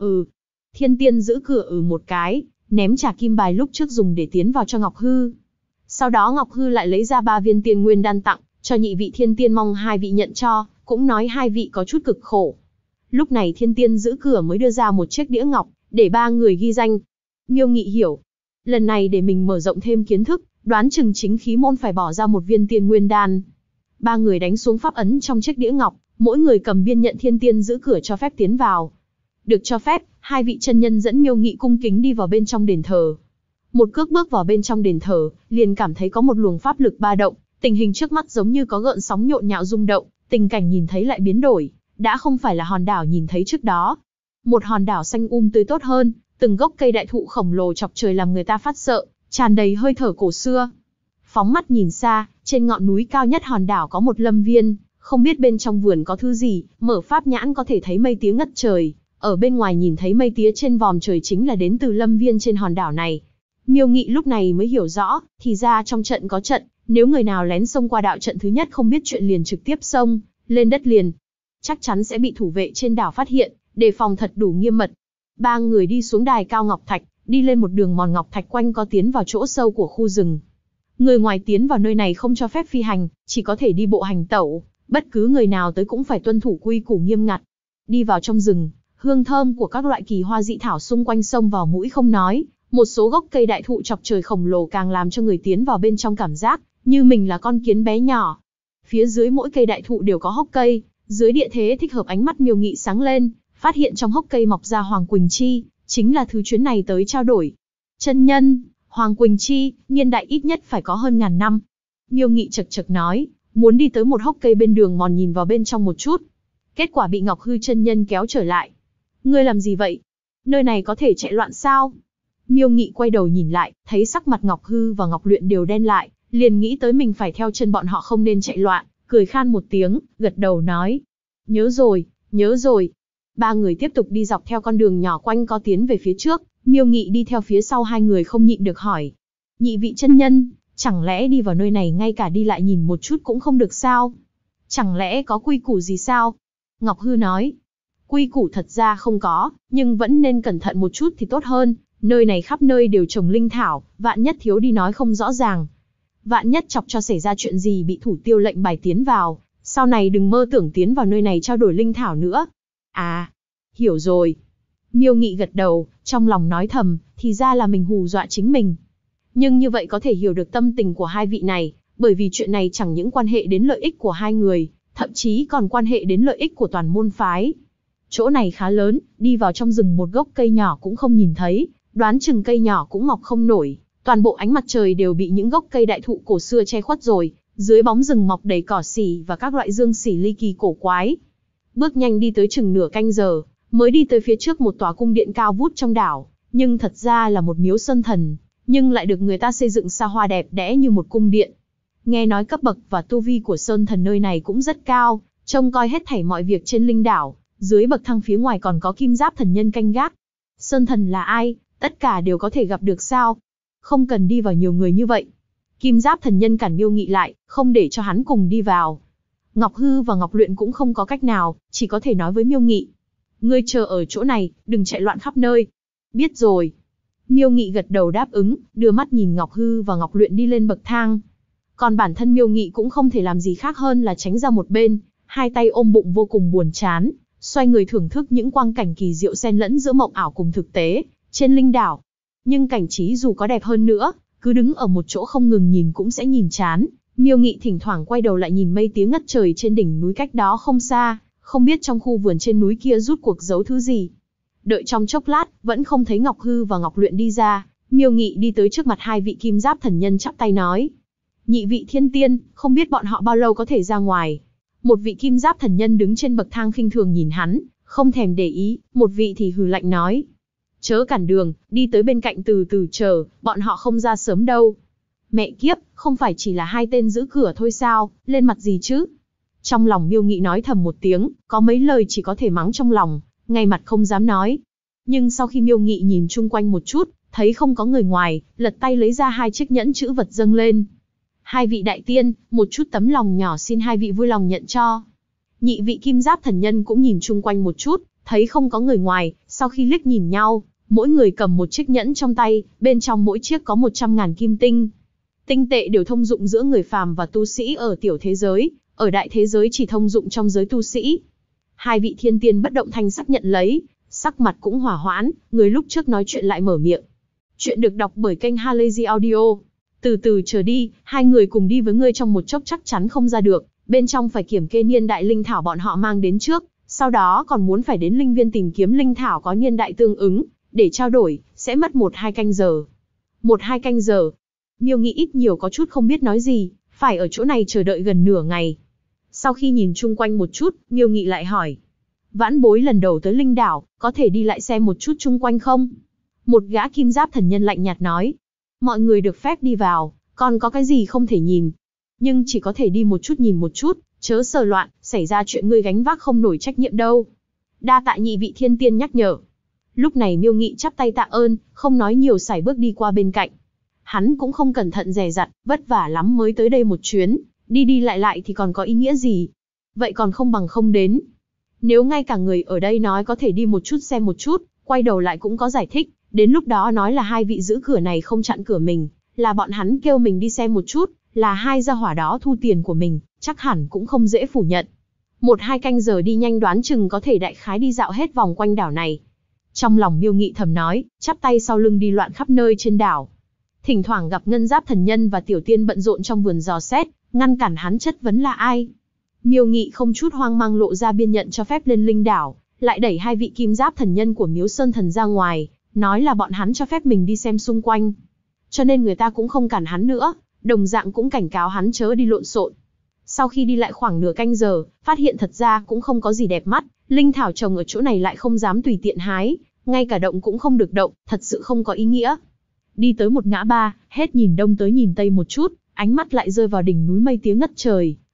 Thiên tiên giữ cửa một cái, ném trà kim bài lúc trước dùng để tiến vào cho Ngọc Hư. Sau đó Ngọc Hư lại lấy ra 3 viên tiên nguyên đan tặng cho nhị vị thiên tiên, mong hai vị nhận cho, cũng nói hai vị có chút cực khổ. Lúc này thiên tiên giữ cửa mới đưa ra một chiếc đĩa ngọc, để 3 người ghi danh. Miêu Nghị hiểu, lần này để mình mở rộng thêm kiến thức, đoán chừng chính khí môn phải bỏ ra một viên tiên nguyên đan. 3 người đánh xuống pháp ấn trong chiếc đĩa ngọc, mỗi người cầm biên nhận thiên tiên giữ cửa cho phép tiến vào. Được cho phép, hai vị chân nhân dẫn Miêu Nghị cung kính đi vào bên trong đền thờ. Một cước bước vào bên trong đền thờ, liền cảm thấy có một luồng pháp lực ba động, tình hình trước mắt giống như có gợn sóng nhộn nhạo rung động, tình cảnh nhìn thấy lại biến đổi, đã không phải là hòn đảo nhìn thấy trước đó. Một hòn đảo xanh tươi tốt hơn, từng gốc cây đại thụ khổng lồ chọc trời làm người ta phát sợ, tràn đầy hơi thở cổ xưa. Phóng mắt nhìn xa, trên ngọn núi cao nhất hòn đảo có một lâm viên, không biết bên trong vườn có thứ gì, mở pháp nhãn có thể thấy mây tía ngất trời, ở bên ngoài nhìn thấy mây tía trên vòm trời chính là đến từ lâm viên trên hòn đảo này. Miêu Nghị lúc này mới hiểu rõ, thì ra trong trận có trận, nếu người nào lén xông qua đạo trận thứ nhất không biết chuyện liền trực tiếp xông lên đất liền, chắc chắn sẽ bị thủ vệ trên đảo phát hiện, đề phòng thật đủ nghiêm mật. 3 người đi xuống đài cao ngọc thạch, đi lên một đường mòn ngọc thạch quanh co tiến vào chỗ sâu của khu rừng. Người ngoài tiến vào nơi này không cho phép phi hành, chỉ có thể đi bộ hành tẩu, bất cứ người nào tới cũng phải tuân thủ quy củ nghiêm ngặt. Đi vào trong rừng, hương thơm của các loại kỳ hoa dị thảo xung quanh xông vào mũi không nói, một số gốc cây đại thụ chọc trời khổng lồ càng làm cho người tiến vào bên trong cảm giác như mình là con kiến bé nhỏ. Phía dưới mỗi cây đại thụ đều có hốc cây, dưới địa thế thích hợp ánh mắt Miêu Nghị sáng lên, phát hiện trong hốc cây mọc ra Hoàng Quỳnh Chi, chính là thứ chuyến này tới trao đổi. Chân nhân, Hoàng Quỳnh Chi, niên đại ít nhất phải có hơn 1000 năm. Miêu Nghị chật chật nói, muốn đi tới một hốc cây bên đường mòn nhìn vào bên trong một chút. Kết quả bị Ngọc Hư chân nhân kéo trở lại. Ngươi làm gì vậy? Nơi này có thể chạy loạn sao? Miêu Nghị quay đầu nhìn lại, thấy sắc mặt Ngọc Hư và Ngọc Luyện đều đen lại, liền nghĩ tới mình phải theo chân bọn họ không nên chạy loạn, cười khan một tiếng, gật đầu nói. Nhớ rồi, nhớ rồi. Ba người tiếp tục đi dọc theo con đường nhỏ quanh co tiến về phía trước, Miêu Nghị đi theo phía sau hai người không nhịn được hỏi. Nhị vị chân nhân, chẳng lẽ đi vào nơi này ngay cả đi lại nhìn một chút cũng không được sao? Chẳng lẽ có quy củ gì sao? Ngọc Hư nói. Quy củ thật ra không có, nhưng vẫn nên cẩn thận một chút thì tốt hơn. Nơi này khắp nơi đều trồng linh thảo, vạn nhất thiếu đi nói không rõ ràng. Vạn nhất chọc cho xảy ra chuyện gì bị thủ tiêu lệnh bài tiến vào, sau này đừng mơ tưởng tiến vào nơi này trao đổi linh thảo nữa. À, hiểu rồi. Miêu Nghị gật đầu, trong lòng nói thầm, thì ra là mình hù dọa chính mình. Nhưng như vậy có thể hiểu được tâm tình của hai vị này, bởi vì chuyện này chẳng những quan hệ đến lợi ích của hai người, thậm chí còn quan hệ đến lợi ích của toàn môn phái. Chỗ này khá lớn, đi vào trong rừng một gốc cây nhỏ cũng không nhìn thấy, đoán chừng cây nhỏ cũng mọc không nổi, toàn bộ ánh mặt trời đều bị những gốc cây đại thụ cổ xưa che khuất rồi, dưới bóng rừng mọc đầy cỏ xỉ và các loại dương xỉ ly kỳ cổ quái. Bước nhanh đi tới chừng nửa canh giờ, mới đi tới phía trước một tòa cung điện cao vút trong đảo, nhưng thật ra là một miếu sơn thần, nhưng lại được người ta xây dựng xa hoa đẹp đẽ như một cung điện. Nghe nói cấp bậc và tu vi của sơn thần nơi này cũng rất cao, trông coi hết thảy mọi việc trên linh đảo, dưới bậc thang phía ngoài còn có kim giáp thần nhân canh gác. Sơn thần là ai, tất cả đều có thể gặp được sao? Không cần đi vào nhiều người như vậy. Kim giáp thần nhân cản Miêu Nghị lại, không để cho hắn cùng đi vào. Ngọc Hư và Ngọc Luyện cũng không có cách nào, chỉ có thể nói với Miêu Nghị. Ngươi chờ ở chỗ này, đừng chạy loạn khắp nơi. Biết rồi. Miêu Nghị gật đầu đáp ứng, đưa mắt nhìn Ngọc Hư và Ngọc Luyện đi lên bậc thang. Còn bản thân Miêu Nghị cũng không thể làm gì khác hơn là tránh ra một bên, hai tay ôm bụng vô cùng buồn chán, xoay người thưởng thức những quang cảnh kỳ diệu xen lẫn giữa mộng ảo cùng thực tế, trên linh đảo. Nhưng cảnh trí dù có đẹp hơn nữa, cứ đứng ở một chỗ không ngừng nhìn cũng sẽ nhìn chán. Miêu Nghị thỉnh thoảng quay đầu lại nhìn mây tía ngất trời trên đỉnh núi cách đó không xa, không biết trong khu vườn trên núi kia rút cuộc giấu thứ gì. Đợi trong chốc lát, vẫn không thấy Ngọc Hư và Ngọc Luyện đi ra, Miêu Nghị đi tới trước mặt hai vị kim giáp thần nhân chắp tay nói. Nhị vị thiên tiên, không biết bọn họ bao lâu có thể ra ngoài. Một vị kim giáp thần nhân đứng trên bậc thang khinh thường nhìn hắn, không thèm để ý, một vị thì hừ lạnh nói. Chớ cản đường, đi tới bên cạnh từ từ chờ, bọn họ không ra sớm đâu. Mẹ kiếp, không phải chỉ là hai tên giữ cửa thôi sao, lên mặt gì chứ? Trong lòng Miêu Nghị nói thầm một tiếng, có mấy lời chỉ có thể mắng trong lòng, ngay mặt không dám nói. Nhưng sau khi Miêu Nghị nhìn chung quanh một chút, thấy không có người ngoài, lật tay lấy ra hai chiếc nhẫn chữ vật dâng lên. Hai vị đại tiên, một chút tấm lòng nhỏ xin hai vị vui lòng nhận cho. Nhị vị kim giáp thần nhân cũng nhìn chung quanh một chút, thấy không có người ngoài, sau khi liếc nhìn nhau, mỗi người cầm một chiếc nhẫn trong tay, bên trong mỗi chiếc có 100.000 kim tinh. Tinh tệ đều thông dụng giữa người phàm và tu sĩ ở tiểu thế giới, ở đại thế giới chỉ thông dụng trong giới tu sĩ. Hai vị thiên tiên bất động thanh sắc nhận lấy, sắc mặt cũng hỏa hoãn, người lúc trước nói chuyện lại mở miệng. Chuyện được đọc bởi kênh Halazy Audio. Từ từ chờ đi, hai người cùng đi với ngươi trong một chốc chắc chắn không ra được, bên trong phải kiểm kê niên đại linh thảo bọn họ mang đến trước, sau đó còn muốn phải đến linh viên tìm kiếm linh thảo có niên đại tương ứng, để trao đổi, sẽ mất 1-2 canh giờ. 1-2 canh giờ. Miêu Nghị ít nhiều có chút không biết nói gì, phải ở chỗ này chờ đợi gần nửa ngày. Sau khi nhìn chung quanh một chút, Miêu Nghị lại hỏi. Vãn bối lần đầu tới linh đảo, có thể đi lại xem một chút chung quanh không? Một gã kim giáp thần nhân lạnh nhạt nói. Mọi người được phép đi vào, còn có cái gì không thể nhìn. Nhưng chỉ có thể đi một chút nhìn một chút, chớ sờ loạn, xảy ra chuyện ngươi gánh vác không nổi trách nhiệm đâu. Đa tạ nhị vị thiên tiên nhắc nhở. Lúc này Miêu Nghị chắp tay tạ ơn, không nói nhiều sải bước đi qua bên cạnh. Hắn cũng không cẩn thận dè dặt, vất vả lắm mới tới đây một chuyến, đi đi lại lại thì còn có ý nghĩa gì. Vậy còn không bằng không đến. Nếu ngay cả người ở đây nói có thể đi một chút xem một chút, quay đầu lại cũng có giải thích, đến lúc đó nói là hai vị giữ cửa này không chặn cửa mình, là bọn hắn kêu mình đi xem một chút, là hai gia hỏa đó thu tiền của mình, chắc hẳn cũng không dễ phủ nhận. 1-2 canh giờ đi nhanh đoán chừng có thể đại khái đi dạo hết vòng quanh đảo này. Trong lòng Miêu Nghị thầm nói, chắp tay sau lưng đi loạn khắp nơi trên đảo. Thỉnh thoảng gặp ngân giáp thần nhân và tiểu tiên bận rộn trong vườn dò xét, ngăn cản hắn chất vấn là ai. Miêu Nghị không chút hoang mang lộ ra biên nhận cho phép lên linh đảo, lại đẩy hai vị kim giáp thần nhân của Miếu Sơn Thần ra ngoài, nói là bọn hắn cho phép mình đi xem xung quanh. Cho nên người ta cũng không cản hắn nữa, đồng dạng cũng cảnh cáo hắn chớ đi lộn xộn. Sau khi đi lại khoảng nửa canh giờ, phát hiện thật ra cũng không có gì đẹp mắt, linh thảo trồng ở chỗ này lại không dám tùy tiện hái, ngay cả động cũng không được động, thật sự không có ý nghĩa. Đi tới một ngã ba, hết nhìn đông tới nhìn tây một chút, ánh mắt lại rơi vào đỉnh núi mây tía ngất trời,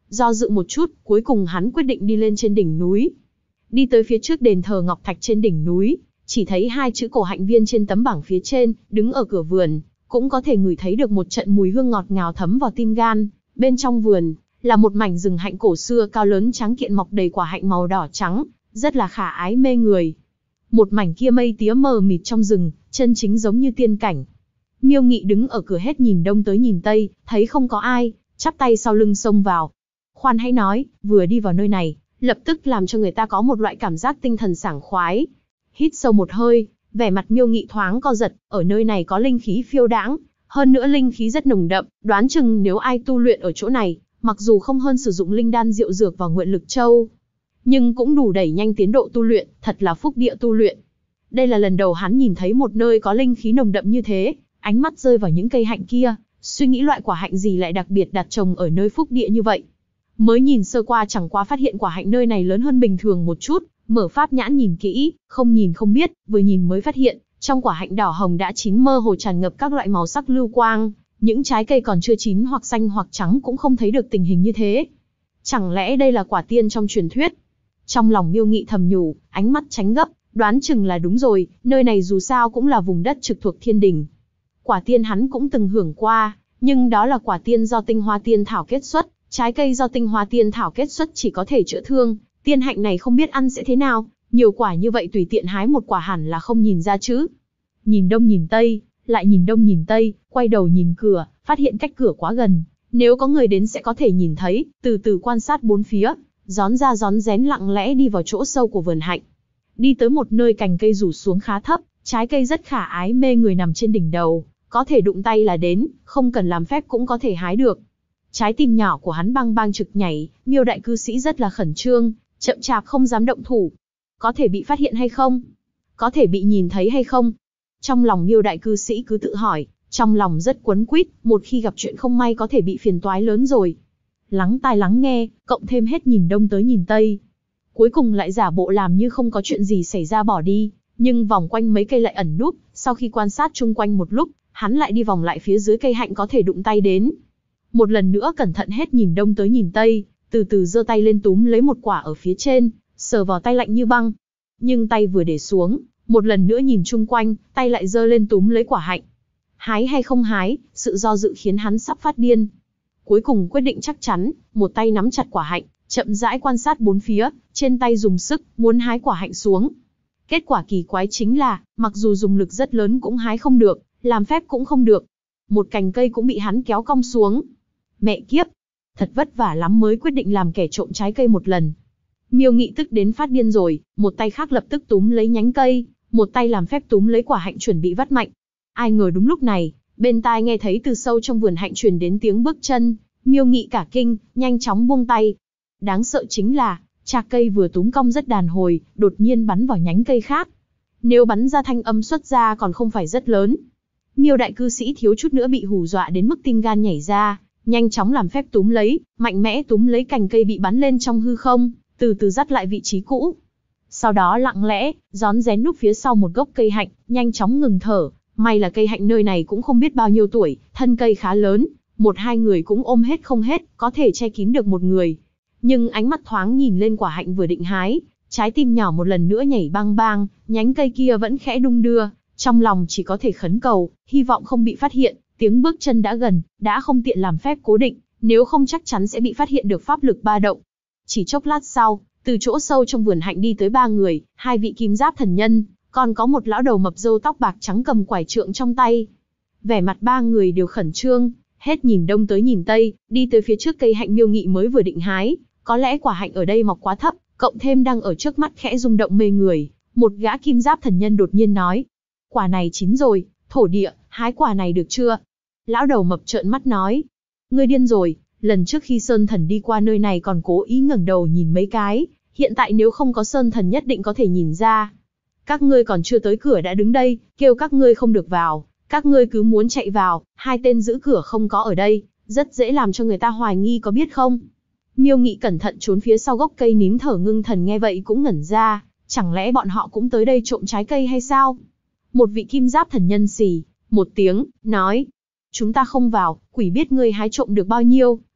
Do dự một chút, cuối cùng hắn quyết định đi lên trên đỉnh núi. Đi tới phía trước đền thờ ngọc thạch trên đỉnh núi, chỉ thấy hai chữ Cổ Hạnh Viên trên tấm bảng phía trên, đứng ở cửa vườn, cũng có thể ngửi thấy được một trận mùi hương ngọt ngào thấm vào tim gan. Bên trong vườn, là một mảnh rừng hạnh cổ xưa cao lớn trắng kiện mọc đầy quả hạnh màu đỏ trắng, rất là khả ái mê người. Một mảnh kia mây tía mờ mịt trong rừng, chân chính giống như tiên cảnh. Miêu Nghị đứng ở cửa hết nhìn đông tới nhìn tây, thấy không có ai, chắp tay sau lưng xông vào. Khoan hãy nói, vừa đi vào nơi này, lập tức làm cho người ta có một loại cảm giác tinh thần sảng khoái. Hít sâu một hơi, vẻ mặt Miêu Nghị thoáng co giật, ở nơi này có linh khí phiêu đãng, hơn nữa linh khí rất nồng đậm, đoán chừng nếu ai tu luyện ở chỗ này, mặc dù không hơn sử dụng linh đan diệu dược và nguyện lực châu, nhưng cũng đủ đẩy nhanh tiến độ tu luyện, thật là phúc địa tu luyện. Đây là lần đầu hắn nhìn thấy một nơi có linh khí nồng đậm như thế, ánh mắt rơi vào những cây hạnh kia, suy nghĩ loại quả hạnh gì lại đặc biệt đặt trồng ở nơi phúc địa như vậy. Mới nhìn sơ qua chẳng qua phát hiện quả hạnh nơi này lớn hơn bình thường một chút, mở pháp nhãn nhìn kỹ, không nhìn không biết, vừa nhìn mới phát hiện, trong quả hạnh đỏ hồng đã chín mơ hồ tràn ngập các loại màu sắc lưu quang, những trái cây còn chưa chín hoặc xanh hoặc trắng cũng không thấy được tình hình như thế. Chẳng lẽ đây là quả tiên trong truyền thuyết? Trong lòng Miêu Nghị thầm nhủ, ánh mắt tránh gấp, đoán chừng là đúng rồi, nơi này dù sao cũng là vùng đất trực thuộc thiên đình. Quả tiên hắn cũng từng hưởng qua, nhưng đó là quả tiên do tinh hoa tiên thảo kết xuất, trái cây do tinh hoa tiên thảo kết xuất chỉ có thể chữa thương, tiên hạnh này không biết ăn sẽ thế nào, nhiều quả như vậy tùy tiện hái một quả hẳn là không nhìn ra chứ. Nhìn đông nhìn tây, lại nhìn đông nhìn tây, quay đầu nhìn cửa, phát hiện cách cửa quá gần, nếu có người đến sẽ có thể nhìn thấy, từ từ quan sát bốn phía, rón ra rón rén lặng lẽ đi vào chỗ sâu của vườn hạnh. Đi tới một nơi cành cây rủ xuống khá thấp, trái cây rất khả ái mê người nằm trên đỉnh đầu, có thể đụng tay là đến, không cần làm phép cũng có thể hái được. Trái tim nhỏ của hắn bang bang trực nhảy, Miêu đại cư sĩ rất là khẩn trương, chậm chạp không dám động thủ. Có thể bị phát hiện hay không? Có thể bị nhìn thấy hay không? Trong lòng Miêu đại cư sĩ cứ tự hỏi, trong lòng rất quấn quýt, một khi gặp chuyện không may có thể bị phiền toái lớn rồi. Lắng tai lắng nghe, cộng thêm hết nhìn đông tới nhìn tây. Cuối cùng lại giả bộ làm như không có chuyện gì xảy ra bỏ đi, nhưng vòng quanh mấy cây lại ẩn núp, sau khi quan sát chung quanh một lúc, hắn lại đi vòng lại phía dưới cây hạnh có thể đụng tay đến. Một lần nữa cẩn thận hết nhìn đông tới nhìn tây, từ từ giơ tay lên túm lấy một quả ở phía trên, sờ vào tay lạnh như băng. Nhưng tay vừa để xuống, một lần nữa nhìn chung quanh, tay lại giơ lên túm lấy quả hạnh. Hái hay không hái, sự do dự khiến hắn sắp phát điên. Cuối cùng quyết định chắc chắn, một tay nắm chặt quả hạnh, chậm rãi quan sát bốn phía, trên tay dùng sức, muốn hái quả hạnh xuống. Kết quả kỳ quái chính là, mặc dù dùng lực rất lớn cũng hái không được, làm phép cũng không được. Một cành cây cũng bị hắn kéo cong xuống. Mẹ kiếp! Thật vất vả lắm mới quyết định làm kẻ trộm trái cây một lần. Miêu Nghị tức đến phát điên rồi, một tay khác lập tức túm lấy nhánh cây, một tay làm phép túm lấy quả hạnh chuẩn bị vắt mạnh. Ai ngờ đúng lúc này, bên tai nghe thấy từ sâu trong vườn hạnh truyền đến tiếng bước chân, Miêu Nghị cả kinh, nhanh chóng buông tay. Đáng sợ chính là, chạc cây vừa túm cong rất đàn hồi, đột nhiên bắn vào nhánh cây khác. Nếu bắn ra thanh âm xuất ra còn không phải rất lớn. Miêu đại cư sĩ thiếu chút nữa bị hù dọa đến mức tim gan nhảy ra, nhanh chóng làm phép túm lấy, mạnh mẽ túm lấy cành cây bị bắn lên trong hư không, từ từ dắt lại vị trí cũ. Sau đó lặng lẽ, rón rén núp phía sau một gốc cây hạnh, nhanh chóng ngừng thở. May là cây hạnh nơi này cũng không biết bao nhiêu tuổi, thân cây khá lớn, một hai người cũng ôm hết không hết, có thể che kín được một người. Nhưng ánh mắt thoáng nhìn lên quả hạnh vừa định hái, trái tim nhỏ một lần nữa nhảy bang bang, nhánh cây kia vẫn khẽ đung đưa, trong lòng chỉ có thể khấn cầu, hy vọng không bị phát hiện. Tiếng bước chân đã gần, đã không tiện làm phép cố định, nếu không chắc chắn sẽ bị phát hiện được pháp lực ba động. Chỉ chốc lát sau, từ chỗ sâu trong vườn hạnh đi tới ba người, hai vị kim giáp thần nhân, còn có một lão đầu mập râu tóc bạc trắng cầm quải trượng trong tay. Vẻ mặt ba người đều khẩn trương, hết nhìn đông tới nhìn tây, đi tới phía trước cây hạnh Miêu Nghị mới vừa định hái. Có lẽ quả hạnh ở đây mọc quá thấp, cộng thêm đang ở trước mắt khẽ rung động mê người. Một gã kim giáp thần nhân đột nhiên nói: quả này chín rồi, thổ địa, hái quả này được chưa? Lão đầu mập trợn mắt nói: ngươi điên rồi, lần trước khi Sơn Thần đi qua nơi này còn cố ý ngẩng đầu nhìn mấy cái, hiện tại nếu không có Sơn Thần nhất định có thể nhìn ra. Các ngươi còn chưa tới cửa đã đứng đây, kêu các ngươi không được vào, các ngươi cứ muốn chạy vào, hai tên giữ cửa không có ở đây, rất dễ làm cho người ta hoài nghi có biết không? Miêu Nghị cẩn thận trốn phía sau gốc cây nín thở ngưng thần nghe vậy cũng ngẩn ra, chẳng lẽ bọn họ cũng tới đây trộm trái cây hay sao? Một vị kim giáp thần nhân xì một tiếng, nói: chúng ta không vào, quỷ biết ngươi hái trộm được bao nhiêu,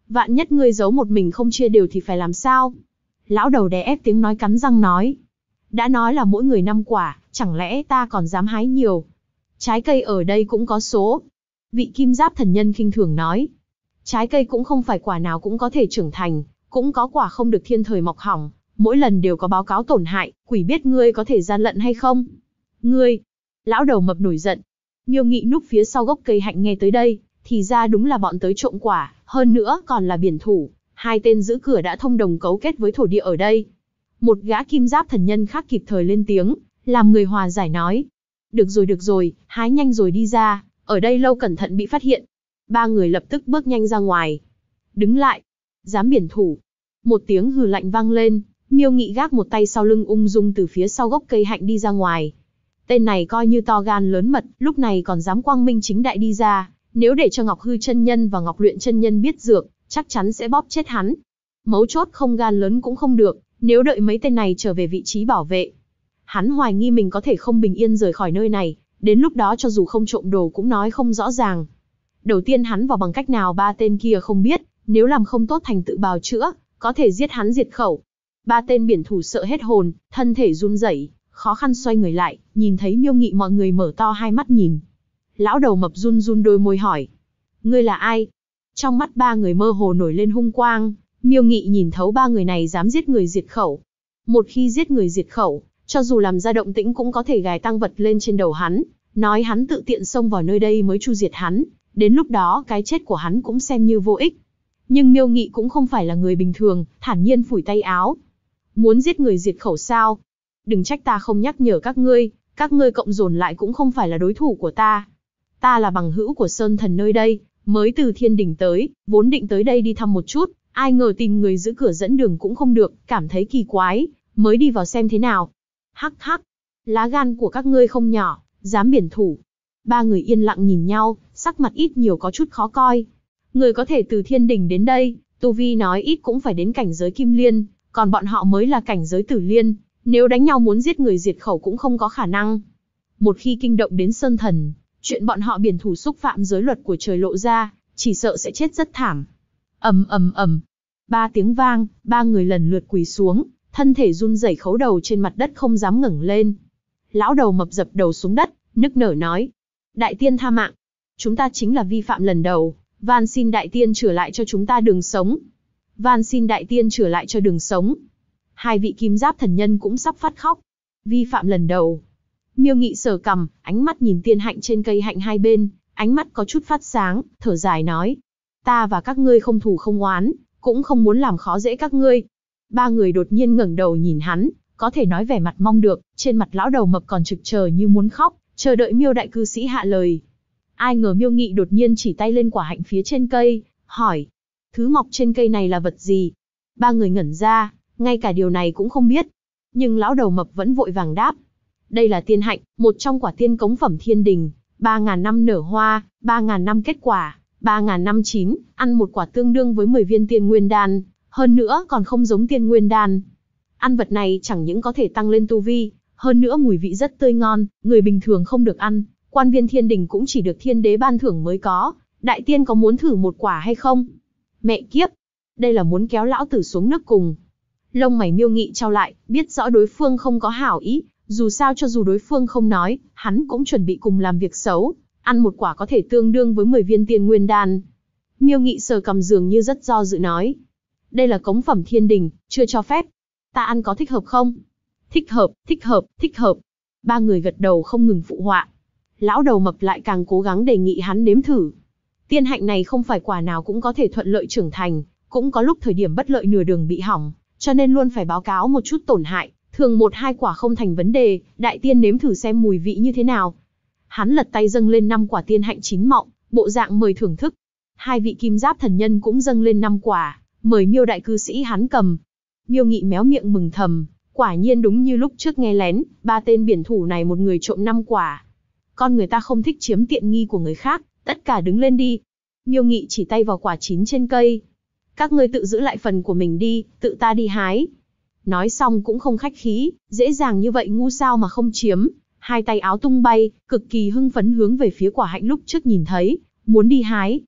Vạn nhất ngươi giấu một mình không chia đều thì phải làm sao? Lão đầu đè ép tiếng nói cắn răng nói. Đã nói là mỗi người 5 quả, chẳng lẽ ta còn dám hái nhiều? Trái cây ở đây cũng có số. Vị kim giáp thần nhân khinh thường nói. Trái cây cũng không phải quả nào cũng có thể trưởng thành, cũng có quả không được thiên thời mọc hỏng, mỗi lần đều có báo cáo tổn hại, quỷ biết ngươi có thể gian lận hay không? Ngươi! Lão đầu mập nổi giận. Miêu Nghị núp phía sau gốc cây hạnh nghe tới đây, thì ra đúng là bọn tới trộm quả, hơn nữa còn là biển thủ, hai tên giữ cửa đã thông đồng cấu kết với thổ địa ở đây. Một gã kim giáp thần nhân khác kịp thời lên tiếng, làm người hòa giải nói. Được rồi, hái nhanh rồi đi ra, ở đây lâu cẩn thận bị phát hiện. Ba người lập tức bước nhanh ra ngoài. Đứng lại! Dám biển thủ! Một tiếng hừ lạnh vang lên, Miêu Nghị gác một tay sau lưng ung dung từ phía sau gốc cây hạnh đi ra ngoài. Tên này coi như to gan lớn mật, lúc này còn dám quang minh chính đại đi ra, nếu để cho Ngọc Hư chân nhân và Ngọc Luyện chân nhân biết dược, chắc chắn sẽ bóp chết hắn. Mấu chốt không gan lớn cũng không được, nếu đợi mấy tên này trở về vị trí bảo vệ. Hắn hoài nghi mình có thể không bình yên rời khỏi nơi này, đến lúc đó cho dù không trộm đồ cũng nói không rõ ràng. Đầu tiên hắn vào bằng cách nào ba tên kia không biết, nếu làm không tốt thành tự bào chữa, có thể giết hắn diệt khẩu. Ba tên biển thủ sợ hết hồn, thân thể run rẩy, khó khăn xoay người lại, nhìn thấy Miêu Nghị mọi người mở to hai mắt nhìn. Lão đầu mập run run đôi môi hỏi. Ngươi là ai? Trong mắt ba người mơ hồ nổi lên hung quang, Miêu Nghị nhìn thấu ba người này dám giết người diệt khẩu. Một khi giết người diệt khẩu, cho dù làm ra động tĩnh cũng có thể gài tang vật lên trên đầu hắn, nói hắn tự tiện xông vào nơi đây mới chu diệt hắn, đến lúc đó cái chết của hắn cũng xem như vô ích. Nhưng Miêu Nghị cũng không phải là người bình thường, thản nhiên phủi tay áo. Muốn giết người diệt khẩu sao? Đừng trách ta không nhắc nhở các ngươi cộng dồn lại cũng không phải là đối thủ của ta. Ta là bằng hữu của Sơn Thần nơi đây, mới từ Thiên Đỉnh tới, vốn định tới đây đi thăm một chút, ai ngờ tìm người giữ cửa dẫn đường cũng không được, cảm thấy kỳ quái, mới đi vào xem thế nào. Hắc hắc, lá gan của các ngươi không nhỏ, dám biển thủ. Ba người yên lặng nhìn nhau, sắc mặt ít nhiều có chút khó coi. Người có thể từ Thiên Đỉnh đến đây, tu vi nói ít cũng phải đến cảnh giới Kim Liên, còn bọn họ mới là cảnh giới Tử Liên, nếu đánh nhau muốn giết người diệt khẩu cũng không có khả năng. Một khi kinh động đến Sơn Thần, chuyện bọn họ biển thủ xúc phạm giới luật của trời lộ ra, chỉ sợ sẽ chết rất thảm. Ầm ầm ầm, ba tiếng vang, ba người lần lượt quỳ xuống, thân thể run rẩy khấu đầu trên mặt đất không dám ngẩng lên. Lão đầu mập dập đầu xuống đất, nức nở nói: Đại tiên tha mạng, chúng ta chính là vi phạm lần đầu, van xin đại tiên trở lại cho chúng ta đường sống. Van xin đại tiên trở lại cho đường sống. Hai vị kim giáp thần nhân cũng sắp phát khóc. Vi phạm lần đầu. Miêu Nghị sờ cằm, ánh mắt nhìn tiên hạnh trên cây hạnh hai bên, ánh mắt có chút phát sáng, thở dài nói: Ta và các ngươi không thù không oán, cũng không muốn làm khó dễ các ngươi. Ba người đột nhiên ngẩng đầu nhìn hắn, có thể nói vẻ mặt mong được, trên mặt lão đầu mập còn trực chờ như muốn khóc, chờ đợi Miêu đại cư sĩ hạ lời. Ai ngờ Miêu Nghị đột nhiên chỉ tay lên quả hạnh phía trên cây, hỏi: Thứ mọc trên cây này là vật gì? Ba người ngẩn ra, ngay cả điều này cũng không biết. Nhưng lão đầu mập vẫn vội vàng đáp: Đây là tiên hạnh, một trong quả tiên cống phẩm thiên đình, 3.000 năm nở hoa, 3.000 năm kết quả, 3.000 năm chín, ăn một quả tương đương với 10 viên tiên nguyên đan, hơn nữa còn không giống tiên nguyên đan. Ăn vật này chẳng những có thể tăng lên tu vi, hơn nữa mùi vị rất tươi ngon, người bình thường không được ăn, quan viên thiên đình cũng chỉ được thiên đế ban thưởng mới có. Đại tiên có muốn thử một quả hay không? Mẹ kiếp, đây là muốn kéo lão tử xuống nước cùng. Lông mày Miêu Nghị chau lại, biết rõ đối phương không có hảo ý, dù sao cho dù đối phương không nói, hắn cũng chuẩn bị cùng làm việc xấu, ăn một quả có thể tương đương với 10 viên tiên nguyên đan. Miêu Nghị sờ cằm dường như rất do dự nói: Đây là cống phẩm thiên đình, chưa cho phép. Ta ăn có thích hợp không? Thích hợp, thích hợp, thích hợp. Ba người gật đầu không ngừng phụ họa. Lão đầu mập lại càng cố gắng đề nghị hắn nếm thử. Tiên hạnh này không phải quả nào cũng có thể thuận lợi trưởng thành, cũng có lúc thời điểm bất lợi nửa đường bị hỏng, cho nên luôn phải báo cáo một chút tổn hại, thường 1-2 quả không thành vấn đề, đại tiên nếm thử xem mùi vị như thế nào. Hắn lật tay dâng lên 5 quả tiên hạnh chín mọng, bộ dạng mời thưởng thức. Hai vị kim giáp thần nhân cũng dâng lên 5 quả, mời Miêu đại cư sĩ hắn cầm. Miêu Nghị méo miệng mừng thầm, quả nhiên đúng như lúc trước nghe lén, ba tên biển thủ này một người trộm 5 quả. Con người ta không thích chiếm tiện nghi của người khác, tất cả đứng lên đi. Miêu Nghị chỉ tay vào quả chín trên cây. Các ngươi tự giữ lại phần của mình đi, tự ta đi hái. Nói xong cũng không khách khí, dễ dàng như vậy ngu sao mà không chiếm. Hai tay áo tung bay, cực kỳ hưng phấn hướng về phía quả hạnh lúc trước nhìn thấy, muốn đi hái.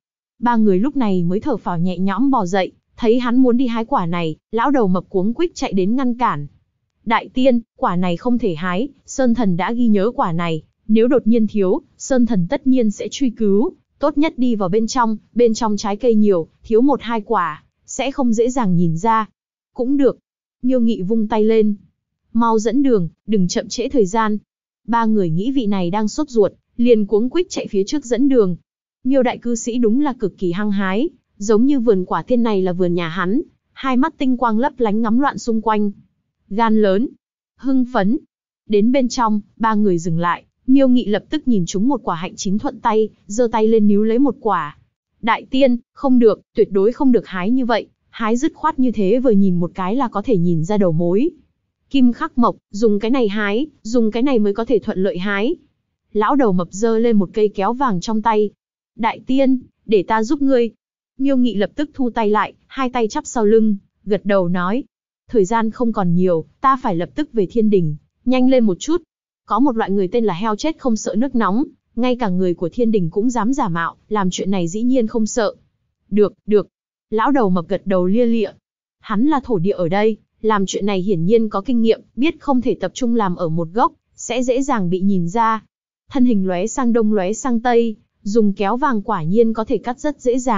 Ba người lúc này mới thở phào nhẹ nhõm bò dậy, thấy hắn muốn đi hái quả này, lão đầu mập cuống quýt chạy đến ngăn cản. Đại tiên, quả này không thể hái, Sơn Thần đã ghi nhớ quả này, nếu đột nhiên thiếu, Sơn Thần tất nhiên sẽ truy cứu, tốt nhất đi vào bên trong trái cây nhiều, thiếu 1-2 quả, sẽ không dễ dàng nhìn ra. Cũng được. Miêu Nghị vung tay lên. Mau dẫn đường, đừng chậm trễ thời gian. Ba người nghĩ vị này đang sốt ruột, liền cuống quýt chạy phía trước dẫn đường. Miêu đại cư sĩ đúng là cực kỳ hăng hái, giống như vườn quả tiên này là vườn nhà hắn, hai mắt tinh quang lấp lánh ngắm loạn xung quanh. Gan lớn, hưng phấn. Đến bên trong, ba người dừng lại, Miêu Nghị lập tức nhìn trúng một quả hạnh chín thuận tay, giơ tay lên níu lấy một quả. Đại tiên, không được, tuyệt đối không được hái như vậy, hái dứt khoát như thế vừa nhìn một cái là có thể nhìn ra đầu mối. Kim khắc mộc, dùng cái này hái, dùng cái này mới có thể thuận lợi hái. Lão đầu mập giơ lên một cây kéo vàng trong tay. Đại tiên, để ta giúp ngươi. Miêu Nghị lập tức thu tay lại, hai tay chắp sau lưng, gật đầu nói. Thời gian không còn nhiều, ta phải lập tức về thiên đình, nhanh lên một chút. Có một loại người tên là heo chết không sợ nước nóng, ngay cả người của thiên đình cũng dám giả mạo, làm chuyện này dĩ nhiên không sợ. Được, được. Lão đầu mập gật đầu lia lịa. Hắn là thổ địa ở đây, làm chuyện này hiển nhiên có kinh nghiệm, biết không thể tập trung làm ở một gốc, sẽ dễ dàng bị nhìn ra. Thân hình lóe sang đông lóe sang tây, dùng kéo vàng quả nhiên có thể cắt rất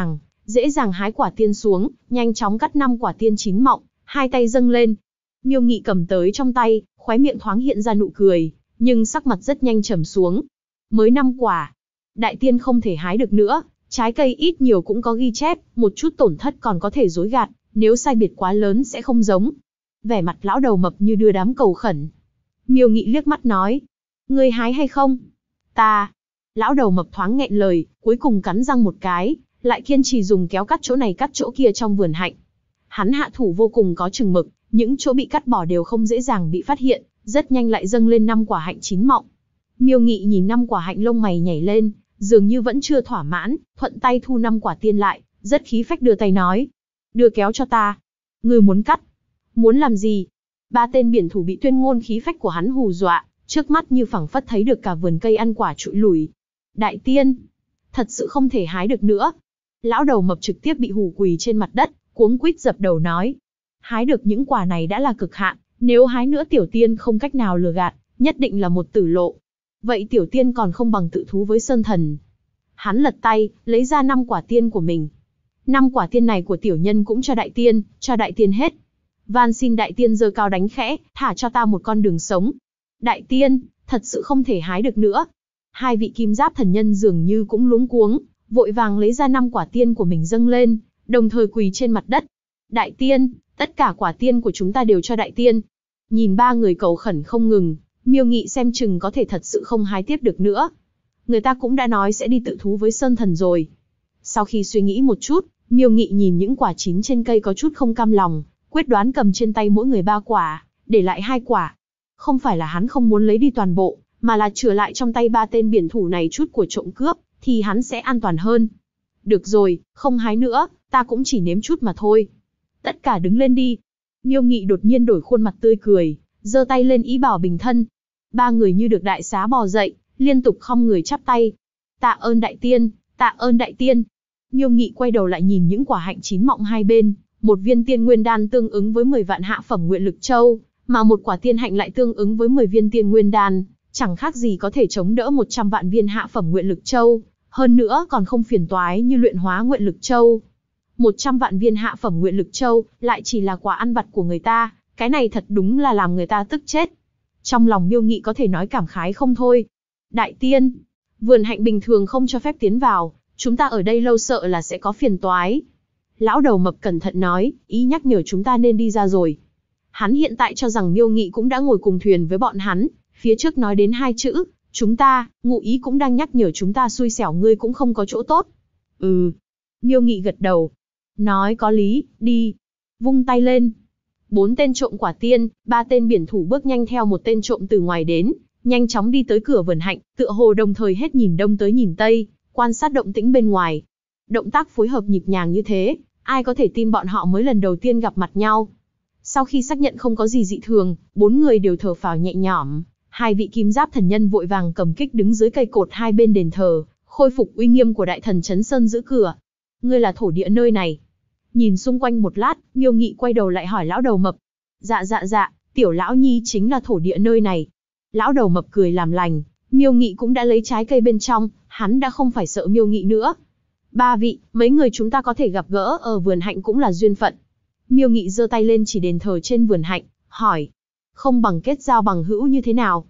dễ dàng hái quả tiên xuống, nhanh chóng cắt 5 quả tiên chín mọng, hai tay dâng lên. Miêu Nghị cầm tới trong tay, khóe miệng thoáng hiện ra nụ cười, nhưng sắc mặt rất nhanh trầm xuống. Mới 5 quả, đại tiên không thể hái được nữa, trái cây ít nhiều cũng có ghi chép, một chút tổn thất còn có thể dối gạt, nếu sai biệt quá lớn sẽ không giống. Vẻ mặt lão đầu mập như đưa đám cầu khẩn. Miêu Nghị liếc mắt nói, ngươi hái hay không? Ta. Lão đầu mập thoáng nghẹn lời, cuối cùng cắn răng một cái, lại kiên trì dùng kéo cắt chỗ này cắt chỗ kia trong vườn hạnh. Hắn hạ thủ vô cùng có chừng mực, những chỗ bị cắt bỏ đều không dễ dàng bị phát hiện, rất nhanh lại dâng lên 5 quả hạnh chín mọng. Miêu Nghị nhìn 5 quả hạnh lông mày nhảy lên, dường như vẫn chưa thỏa mãn, thuận tay thu 5 quả tiên lại, rất khí phách đưa tay nói. Đưa kéo cho ta. Ngươi muốn cắt? Muốn làm gì? Ba tên biển thủ bị tuyên ngôn khí phách của hắn hù dọa, trước mắt như phẳng phất thấy được cả vườn cây ăn quả trụi lủi. Đại tiên, thật sự không thể hái được nữa. Lão đầu mập trực tiếp bị hù quỳ trên mặt đất, cuống quýt dập đầu nói. Hái được những quả này đã là cực hạn, nếu hái nữa tiểu tiên không cách nào lừa gạt, nhất định là một tử lộ. Vậy tiểu tiên còn không bằng tự thú với Sơn Thần. Hắn lật tay, lấy ra 5 quả tiên của mình. 5 quả tiên này của tiểu nhân cũng cho đại tiên hết. Van xin đại tiên giơ cao đánh khẽ, thả cho ta một con đường sống. Đại tiên, thật sự không thể hái được nữa. Hai vị kim giáp thần nhân dường như cũng luống cuống, vội vàng lấy ra 5 quả tiên của mình dâng lên, đồng thời quỳ trên mặt đất. Đại tiên, tất cả quả tiên của chúng ta đều cho đại tiên. Nhìn ba người cầu khẩn không ngừng, Miêu Nghị xem chừng có thể thật sự không hái tiếp được nữa. Người ta cũng đã nói sẽ đi tự thú với Sơn Thần rồi. Sau khi suy nghĩ một chút, Miêu Nghị nhìn những quả chín trên cây có chút không cam lòng, quyết đoán cầm trên tay mỗi người 3 quả, để lại 2 quả. Không phải là hắn không muốn lấy đi toàn bộ, mà là chừa lại trong tay 3 tên biển thủ này chút của trộm cướp, thì hắn sẽ an toàn hơn. Được rồi, không hái nữa, ta cũng chỉ nếm chút mà thôi. Tất cả đứng lên đi. Miêu Nghị đột nhiên đổi khuôn mặt tươi cười, giơ tay lên ý bảo bình thân. Ba người như được đại xá bò dậy, liên tục khom người chắp tay. Tạ ơn đại tiên, tạ ơn đại tiên. Miêu Nghị quay đầu lại nhìn những quả hạnh chín mọng hai bên, một viên tiên nguyên đan tương ứng với 10 vạn hạ phẩm nguyện lực châu, mà một quả tiên hạnh lại tương ứng với 10 viên tiên nguyên đan, chẳng khác gì có thể chống đỡ 100 vạn viên hạ phẩm nguyện lực châu, hơn nữa còn không phiền toái như luyện hóa nguyện lực châu. 100 vạn viên hạ phẩm nguyện lực châu, lại chỉ là quà ăn vặt của người ta, cái này thật đúng là làm người ta tức chết. Trong lòng Miêu Nghị có thể nói cảm khái không thôi. Đại tiên, vườn hạnh bình thường không cho phép tiến vào, chúng ta ở đây lâu sợ là sẽ có phiền toái. Lão đầu mập cẩn thận nói, ý nhắc nhở chúng ta nên đi ra rồi. Hắn hiện tại cho rằng Miêu Nghị cũng đã ngồi cùng thuyền với bọn hắn, phía trước nói đến 2 chữ, chúng ta, ngụ ý cũng đang nhắc nhở chúng ta xui xẻo ngươi cũng không có chỗ tốt. Miêu Nghị gật đầu. Nói có lý, đi. Vung tay lên. 4 tên trộm quả tiên, 3 tên biển thủ bước nhanh theo một tên trộm từ ngoài đến, nhanh chóng đi tới cửa vườn hạnh, tựa hồ đồng thời hết nhìn đông tới nhìn tây, quan sát động tĩnh bên ngoài. Động tác phối hợp nhịp nhàng như thế, ai có thể tin bọn họ mới lần đầu tiên gặp mặt nhau. Sau khi xác nhận không có gì dị thường, 4 người đều thở phào nhẹ nhõm. Hai vị kim giáp thần nhân vội vàng cầm kích đứng dưới cây cột hai bên đền thờ, khôi phục uy nghiêm của đại thần Trấn Sơn giữ cửa. Ngươi là thổ địa nơi này. Nhìn xung quanh một lát, Miêu Nghị quay đầu lại hỏi lão đầu mập. Dạ, tiểu lão nhi chính là thổ địa nơi này. Lão đầu mập cười làm lành, Miêu Nghị cũng đã lấy trái cây bên trong, hắn đã không phải sợ Miêu Nghị nữa. Ba vị, mấy người chúng ta có thể gặp gỡ ở vườn hạnh cũng là duyên phận. Miêu Nghị giơ tay lên chỉ đền thờ trên vườn hạnh, hỏi. Không bằng kết giao bằng hữu như thế nào?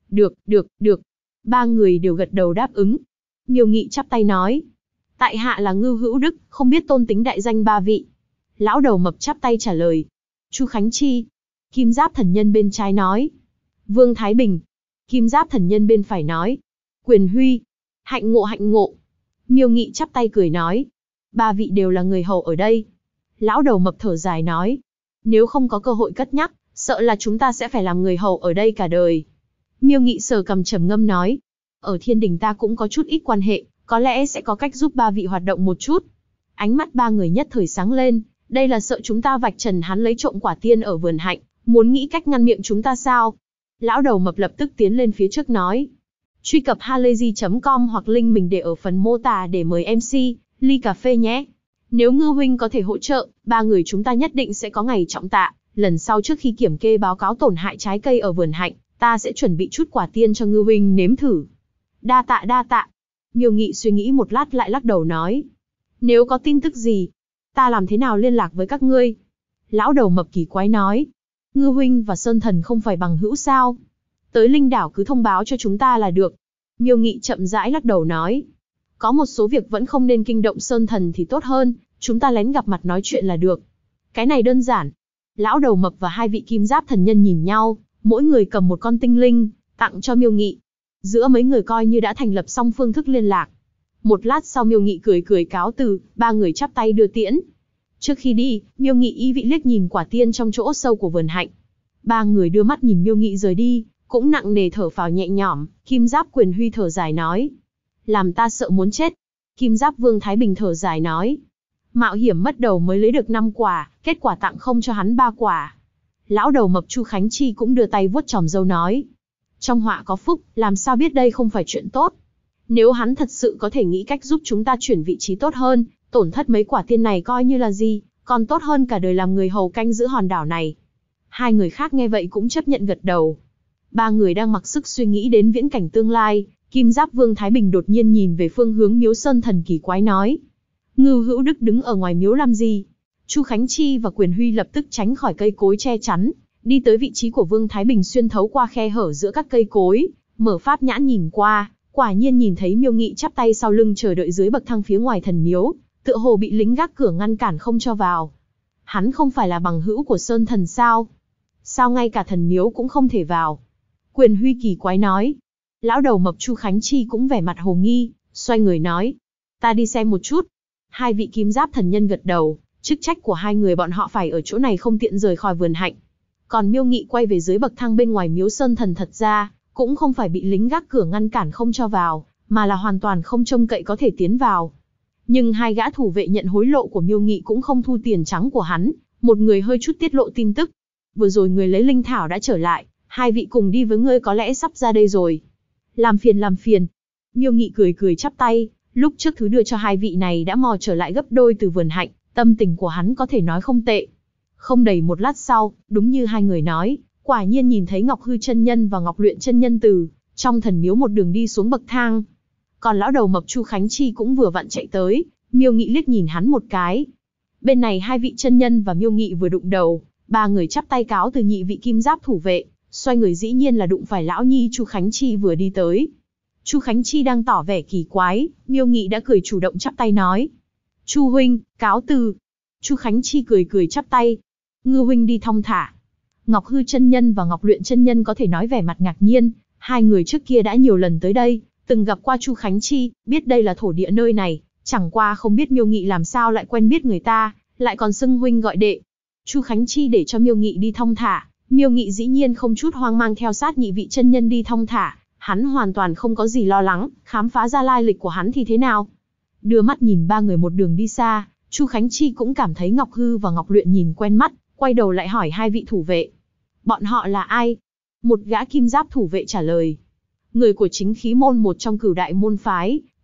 Được. Ba người đều gật đầu đáp ứng. Miêu Nghị chắp tay nói. Tại hạ là Ngưu Hữu Đức, không biết tôn tính đại danh ba vị. Lão đầu mập chắp tay trả lời. Chu Khánh Chi. Kim Giáp thần nhân bên trái nói. Vương Thái Bình. Kim Giáp thần nhân bên phải nói. Quyền Huy. Hạnh ngộ. Miêu Nghị chắp tay cười nói. Ba vị đều là người hầu ở đây. Lão đầu mập thở dài nói. Nếu không có cơ hội cất nhắc, sợ là chúng ta sẽ phải làm người hầu ở đây cả đời. Miêu Nghị sờ cằm trầm ngâm nói. Ở thiên đình ta cũng có chút ít quan hệ, có lẽ sẽ có cách giúp ba vị hoạt động một chút. Ánh mắt ba người nhất thời sáng lên, đây là sợ chúng ta vạch trần hắn lấy trộm quả tiên ở vườn hạnh, muốn nghĩ cách ngăn miệng chúng ta sao? Lão đầu mập lập tức tiến lên phía trước nói. Truy cập halayzi.com hoặc link mình để ở phần mô tả để mời MC, ly cà phê nhé. Nếu Ngư huynh có thể hỗ trợ, ba người chúng ta nhất định sẽ có ngày trọng tạ. Lần sau trước khi kiểm kê báo cáo tổn hại trái cây ở vườn hạnh, ta sẽ chuẩn bị chút quả tiên cho Ngư huynh nếm thử. Đa tạ. Miêu Nghị suy nghĩ một lát lại lắc đầu nói. Nếu có tin tức gì, ta làm thế nào liên lạc với các ngươi? Lão đầu mập kỳ quái nói. Ngư huynh và Sơn Thần không phải bằng hữu sao? Tới Linh Đảo cứ thông báo cho chúng ta là được. Miêu Nghị chậm rãi lắc đầu nói. Có một số việc vẫn không nên kinh động Sơn Thần thì tốt hơn, chúng ta lén gặp mặt nói chuyện là được. Cái này đơn giản. Lão đầu mập và hai vị Kim Giáp thần nhân nhìn nhau, mỗi người cầm một con tinh linh, tặng cho Miêu Nghị. Giữa mấy người coi như đã thành lập xong phương thức liên lạc. Một lát sau Miêu Nghị cười cáo từ, ba người chắp tay đưa tiễn. Trước khi đi, Miêu Nghị ý vị liếc nhìn quả tiên trong chỗ sâu của vườn hạnh. Ba người đưa mắt nhìn Miêu Nghị rời đi, cũng nặng nề thở phào nhẹ nhõm. Kim Giáp Quyền Huy thở dài nói. Làm ta sợ muốn chết. Kim Giáp Vương Thái Bình thở dài nói. Mạo hiểm mất đầu mới lấy được 5 quả, kết quả tặng không cho hắn 3 quả. Lão đầu mập Chu Khánh Chi cũng đưa tay vuốt chòm râu nói. Trong họa có phúc, làm sao biết đây không phải chuyện tốt. Nếu hắn thật sự có thể nghĩ cách giúp chúng ta chuyển vị trí tốt hơn, tổn thất mấy quả tiên này coi như là gì, còn tốt hơn cả đời làm người hầu canh giữ hòn đảo này. Hai người khác nghe vậy cũng chấp nhận gật đầu. Ba người đang mặc sức suy nghĩ đến viễn cảnh tương lai, Kim Giáp Vương Thái Bình đột nhiên nhìn về phương hướng miếu Sơn Thần kỳ quái nói. Ngưu Hữu Đức đứng ở ngoài miếu làm gì? Chu Khánh Chi và Quyền Huy lập tức tránh khỏi cây cối che chắn, đi tới vị trí của Vương Thái Bình xuyên thấu qua khe hở giữa các cây cối, mở pháp nhãn nhìn qua, quả nhiên nhìn thấy Miêu Nghị chắp tay sau lưng chờ đợi dưới bậc thang phía ngoài thần miếu, tựa hồ bị lính gác cửa ngăn cản không cho vào. Hắn không phải là bằng hữu của Sơn Thần sao? Sao ngay cả thần miếu cũng không thể vào? Quyền Huy kỳ quái nói. Lão đầu mập Chu Khánh Chi cũng vẻ mặt hồ nghi, xoay người nói. Ta đi xem một chút. Hai vị Kim Giáp thần nhân gật đầu, chức trách của hai người bọn họ phải ở chỗ này không tiện rời khỏi vườn hạnh. Còn Miêu Nghị quay về dưới bậc thang bên ngoài miếu Sơn Thần thật ra, cũng không phải bị lính gác cửa ngăn cản không cho vào, mà là hoàn toàn không trông cậy có thể tiến vào. Nhưng hai gã thủ vệ nhận hối lộ của Miêu Nghị cũng không thu tiền trắng của hắn, một người hơi chút tiết lộ tin tức. Vừa rồi người lấy linh thảo đã trở lại, hai vị cùng đi với ngươi có lẽ sắp ra đây rồi. Làm phiền. Miêu Nghị cười chắp tay, lúc trước thứ đưa cho hai vị này đã mò trở lại gấp đôi từ vườn hạnh, tâm tình của hắn có thể nói không tệ. Không đầy một lát sau, đúng như hai người nói, quả nhiên nhìn thấy Ngọc Hư chân nhân và Ngọc Luyện chân nhân từ trong thần miếu một đường đi xuống bậc thang. Còn lão đầu mập Chu Khánh Chi cũng vừa vặn chạy tới, Miêu Nghị liếc nhìn hắn một cái. Bên này hai vị chân nhân và Miêu Nghị vừa đụng đầu, ba người chắp tay cáo từ nhị vị Kim Giáp thủ vệ, xoay người dĩ nhiên là đụng phải lão nhi Chu Khánh Chi vừa đi tới. Chu Khánh Chi đang tỏ vẻ kỳ quái, Miêu Nghị đã cười chủ động chắp tay nói. Chu huynh, cáo từ. Chu Khánh Chi cười chắp tay. Ngư huynh đi thong thả. Ngọc Hư chân nhân và Ngọc Luyện chân nhân có thể nói vẻ mặt ngạc nhiên, hai người trước kia đã nhiều lần tới đây, từng gặp qua Chu Khánh Chi, biết đây là thổ địa nơi này, chẳng qua không biết Miêu Nghị làm sao lại quen biết người ta, lại còn xưng huynh gọi đệ. Chu Khánh Chi để cho Miêu Nghị đi thong thả, Miêu Nghị dĩ nhiên không chút hoang mang theo sát nhị vị chân nhân đi thong thả, hắn hoàn toàn không có gì lo lắng, khám phá ra lai lịch của hắn thì thế nào. Đưa mắt nhìn ba người một đường đi xa, Chu Khánh Chi cũng cảm thấy Ngọc Hư và Ngọc Luyện nhìn quen mắt, quay đầu lại hỏi hai vị thủ vệ. Bọn họ là ai? Một gã Kim Giáp thủ vệ trả lời. Người của Chính Khí môn, một trong cửu đại môn phái,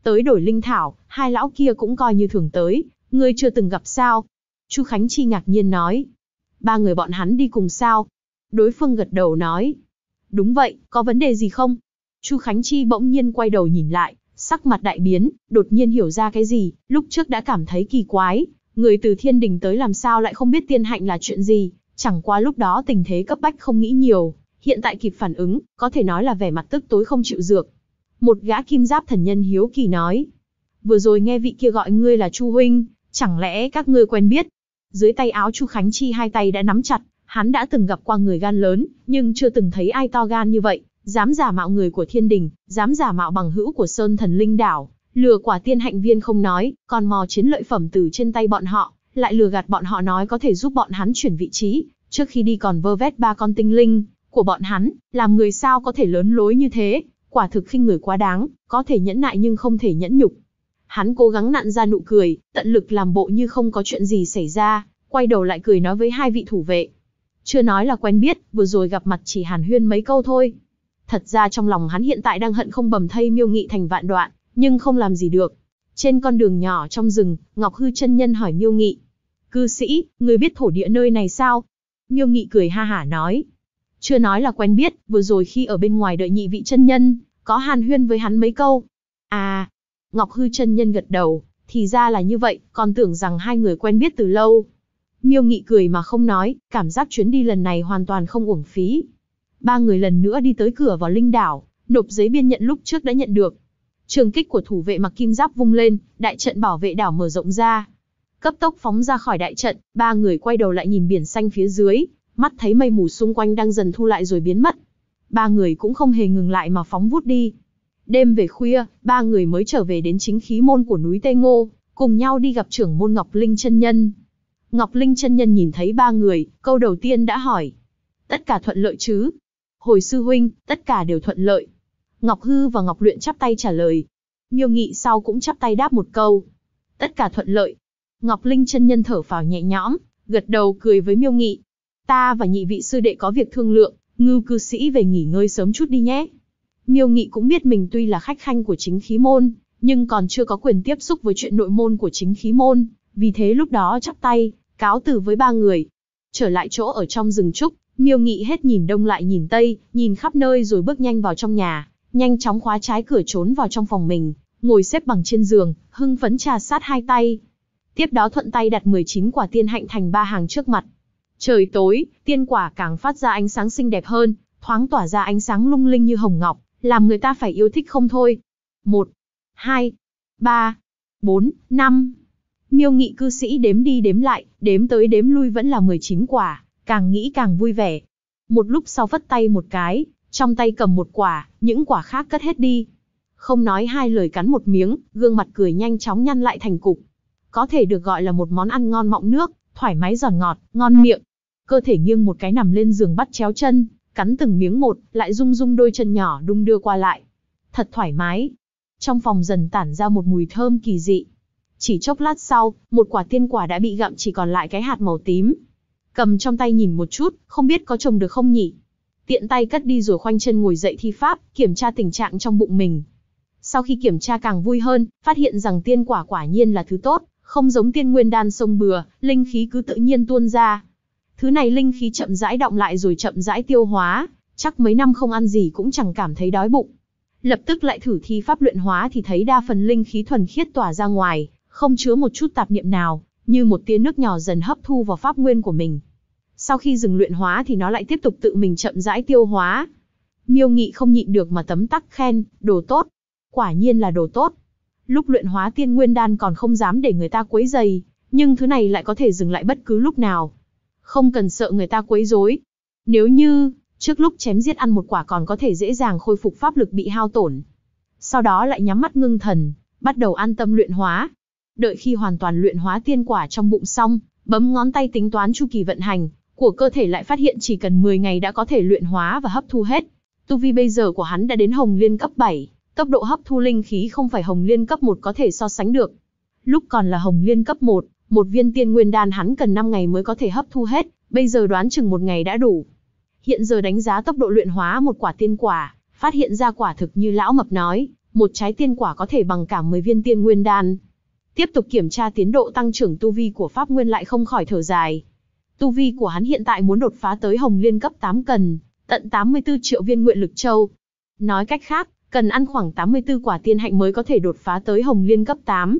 Tới đổi linh thảo, hai lão kia cũng coi như thường tới, ngươi chưa từng gặp sao? Chu Khánh Chi ngạc nhiên nói. Ba người bọn hắn đi cùng sao? Đối phương gật đầu nói. Đúng vậy, có vấn đề gì không? Chu Khánh Chi bỗng nhiên quay đầu nhìn lại, sắc mặt đại biến, đột nhiên hiểu ra cái gì, lúc trước đã cảm thấy kỳ quái, người từ thiên đình tới làm sao lại không biết tiên hạnh là chuyện gì, chẳng qua lúc đó tình thế cấp bách không nghĩ nhiều, hiện tại kịp phản ứng, có thể nói là vẻ mặt tức tối không chịu dược. Một gã kim giáp thần nhân hiếu kỳ nói, vừa rồi nghe vị kia gọi ngươi là Chu huynh, chẳng lẽ các ngươi quen biết? Dưới tay áo Chu Khánh Chi hai tay đã nắm chặt, hắn đã từng gặp qua người gan lớn, nhưng chưa từng thấy ai to gan như vậy, dám giả mạo người của thiên đình, dám giả mạo bằng hữu của Sơn Thần Linh Đảo, lừa quả tiên hạnh viên không nói, còn mò chiến lợi phẩm từ trên tay bọn họ, lại lừa gạt bọn họ nói có thể giúp bọn hắn chuyển vị trí, trước khi đi còn vơ vét 3 con tinh linh của bọn hắn, làm người sao có thể lớn lối như thế, quả thực khinh người quá đáng, có thể nhẫn nại nhưng không thể nhẫn nhục. Hắn cố gắng nặn ra nụ cười, tận lực làm bộ như không có chuyện gì xảy ra, quay đầu lại cười nói với hai vị thủ vệ. Chưa nói là quen biết, vừa rồi gặp mặt chỉ hàn huyên mấy câu thôi. Thật ra trong lòng hắn hiện tại đang hận không bầm thây Miêu Nghị thành vạn đoạn, nhưng không làm gì được. Trên con đường nhỏ trong rừng, Ngọc Hư chân nhân hỏi Miêu Nghị. Cư sĩ, người biết thổ địa nơi này sao? Miêu Nghị cười ha hả nói. Chưa nói là quen biết, vừa rồi khi ở bên ngoài đợi nhị vị chân nhân, có hàn huyên với hắn mấy câu. À, Ngọc Hư chân nhân gật đầu, thì ra là như vậy, còn tưởng rằng hai người quen biết từ lâu. Miêu Nghị cười mà không nói, cảm giác chuyến đi lần này hoàn toàn không uổng phí. Ba người lần nữa đi tới cửa vào linh đảo, nộp giấy biên nhận lúc trước đã nhận được. Trường kích của thủ vệ mặc kim giáp vung lên, đại trận bảo vệ đảo mở rộng ra. Cấp tốc phóng ra khỏi đại trận, ba người quay đầu lại nhìn biển xanh phía dưới, mắt thấy mây mù xung quanh đang dần thu lại rồi biến mất. Ba người cũng không hề ngừng lại mà phóng vút đi. Đêm về khuya, ba người mới trở về đến chính khí môn của núi Tây Ngô, cùng nhau đi gặp trưởng môn Ngọc Linh chân nhân. Ngọc Linh chân nhân nhìn thấy ba người, câu đầu tiên đã hỏi. Tất cả thuận lợi chứ? Hồi sư huynh, tất cả đều thuận lợi. Ngọc Hư và Ngọc Luyện chắp tay trả lời. Miêu Nghị sau cũng chắp tay đáp một câu. Tất cả thuận lợi. Ngọc Linh chân nhân thở phào nhẹ nhõm, gật đầu cười với Miêu Nghị. Ta và nhị vị sư đệ có việc thương lượng, Ngưu cư sĩ về nghỉ ngơi sớm chút đi nhé. Miêu Nghị cũng biết mình tuy là khách khanh của chính khí môn, nhưng còn chưa có quyền tiếp xúc với chuyện nội môn của chính khí môn, vì thế lúc đó chắp tay, cáo từ với ba người. Trở lại chỗ ở trong rừng trúc, Miêu Nghị hết nhìn đông lại nhìn tây, nhìn khắp nơi rồi bước nhanh vào trong nhà, nhanh chóng khóa trái cửa trốn vào trong phòng mình, ngồi xếp bằng trên giường, hưng phấn trà sát hai tay. Tiếp đó thuận tay đặt 19 quả tiên hạnh thành 3 hàng trước mặt. Trời tối, tiên quả càng phát ra ánh sáng xinh đẹp hơn, thoáng tỏa ra ánh sáng lung linh như hồng ngọc, làm người ta phải yêu thích không thôi. 1, 2, 3, 4, 5. Miêu Nghị cư sĩ đếm đi đếm lại, đếm tới đếm lui vẫn là 19 quả, càng nghĩ càng vui vẻ. Một lúc sau phất tay một cái, trong tay cầm một quả, những quả khác cất hết đi. Không nói hai lời cắn một miếng, gương mặt cười nhanh chóng nhăn lại thành cục. Có thể được gọi là một món ăn ngon mọng nước, thoải mái giòn ngọt, ngon miệng. Cơ thể nghiêng một cái nằm lên giường bắt chéo chân, cắn từng miếng một, lại rung rung đôi chân nhỏ đung đưa qua lại. Thật thoải mái. Trong phòng dần tản ra một mùi thơm kỳ dị. Chỉ chốc lát sau, một quả tiên quả đã bị gặm chỉ còn lại cái hạt màu tím. Cầm trong tay nhìn một chút, không biết có trồng được không nhỉ? Tiện tay cất đi rồi khoanh chân ngồi dậy thi pháp, kiểm tra tình trạng trong bụng mình. Sau khi kiểm tra càng vui hơn, phát hiện rằng tiên quả quả nhiên là thứ tốt, không giống tiên nguyên đan sông bừa, linh khí cứ tự nhiên tuôn ra. Thứ này linh khí chậm rãi đọng lại rồi chậm rãi tiêu hóa, chắc mấy năm không ăn gì cũng chẳng cảm thấy đói bụng. Lập tức lại thử thi pháp luyện hóa thì thấy đa phần linh khí thuần khiết tỏa ra ngoài, không chứa một chút tạp niệm nào, như một tia nước nhỏ dần hấp thu vào pháp nguyên của mình. Sau khi dừng luyện hóa thì nó lại tiếp tục tự mình chậm rãi tiêu hóa. Miêu Nghị không nhịn được mà tấm tắc khen, đồ tốt. Quả nhiên là đồ tốt. Lúc luyện hóa tiên nguyên đan còn không dám để người ta quấy rầy, nhưng thứ này lại có thể dừng lại bất cứ lúc nào. Không cần sợ người ta quấy rối. Nếu như, trước lúc chém giết ăn một quả còn có thể dễ dàng khôi phục pháp lực bị hao tổn. Sau đó lại nhắm mắt ngưng thần, bắt đầu an tâm luyện hóa. Đợi khi hoàn toàn luyện hóa tiên quả trong bụng xong, bấm ngón tay tính toán chu kỳ vận hành của cơ thể lại phát hiện chỉ cần 10 ngày đã có thể luyện hóa và hấp thu hết. Tu vi bây giờ của hắn đã đến Hồng Liên cấp 7, tốc độ hấp thu linh khí không phải Hồng Liên cấp 1 có thể so sánh được. Lúc còn là Hồng Liên cấp 1, một viên tiên nguyên đan hắn cần 5 ngày mới có thể hấp thu hết, bây giờ đoán chừng 1 ngày đã đủ. Hiện giờ đánh giá tốc độ luyện hóa một quả tiên quả, phát hiện ra quả thực như lão mập nói, một trái tiên quả có thể bằng cả 10 viên tiên nguyên đan. Tiếp tục kiểm tra tiến độ tăng trưởng tu vi của Pháp Nguyên lại không khỏi thở dài. Tu vi của hắn hiện tại muốn đột phá tới Hồng Liên cấp 8 cần tận 84 triệu viên nguyện lực châu. Nói cách khác, cần ăn khoảng 84 quả tiên hạnh mới có thể đột phá tới Hồng Liên cấp 8.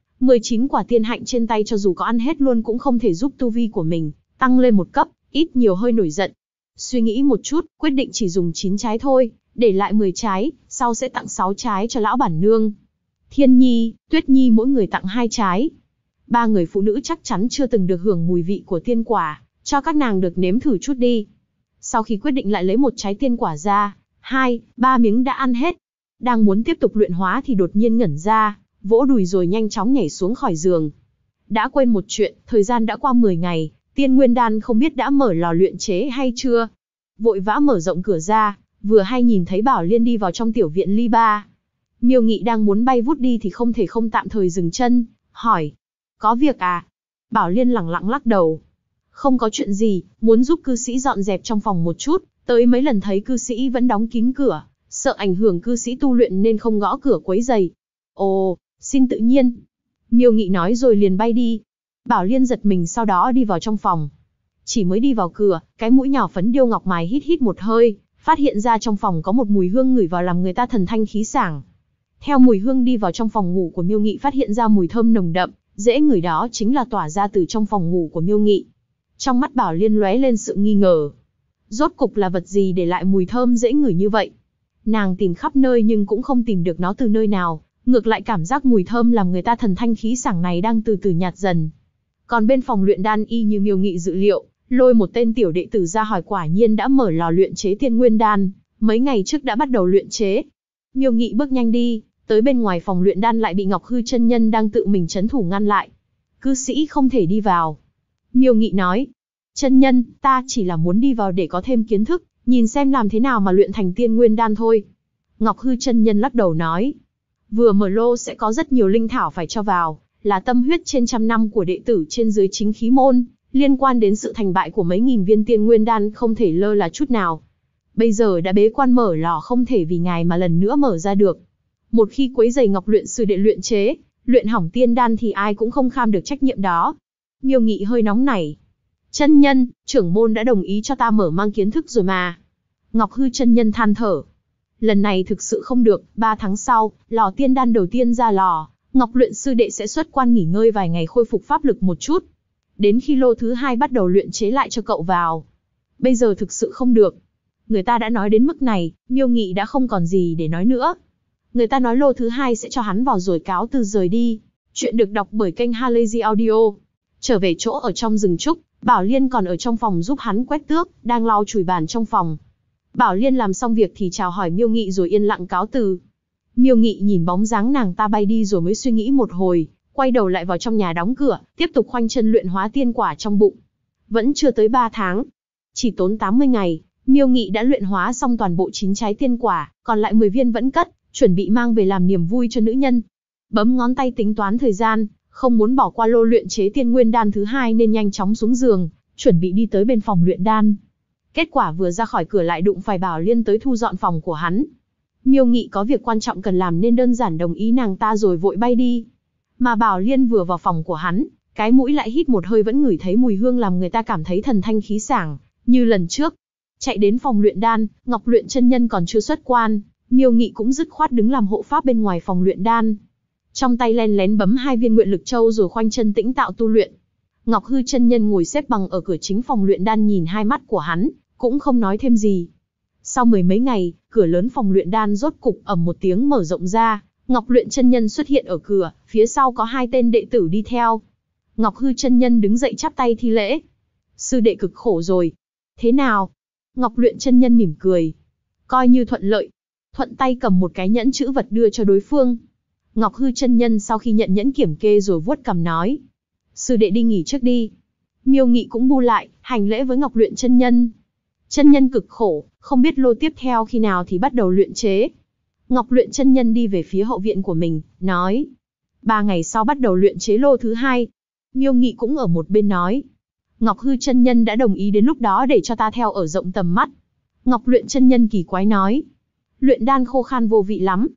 19 quả tiên hạnh trên tay cho dù có ăn hết luôn cũng không thể giúp tu vi của mình tăng lên một cấp, ít nhiều hơi nổi giận. Suy nghĩ một chút, quyết định chỉ dùng 9 trái thôi, để lại 10 trái, sau sẽ tặng 6 trái cho lão bản nương. Thiên Nhi, Tuyết Nhi mỗi người tặng 2 trái. 3 người phụ nữ chắc chắn chưa từng được hưởng mùi vị của tiên quả, cho các nàng được nếm thử chút đi. Sau khi quyết định lại lấy một trái tiên quả ra, 2, 3 miếng đã ăn hết. Đang muốn tiếp tục luyện hóa thì đột nhiên ngẩn ra, vỗ đùi rồi nhanh chóng nhảy xuống khỏi giường. Đã quên một chuyện, thời gian đã qua 10 ngày, tiên nguyên đan không biết đã mở lò luyện chế hay chưa. Vội vã mở rộng cửa ra, vừa hay nhìn thấy Bảo Liên đi vào trong tiểu viện ly ba. Miêu Nghị đang muốn bay vút đi thì không thể không tạm thời dừng chân, hỏi. Có việc à? Bảo Liên lẳng lặng lắc đầu. Không có chuyện gì, muốn giúp cư sĩ dọn dẹp trong phòng một chút, tới mấy lần thấy cư sĩ vẫn đóng kín cửa, sợ ảnh hưởng cư sĩ tu luyện nên không gõ cửa quấy rầy. Ồ, xin tự nhiên. Miêu Nghị nói rồi liền bay đi. Bảo Liên giật mình sau đó đi vào trong phòng. Chỉ mới đi vào cửa, cái mũi nhỏ phấn điêu ngọc mài hít hít một hơi, phát hiện ra trong phòng có một mùi hương ngửi vào làm người ta thần thanh khí sảng. Theo mùi hương đi vào trong phòng ngủ của Miêu Nghị phát hiện ra mùi thơm nồng đậm, dễ ngửi đó chính là tỏa ra từ trong phòng ngủ của Miêu Nghị. Trong mắt Bảo Liên lóe lên sự nghi ngờ. Rốt cục là vật gì để lại mùi thơm dễ ngửi như vậy? Nàng tìm khắp nơi nhưng cũng không tìm được nó từ nơi nào, ngược lại cảm giác mùi thơm làm người ta thần thanh khí sảng này đang từ từ nhạt dần. Còn bên phòng luyện đan y như Miêu Nghị dự liệu, lôi một tên tiểu đệ tử ra hỏi quả nhiên đã mở lò luyện chế tiên nguyên đan, mấy ngày trước đã bắt đầu luyện chế. Miêu Nghị bước nhanh đi, tới bên ngoài phòng luyện đan lại bị Ngọc Hư chân nhân đang tự mình trấn thủ ngăn lại. Cư sĩ không thể đi vào. Miêu Nghị nói, chân nhân, ta chỉ là muốn đi vào để có thêm kiến thức, nhìn xem làm thế nào mà luyện thành tiên nguyên đan thôi. Ngọc Hư chân nhân lắc đầu nói, vừa mở lô sẽ có rất nhiều linh thảo phải cho vào, là tâm huyết trên trăm năm của đệ tử trên dưới chính khí môn, liên quan đến sự thành bại của mấy nghìn viên tiên nguyên đan không thể lơ là chút nào. Bây giờ đã bế quan mở lò không thể vì ngài mà lần nữa mở ra được. Một khi quấy rầy Ngọc luyện sư đệ luyện chế, luyện hỏng tiên đan thì ai cũng không kham được trách nhiệm đó. Miêu Nghị hơi nóng nảy. Chân nhân, trưởng môn đã đồng ý cho ta mở mang kiến thức rồi mà. Ngọc Hư chân nhân than thở. Lần này thực sự không được, 3 tháng sau, lò tiên đan đầu tiên ra lò, Ngọc luyện sư đệ sẽ xuất quan nghỉ ngơi vài ngày khôi phục pháp lực một chút. Đến khi lô thứ 2 bắt đầu luyện chế lại cho cậu vào. Bây giờ thực sự không được. Người ta đã nói đến mức này, Miêu Nghị đã không còn gì để nói nữa. Người ta nói lô thứ 2 sẽ cho hắn vào rồi cáo từ rời đi. Chuyện được đọc bởi kênh Halazy Audio. Trở về chỗ ở trong rừng trúc, Bảo Liên còn ở trong phòng giúp hắn quét tước, đang lau chùi bàn trong phòng. Bảo Liên làm xong việc thì chào hỏi Miêu Nghị rồi yên lặng cáo từ. Miêu Nghị nhìn bóng dáng nàng ta bay đi rồi mới suy nghĩ một hồi, quay đầu lại vào trong nhà đóng cửa, tiếp tục khoanh chân luyện hóa tiên quả trong bụng. Vẫn chưa tới 3 tháng, chỉ tốn 80 ngày, Miêu Nghị đã luyện hóa xong toàn bộ 9 trái tiên quả, còn lại 10 viên vẫn cất, chuẩn bị mang về làm niềm vui cho nữ nhân. Bấm ngón tay tính toán thời gian, không muốn bỏ qua lô luyện chế tiên nguyên đan thứ 2 nên nhanh chóng xuống giường, chuẩn bị đi tới bên phòng luyện đan. Kết quả vừa ra khỏi cửa lại đụng phải Bảo Liên tới thu dọn phòng của hắn. Miêu Nghị có việc quan trọng cần làm nên đơn giản đồng ý nàng ta rồi vội bay đi. Mà Bảo Liên vừa vào phòng của hắn, cái mũi lại hít một hơi vẫn ngửi thấy mùi hương làm người ta cảm thấy thần thanh khí sảng, như lần trước. Chạy đến phòng luyện đan, Ngọc luyện chân nhân còn chưa xuất quan, Miêu Nghị cũng dứt khoát đứng làm hộ pháp bên ngoài phòng luyện đan. Trong tay len lén bấm 2 viên nguyện lực châu rồi khoanh chân tĩnh tạo tu luyện. Ngọc Hư chân nhân ngồi xếp bằng ở cửa chính phòng luyện đan nhìn hai mắt của hắn, cũng không nói thêm gì. Sau 10 mấy ngày, cửa lớn phòng luyện đan rốt cục ầm một tiếng mở rộng ra, Ngọc luyện chân nhân xuất hiện ở cửa, phía sau có 2 tên đệ tử đi theo. Ngọc Hư chân nhân đứng dậy chắp tay thi lễ. Sư đệ cực khổ rồi. Thế nào? Ngọc luyện chân nhân mỉm cười. Coi như thuận lợi. Thuận tay cầm một cái nhẫn chữ vật đưa cho đối phương. Ngọc Hư chân nhân sau khi nhận nhẫn kiểm kê rồi vuốt cằm nói. Sư đệ đi nghỉ trước đi. Miêu Nghị cũng bu lại, hành lễ với Ngọc luyện chân nhân. Chân nhân cực khổ, không biết lô tiếp theo khi nào thì bắt đầu luyện chế. Ngọc luyện chân nhân đi về phía hậu viện của mình, nói. 3 ngày sau bắt đầu luyện chế lô thứ 2. Miêu Nghị cũng ở một bên nói. Ngọc Hư chân nhân đã đồng ý đến lúc đó để cho ta theo ở rộng tầm mắt. Ngọc luyện chân nhân kỳ quái nói. Luyện đan khô khan vô vị lắm.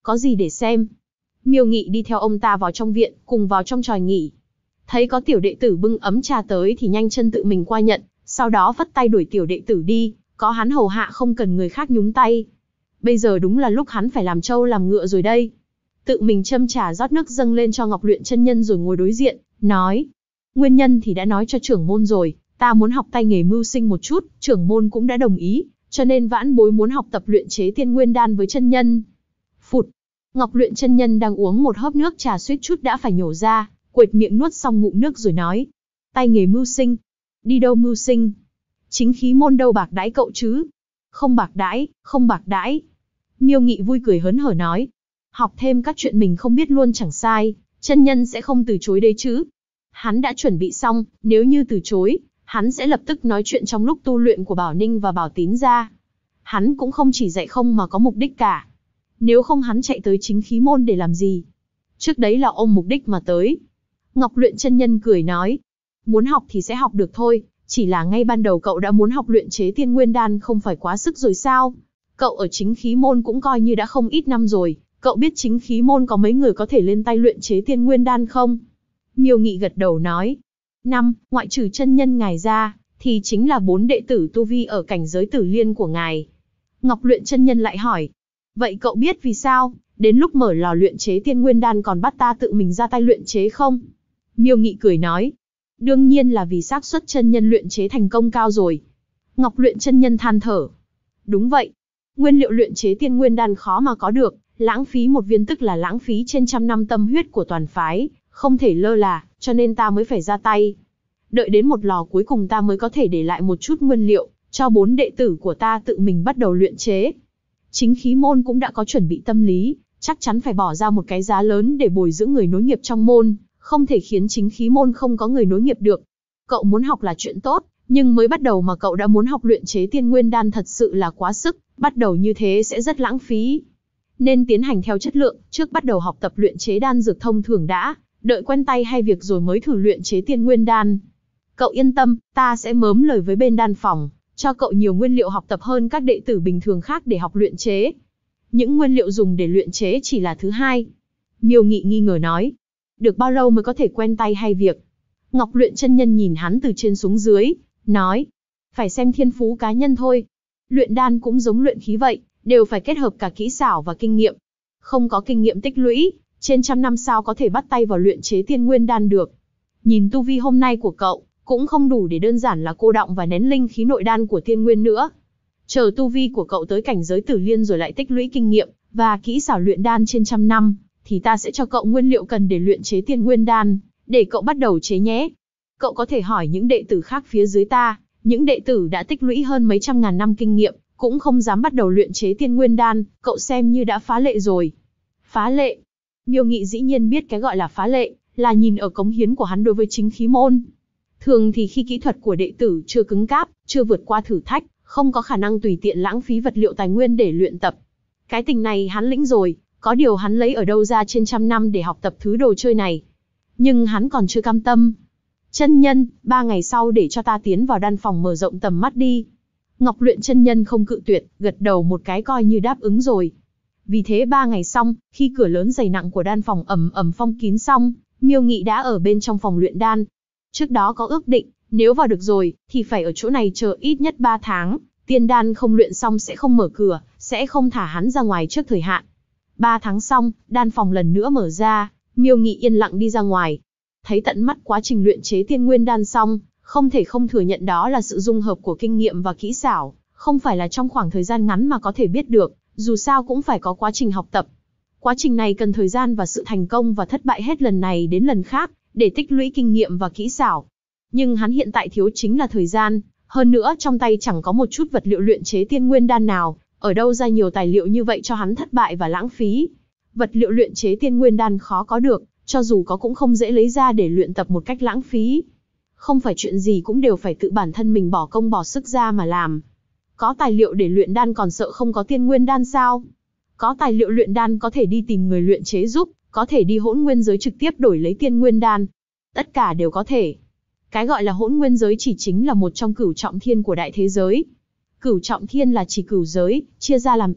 Có gì để xem? Miêu Nghị đi theo ông ta vào trong viện, cùng vào trong tròi nghỉ. Thấy có tiểu đệ tử bưng ấm trà tới thì nhanh chân tự mình qua nhận, sau đó vất tay đuổi tiểu đệ tử đi, có hắn hầu hạ không cần người khác nhúng tay. Bây giờ đúng là lúc hắn phải làm trâu làm ngựa rồi đây. Tự mình châm trà rót nước dâng lên cho Ngọc Luyện chân nhân rồi ngồi đối diện, nói. Nguyên nhân thì đã nói cho trưởng môn rồi, ta muốn học tay nghề mưu sinh một chút, trưởng môn cũng đã đồng ý, cho nên vãn bối muốn học tập luyện chế tiên nguyên đan với chân nhân. Phụt! Ngọc Luyện chân nhân đang uống một hớp nước trà suýt chút đã phải nhổ ra, quệt miệng nuốt xong ngụm nước rồi nói. Tay nghề mưu sinh? Đi đâu mưu sinh? Chính khí môn đâu bạc đãi cậu chứ? Không bạc đãi, không bạc đãi. Miêu Nghị vui cười hớn hở nói. Học thêm các chuyện mình không biết luôn chẳng sai, chân nhân sẽ không từ chối đấy chứ. Hắn đã chuẩn bị xong, nếu như từ chối, hắn sẽ lập tức nói chuyện trong lúc tu luyện của Bảo Ninh và Bảo Tín ra. Hắn cũng không chỉ dạy không mà có mục đích cả. Nếu không hắn chạy tới chính khí môn để làm gì? Trước đấy là ôm mục đích mà tới. Ngọc Luyện chân nhân cười nói. Muốn học thì sẽ học được thôi, chỉ là ngay ban đầu cậu đã muốn học luyện chế tiên nguyên đan không phải quá sức rồi sao? Cậu ở chính khí môn cũng coi như đã không ít năm rồi, cậu biết chính khí môn có mấy người có thể lên tay luyện chế tiên nguyên đan không? Miêu Nghị gật đầu nói. Năm, ngoại trừ chân nhân ngài ra, thì chính là 4 đệ tử tu vi ở cảnh giới tử liên của ngài. Ngọc Luyện chân nhân lại hỏi. Vậy cậu biết vì sao, đến lúc mở lò luyện chế tiên nguyên đan còn bắt ta tự mình ra tay luyện chế không? Miêu Nghị cười nói. Đương nhiên là vì xác suất chân nhân luyện chế thành công cao rồi. Ngọc Luyện chân nhân than thở. Đúng vậy. Nguyên liệu luyện chế tiên nguyên đan khó mà có được, lãng phí một viên tức là lãng phí trên trăm năm tâm huyết của toàn phái, không thể lơ là, cho nên ta mới phải ra tay. Đợi đến một lò cuối cùng ta mới có thể để lại một chút nguyên liệu, cho 4 đệ tử của ta tự mình bắt đầu luyện chế. Chính khí môn cũng đã có chuẩn bị tâm lý, chắc chắn phải bỏ ra một cái giá lớn để bồi dưỡng người nối nghiệp trong môn, không thể khiến chính khí môn không có người nối nghiệp được. Cậu muốn học là chuyện tốt, nhưng mới bắt đầu mà cậu đã muốn học luyện chế tiên nguyên đan thật sự là quá sức, bắt đầu như thế sẽ rất lãng phí. Nên tiến hành theo chất lượng, trước bắt đầu học tập luyện chế đan dược thông thường đã, đợi quen tay hay việc rồi mới thử luyện chế tiên nguyên đan. Cậu yên tâm, ta sẽ mớm lời với bên đan phòng, cho cậu nhiều nguyên liệu học tập hơn các đệ tử bình thường khác để học luyện chế. Những nguyên liệu dùng để luyện chế chỉ là thứ hai. Miêu Nghị nghi ngờ nói. Được bao lâu mới có thể quen tay hay việc? Ngọc Luyện chân nhân nhìn hắn từ trên xuống dưới, nói. Phải xem thiên phú cá nhân thôi. Luyện đan cũng giống luyện khí vậy, đều phải kết hợp cả kỹ xảo và kinh nghiệm. Không có kinh nghiệm tích lũy, trên trăm năm sao có thể bắt tay vào luyện chế tiên nguyên đan được. Nhìn tu vi hôm nay của cậu, cũng không đủ để đơn giản là cô đọng và nén linh khí nội đan của tiên nguyên nữa. Chờ tu vi của cậu tới cảnh giới tử liên rồi lại tích lũy kinh nghiệm và kỹ xảo luyện đan trên trăm năm, thì ta sẽ cho cậu nguyên liệu cần để luyện chế tiên nguyên đan, để cậu bắt đầu chế nhé. Cậu có thể hỏi những đệ tử khác phía dưới ta, những đệ tử đã tích lũy hơn mấy trăm ngàn năm kinh nghiệm, cũng không dám bắt đầu luyện chế tiên nguyên đan, cậu xem như đã phá lệ rồi. Phá lệ? Miêu Nghị dĩ nhiên biết cái gọi là phá lệ, là nhìn ở cống hiến của hắn đối với chính khí môn. Thường thì khi kỹ thuật của đệ tử chưa cứng cáp, chưa vượt qua thử thách, không có khả năng tùy tiện lãng phí vật liệu tài nguyên để luyện tập. Cái tình này hắn lĩnh rồi, có điều hắn lấy ở đâu ra trên trăm năm để học tập thứ đồ chơi này. Nhưng hắn còn chưa cam tâm. Chân nhân, 3 ngày sau để cho ta tiến vào đan phòng mở rộng tầm mắt đi. Ngọc Luyện chân nhân không cự tuyệt, gật đầu một cái coi như đáp ứng rồi. Vì thế 3 ngày xong, khi cửa lớn dày nặng của đan phòng ầm ầm phong kín xong, Miêu Nghị đã ở bên trong phòng luyện đan. Trước đó có ước định, nếu vào được rồi, thì phải ở chỗ này chờ ít nhất 3 tháng, tiên đan không luyện xong sẽ không mở cửa, sẽ không thả hắn ra ngoài trước thời hạn. 3 tháng xong, đan phòng lần nữa mở ra, Miêu Nghị yên lặng đi ra ngoài. Thấy tận mắt quá trình luyện chế tiên nguyên đan xong, không thể không thừa nhận đó là sự dung hợp của kinh nghiệm và kỹ xảo, không phải là trong khoảng thời gian ngắn mà có thể biết được, dù sao cũng phải có quá trình học tập. Quá trình này cần thời gian và sự thành công và thất bại hết lần này đến lần khác, để tích lũy kinh nghiệm và kỹ xảo. Nhưng hắn hiện tại thiếu chính là thời gian, hơn nữa trong tay chẳng có một chút vật liệu luyện chế tiên nguyên đan nào, ở đâu ra nhiều tài liệu như vậy cho hắn thất bại và lãng phí. Vật liệu luyện chế tiên nguyên đan khó có được, cho dù có cũng không dễ lấy ra để luyện tập một cách lãng phí. Không phải chuyện gì cũng đều phải tự bản thân mình bỏ công bỏ sức ra mà làm. Có tài liệu để luyện đan còn sợ không có tiên nguyên đan sao? Có tài liệu luyện đan có thể đi tìm người luyện chế giúp, có thể đi hỗn nguyên giới trực tiếp đổi lấy tiên nguyên đan. Tất cả đều có thể. Cái gọi là hỗn nguyên giới chỉ chính là một trong cửu trọng thiên của đại thế giới. Cửu trọng thiên là chỉ cửu giới, chia ra làm yêu,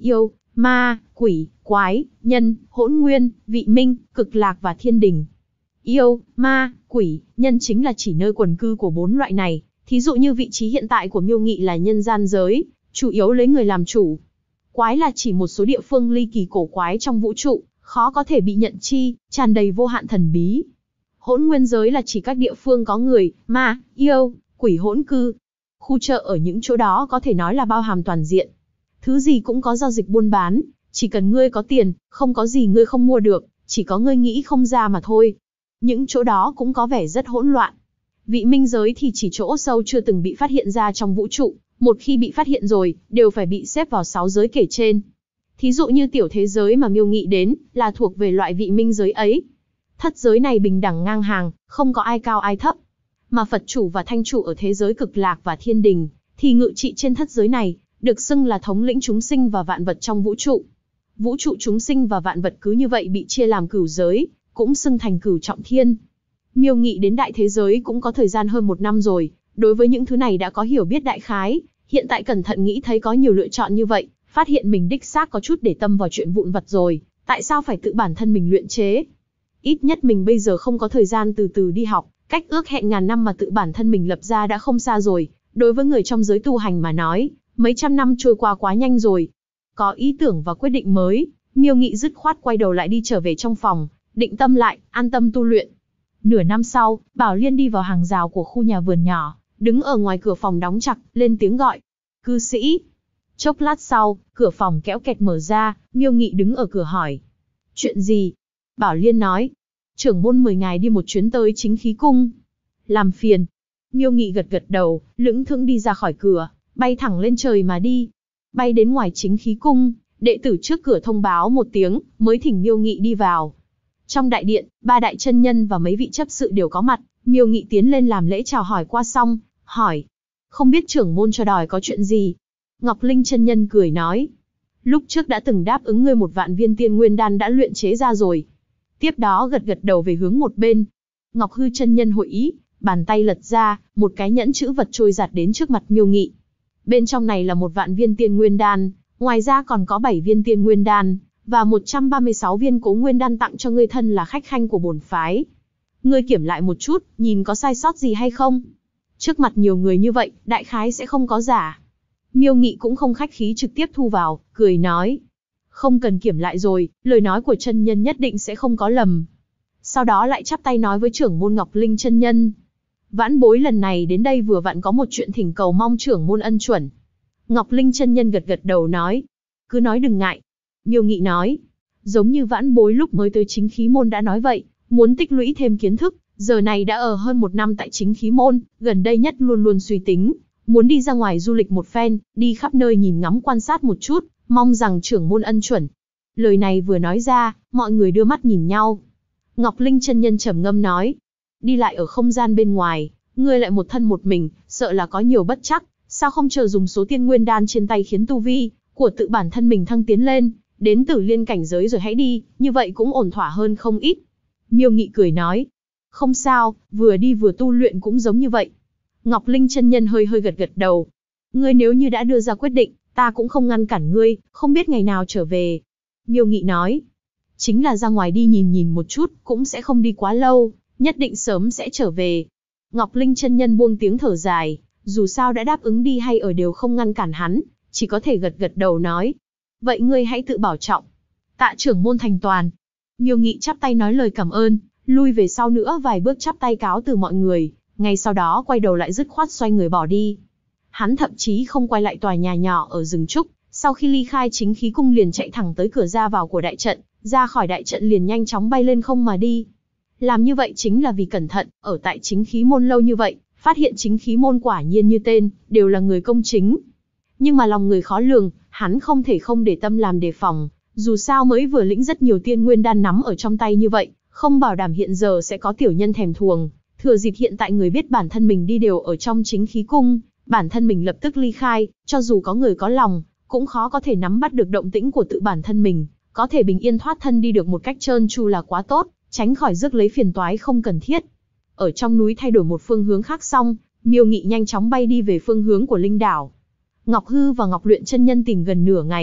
ma, quỷ, quái, nhân, hỗn nguyên, vị minh, cực lạc và thiên đình. Yêu, ma, quỷ, nhân chính là chỉ nơi quần cư của 4 loại này. Thí dụ như vị trí hiện tại của Miêu Nghị là nhân gian giới, chủ yếu lấy người làm chủ. Quái là chỉ một số địa phương ly kỳ cổ quái trong vũ trụ, khó có thể bị nhận chi, tràn đầy vô hạn thần bí. Hỗn nguyên giới là chỉ các địa phương có người, ma, yêu, quỷ hỗn cư. Khu chợ ở những chỗ đó có thể nói là bao hàm toàn diện. Thứ gì cũng có giao dịch buôn bán, chỉ cần ngươi có tiền, không có gì ngươi không mua được, chỉ có ngươi nghĩ không ra mà thôi. Những chỗ đó cũng có vẻ rất hỗn loạn. Vị minh giới thì chỉ chỗ sâu chưa từng bị phát hiện ra trong vũ trụ, một khi bị phát hiện rồi, đều phải bị xếp vào 6 giới kể trên. Thí dụ như tiểu thế giới mà Miêu Nghị đến, là thuộc về loại vị minh giới ấy. Thất giới này bình đẳng ngang hàng, không có ai cao ai thấp. Mà Phật chủ và Thanh chủ ở thế giới cực lạc và thiên đình, thì ngự trị trên thất giới này, được xưng là thống lĩnh chúng sinh và vạn vật trong vũ trụ. Vũ trụ chúng sinh và vạn vật cứ như vậy bị chia làm cửu giới, cũng xưng thành cửu trọng thiên. Miêu Nghị đến đại thế giới cũng có thời gian hơn 1 năm rồi, đối với những thứ này đã có hiểu biết đại khái, hiện tại cẩn thận nghĩ thấy có nhiều lựa chọn như vậy, phát hiện mình đích xác có chút để tâm vào chuyện vụn vặt rồi, tại sao phải tự bản thân mình luyện chế? Ít nhất mình bây giờ không có thời gian từ từ đi học, cách ước hẹn ngàn năm mà tự bản thân mình lập ra đã không xa rồi, đối với người trong giới tu hành mà nói, mấy trăm năm trôi qua quá nhanh rồi. Có ý tưởng và quyết định mới, Miêu Nghị dứt khoát quay đầu lại đi trở về trong phòng, định tâm lại, an tâm tu luyện. Nửa năm sau, Bảo Liên đi vào hàng rào của khu nhà vườn nhỏ, đứng ở ngoài cửa phòng đóng chặt, lên tiếng gọi. Cư sĩ. Chốc lát sau, cửa phòng kéo kẹt mở ra, Miêu Nghị đứng ở cửa hỏi. Chuyện gì? Bảo Liên nói. Trưởng môn mời ngài đi một chuyến tới Chính Khí Cung. Làm phiền. Miêu Nghị gật gật đầu, lững thững đi ra khỏi cửa, bay thẳng lên trời mà đi. Bay đến ngoài Chính Khí Cung, đệ tử trước cửa thông báo một tiếng, mới thỉnh Miêu Nghị đi vào. Trong đại điện, 3 đại chân nhân và mấy vị chấp sự đều có mặt, Miêu Nghị tiến lên làm lễ chào hỏi qua xong, hỏi. Không biết trưởng môn cho đòi có chuyện gì? Ngọc Linh chân nhân cười nói. Lúc trước đã từng đáp ứng ngươi 1 vạn viên tiên nguyên đan đã luyện chế ra rồi. Tiếp đó gật gật đầu về hướng một bên. Ngọc Hư chân nhân hội ý, bàn tay lật ra, một cái nhẫn chữ vật trôi giạt đến trước mặt Miêu Nghị. Bên trong này là 1 vạn viên tiên nguyên đan, ngoài ra còn có 7 viên tiên nguyên đan, và 136 viên cố nguyên đan tặng cho ngươi thân là khách khanh của bổn phái. Ngươi kiểm lại một chút, nhìn có sai sót gì hay không? Trước mặt nhiều người như vậy, đại khái sẽ không có giả. Miêu Nghị cũng không khách khí trực tiếp thu vào, cười nói. Không cần kiểm lại rồi, lời nói của chân nhân nhất định sẽ không có lầm. Sau đó lại chắp tay nói với trưởng môn Ngọc Linh chân nhân. Vãn bối lần này đến đây vừa vặn có một chuyện thỉnh cầu mong trưởng môn ân chuẩn. Ngọc Linh chân nhân gật gật đầu nói. Cứ nói đừng ngại. Miêu Nghị nói. Giống như vãn bối lúc mới tới Chính Khí môn đã nói vậy, muốn tích lũy thêm kiến thức, giờ này đã ở hơn 1 năm tại Chính Khí môn, gần đây nhất luôn luôn suy tính, muốn đi ra ngoài du lịch một phen, đi khắp nơi nhìn ngắm quan sát một chút, mong rằng trưởng môn ân chuẩn. Lời này vừa nói ra, mọi người đưa mắt nhìn nhau. Ngọc Linh chân nhân trầm ngâm nói. Đi lại ở không gian bên ngoài, ngươi lại một thân một mình, sợ là có nhiều bất trắc, sao không chờ dùng số tiên nguyên đan trên tay khiến tu vi của tự bản thân mình thăng tiến lên, đến Tử Liên cảnh giới rồi hãy đi, như vậy cũng ổn thỏa hơn không ít. Miêu Nghị cười nói. Không sao, vừa đi vừa tu luyện cũng giống như vậy. Ngọc Linh chân nhân hơi hơi gật gật đầu. Ngươi nếu như đã đưa ra quyết định, ta cũng không ngăn cản ngươi, không biết ngày nào trở về. Miêu Nghị nói. Chính là ra ngoài đi nhìn nhìn một chút, cũng sẽ không đi quá lâu, nhất định sớm sẽ trở về. Ngọc Linh chân nhân buông tiếng thở dài, dù sao đã đáp ứng đi hay ở đều không ngăn cản hắn, chỉ có thể gật gật đầu nói. Vậy ngươi hãy tự bảo trọng. Tạ trưởng môn thành toàn. Miêu Nghị chắp tay nói lời cảm ơn, lui về sau nữa vài bước chắp tay cáo từ mọi người, ngay sau đó quay đầu lại dứt khoát xoay người bỏ đi. Hắn thậm chí không quay lại tòa nhà nhỏ ở rừng trúc, sau khi ly khai Chính Khí Cung liền chạy thẳng tới cửa ra vào của đại trận, ra khỏi đại trận liền nhanh chóng bay lên không mà đi. Làm như vậy chính là vì cẩn thận, ở tại Chính Khí môn lâu như vậy, phát hiện Chính Khí môn quả nhiên như tên, đều là người công chính. Nhưng mà lòng người khó lường, hắn không thể không để tâm làm đề phòng, dù sao mới vừa lĩnh rất nhiều tiên nguyên đan nắm ở trong tay như vậy, không bảo đảm hiện giờ sẽ có tiểu nhân thèm thuồng. Thừa dịp hiện tại người biết bản thân mình đi đều ở trong Chính Khí Cung, bản thân mình lập tức ly khai, cho dù có người có lòng, cũng khó có thể nắm bắt được động tĩnh của tự bản thân mình, có thể bình yên thoát thân đi được một cách trơn tru là quá tốt, tránh khỏi rước lấy phiền toái không cần thiết. Ở trong núi thay đổi một phương hướng khác xong, Miêu Nghị nhanh chóng bay đi về phương hướng của Linh Đảo. Ngọc Hư và Ngọc Luyện chân nhân tìm gần nửa ngày,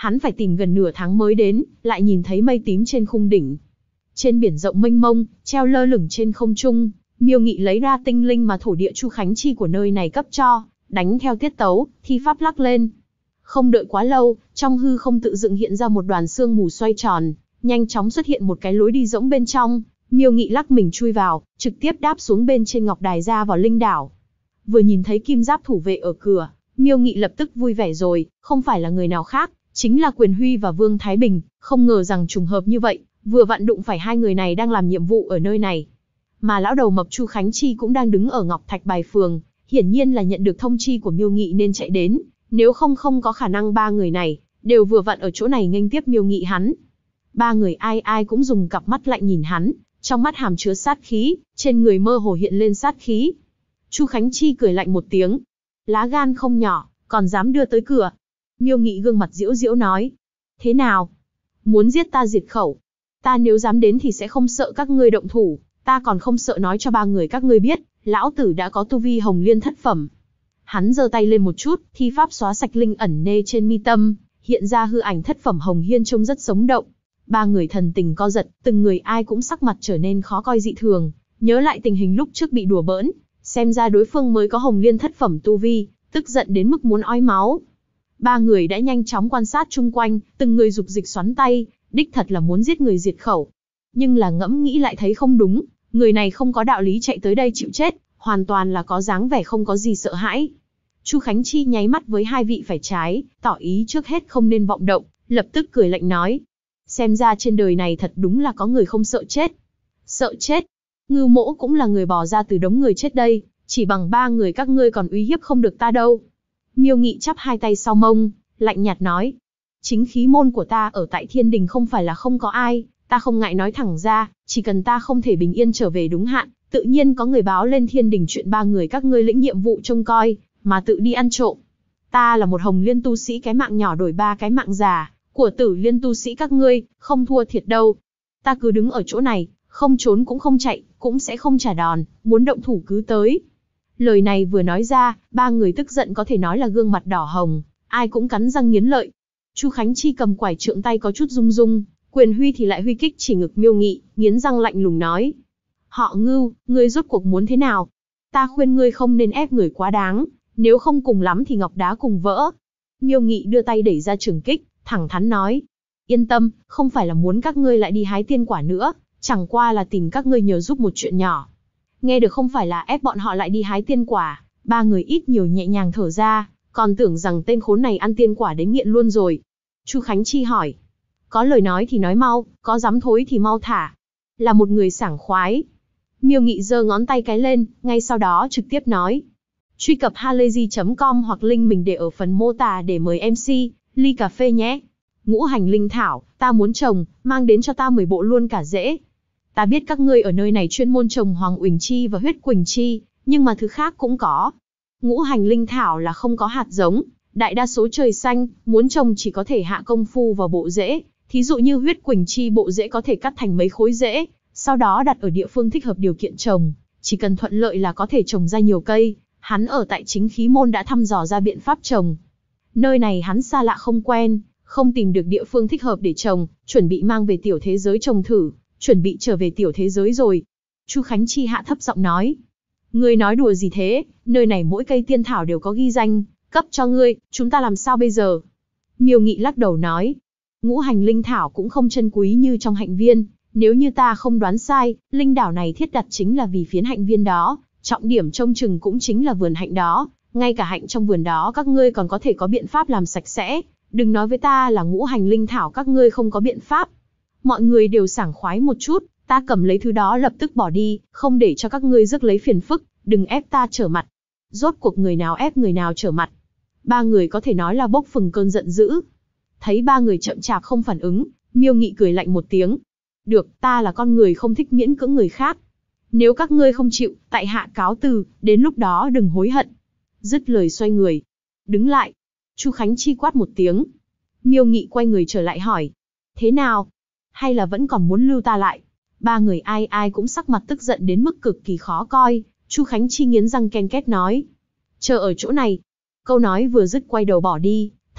Hắn phải tìm gần nửa tháng mới đến, lại nhìn thấy mây tím trên khung đỉnh. Trên biển rộng mênh mông, treo lơ lửng trên không trung, Miêu Nghị lấy ra tinh linh mà thổ địa Chu Khánh Chi của nơi này cấp cho, đánh theo tiết tấu, thi pháp lắc lên. Không đợi quá lâu, trong hư không tự dựng hiện ra một đoàn sương mù xoay tròn, nhanh chóng xuất hiện một cái lối đi rỗng bên trong. Miêu Nghị lắc mình chui vào, trực tiếp đáp xuống bên trên ngọc đài ra vào linh đảo. Vừa nhìn thấy kim giáp thủ vệ ở cửa, Miêu Nghị lập tức vui vẻ rồi, không phải là người nào khác, chính là Quyền Huy và Vương Thái Bình, không ngờ rằng trùng hợp như vậy, vừa vặn đụng phải hai người này đang làm nhiệm vụ ở nơi này. Mà lão đầu mập Chu Khánh Chi cũng đang đứng ở Ngọc Thạch Bài Phường, hiển nhiên là nhận được thông chi của Miêu Nghị nên chạy đến, nếu không không có khả năng ba người này đều vừa vặn ở chỗ này nghênh tiếp Miêu Nghị hắn. Ba người ai ai cũng dùng cặp mắt lạnh nhìn hắn, trong mắt hàm chứa sát khí, trên người mơ hồ hiện lên sát khí. Chu Khánh Chi cười lạnh một tiếng, lá gan không nhỏ, còn dám đưa tới cửa. Miêu Nghị gương mặt giễu giễu nói, thế nào? Muốn giết ta diệt khẩu? Ta nếu dám đến thì sẽ không sợ các ngươi động thủ, ta còn không sợ nói cho ba người các ngươi biết, lão tử đã có tu vi Hồng Liên thất phẩm. Hắn giơ tay lên một chút, thi pháp xóa sạch linh ẩn nê trên mi tâm, hiện ra hư ảnh thất phẩm Hồng Hiên trông rất sống động. Ba người thần tình co giật, từng người ai cũng sắc mặt trở nên khó coi dị thường, nhớ lại tình hình lúc trước bị đùa bỡn, xem ra đối phương mới có Hồng Liên thất phẩm tu vi, tức giận đến mức muốn ói máu. Ba người đã nhanh chóng quan sát chung quanh, từng người dục dịch xoắn tay, đích thật là muốn giết người diệt khẩu. Nhưng là ngẫm nghĩ lại thấy không đúng, người này không có đạo lý chạy tới đây chịu chết, hoàn toàn là có dáng vẻ không có gì sợ hãi. Chu Khánh Chi nháy mắt với hai vị phải trái, tỏ ý trước hết không nên vọng động, lập tức cười lạnh nói. Xem ra trên đời này thật đúng là có người không sợ chết. Sợ chết? Ngưu Mỗ cũng là người bò ra từ đống người chết đây, chỉ bằng ba người các ngươi còn uy hiếp không được ta đâu. Miêu Nghị chắp hai tay sau mông, lạnh nhạt nói. Chính khí môn của ta ở tại Thiên Đình không phải là không có ai, ta không ngại nói thẳng ra, chỉ cần ta không thể bình yên trở về đúng hạn, tự nhiên có người báo lên Thiên Đình chuyện ba người các ngươi lĩnh nhiệm vụ trông coi, mà tự đi ăn trộm. Ta là một Hồng Liên tu sĩ cái mạng nhỏ đổi ba cái mạng già, của Tử Liên tu sĩ các ngươi, không thua thiệt đâu. Ta cứ đứng ở chỗ này, không trốn cũng không chạy, cũng sẽ không trả đòn, muốn động thủ cứ tới. Lời này vừa nói ra, ba người tức giận có thể nói là gương mặt đỏ hồng, ai cũng cắn răng nghiến lợi. Chu Khánh Chi cầm quải trượng tay có chút rung rung, Quyền Huy thì lại huy kích chỉ ngực Miêu Nghị, nghiến răng lạnh lùng nói. Họ Ngưu, ngươi rốt cuộc muốn thế nào? Ta khuyên ngươi không nên ép người quá đáng, nếu không cùng lắm thì ngọc đá cùng vỡ. Miêu Nghị đưa tay đẩy ra trường kích, thẳng thắn nói. Yên tâm, không phải là muốn các ngươi lại đi hái tiên quả nữa, chẳng qua là tìm các ngươi nhờ giúp một chuyện nhỏ. Nghe được không phải là ép bọn họ lại đi hái tiên quả, ba người ít nhiều nhẹ nhàng thở ra, còn tưởng rằng tên khốn này ăn tiên quả đến nghiện luôn rồi. Chu Khánh Chi hỏi. Có lời nói thì nói mau, có dám thối thì mau thả. Là một người sảng khoái. Miêu Nghị giơ ngón tay cái lên, ngay sau đó trực tiếp nói. Truy cập halayzi.com hoặc link mình để ở phần mô tả để mời MC, ly cà phê nhé. Ngũ hành linh thảo, ta muốn trồng, mang đến cho ta 10 bộ luôn cả rễ. Ta biết các ngươi ở nơi này chuyên môn trồng Hoàng Uỳnh Chi và Huyết Quỳnh Chi, nhưng mà thứ khác cũng có. Ngũ hành linh thảo là không có hạt giống, đại đa số trời xanh, muốn trồng chỉ có thể hạ công phu vào bộ rễ. Thí dụ như Huyết Quỳnh Chi bộ rễ có thể cắt thành mấy khối rễ, sau đó đặt ở địa phương thích hợp điều kiện trồng, chỉ cần thuận lợi là có thể trồng ra nhiều cây. Hắn ở tại chính khí môn đã thăm dò ra biện pháp trồng. Nơi này hắn xa lạ không quen, không tìm được địa phương thích hợp để trồng, chuẩn bị mang về tiểu thế giới trồng thử, chuẩn bị trở về tiểu thế giới rồi. Chu Khánh Chi hạ thấp giọng nói. Ngươi nói đùa gì thế, nơi này mỗi cây tiên thảo đều có ghi danh, cấp cho ngươi, chúng ta làm sao bây giờ? Miêu Nghị lắc đầu nói. Ngũ hành linh thảo cũng không chân quý như trong hạnh viên, nếu như ta không đoán sai, linh đảo này thiết đặt chính là vì phiến hạnh viên đó, trọng điểm trông chừng cũng chính là vườn hạnh đó, ngay cả hạnh trong vườn đó các ngươi còn có thể có biện pháp làm sạch sẽ, đừng nói với ta là ngũ hành linh thảo các ngươi không có biện pháp. Mọi người đều sảng khoái một chút, ta cầm lấy thứ đó lập tức bỏ đi, không để cho các ngươi rước lấy phiền phức, đừng ép ta trở mặt. Rốt cuộc người nào ép người nào trở mặt. Ba người có thể nói là bốc phừng cơn giận dữ. Thấy ba người chậm chạp không phản ứng, Miêu Nghị cười lạnh một tiếng. Được, ta là con người không thích miễn cưỡng người khác. Nếu các ngươi không chịu, tại hạ cáo từ, đến lúc đó đừng hối hận. Dứt lời xoay người. Đứng lại. Chu Khánh Chi quát một tiếng. Miêu Nghị quay người trở lại hỏi. Thế nào? Hay là vẫn còn muốn lưu ta lại? Ba người ai ai cũng sắc mặt tức giận đến mức cực kỳ khó coi. Chu Khánh Chi nghiến răng ken két nói. Chờ ở chỗ này. Câu nói vừa dứt quay đầu bỏ đi.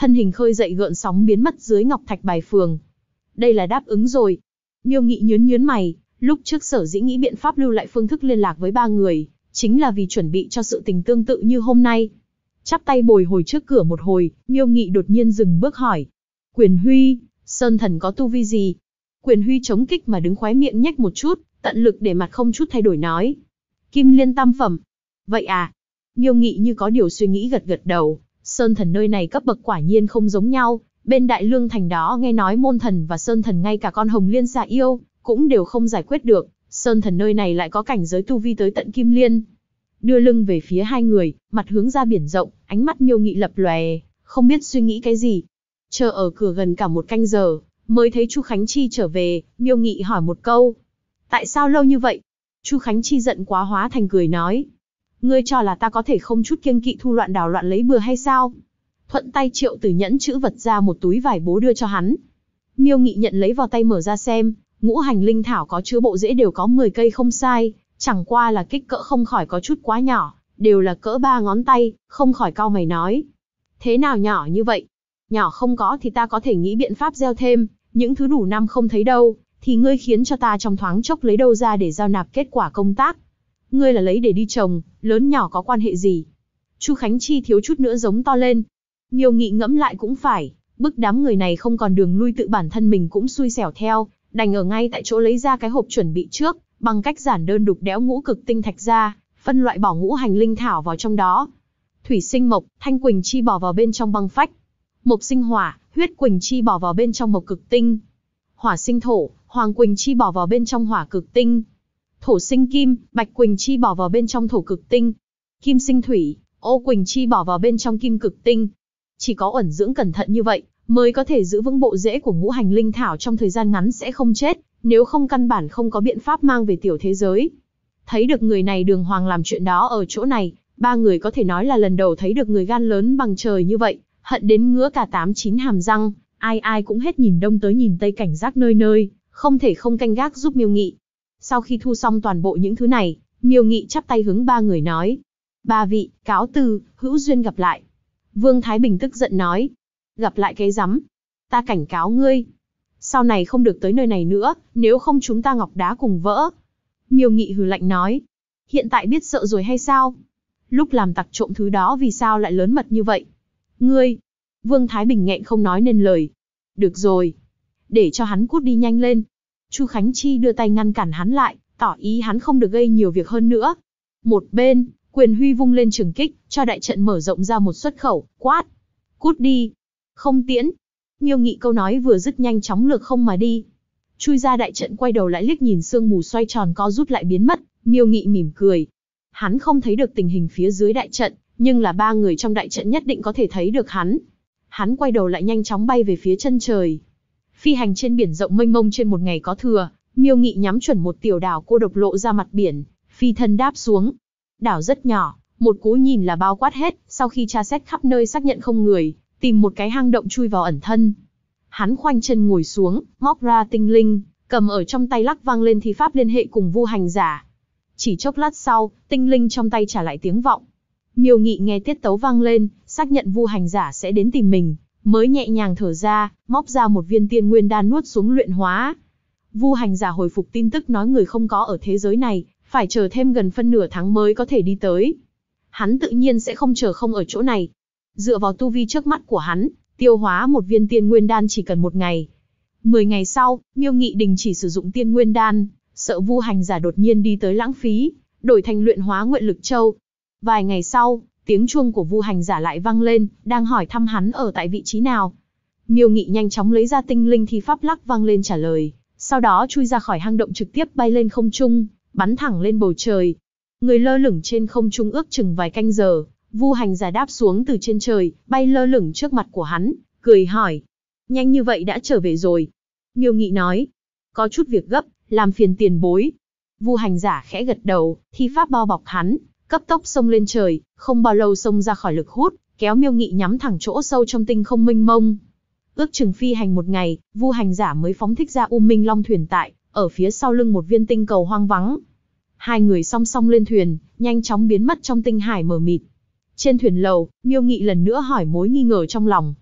thân hình khơi dậy gợn sóng biến mất dưới ngọc thạch bài phường. Đây là đáp ứng rồi. Miêu Nghị nhướng nhướng mày, lúc trước sở dĩ nghĩ biện pháp lưu lại phương thức liên lạc với ba người, chính là vì chuẩn bị cho sự tình tương tự như hôm nay. Chắp tay bồi hồi trước cửa một hồi, Miêu Nghị đột nhiên dừng bước hỏi. Quyền Huy, Sơn Thần có tu vi gì? Quyền Huy chống kích mà đứng khóe miệng nhếch một chút, tận lực để mặt không chút thay đổi nói. Kim Liên tam phẩm. Vậy à? Miêu Nghị như có điều suy nghĩ gật gật đầu, Sơn Thần nơi này cấp bậc quả nhiên không giống nhau, bên Đại Lương Thành đó nghe nói Môn Thần và Sơn Thần ngay cả con Hồng Liên xà yêu, cũng đều không giải quyết được, Sơn Thần nơi này lại có cảnh giới tu vi tới tận Kim Liên. Đưa lưng về phía hai người, mặt hướng ra biển rộng, ánh mắt Miêu Nghị lập lòe, không biết suy nghĩ cái gì. Chờ ở cửa gần cả một canh giờ, mới thấy Chu Khánh Chi trở về, Miêu Nghị hỏi một câu. Tại sao lâu như vậy? Chu Khánh Chi giận quá hóa thành cười nói. Ngươi cho là ta có thể không chút kiêng kỵ thu loạn đảo loạn lấy bừa hay sao? Thuận tay triệu từ nhẫn chữ vật ra một túi vải bố đưa cho hắn. Miêu Nghị nhận lấy vào tay mở ra xem, ngũ hành linh thảo có chứa bộ rễ đều có 10 cây không sai, chẳng qua là kích cỡ không khỏi có chút quá nhỏ, đều là cỡ 3 ngón tay, không khỏi cau mày nói. Thế nào nhỏ như vậy? Nhỏ không có thì ta có thể nghĩ biện pháp gieo thêm, những thứ đủ năm không thấy đâu, thì ngươi khiến cho ta trong thoáng chốc lấy đâu ra để giao nạp kết quả công tác. Ngươi là lấy để đi trồng, lớn nhỏ có quan hệ gì? Chu Khánh Chi thiếu chút nữa giống to lên. Miêu Nghị ngẫm lại cũng phải, bức đám người này không còn đường lui tự bản thân mình cũng xui xẻo theo, đành ở ngay tại chỗ lấy ra cái hộp chuẩn bị trước, bằng cách giản đơn đục đẽo ngũ cực tinh thạch ra, phân loại bỏ ngũ hành linh thảo vào trong đó. Thủy sinh mộc, thanh quỳnh chi bỏ vào bên trong băng phách. Mộc sinh hỏa, huyết quỳnh chi bỏ vào bên trong mộc cực tinh. Hỏa sinh thổ, hoàng quỳnh chi bỏ vào bên trong hỏa cực tinh. Thổ sinh kim, bạch quỳnh chi bỏ vào bên trong thổ cực tinh. Kim sinh thủy, ô quỳnh chi bỏ vào bên trong kim cực tinh. Chỉ có ẩn dưỡng cẩn thận như vậy, mới có thể giữ vững bộ rễ của ngũ hành linh thảo trong thời gian ngắn sẽ không chết, nếu không căn bản không có biện pháp mang về tiểu thế giới. Thấy được người này đường hoàng làm chuyện đó ở chỗ này, ba người có thể nói là lần đầu thấy được người gan lớn bằng trời như vậy, hận đến ngứa cả 8-9 hàm răng, ai ai cũng hết nhìn đông tới nhìn tây cảnh giác nơi nơi, không thể không canh gác giúp Miêu Nghị. Sau khi thu xong toàn bộ những thứ này, Miêu Nghị chắp tay hướng ba người nói. Ba vị, cáo từ, hữu duyên gặp lại. Vương Thái Bình tức giận nói. Gặp lại cái rắm. Ta cảnh cáo ngươi. Sau này không được tới nơi này nữa, nếu không chúng ta ngọc đá cùng vỡ. Miêu Nghị hừ lạnh nói. Hiện tại biết sợ rồi hay sao? Lúc làm tặc trộm thứ đó vì sao lại lớn mật như vậy? Ngươi! Vương Thái Bình nghẹn không nói nên lời. Được rồi. Để cho hắn cút đi nhanh lên. Chu Khánh Chi đưa tay ngăn cản hắn lại, tỏ ý hắn không được gây nhiều việc hơn nữa. Một bên, Quyền Huy vung lên trường kích, cho đại trận mở rộng ra một xuất khẩu, quát. Cút đi. Không tiễn. Miêu Nghị câu nói vừa dứt nhanh chóng lược không mà đi. Chui ra đại trận quay đầu lại liếc nhìn sương mù xoay tròn co rút lại biến mất, Miêu Nghị mỉm cười. Hắn không thấy được tình hình phía dưới đại trận, nhưng là ba người trong đại trận nhất định có thể thấy được hắn. Hắn quay đầu lại nhanh chóng bay về phía chân trời. Phi hành trên biển rộng mênh mông trên một ngày có thừa, Miêu Nghị nhắm chuẩn một tiểu đảo cô độc lộ ra mặt biển, phi thân đáp xuống. Đảo rất nhỏ, một cú nhìn là bao quát hết, sau khi tra xét khắp nơi xác nhận không người, tìm một cái hang động chui vào ẩn thân. Hắn khoanh chân ngồi xuống, móc ra tinh linh, cầm ở trong tay lắc vang lên thi pháp liên hệ cùng Vu Hành Giả. Chỉ chốc lát sau, tinh linh trong tay trả lại tiếng vọng. Miêu Nghị nghe tiết tấu vang lên, xác nhận Vu Hành Giả sẽ đến tìm mình, mới nhẹ nhàng thở ra, móc ra một viên tiên nguyên đan nuốt xuống luyện hóa. Vu Hành Giả hồi phục tin tức nói người không có ở thế giới này, phải chờ thêm gần phân nửa tháng mới có thể đi tới. Hắn tự nhiên sẽ không chờ không ở chỗ này. Dựa vào tu vi trước mắt của hắn, tiêu hóa một viên tiên nguyên đan chỉ cần 1 ngày. 10 ngày sau, Miêu Nghị đình chỉ sử dụng tiên nguyên đan, sợ Vu Hành Giả đột nhiên đi tới lãng phí, đổi thành luyện hóa nguyện lực châu. Vài ngày sau, tiếng chuông của Vu Hành Giả lại vang lên, đang hỏi thăm hắn ở tại vị trí nào. Miêu Nghị nhanh chóng lấy ra tinh linh thi pháp lắc vang lên trả lời, sau đó chui ra khỏi hang động trực tiếp bay lên không trung, bắn thẳng lên bầu trời. Người lơ lửng trên không trung ước chừng vài canh giờ, Vu Hành Giả đáp xuống từ trên trời, bay lơ lửng trước mặt của hắn, cười hỏi. Nhanh như vậy đã trở về rồi. Miêu Nghị nói. Có chút việc gấp, làm phiền tiền bối. Vu Hành Giả khẽ gật đầu, thi pháp bao bọc hắn, cấp tốc xông lên trời, không bao lâu xông ra khỏi lực hút, kéo Miêu Nghị nhắm thẳng chỗ sâu trong tinh không mênh mông. Ước chừng phi hành 1 ngày, Vu Hành Giả mới phóng thích ra U Minh Long thuyền tại, ở phía sau lưng một viên tinh cầu hoang vắng. Hai người song song lên thuyền, nhanh chóng biến mất trong tinh hải mờ mịt. Trên thuyền lầu, Miêu Nghị lần nữa hỏi mối nghi ngờ trong lòng.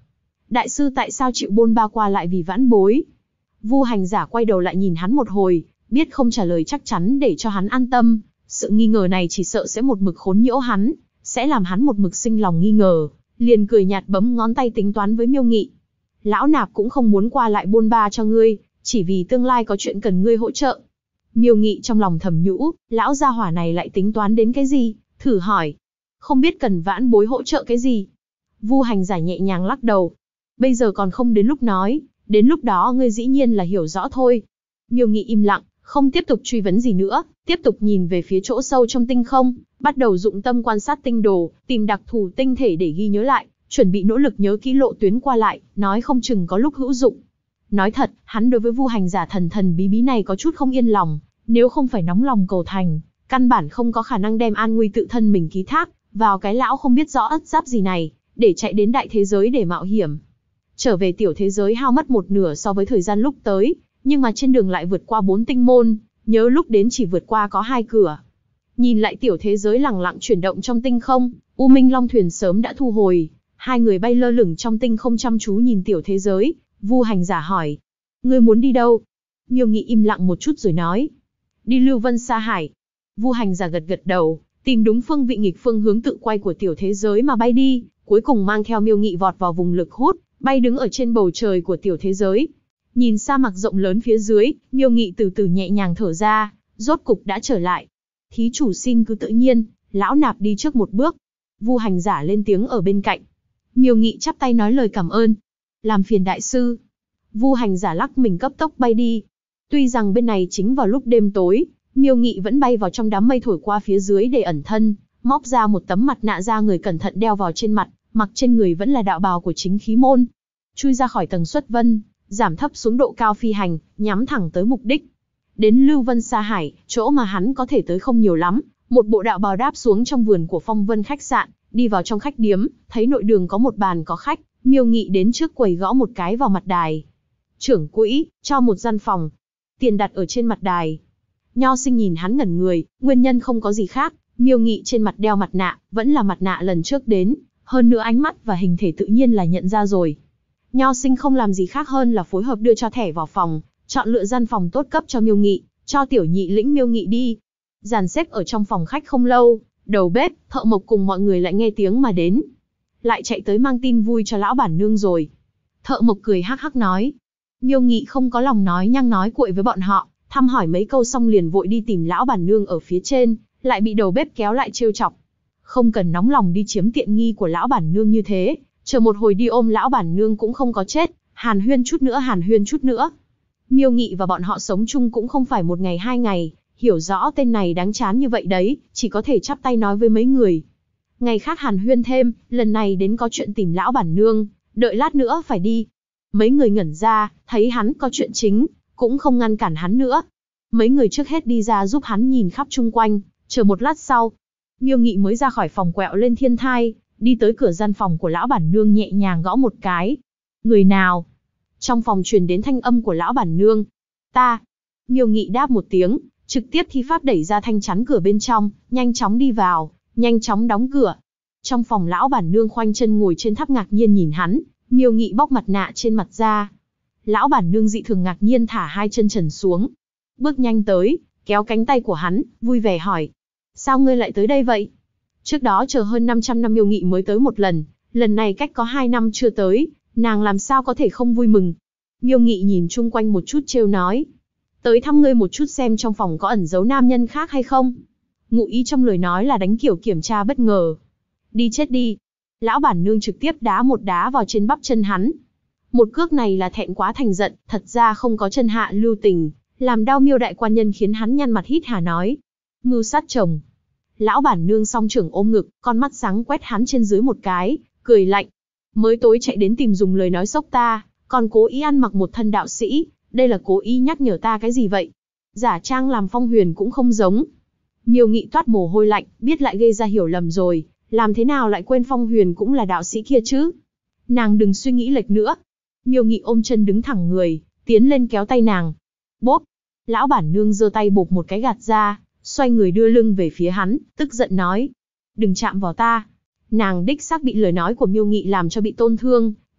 Đại sư tại sao chịu bôn ba qua lại vì vãn bối? Vu Hành Giả quay đầu lại nhìn hắn một hồi, biết không trả lời chắc chắn để cho hắn an tâm, sự nghi ngờ này chỉ sợ sẽ một mực khốn nhiễu hắn, sẽ làm hắn một mực sinh lòng nghi ngờ, liền cười nhạt bấm ngón tay tính toán với Miêu Nghị. Lão nạp cũng không muốn qua lại bôn ba cho ngươi, chỉ vì tương lai có chuyện cần ngươi hỗ trợ. Miêu Nghị trong lòng thầm nhũ, lão gia hỏa này lại tính toán đến cái gì, thử hỏi. Không biết cần vãn bối hỗ trợ cái gì. Vu Hành Giả nhẹ nhàng lắc đầu. Bây giờ còn không đến lúc nói, đến lúc đó ngươi dĩ nhiên là hiểu rõ thôi. Miêu Nghị im lặng, không tiếp tục truy vấn gì nữa, tiếp tục nhìn về phía chỗ sâu trong tinh không, bắt đầu dụng tâm quan sát tinh đồ, tìm đặc thù tinh thể để ghi nhớ lại, chuẩn bị nỗ lực nhớ kỹ lộ tuyến qua lại, nói không chừng có lúc hữu dụng. Nói thật, hắn đối với Vu Hành Giả thần thần bí bí này có chút không yên lòng, nếu không phải nóng lòng cầu thành, căn bản không có khả năng đem an nguy tự thân mình ký thác vào cái lão không biết rõ ất giáp gì này, để chạy đến đại thế giới để mạo hiểm. Trở về tiểu thế giới hao mất một nửa so với thời gian lúc tới, nhưng mà trên đường lại vượt qua 4 tinh môn, nhớ lúc đến chỉ vượt qua có 2 cửa. Nhìn lại tiểu thế giới lẳng lặng chuyển động trong tinh không, U Minh Long thuyền sớm đã thu hồi, hai người bay lơ lửng trong tinh không chăm chú nhìn tiểu thế giới. Vu Hành Giả hỏi, ngươi muốn đi đâu? Miêu Nghị im lặng một chút rồi nói, đi Lưu Vân Sa Hải. Vu Hành Giả gật gật đầu, tìm đúng phương vị nghịch phương hướng tự quay của tiểu thế giới mà bay đi, cuối cùng mang theo Miêu Nghị vọt vào vùng lực hút, bay đứng ở trên bầu trời của tiểu thế giới. Nhìn sa mạc rộng lớn phía dưới, Miêu Nghị từ từ nhẹ nhàng thở ra, rốt cục đã trở lại. Thí chủ xin cứ tự nhiên, lão nạp đi trước một bước. Vu Hành Giả lên tiếng ở bên cạnh. Miêu Nghị chắp tay nói lời cảm ơn. Làm phiền đại sư. Vu Hành Giả lắc mình cấp tốc bay đi. Tuy rằng bên này chính vào lúc đêm tối, Miêu Nghị vẫn bay vào trong đám mây thổi qua phía dưới để ẩn thân, móc ra một tấm mặt nạ da người cẩn thận đeo vào trên mặt, mặc trên người vẫn là đạo bào của chính khí môn. Chui ra khỏi tầng xuất vân, giảm thấp xuống độ cao phi hành, nhắm thẳng tới mục đích. Đến Lưu Vân Sa Hải, chỗ mà hắn có thể tới không nhiều lắm, một bộ đạo bào đáp xuống trong vườn của Phong Vân khách sạn, đi vào trong khách điếm, thấy nội đường có một bàn có khách, Miêu Nghị đến trước quầy gõ một cái vào mặt đài. Trưởng quỹ, cho một gian phòng. Tiền đặt ở trên mặt đài. Nho Sinh nhìn hắn ngẩn người, nguyên nhân không có gì khác, Miêu Nghị trên mặt đeo mặt nạ, vẫn là mặt nạ lần trước đến, hơn nữa ánh mắt và hình thể tự nhiên là nhận ra rồi. Nho Sinh không làm gì khác hơn là phối hợp đưa cho thẻ vào phòng, chọn lựa gian phòng tốt cấp cho Miêu Nghị, cho tiểu nhị lĩnh Miêu Nghị đi. Dàn xếp ở trong phòng khách không lâu, đầu bếp, thợ mộc cùng mọi người lại nghe tiếng mà đến. Lại chạy tới mang tin vui cho lão bản nương rồi. Thợ mộc cười hắc hắc nói. Miêu Nghị không có lòng nói nhăng nói cuội với bọn họ, thăm hỏi mấy câu xong liền vội đi tìm lão bản nương ở phía trên, lại bị đầu bếp kéo lại trêu chọc. Không cần nóng lòng đi chiếm tiện nghi của lão bản nương như thế, chờ một hồi đi ôm lão bản nương cũng không có chết, hàn huyên chút nữa hàn huyên chút nữa. Miêu Nghị và bọn họ sống chung cũng không phải một ngày hai ngày, hiểu rõ tên này đáng chán như vậy đấy, chỉ có thể chắp tay nói với mấy người. Ngày khác hàn huyên thêm, lần này đến có chuyện tìm lão bản nương, đợi lát nữa phải đi. Mấy người ngẩn ra, thấy hắn có chuyện chính, cũng không ngăn cản hắn nữa. Mấy người trước hết đi ra giúp hắn nhìn khắp chung quanh, chờ một lát sau. Miêu Nghị mới ra khỏi phòng quẹo lên thiên thai, đi tới cửa gian phòng của lão bản nương nhẹ nhàng gõ một cái. Người nào? Trong phòng truyền đến thanh âm của lão bản nương. Ta. Miêu Nghị đáp một tiếng, trực tiếp thi pháp đẩy ra thanh chắn cửa bên trong, nhanh chóng đi vào, nhanh chóng đóng cửa. Trong phòng lão bản nương khoanh chân ngồi trên tháp ngạc nhiên nhìn hắn, Miêu Nghị bóc mặt nạ trên mặt ra. Lão bản nương dị thường ngạc nhiên thả hai chân trần xuống. Bước nhanh tới, kéo cánh tay của hắn, vui vẻ hỏi. Sao ngươi lại tới đây vậy? Trước đó chờ hơn 500 năm Miêu Nghị mới tới một lần này cách có 2 năm chưa tới, nàng làm sao có thể không vui mừng. Miêu Nghị nhìn chung quanh một chút trêu nói. Tới thăm ngươi một chút xem trong phòng có ẩn giấu nam nhân khác hay không. Ngụ ý trong lời nói là đánh kiểu kiểm tra bất ngờ. Đi chết đi. Lão bản nương trực tiếp đá một đá vào trên bắp chân hắn. Một cước này là thẹn quá thành giận, thật ra không có chân hạ lưu tình, làm đau Miêu đại quan nhân khiến hắn nhăn mặt hít hà nói. Mưu sát chồng. Lão bản nương song trưởng ôm ngực, con mắt sáng quét hắn trên dưới một cái, cười lạnh. Mới tối chạy đến tìm dùng lời nói sốc ta, còn cố ý ăn mặc một thân đạo sĩ, đây là cố ý nhắc nhở ta cái gì vậy? Giả trang làm Phong Huyền cũng không giống. Miêu Nghị toát mồ hôi lạnh, biết lại gây ra hiểu lầm rồi, làm thế nào lại quên Phong Huyền cũng là đạo sĩ kia chứ? Nàng đừng suy nghĩ lệch nữa. Miêu Nghị ôm chân đứng thẳng người, tiến lên kéo tay nàng. Bốp! Lão bản nương giơ tay bộp một cái gạt ra, xoay người đưa lưng về phía hắn, tức giận nói. Đừng chạm vào ta. Nàng đích xác bị lời nói của Miêu Nghị làm cho bị tôn thương,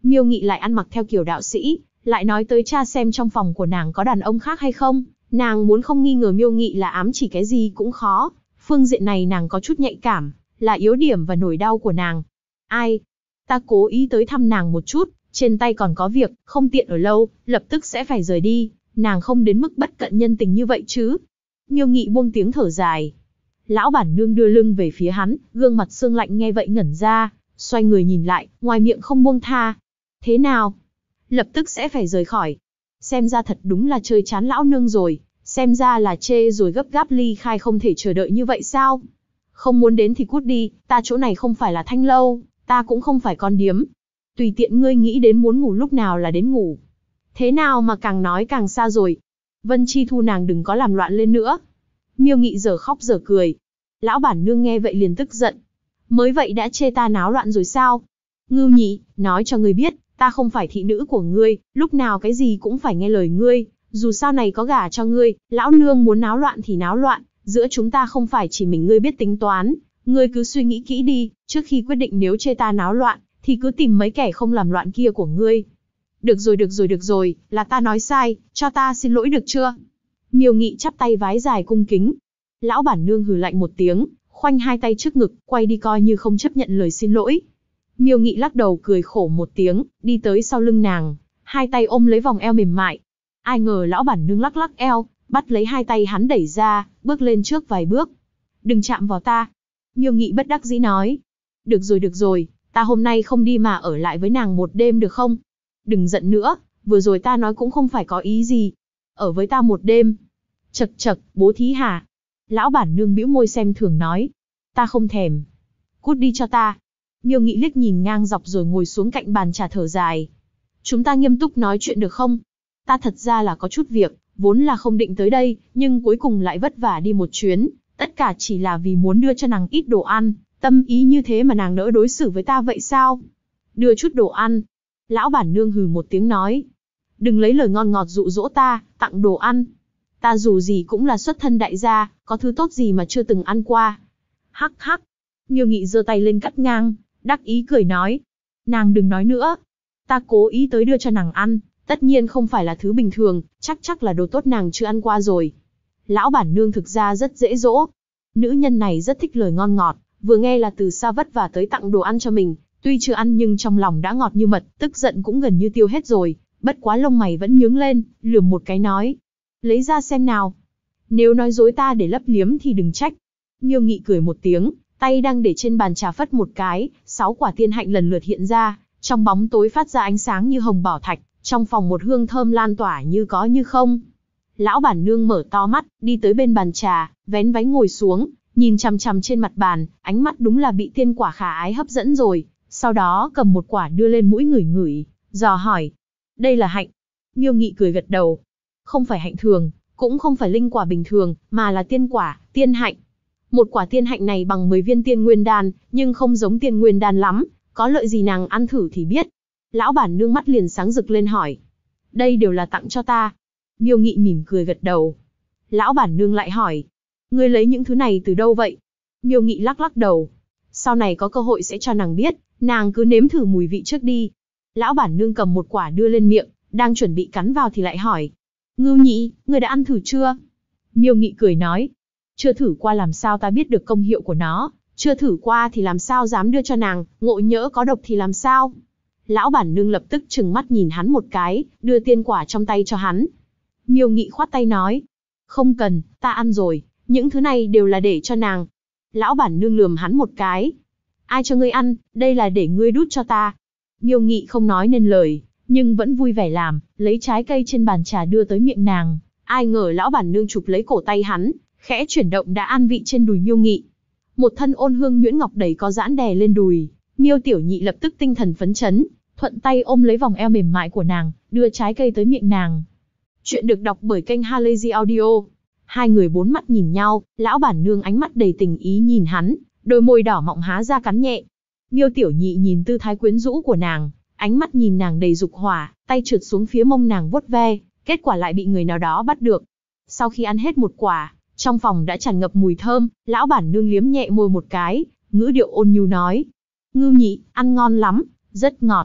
Miêu Nghị lại ăn mặc theo kiểu đạo sĩ, lại nói tới tra xem trong phòng của nàng có đàn ông khác hay không. Nàng muốn không nghi ngờ Miêu Nghị là ám chỉ cái gì cũng khó. Phương diện này nàng có chút nhạy cảm, là yếu điểm và nỗi đau của nàng. Ai? Ta cố ý tới thăm nàng một chút, trên tay còn có việc, không tiện ở lâu, lập tức sẽ phải rời đi. Nàng không đến mức bất cận nhân tình như vậy chứ. Miêu Nghị buông tiếng thở dài. Lão bản nương đưa lưng về phía hắn, gương mặt sương lạnh nghe vậy ngẩn ra, xoay người nhìn lại, ngoài miệng không buông tha. Thế nào? Lập tức sẽ phải rời khỏi. Xem ra thật đúng là chơi chán lão nương rồi, xem ra là chê rồi gấp gáp ly khai không thể chờ đợi như vậy sao? Không muốn đến thì cút đi, ta chỗ này không phải là thanh lâu, ta cũng không phải con điếm. Tùy tiện ngươi nghĩ đến muốn ngủ lúc nào là đến ngủ. Thế nào mà càng nói càng xa rồi. Vân Chi Thu nàng đừng có làm loạn lên nữa. Miêu Nghị giờ khóc giờ cười. Lão bản nương nghe vậy liền tức giận. Mới vậy đã chê ta náo loạn rồi sao? Ngưu Nhị, nói cho ngươi biết, ta không phải thị nữ của ngươi, lúc nào cái gì cũng phải nghe lời ngươi. Dù sao này có gả cho ngươi, lão nương muốn náo loạn thì náo loạn, giữa chúng ta không phải chỉ mình ngươi biết tính toán. Ngươi cứ suy nghĩ kỹ đi, trước khi quyết định nếu chê ta náo loạn, thì cứ tìm mấy kẻ không làm loạn kia của ngươi. Được rồi, là ta nói sai, cho ta xin lỗi được chưa? Miêu Nghị chắp tay vái dài cung kính. Lão bản nương hừ lạnh một tiếng, khoanh hai tay trước ngực, quay đi coi như không chấp nhận lời xin lỗi. Miêu Nghị lắc đầu cười khổ một tiếng, đi tới sau lưng nàng, hai tay ôm lấy vòng eo mềm mại. Ai ngờ lão bản nương lắc lắc eo, bắt lấy hai tay hắn đẩy ra, bước lên trước vài bước. Đừng chạm vào ta. Miêu Nghị bất đắc dĩ nói. Được rồi, ta hôm nay không đi mà ở lại với nàng một đêm được không? Đừng giận nữa, vừa rồi ta nói cũng không phải có ý gì. Ở với ta một đêm. Chậc, bố thí hả? Lão bản nương bĩu môi xem thường nói. Ta không thèm. Cút đi cho ta. Miêu Nghị liếc nhìn ngang dọc rồi ngồi xuống cạnh bàn trà thở dài. Chúng ta nghiêm túc nói chuyện được không? Ta thật ra là có chút việc, vốn là không định tới đây, nhưng cuối cùng lại vất vả đi một chuyến. Tất cả chỉ là vì muốn đưa cho nàng ít đồ ăn, tâm ý như thế mà nàng nỡ đối xử với ta vậy sao? Đưa chút đồ ăn. Lão bản nương hừ một tiếng nói. Đừng lấy lời ngon ngọt dụ dỗ ta, tặng đồ ăn. Ta dù gì cũng là xuất thân đại gia, có thứ tốt gì mà chưa từng ăn qua. Hắc hắc. Miêu Nghị giơ tay lên cắt ngang, đắc ý cười nói. Nàng đừng nói nữa. Ta cố ý tới đưa cho nàng ăn, tất nhiên không phải là thứ bình thường, chắc là đồ tốt nàng chưa ăn qua rồi. Lão bản nương thực ra rất dễ dỗ. Nữ nhân này rất thích lời ngon ngọt, vừa nghe là từ xa vất vả tới tặng đồ ăn cho mình, tuy chưa ăn nhưng trong lòng đã ngọt như mật, tức giận cũng gần như tiêu hết rồi, bất quá lông mày vẫn nhướng lên, lườm một cái nói. Lấy ra xem nào. Nếu nói dối ta để lấp liếm thì đừng trách. Miêu Nghị cười một tiếng, tay đang để trên bàn trà phất một cái, 6 quả tiên hạnh lần lượt hiện ra, trong bóng tối phát ra ánh sáng như hồng bảo thạch, trong phòng một hương thơm lan tỏa như có như không. Lão bản nương mở to mắt, đi tới bên bàn trà, vén váy ngồi xuống, nhìn chằm chằm trên mặt bàn, ánh mắt đúng là bị tiên quả khả ái hấp dẫn rồi, sau đó cầm một quả đưa lên mũi ngửi ngửi, dò hỏi. Đây là hạnh. Miêu Nghị cười gật đầu. Không phải hạnh thường, cũng không phải linh quả bình thường, mà là tiên quả, tiên hạnh. Một quả tiên hạnh này bằng 10 viên tiên nguyên đan, nhưng không giống tiên nguyên đan lắm, có lợi gì nàng ăn thử thì biết. Lão bản nương mắt liền sáng rực lên hỏi. Đây đều là tặng cho ta. Miêu Nghị mỉm cười gật đầu. Lão bản nương lại hỏi. Ngươi lấy những thứ này từ đâu vậy? Miêu Nghị lắc lắc đầu. Sau này có cơ hội sẽ cho nàng biết, nàng cứ nếm thử mùi vị trước đi. Lão bản nương cầm một quả đưa lên miệng, đang chuẩn bị cắn vào thì lại hỏi. Ngưu Nhị, ngươi đã ăn thử chưa? Miêu Nghị cười nói. Chưa thử qua làm sao ta biết được công hiệu của nó, chưa thử qua thì làm sao dám đưa cho nàng, ngộ nhỡ có độc thì làm sao? Lão bản nương lập tức trừng mắt nhìn hắn một cái, đưa tiên quả trong tay cho hắn. Miêu Nghị khoát tay nói. Không cần, ta ăn rồi, những thứ này đều là để cho nàng. Lão bản nương lườm hắn một cái. Ai cho ngươi ăn, đây là để ngươi đút cho ta. Miêu Nghị không nói nên lời, nhưng vẫn vui vẻ làm, lấy trái cây trên bàn trà đưa tới miệng nàng. Ai ngờ lão bản nương chụp lấy cổ tay hắn, khẽ chuyển động đã an vị trên đùi Miêu Nghị. Một thân ôn hương nhuyễn ngọc đầy có giãn đè lên đùi, Miêu Tiểu Nhị lập tức tinh thần phấn chấn, thuận tay ôm lấy vòng eo mềm mại của nàng, đưa trái cây tới miệng nàng. Chuyện được đọc bởi kênh Halazy Audio. Hai người bốn mắt nhìn nhau, lão bản nương ánh mắt đầy tình ý nhìn hắn, đôi môi đỏ mọng há ra cắn nhẹ. Miêu Tiểu Nhị nhìn tư thái quyến rũ của nàng, ánh mắt nhìn nàng đầy dục hỏa, tay trượt xuống phía mông nàng vuốt ve, kết quả lại bị người nào đó bắt được. Sau khi ăn hết một quả, trong phòng đã tràn ngập mùi thơm, lão bản nương liếm nhẹ môi một cái, ngữ điệu ôn nhu nói. Ngưu Nhị, ăn ngon lắm, rất ngọt.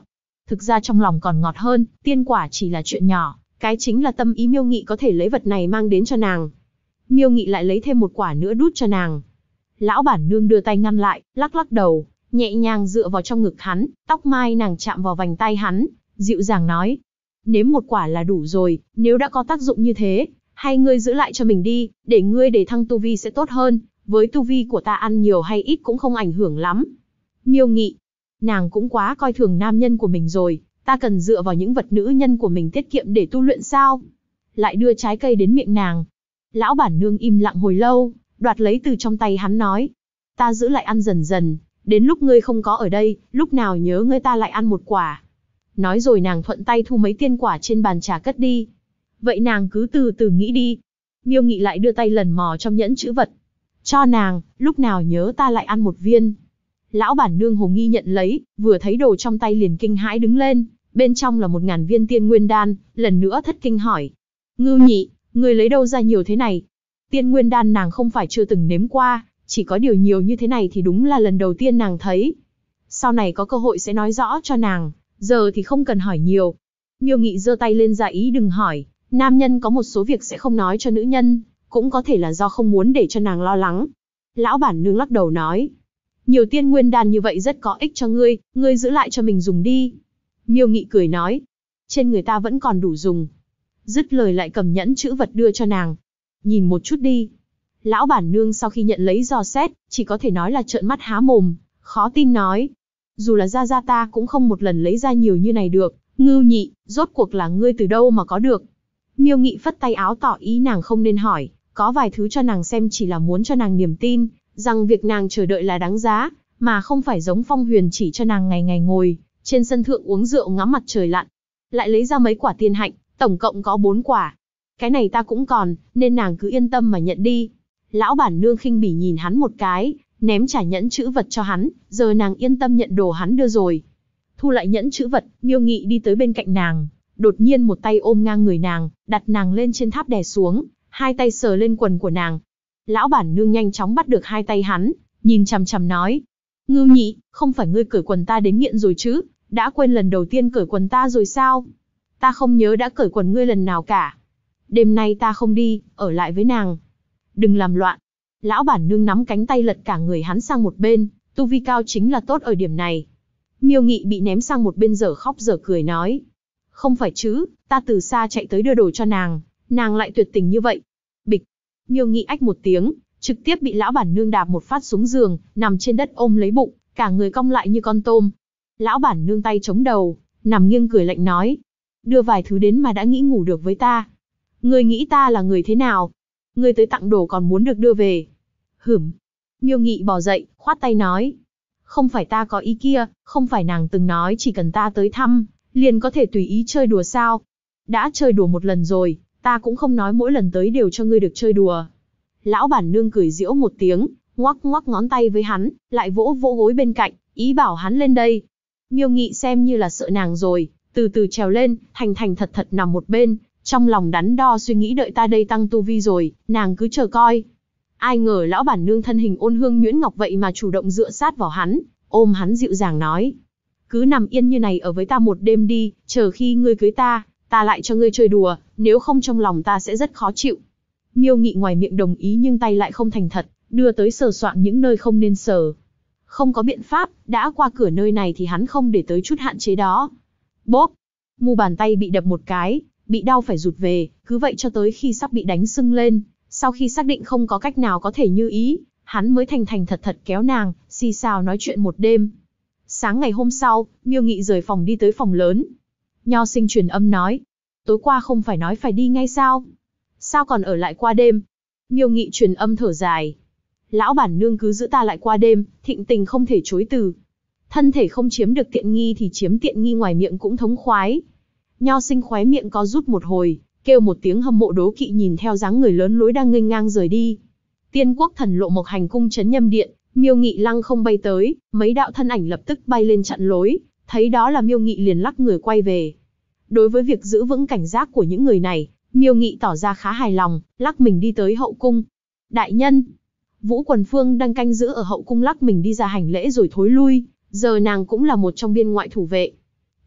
Thực ra trong lòng còn ngọt hơn, tiên quả chỉ là chuyện nhỏ, cái chính là tâm ý Miêu Nghị có thể lấy vật này mang đến cho nàng. Miêu Nghị lại lấy thêm một quả nữa đút cho nàng. Lão bản nương đưa tay ngăn lại, lắc lắc đầu, nhẹ nhàng dựa vào trong ngực hắn, tóc mai nàng chạm vào vành tay hắn, dịu dàng nói. Nếm một quả là đủ rồi, nếu đã có tác dụng như thế, hay ngươi giữ lại cho mình đi, để ngươi đề thăng tu vi sẽ tốt hơn, với tu vi của ta ăn nhiều hay ít cũng không ảnh hưởng lắm. Miêu Nghị, nàng cũng quá coi thường nam nhân của mình rồi, ta cần dựa vào những vật nữ nhân của mình tiết kiệm để tu luyện sao? Lại đưa trái cây đến miệng nàng. Lão bản nương im lặng hồi lâu, đoạt lấy từ trong tay hắn nói. Ta giữ lại ăn dần dần, đến lúc ngươi không có ở đây, lúc nào nhớ ngươi ta lại ăn một quả. Nói rồi nàng thuận tay thu mấy tiên quả trên bàn trà cất đi. Vậy nàng cứ từ từ nghĩ đi. Miêu Nghị lại đưa tay lần mò trong nhẫn chữ vật. Cho nàng, lúc nào nhớ ta lại ăn một viên. Lão bản nương hồ nghi nhận lấy, vừa thấy đồ trong tay liền kinh hãi đứng lên, bên trong là 1000 viên tiên nguyên đan, lần nữa thất kinh hỏi. Ngưu Nhị, người lấy đâu ra nhiều thế này? Tiên nguyên đan nàng không phải chưa từng nếm qua, chỉ có điều nhiều như thế này thì đúng là lần đầu tiên nàng thấy. Sau này có cơ hội sẽ nói rõ cho nàng, giờ thì không cần hỏi nhiều. Miêu Nghị giơ tay lên ra ý đừng hỏi, nam nhân có một số việc sẽ không nói cho nữ nhân, cũng có thể là do không muốn để cho nàng lo lắng. Lão bản nương lắc đầu nói. Nhiều tiên nguyên đan như vậy rất có ích cho ngươi, ngươi giữ lại cho mình dùng đi. Miêu Nghị cười nói. Trên người ta vẫn còn đủ dùng. Dứt lời lại cầm nhẫn chữ vật đưa cho nàng. Nhìn một chút đi. Lão bản nương sau khi nhận lấy dò xét, chỉ có thể nói là trợn mắt há mồm, khó tin nói. Dù là gia ta cũng không một lần lấy ra nhiều như này được, Ngưu Nhị, rốt cuộc là ngươi từ đâu mà có được. Miêu Nghị phất tay áo tỏ ý nàng không nên hỏi, có vài thứ cho nàng xem chỉ là muốn cho nàng niềm tin, rằng việc nàng chờ đợi là đáng giá, mà không phải giống Phong Huyền chỉ cho nàng ngày ngày ngồi trên sân thượng uống rượu ngắm mặt trời lặn. Lại lấy ra mấy quả tiên hạnh, tổng cộng có 4 quả. Cái này ta cũng còn, nên nàng cứ yên tâm mà nhận đi. Lão bản nương khinh bỉ nhìn hắn một cái, ném trả nhẫn chữ vật cho hắn, giờ nàng yên tâm nhận đồ hắn đưa rồi. Thu lại nhẫn chữ vật, Miêu Nghị đi tới bên cạnh nàng, đột nhiên một tay ôm ngang người nàng, đặt nàng lên trên tháp đè xuống, hai tay sờ lên quần của nàng. Lão bản nương nhanh chóng bắt được hai tay hắn, nhìn chằm chằm nói. Ngưu Nhị, không phải ngươi cởi quần ta đến nghiện rồi chứ, đã quên lần đầu tiên cởi quần ta rồi sao? Ta không nhớ đã cởi quần ngươi lần nào cả. Đêm nay ta không đi, ở lại với nàng. Đừng làm loạn. Lão bản nương nắm cánh tay lật cả người hắn sang một bên, tu vi cao chính là tốt ở điểm này. Miêu Nghị bị ném sang một bên dở khóc dở cười nói. Không phải chứ, ta từ xa chạy tới đưa đồ cho nàng lại tuyệt tình như vậy. Bịch. Miêu Nghị ách một tiếng, trực tiếp bị lão bản nương đạp một phát xuống giường, nằm trên đất ôm lấy bụng, cả người cong lại như con tôm. Lão bản nương tay chống đầu, nằm nghiêng cười lạnh nói. Đưa vài thứ đến mà đã nghĩ ngủ được với ta. Ngươi nghĩ ta là người thế nào? Ngươi tới tặng đồ còn muốn được đưa về. Hửm. Miêu Nghị bò dậy, khoát tay nói. Không phải ta có ý kia, không phải nàng từng nói chỉ cần ta tới thăm, liền có thể tùy ý chơi đùa sao? Đã chơi đùa một lần rồi, ta cũng không nói mỗi lần tới đều cho ngươi được chơi đùa. Lão bản nương cười giễu một tiếng, ngoắc ngoắc ngón tay với hắn, lại vỗ vỗ gối bên cạnh, ý bảo hắn lên đây. Miêu Nghị xem như là sợ nàng rồi, từ từ trèo lên, thành thành thật thật nằm một bên, trong lòng đắn đo suy nghĩ đợi ta đây tăng tu vi rồi, nàng cứ chờ coi. Ai ngờ lão bản nương thân hình ôn hương nhuyễn ngọc vậy mà chủ động dựa sát vào hắn, ôm hắn dịu dàng nói. Cứ nằm yên như này ở với ta một đêm đi, chờ khi ngươi cưới ta lại cho ngươi chơi đùa, nếu không trong lòng ta sẽ rất khó chịu. Miêu Nghị ngoài miệng đồng ý nhưng tay lại không thành thật, đưa tới sờ soạng những nơi không nên sờ. Không có biện pháp, đã qua cửa nơi này thì hắn không để tới chút hạn chế đó. Bốp! Mu bàn tay bị đập một cái, bị đau phải rụt về, cứ vậy cho tới khi sắp bị đánh sưng lên. Sau khi xác định không có cách nào có thể như ý, hắn mới thành thành thật thật kéo nàng, xì xào nói chuyện một đêm. Sáng ngày hôm sau, Miêu Nghị rời phòng đi tới phòng lớn. Nho Sinh truyền âm nói, tối qua không phải nói phải đi ngay sao? Sao còn ở lại qua đêm? Miêu Nghị truyền âm thở dài. Lão bản nương cứ giữ ta lại qua đêm, thịnh tình không thể chối từ. Thân thể không chiếm được tiện nghi thì chiếm tiện nghi ngoài miệng cũng thống khoái. Nho Sinh khóe miệng co rút một hồi, kêu một tiếng hâm mộ đố kỵ nhìn theo dáng người lớn lối đang nghênh ngang rời đi. Tiên Quốc Thần Lộ Mộc Hành cung trấn Nhâm Điện, Miêu Nghị lăng không bay tới, mấy đạo thân ảnh lập tức bay lên chặn lối, thấy đó là Miêu Nghị liền lắc người quay về. Đối với việc giữ vững cảnh giác của những người này, Miêu Nghị tỏ ra khá hài lòng, lắc mình đi tới hậu cung. Đại nhân, Vũ Quần Phương đang canh giữ ở hậu cung lắc mình đi ra hành lễ rồi thối lui, giờ nàng cũng là một trong biên ngoại thủ vệ.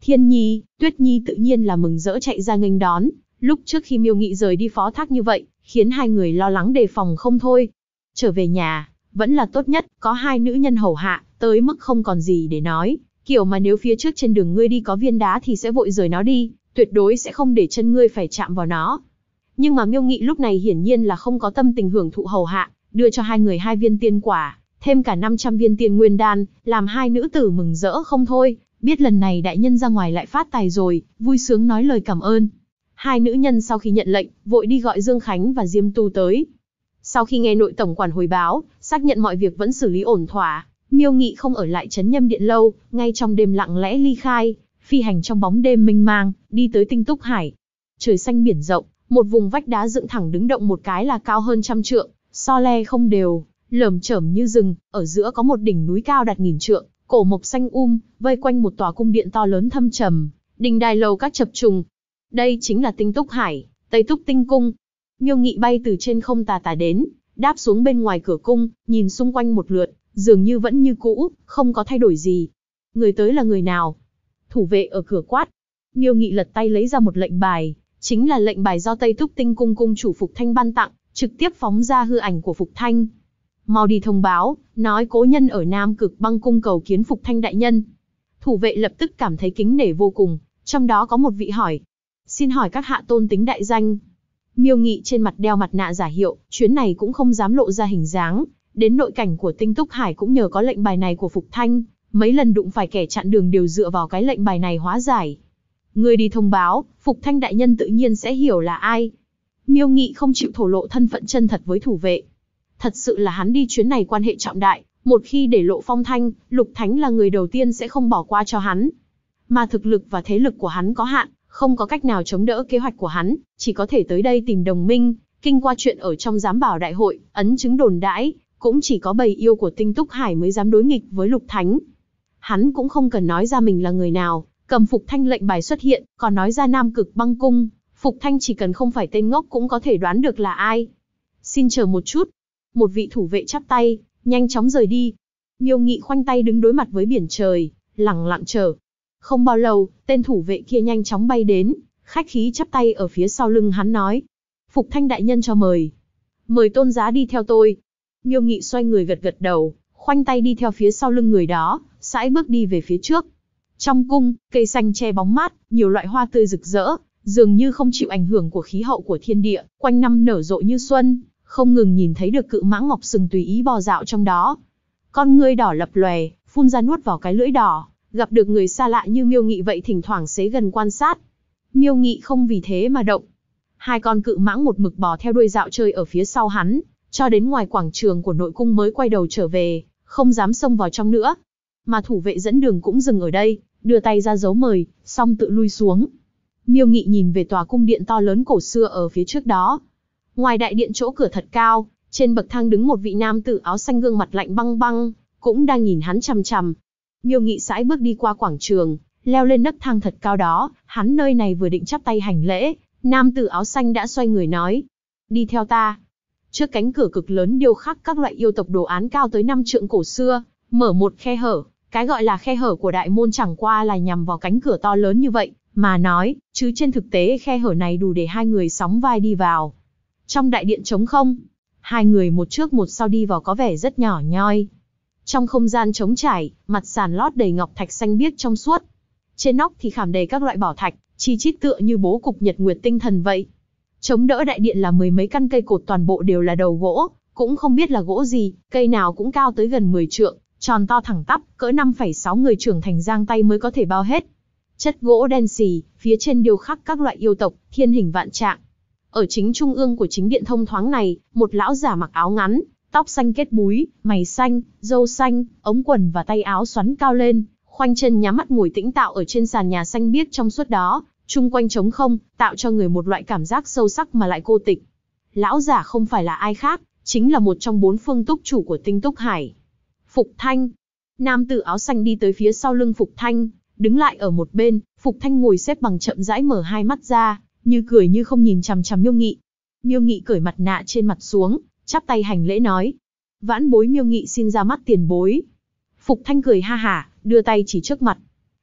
Thiên Nhi, Tuyết Nhi tự nhiên là mừng rỡ chạy ra nghênh đón. Lúc trước khi Miêu Nghị rời đi phó thác như vậy, khiến hai người lo lắng đề phòng không thôi. Trở về nhà, vẫn là tốt nhất, có hai nữ nhân hầu hạ, tới mức không còn gì để nói. Kiểu mà nếu phía trước trên đường ngươi đi có viên đá thì sẽ vội rời nó đi, tuyệt đối sẽ không để chân ngươi phải chạm vào nó. Nhưng mà Miêu Nghị lúc này hiển nhiên là không có tâm tình hưởng thụ hầu hạ, đưa cho hai người 2 viên tiên quả, thêm cả 500 viên tiên nguyên đan, làm hai nữ tử mừng rỡ không thôi, biết lần này đại nhân ra ngoài lại phát tài rồi, vui sướng nói lời cảm ơn. Hai nữ nhân sau khi nhận lệnh, vội đi gọi Dương Khánh và Diêm Tu tới. Sau khi nghe nội tổng quản hồi báo, xác nhận mọi việc vẫn xử lý ổn thỏa, Miêu Nghị không ở lại trấn Nhâm Điện lâu, ngay trong đêm lặng lẽ ly khai, phi hành trong bóng đêm mênh mang, đi tới Tinh Túc Hải. Trời xanh biển rộng, một vùng vách đá dựng thẳng đứng động một cái là cao hơn 100 trượng, so le không đều, lởm chởm như rừng, ở giữa có một đỉnh núi cao đạt 1000 trượng, cổ mộc xanh vây quanh một tòa cung điện to lớn thâm trầm, đình đài lầu các chập trùng. Đây chính là Tinh Túc Hải, Tây Túc Tinh Cung. Miêu Nghị bay từ trên không tà tà đến, đáp xuống bên ngoài cửa cung, nhìn xung quanh một lượt, dường như vẫn như cũ, không có thay đổi gì. Người tới là người nào? Thủ vệ ở cửa quát. Miêu Nghị lật tay lấy ra một lệnh bài, chính là lệnh bài do Tây Túc Tinh Cung cung chủ Phục Thanh ban tặng, trực tiếp phóng ra hư ảnh của Phục Thanh. Mau đi thông báo, nói cố nhân ở Nam Cực Băng cung cầu kiến Phục Thanh đại nhân. Thủ vệ lập tức cảm thấy kính nể vô cùng, trong đó có một vị hỏi. Xin hỏi các hạ tôn tính đại danh. Miêu Nghị trên mặt đeo mặt nạ giả hiệu, chuyến này cũng không dám lộ ra hình dáng, đến nội cảnh của Tinh Túc Hải cũng nhờ có lệnh bài này của Phục Thanh, mấy lần đụng phải kẻ chặn đường đều dựa vào cái lệnh bài này hóa giải. Người đi thông báo, Phục Thanh đại nhân tự nhiên sẽ hiểu là ai. Miêu Nghị không chịu thổ lộ thân phận chân thật với thủ vệ. Thật sự là hắn đi chuyến này quan hệ trọng đại, một khi để lộ phong thanh, Lục Thánh là người đầu tiên sẽ không bỏ qua cho hắn. Mà thực lực và thế lực của hắn có hạn, không có cách nào chống đỡ kế hoạch của hắn, chỉ có thể tới đây tìm đồng minh, kinh qua chuyện ở trong giám bảo đại hội, ấn chứng đồn đãi, cũng chỉ có bầy yêu của Tinh Túc Hải mới dám đối nghịch với Lục Thánh. Hắn cũng không cần nói ra mình là người nào, cầm Phục Thanh lệnh bài xuất hiện, còn nói ra Nam Cực Băng cung, Phục Thanh chỉ cần không phải tên ngốc cũng có thể đoán được là ai. Xin chờ một chút. Một vị thủ vệ chắp tay, nhanh chóng rời đi. Miêu Nghị khoanh tay đứng đối mặt với biển trời, lẳng lặng chờ. Không bao lâu, tên thủ vệ kia nhanh chóng bay đến, khách khí chắp tay ở phía sau lưng hắn nói. Phục Thanh đại nhân cho mời. Mời tôn giá đi theo tôi. Miêu Nghị xoay người gật gật đầu, khoanh tay đi theo phía sau lưng người đó, sải bước đi về phía trước. Trong cung, cây xanh che bóng mát, nhiều loại hoa tươi rực rỡ, dường như không chịu ảnh hưởng của khí hậu của thiên địa, quanh năm nở rộ như xuân, không ngừng nhìn thấy được cự mãng ngọc sừng tùy ý bò dạo trong đó. Con ngươi đỏ lập lòe, phun ra nuốt vào cái lưỡi đỏ, gặp được người xa lạ như Miêu Nghị vậy thỉnh thoảng xế gần quan sát. Miêu Nghị không vì thế mà động. Hai con cự mãng một mực bò theo đuôi dạo chơi ở phía sau hắn, cho đến ngoài quảng trường của nội cung mới quay đầu trở về, không dám xông vào trong nữa. Mà thủ vệ dẫn đường cũng dừng ở đây, đưa tay ra dấu mời, xong tự lui xuống. Miêu Nghị nhìn về tòa cung điện to lớn cổ xưa ở phía trước đó. Ngoài đại điện chỗ cửa thật cao, trên bậc thang đứng một vị nam tử áo xanh gương mặt lạnh băng băng, cũng đang nhìn hắn chằm chằm. Miêu Nghị sải bước đi qua quảng trường, leo lên nấc thang thật cao đó, hắn nơi này vừa định chắp tay hành lễ, nam tử áo xanh đã xoay người nói. Đi theo ta. Trước cánh cửa cực lớn điêu khắc các loại yêu tộc đồ án cao tới 5 trượng cổ xưa, mở một khe hở, cái gọi là khe hở của đại môn chẳng qua là nhằm vào cánh cửa to lớn như vậy, mà nói, chứ trên thực tế khe hở này đủ để hai người sóng vai đi vào. Trong đại điện trống không, hai người một trước một sau đi vào có vẻ rất nhỏ nhoi. Trong không gian trống trải, mặt sàn lót đầy ngọc thạch xanh biếc trong suốt. Trên nóc thì khảm đầy các loại bảo thạch, chi chít tựa như bố cục nhật nguyệt tinh thần vậy. Chống đỡ đại điện là 10 mấy căn cây cột toàn bộ đều là đầu gỗ, cũng không biết là gỗ gì, cây nào cũng cao tới gần 10 trượng, tròn to thẳng tắp, cỡ 5,6 người trưởng thành giang tay mới có thể bao hết. Chất gỗ đen xì, phía trên điêu khắc các loại yêu tộc, thiên hình vạn trạng. Ở chính trung ương của chính điện thông thoáng này, một lão giả mặc áo ngắn, tóc xanh kết búi, mày xanh, râu xanh, ống quần và tay áo xoắn cao lên, khoanh chân nhắm mắt ngồi tĩnh tạo ở trên sàn nhà xanh biếc trong suốt đó, chung quanh trống không, tạo cho người một loại cảm giác sâu sắc mà lại cô tịch. Lão giả không phải là ai khác, chính là một trong 4 phương túc chủ của Tinh Túc Hải. Phục Thanh. Nam tử áo xanh đi tới phía sau lưng Phục Thanh, đứng lại ở một bên, Phục Thanh ngồi xếp bằng chậm rãi mở hai mắt ra, như cười như không nhìn chằm chằm Miêu Nghị. Miêu Nghị cởi mặt nạ trên mặt xuống, chắp tay hành lễ nói. Vãn bối Miêu Nghị xin ra mắt tiền bối. Phục Thanh cười ha hả, đưa tay chỉ trước mặt.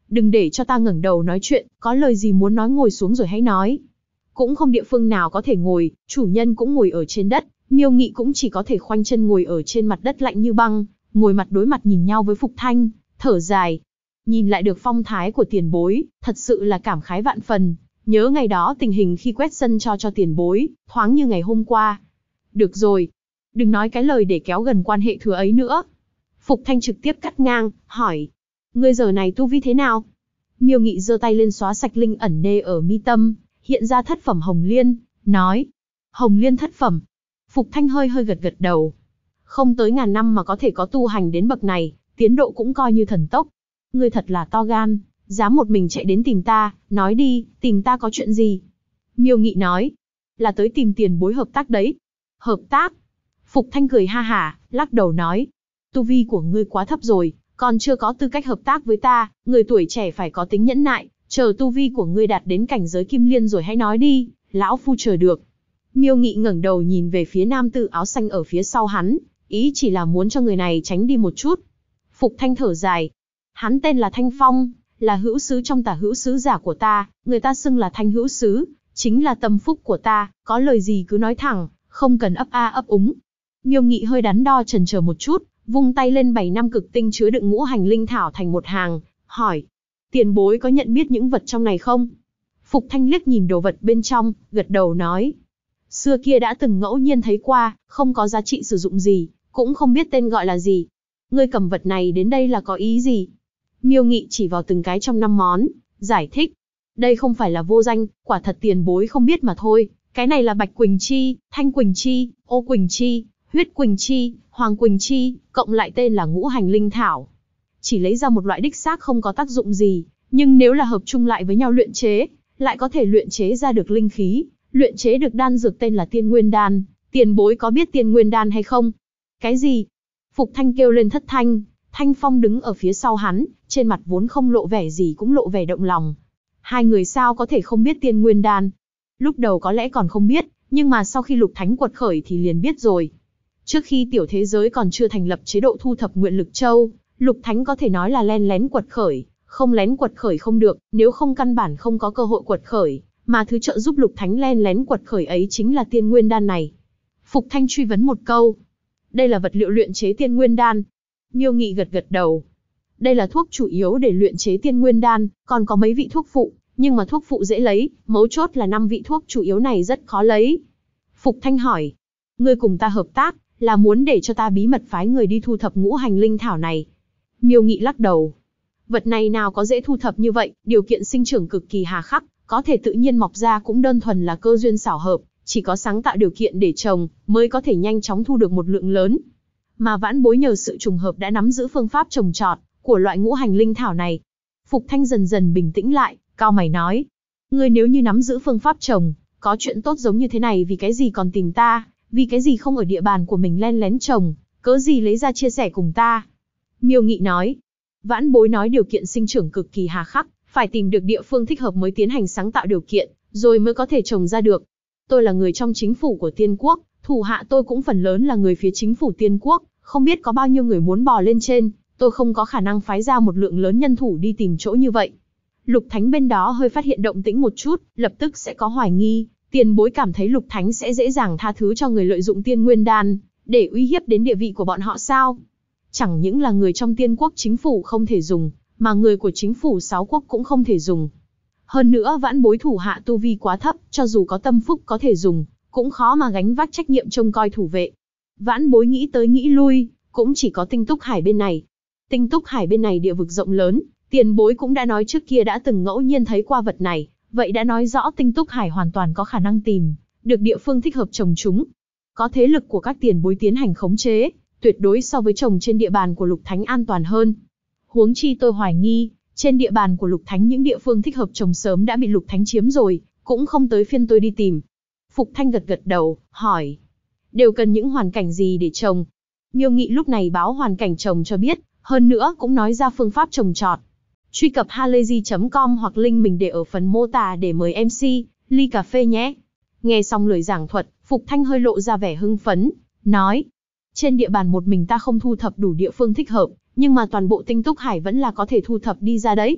Đừng để cho ta ngẩng đầu nói chuyện, có lời gì muốn nói ngồi xuống rồi hãy nói. Cũng không địa phương nào có thể ngồi, chủ nhân cũng ngồi ở trên đất, Miêu Nghị cũng chỉ có thể khoanh chân ngồi ở trên mặt đất lạnh như băng, ngồi mặt đối mặt nhìn nhau với Phục Thanh, thở dài. Nhìn lại được phong thái của tiền bối, thật sự là cảm khái vạn phần, nhớ ngày đó tình hình khi quét sân cho tiền bối, thoáng như ngày hôm qua. Được rồi, đừng nói cái lời để kéo gần quan hệ thừa ấy nữa. Phục Thanh trực tiếp cắt ngang, hỏi. Ngươi giờ này tu vi thế nào? Miêu Nghị giơ tay lên xóa sạch linh ẩn nê ở mi tâm, hiện ra thất phẩm Hồng Liên, nói. Hồng Liên thất phẩm. Phục Thanh hơi gật gật đầu. Không tới ngàn năm mà có thể có tu hành đến bậc này, tiến độ cũng coi như thần tốc. Ngươi thật là to gan, dám một mình chạy đến tìm ta, nói đi, tìm ta có chuyện gì? Miêu Nghị nói. Là tới tìm tiền bối hợp tác đấy. Hợp tác? Phục Thanh cười ha hả, lắc đầu nói. Tu vi của ngươi quá thấp rồi, còn chưa có tư cách hợp tác với ta, người tuổi trẻ phải có tính nhẫn nại, chờ tu vi của ngươi đạt đến cảnh giới kim liên rồi hãy nói đi, lão phu chờ được. Miêu Nghị ngẩng đầu nhìn về phía nam tử áo xanh ở phía sau hắn, ý chỉ là muốn cho người này tránh đi một chút. Phục Thanh thở dài. Hắn tên là Thanh Phong, là hữu sứ trong tả hữu sứ giả của ta, người ta xưng là Thanh hữu sứ, chính là tâm phúc của ta, có lời gì cứ nói thẳng, không cần ấp a ấp úng. Miêu Nghị hơi đắn đo chần chờ một chút, vung tay lên 7 năm cực tinh chứa đựng ngũ hành linh thảo thành một hàng, hỏi. Tiền bối có nhận biết những vật trong này không? Phục Thanh liếc nhìn đồ vật bên trong, gật đầu nói. Xưa kia đã từng ngẫu nhiên thấy qua, không có giá trị sử dụng gì, cũng không biết tên gọi là gì. Ngươi cầm vật này đến đây là có ý gì? Miêu Nghị chỉ vào từng cái trong 5 món, giải thích. Đây không phải là vô danh, quả thật tiền bối không biết mà thôi. Cái này là Bạch Quỳnh Chi, Thanh Quỳnh Chi, Ô Quỳnh Chi, Huyết Quỳnh Chi, Hoàng Quỳnh Chi, cộng lại tên là ngũ hành linh thảo. Chỉ lấy ra một loại đích xác không có tác dụng gì, nhưng nếu là hợp chung lại với nhau luyện chế, lại có thể luyện chế ra được linh khí, luyện chế được đan dược tên là Tiên Nguyên Đan. Tiền bối có biết Tiên Nguyên Đan hay không? Cái gì? Phục Thanh kêu lên thất thanh. Thanh Phong đứng ở phía sau hắn, trên mặt vốn không lộ vẻ gì cũng lộ vẻ động lòng. Hai người sao có thể không biết Tiên Nguyên Đan? Lúc đầu có lẽ còn không biết, nhưng mà sau khi Lục Thánh quật khởi thì liền biết rồi. Trước khi tiểu thế giới còn chưa thành lập chế độ thu thập nguyện lực châu, Lục Thánh có thể nói là len lén quật khởi, không lén quật khởi không được, nếu không căn bản không có cơ hội quật khởi, mà thứ trợ giúp Lục Thánh len lén quật khởi ấy chính là Tiên Nguyên Đan này. Phục Thanh truy vấn một câu. Đây là vật liệu luyện chế Tiên Nguyên Đan. Miêu Nghị gật gật đầu. Đây là thuốc chủ yếu để luyện chế Tiên Nguyên Đan, còn có mấy vị thuốc phụ, nhưng mà thuốc phụ dễ lấy, mấu chốt là 5 vị thuốc chủ yếu này rất khó lấy. Phục Thanh hỏi. Ngươi cùng ta hợp tác, là muốn để cho ta bí mật phái người đi thu thập ngũ hành linh thảo này. Miêu Nghị lắc đầu. Vật này nào có dễ thu thập như vậy, điều kiện sinh trưởng cực kỳ hà khắc, có thể tự nhiên mọc ra cũng đơn thuần là cơ duyên xảo hợp, chỉ có sáng tạo điều kiện để trồng, mới có thể nhanh chóng thu được một lượng lớn. Mà vãn bối nhờ sự trùng hợp đã nắm giữ phương pháp trồng trọt của loại ngũ hành linh thảo này. Phục Thanh dần dần bình tĩnh lại, cau mày nói. Ngươi nếu như nắm giữ phương pháp trồng, có chuyện tốt giống như thế này vì cái gì còn tìm ta, vì cái gì không ở địa bàn của mình len lén trồng, cớ gì lấy ra chia sẻ cùng ta. Miêu Nghị nói. Vãn bối nói điều kiện sinh trưởng cực kỳ hà khắc, phải tìm được địa phương thích hợp mới tiến hành sáng tạo điều kiện, rồi mới có thể trồng ra được. Tôi là người trong chính phủ của Tiên Quốc, thủ hạ tôi cũng phần lớn là người phía chính phủ Tiên Quốc, không biết có bao nhiêu người muốn bò lên trên, tôi không có khả năng phái ra một lượng lớn nhân thủ đi tìm chỗ như vậy. Lục Thánh bên đó hơi phát hiện động tĩnh một chút, lập tức sẽ có hoài nghi, tiền bối cảm thấy Lục Thánh sẽ dễ dàng tha thứ cho người lợi dụng Tiên Nguyên Đan, để uy hiếp đến địa vị của bọn họ sao? Chẳng những là người trong Tiên Quốc chính phủ không thể dùng, mà người của chính phủ 6 quốc cũng không thể dùng. Hơn nữa vãn bối thủ hạ tu vi quá thấp, cho dù có tâm phúc có thể dùng, cũng khó mà gánh vác trách nhiệm trông coi thủ vệ. Vãn bối nghĩ tới nghĩ lui, cũng chỉ có Tinh Túc Hải bên này. Tinh Túc Hải bên này địa vực rộng lớn, tiền bối cũng đã nói trước kia đã từng ngẫu nhiên thấy qua vật này, vậy đã nói rõ Tinh Túc Hải hoàn toàn có khả năng tìm được địa phương thích hợp trồng chúng. Có thế lực của các tiền bối tiến hành khống chế, tuyệt đối so với trồng trên địa bàn của Lục Thánh an toàn hơn. Huống chi tôi hoài nghi, trên địa bàn của Lục Thánh những địa phương thích hợp trồng sớm đã bị Lục Thánh chiếm rồi, cũng không tới phiên tôi đi tìm. Phục Thanh gật gật đầu, hỏi. Đều cần những hoàn cảnh gì để trồng? Miêu Nghị lúc này báo hoàn cảnh trồng cho biết, hơn nữa cũng nói ra phương pháp trồng trọt. Truy cập halayzi.com hoặc link mình để ở phần mô tả để mời MC, ly cà phê nhé. Nghe xong lời giảng thuật, Phục Thanh hơi lộ ra vẻ hưng phấn, nói. Trên địa bàn một mình ta không thu thập đủ địa phương thích hợp, nhưng mà toàn bộ Tinh Túc Hải vẫn là có thể thu thập đi ra đấy.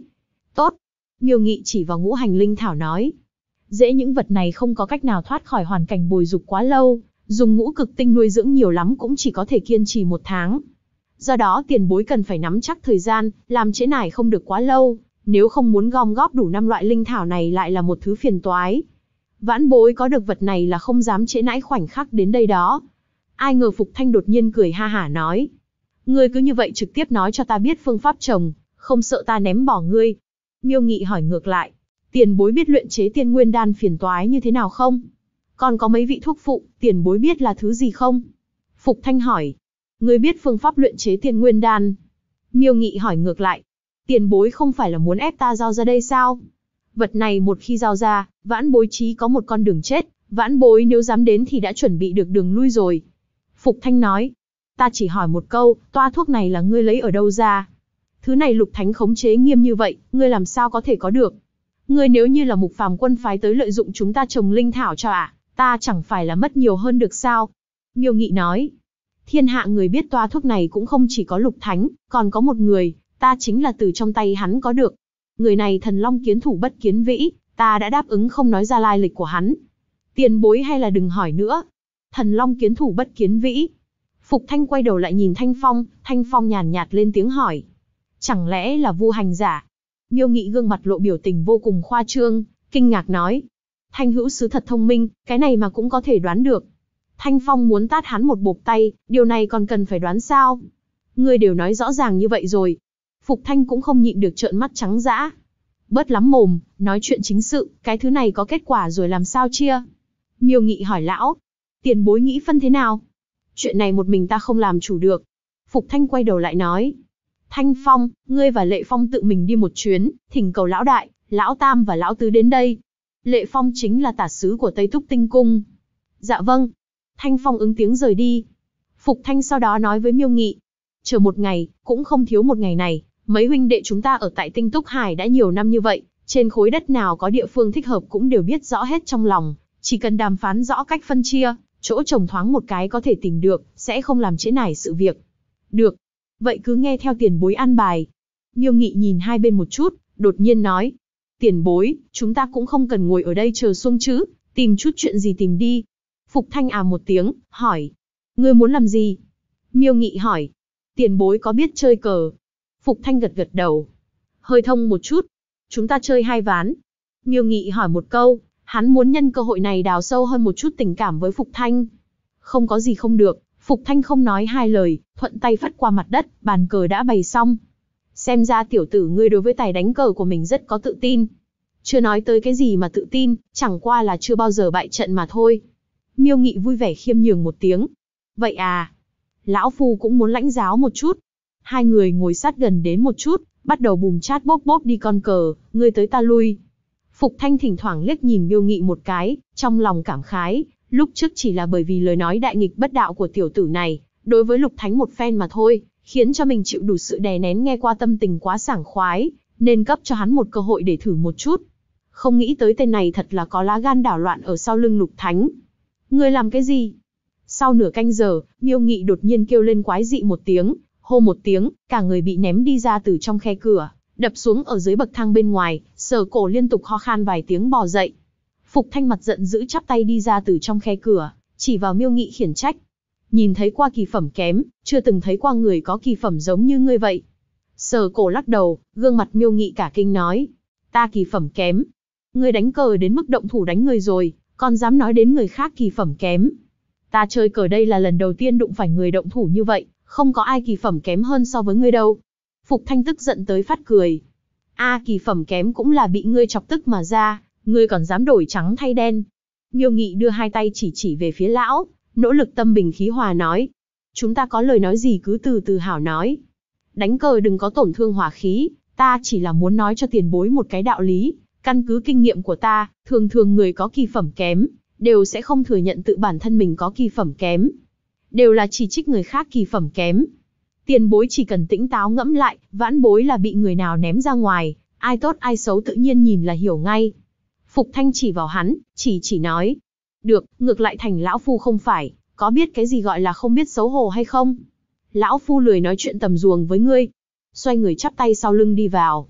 Tốt. Miêu Nghị chỉ vào ngũ hành linh thảo nói. Dễ, những vật này không có cách nào thoát khỏi hoàn cảnh bồi dục quá lâu, dùng ngũ cực tinh nuôi dưỡng nhiều lắm cũng chỉ có thể kiên trì 1 tháng. Do đó tiền bối cần phải nắm chắc thời gian, làm trễ nải không được quá lâu, nếu không muốn gom góp đủ 5 loại linh thảo này lại là một thứ phiền toái. Vãn bối có được vật này là không dám trễ nải khoảnh khắc đến đây đó. Ai ngờ Phục Thanh đột nhiên cười ha hả nói. Ngươi cứ như vậy trực tiếp nói cho ta biết phương pháp trồng, không sợ ta ném bỏ ngươi. Miêu Nghị hỏi ngược lại. Tiền bối biết luyện chế tiên nguyên đan phiền toái như thế nào không? Còn có mấy vị thuốc phụ, tiền bối biết là thứ gì không? Phục Thanh hỏi. Ngươi biết phương pháp luyện chế tiên nguyên đan? Miêu Nghị hỏi ngược lại. Tiền bối không phải là muốn ép ta giao ra đây sao? Vật này một khi giao ra, vãn bối chí có một con đường chết, vãn bối nếu dám đến thì đã chuẩn bị được đường lui rồi. Phục Thanh nói. Ta chỉ hỏi một câu, toa thuốc này là ngươi lấy ở đâu ra? Thứ này Lục Thánh khống chế nghiêm như vậy, ngươi làm sao có thể có được? Ngươi nếu như là Mục Phàm quân phái tới lợi dụng chúng ta trồng linh thảo cho ta chẳng phải là mất nhiều hơn được sao? Miêu Nghị nói. Thiên hạ người biết toa thuốc này cũng không chỉ có Lục Thánh, còn có một người, ta chính là từ trong tay hắn có được. Người này thần long kiến thủ bất kiến vĩ, ta đã đáp ứng không nói ra lai lịch của hắn. Tiền bối hay là đừng hỏi nữa. Thần long kiến thủ bất kiến vĩ. Phục Thanh quay đầu lại nhìn Thanh Phong nhàn nhạt lên tiếng hỏi. Chẳng lẽ là Vu hành giả? Miêu Nghị gương mặt lộ biểu tình vô cùng khoa trương, kinh ngạc nói. Thanh hữu sứ thật thông minh, cái này mà cũng có thể đoán được. Thanh Phong muốn tát hắn một bộp tay, điều này còn cần phải đoán sao? Ngươi đều nói rõ ràng như vậy rồi. Phục Thanh cũng không nhịn được trợn mắt trắng dã. Bớt lắm mồm, nói chuyện chính sự, cái thứ này có kết quả rồi làm sao chia? Miêu Nghị hỏi lão. Tiền bối nghĩ phân thế nào? Chuyện này một mình ta không làm chủ được. Phục Thanh quay đầu lại nói. Thanh Phong, ngươi và Lệ Phong tự mình đi một chuyến, thỉnh cầu lão đại, lão tam và lão tứ đến đây. Lệ Phong chính là tả sứ của Tây Túc Tinh Cung. Dạ vâng. Thanh Phong ứng tiếng rời đi. Phục Thanh sau đó nói với Miêu Nghị. Chờ một ngày, cũng không thiếu một ngày này, mấy huynh đệ chúng ta ở tại Tinh Túc Hải đã nhiều năm như vậy, trên khối đất nào có địa phương thích hợp cũng đều biết rõ hết trong lòng, chỉ cần đàm phán rõ cách phân chia, chỗ trồng thoáng một cái có thể tìm được, sẽ không làm trễ nải sự việc. Được. Vậy cứ nghe theo tiền bối an bài. Miêu Nghị nhìn hai bên một chút, đột nhiên nói. Tiền bối, chúng ta cũng không cần ngồi ở đây chờ xuông chứ, tìm chút chuyện gì tìm đi. Phục Thanh một tiếng, hỏi. Ngươi muốn làm gì? Miêu Nghị hỏi. Tiền bối có biết chơi cờ? Phục Thanh gật gật đầu. Hơi thông một chút. Chúng ta chơi 2 ván. Miêu Nghị hỏi một câu, hắn muốn nhân cơ hội này đào sâu hơn một chút tình cảm với Phục Thanh. Không có gì không được, Phục Thanh không nói hai lời, thuận tay phất qua mặt đất, bàn cờ đã bày xong. Xem ra tiểu tử ngươi đối với tài đánh cờ của mình rất có tự tin. Chưa nói tới cái gì mà tự tin, chẳng qua là chưa bao giờ bại trận mà thôi. Miêu Nghị vui vẻ khiêm nhường một tiếng. Vậy à? Lão Phu cũng muốn lãnh giáo một chút. Hai người ngồi sát gần đến một chút, bắt đầu bùm chát bốp bốp đi con cờ, ngươi tới ta lui. Phục Thanh thỉnh thoảng liếc nhìn Miêu Nghị một cái, trong lòng cảm khái, lúc trước chỉ là bởi vì lời nói đại nghịch bất đạo của tiểu tử này, đối với Lục Thánh một phen mà thôi, khiến cho mình chịu đủ sự đè nén, nghe qua tâm tình quá sảng khoái, nên cấp cho hắn một cơ hội để thử một chút. Không nghĩ tới tên này thật là có lá gan đảo loạn ở sau lưng Lục Thánh. Ngươi làm cái gì? Sau nửa canh giờ, Miêu Nghị đột nhiên kêu lên quái dị một tiếng, hô một tiếng, cả người bị ném đi ra từ trong khe cửa, đập xuống ở dưới bậc thang bên ngoài, Sở Cổ liên tục ho khan vài tiếng bò dậy. Phục Thanh mặt giận dữ chắp tay đi ra từ trong khe cửa, chỉ vào Miêu Nghị khiển trách. Nhìn thấy qua kỳ phẩm kém, chưa từng thấy qua người có kỳ phẩm giống như ngươi vậy. Sở Cổ lắc đầu, gương mặt Miêu Nghị cả kinh nói. Ta kỳ phẩm kém? Ngươi đánh cờ đến mức động thủ đánh người rồi, còn dám nói đến người khác kỳ phẩm kém? Ta chơi cờ đây là lần đầu tiên đụng phải người động thủ như vậy, không có ai kỳ phẩm kém hơn so với ngươi đâu. Phục Thanh tức giận tới phát cười. Kỳ phẩm kém cũng là bị ngươi chọc tức mà ra, ngươi còn dám đổi trắng thay đen. Miêu Nghị đưa hai tay chỉ về phía lão, nỗ lực tâm bình khí hòa nói. Chúng ta có lời nói gì cứ từ từ hảo nói. Đánh cờ đừng có tổn thương hòa khí, ta chỉ là muốn nói cho tiền bối một cái đạo lý. Căn cứ kinh nghiệm của ta, thường thường người có kỳ phẩm kém, đều sẽ không thừa nhận tự bản thân mình có kỳ phẩm kém. Đều là chỉ trích người khác kỳ phẩm kém. Tiền bối chỉ cần tĩnh táo ngẫm lại, vãn bối là bị người nào ném ra ngoài, ai tốt ai xấu tự nhiên nhìn là hiểu ngay. Phục Thanh chỉ vào hắn, chỉ nói. Được, ngược lại thành lão phu không phải, có biết cái gì gọi là không biết xấu hổ hay không? Lão phu lười nói chuyện tầm ruồng với ngươi. Xoay người chắp tay sau lưng đi vào.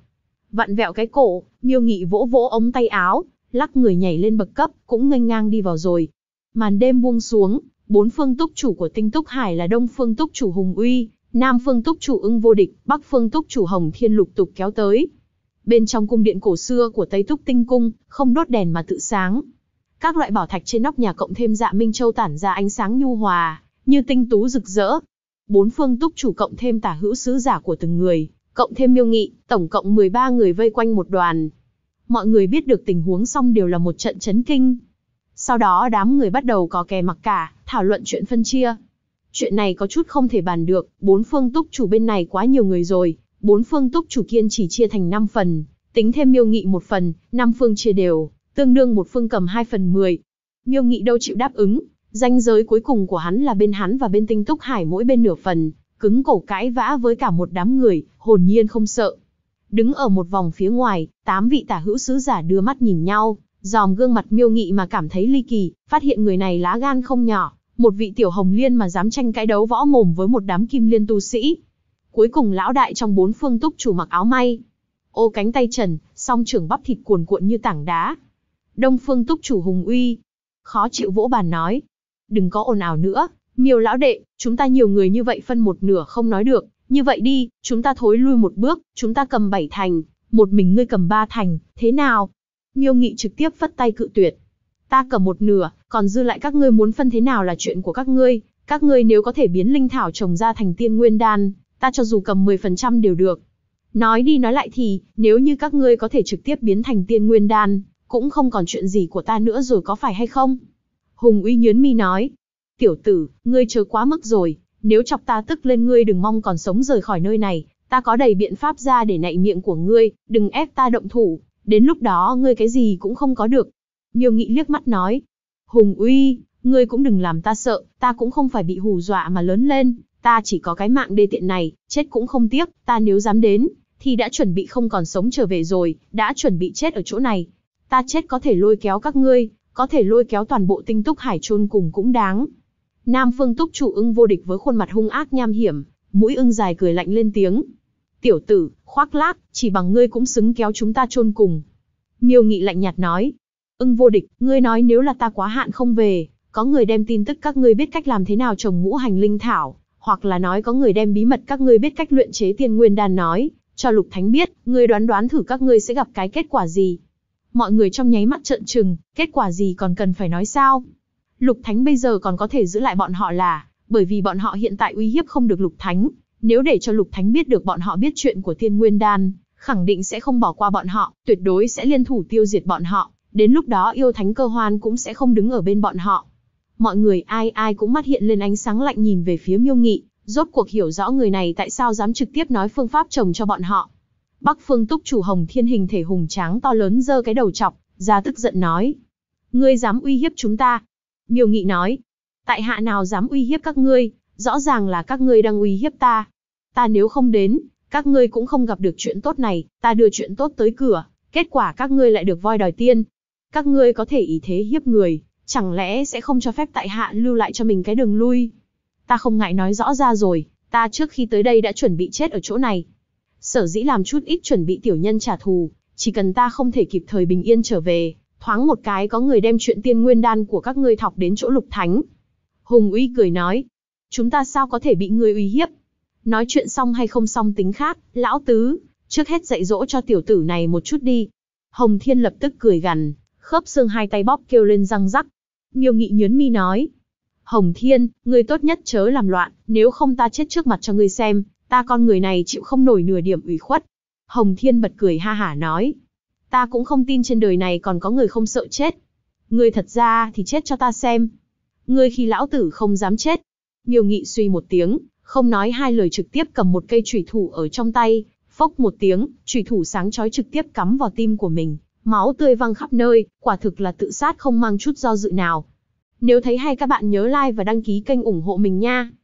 Vặn vẹo cái cổ, Miêu Nghị vỗ vỗ ống tay áo, lắc người nhảy lên bậc cấp, cũng nghênh ngang đi vào rồi. Màn đêm buông xuống, bốn phương túc chủ của Tinh Túc Hải là Đông phương túc chủ Hùng Uy, Nam phương túc chủ Ưng Vô Địch, Bắc phương túc chủ Hồng Thiên lục tục kéo tới. Bên trong cung điện cổ xưa của Tây Túc Tinh Cung, không đốt đèn mà tự sáng. Các loại bảo thạch trên nóc nhà cộng thêm Dạ Minh Châu tản ra ánh sáng nhu hòa, như tinh tú rực rỡ. Bốn phương túc chủ cộng thêm tả hữu sứ giả của từng người, cộng thêm Miêu Nghị, tổng cộng 13 người vây quanh một đoàn. Mọi người biết được tình huống xong đều là một trận chấn kinh. Sau đó đám người bắt đầu có kè mặc cả, thảo luận chuyện phân chia. Chuyện này có chút không thể bàn được, bốn phương túc chủ bên này quá nhiều người rồi, bốn phương túc chủ kiên chỉ chia thành 5 phần, tính thêm Miêu Nghị một phần, 5 phương chia đều, tương đương một phương cầm 2/10. Miêu Nghị đâu chịu đáp ứng, ranh giới cuối cùng của hắn và bên Tinh Túc Hải mỗi bên nửa phần, cứng cổ cãi vã với cả một đám người, hồn nhiên không sợ. Đứng ở một vòng phía ngoài, 8 vị tả hữu sứ giả đưa mắt nhìn nhau, dòm gương mặt Miêu Nghị mà cảm thấy ly kỳ, phát hiện người này lá gan không nhỏ, một vị tiểu hồng liên mà dám tranh cãi đấu võ mồm với một đám kim liên tu sĩ. Cuối cùng lão đại trong bốn phương túc chủ mặc áo may, ô cánh tay trần, song trưởng bắp thịt cuồn cuộn như tảng đá. Đông phương túc chủ Hùng Uy khó chịu vỗ bàn nói: đừng có ồn ào nữa, Miêu lão đệ, chúng ta nhiều người như vậy phân một nửa không nói được, như vậy đi, chúng ta thối lui một bước, chúng ta cầm 7 thành, một mình ngươi cầm 3 thành, thế nào? Miêu Nghị trực tiếp phất tay cự tuyệt. Ta cầm một nửa, còn dư lại các ngươi muốn phân thế nào là chuyện của các ngươi nếu có thể biến linh thảo trồng ra thành tiên nguyên đan, ta cho dù cầm 10% đều được. Nói đi nói lại thì, nếu như các ngươi có thể trực tiếp biến thành tiên nguyên đan, cũng không còn chuyện gì của ta nữa rồi có phải hay không? Hùng Uy nhướng mi nói: tiểu tử, ngươi chớ quá mức rồi, nếu chọc ta tức lên ngươi đừng mong còn sống rời khỏi nơi này, ta có đầy biện pháp ra để nạy miệng của ngươi, đừng ép ta động thủ, đến lúc đó ngươi cái gì cũng không có được. Miêu Nghị liếc mắt nói: Hùng Uy, ngươi cũng đừng làm ta sợ, ta cũng không phải bị hù dọa mà lớn lên, ta chỉ có cái mạng đê tiện này, chết cũng không tiếc, ta nếu dám đến, thì đã chuẩn bị không còn sống trở về rồi, đã chuẩn bị chết ở chỗ này. Ta chết có thể lôi kéo các ngươi, có thể lôi kéo toàn bộ Tinh Túc Hải chôn cùng cũng đáng. Nam phương túc chủ Ưng Vô Địch với khuôn mặt hung ác nham hiểm, mũi ưng dài cười lạnh lên tiếng: tiểu tử, khoác lác, chỉ bằng ngươi cũng xứng kéo chúng ta chôn cùng. Miêu Nghị lạnh nhạt nói: Ưng Vô Địch, ngươi nói nếu là ta quá hạn không về, có người đem tin tức các ngươi biết cách làm thế nào trồng ngũ hành linh thảo, hoặc là nói có người đem bí mật các ngươi biết cách luyện chế tiên nguyên đan nói, cho Lục Thánh biết, ngươi đoán thử các ngươi sẽ gặp cái kết quả gì. Mọi người trong nháy mắt trợn trừng, kết quả gì còn cần phải nói sao? Lục Thánh bây giờ còn có thể giữ lại bọn họ là, bởi vì bọn họ hiện tại uy hiếp không được Lục Thánh, nếu để cho Lục Thánh biết được bọn họ biết chuyện của tiên nguyên đan, khẳng định sẽ không bỏ qua bọn họ, tuyệt đối sẽ liên thủ tiêu diệt bọn họ, đến lúc đó yêu thánh Cơ Hoan cũng sẽ không đứng ở bên bọn họ. Mọi người ai cũng mắt hiện lên ánh sáng lạnh nhìn về phía Miêu Nghị, rốt cuộc hiểu rõ người này tại sao dám trực tiếp nói phương pháp trồng cho bọn họ. Bắc phương túc chủ Hồng Thiên hình thể hùng tráng to lớn giơ cái đầu chọc, ra tức giận nói: ngươi dám uy hiếp chúng ta? Miêu Nghị nói: tại hạ nào dám uy hiếp các ngươi, rõ ràng là các ngươi đang uy hiếp ta. Ta nếu không đến, các ngươi cũng không gặp được chuyện tốt này, ta đưa chuyện tốt tới cửa, kết quả các ngươi lại được voi đòi tiên. Các ngươi có thể ý thế hiếp người, chẳng lẽ sẽ không cho phép tại hạ lưu lại cho mình cái đường lui? Ta không ngại nói rõ ra rồi, ta trước khi tới đây đã chuẩn bị chết ở chỗ này. Sở dĩ làm chút ít chuẩn bị tiểu nhân trả thù, chỉ cần ta không thể kịp thời bình yên trở về, thoáng một cái có người đem chuyện tiên nguyên đan của các ngươi thọc đến chỗ Lục Thánh. Hùng Uy cười nói: chúng ta sao có thể bị ngươi uy hiếp? Nói chuyện xong hay không xong tính khác, lão tứ, trước hết dạy dỗ cho tiểu tử này một chút đi. Hồng Thiên lập tức cười gằn, khớp xương hai tay bóp kêu lên răng rắc. Miêu Nghị nhướng mi nói: Hồng Thiên, ngươi tốt nhất chớ làm loạn, nếu không ta chết trước mặt cho ngươi xem, ta con người này chịu không nổi nửa điểm ủy khuất. Hồng Thiên bật cười ha hả nói: ta cũng không tin trên đời này còn có người không sợ chết. Ngươi thật ra thì chết cho ta xem. Ngươi khi lão tử không dám chết. Miêu Nghị suy một tiếng, không nói hai lời trực tiếp cầm một cây chủy thủ ở trong tay, phốc một tiếng, chủy thủ sáng chói trực tiếp cắm vào tim của mình, máu tươi văng khắp nơi, quả thực là tự sát không mang chút do dự nào. Nếu thấy hay các bạn nhớ like và đăng ký kênh ủng hộ mình nha.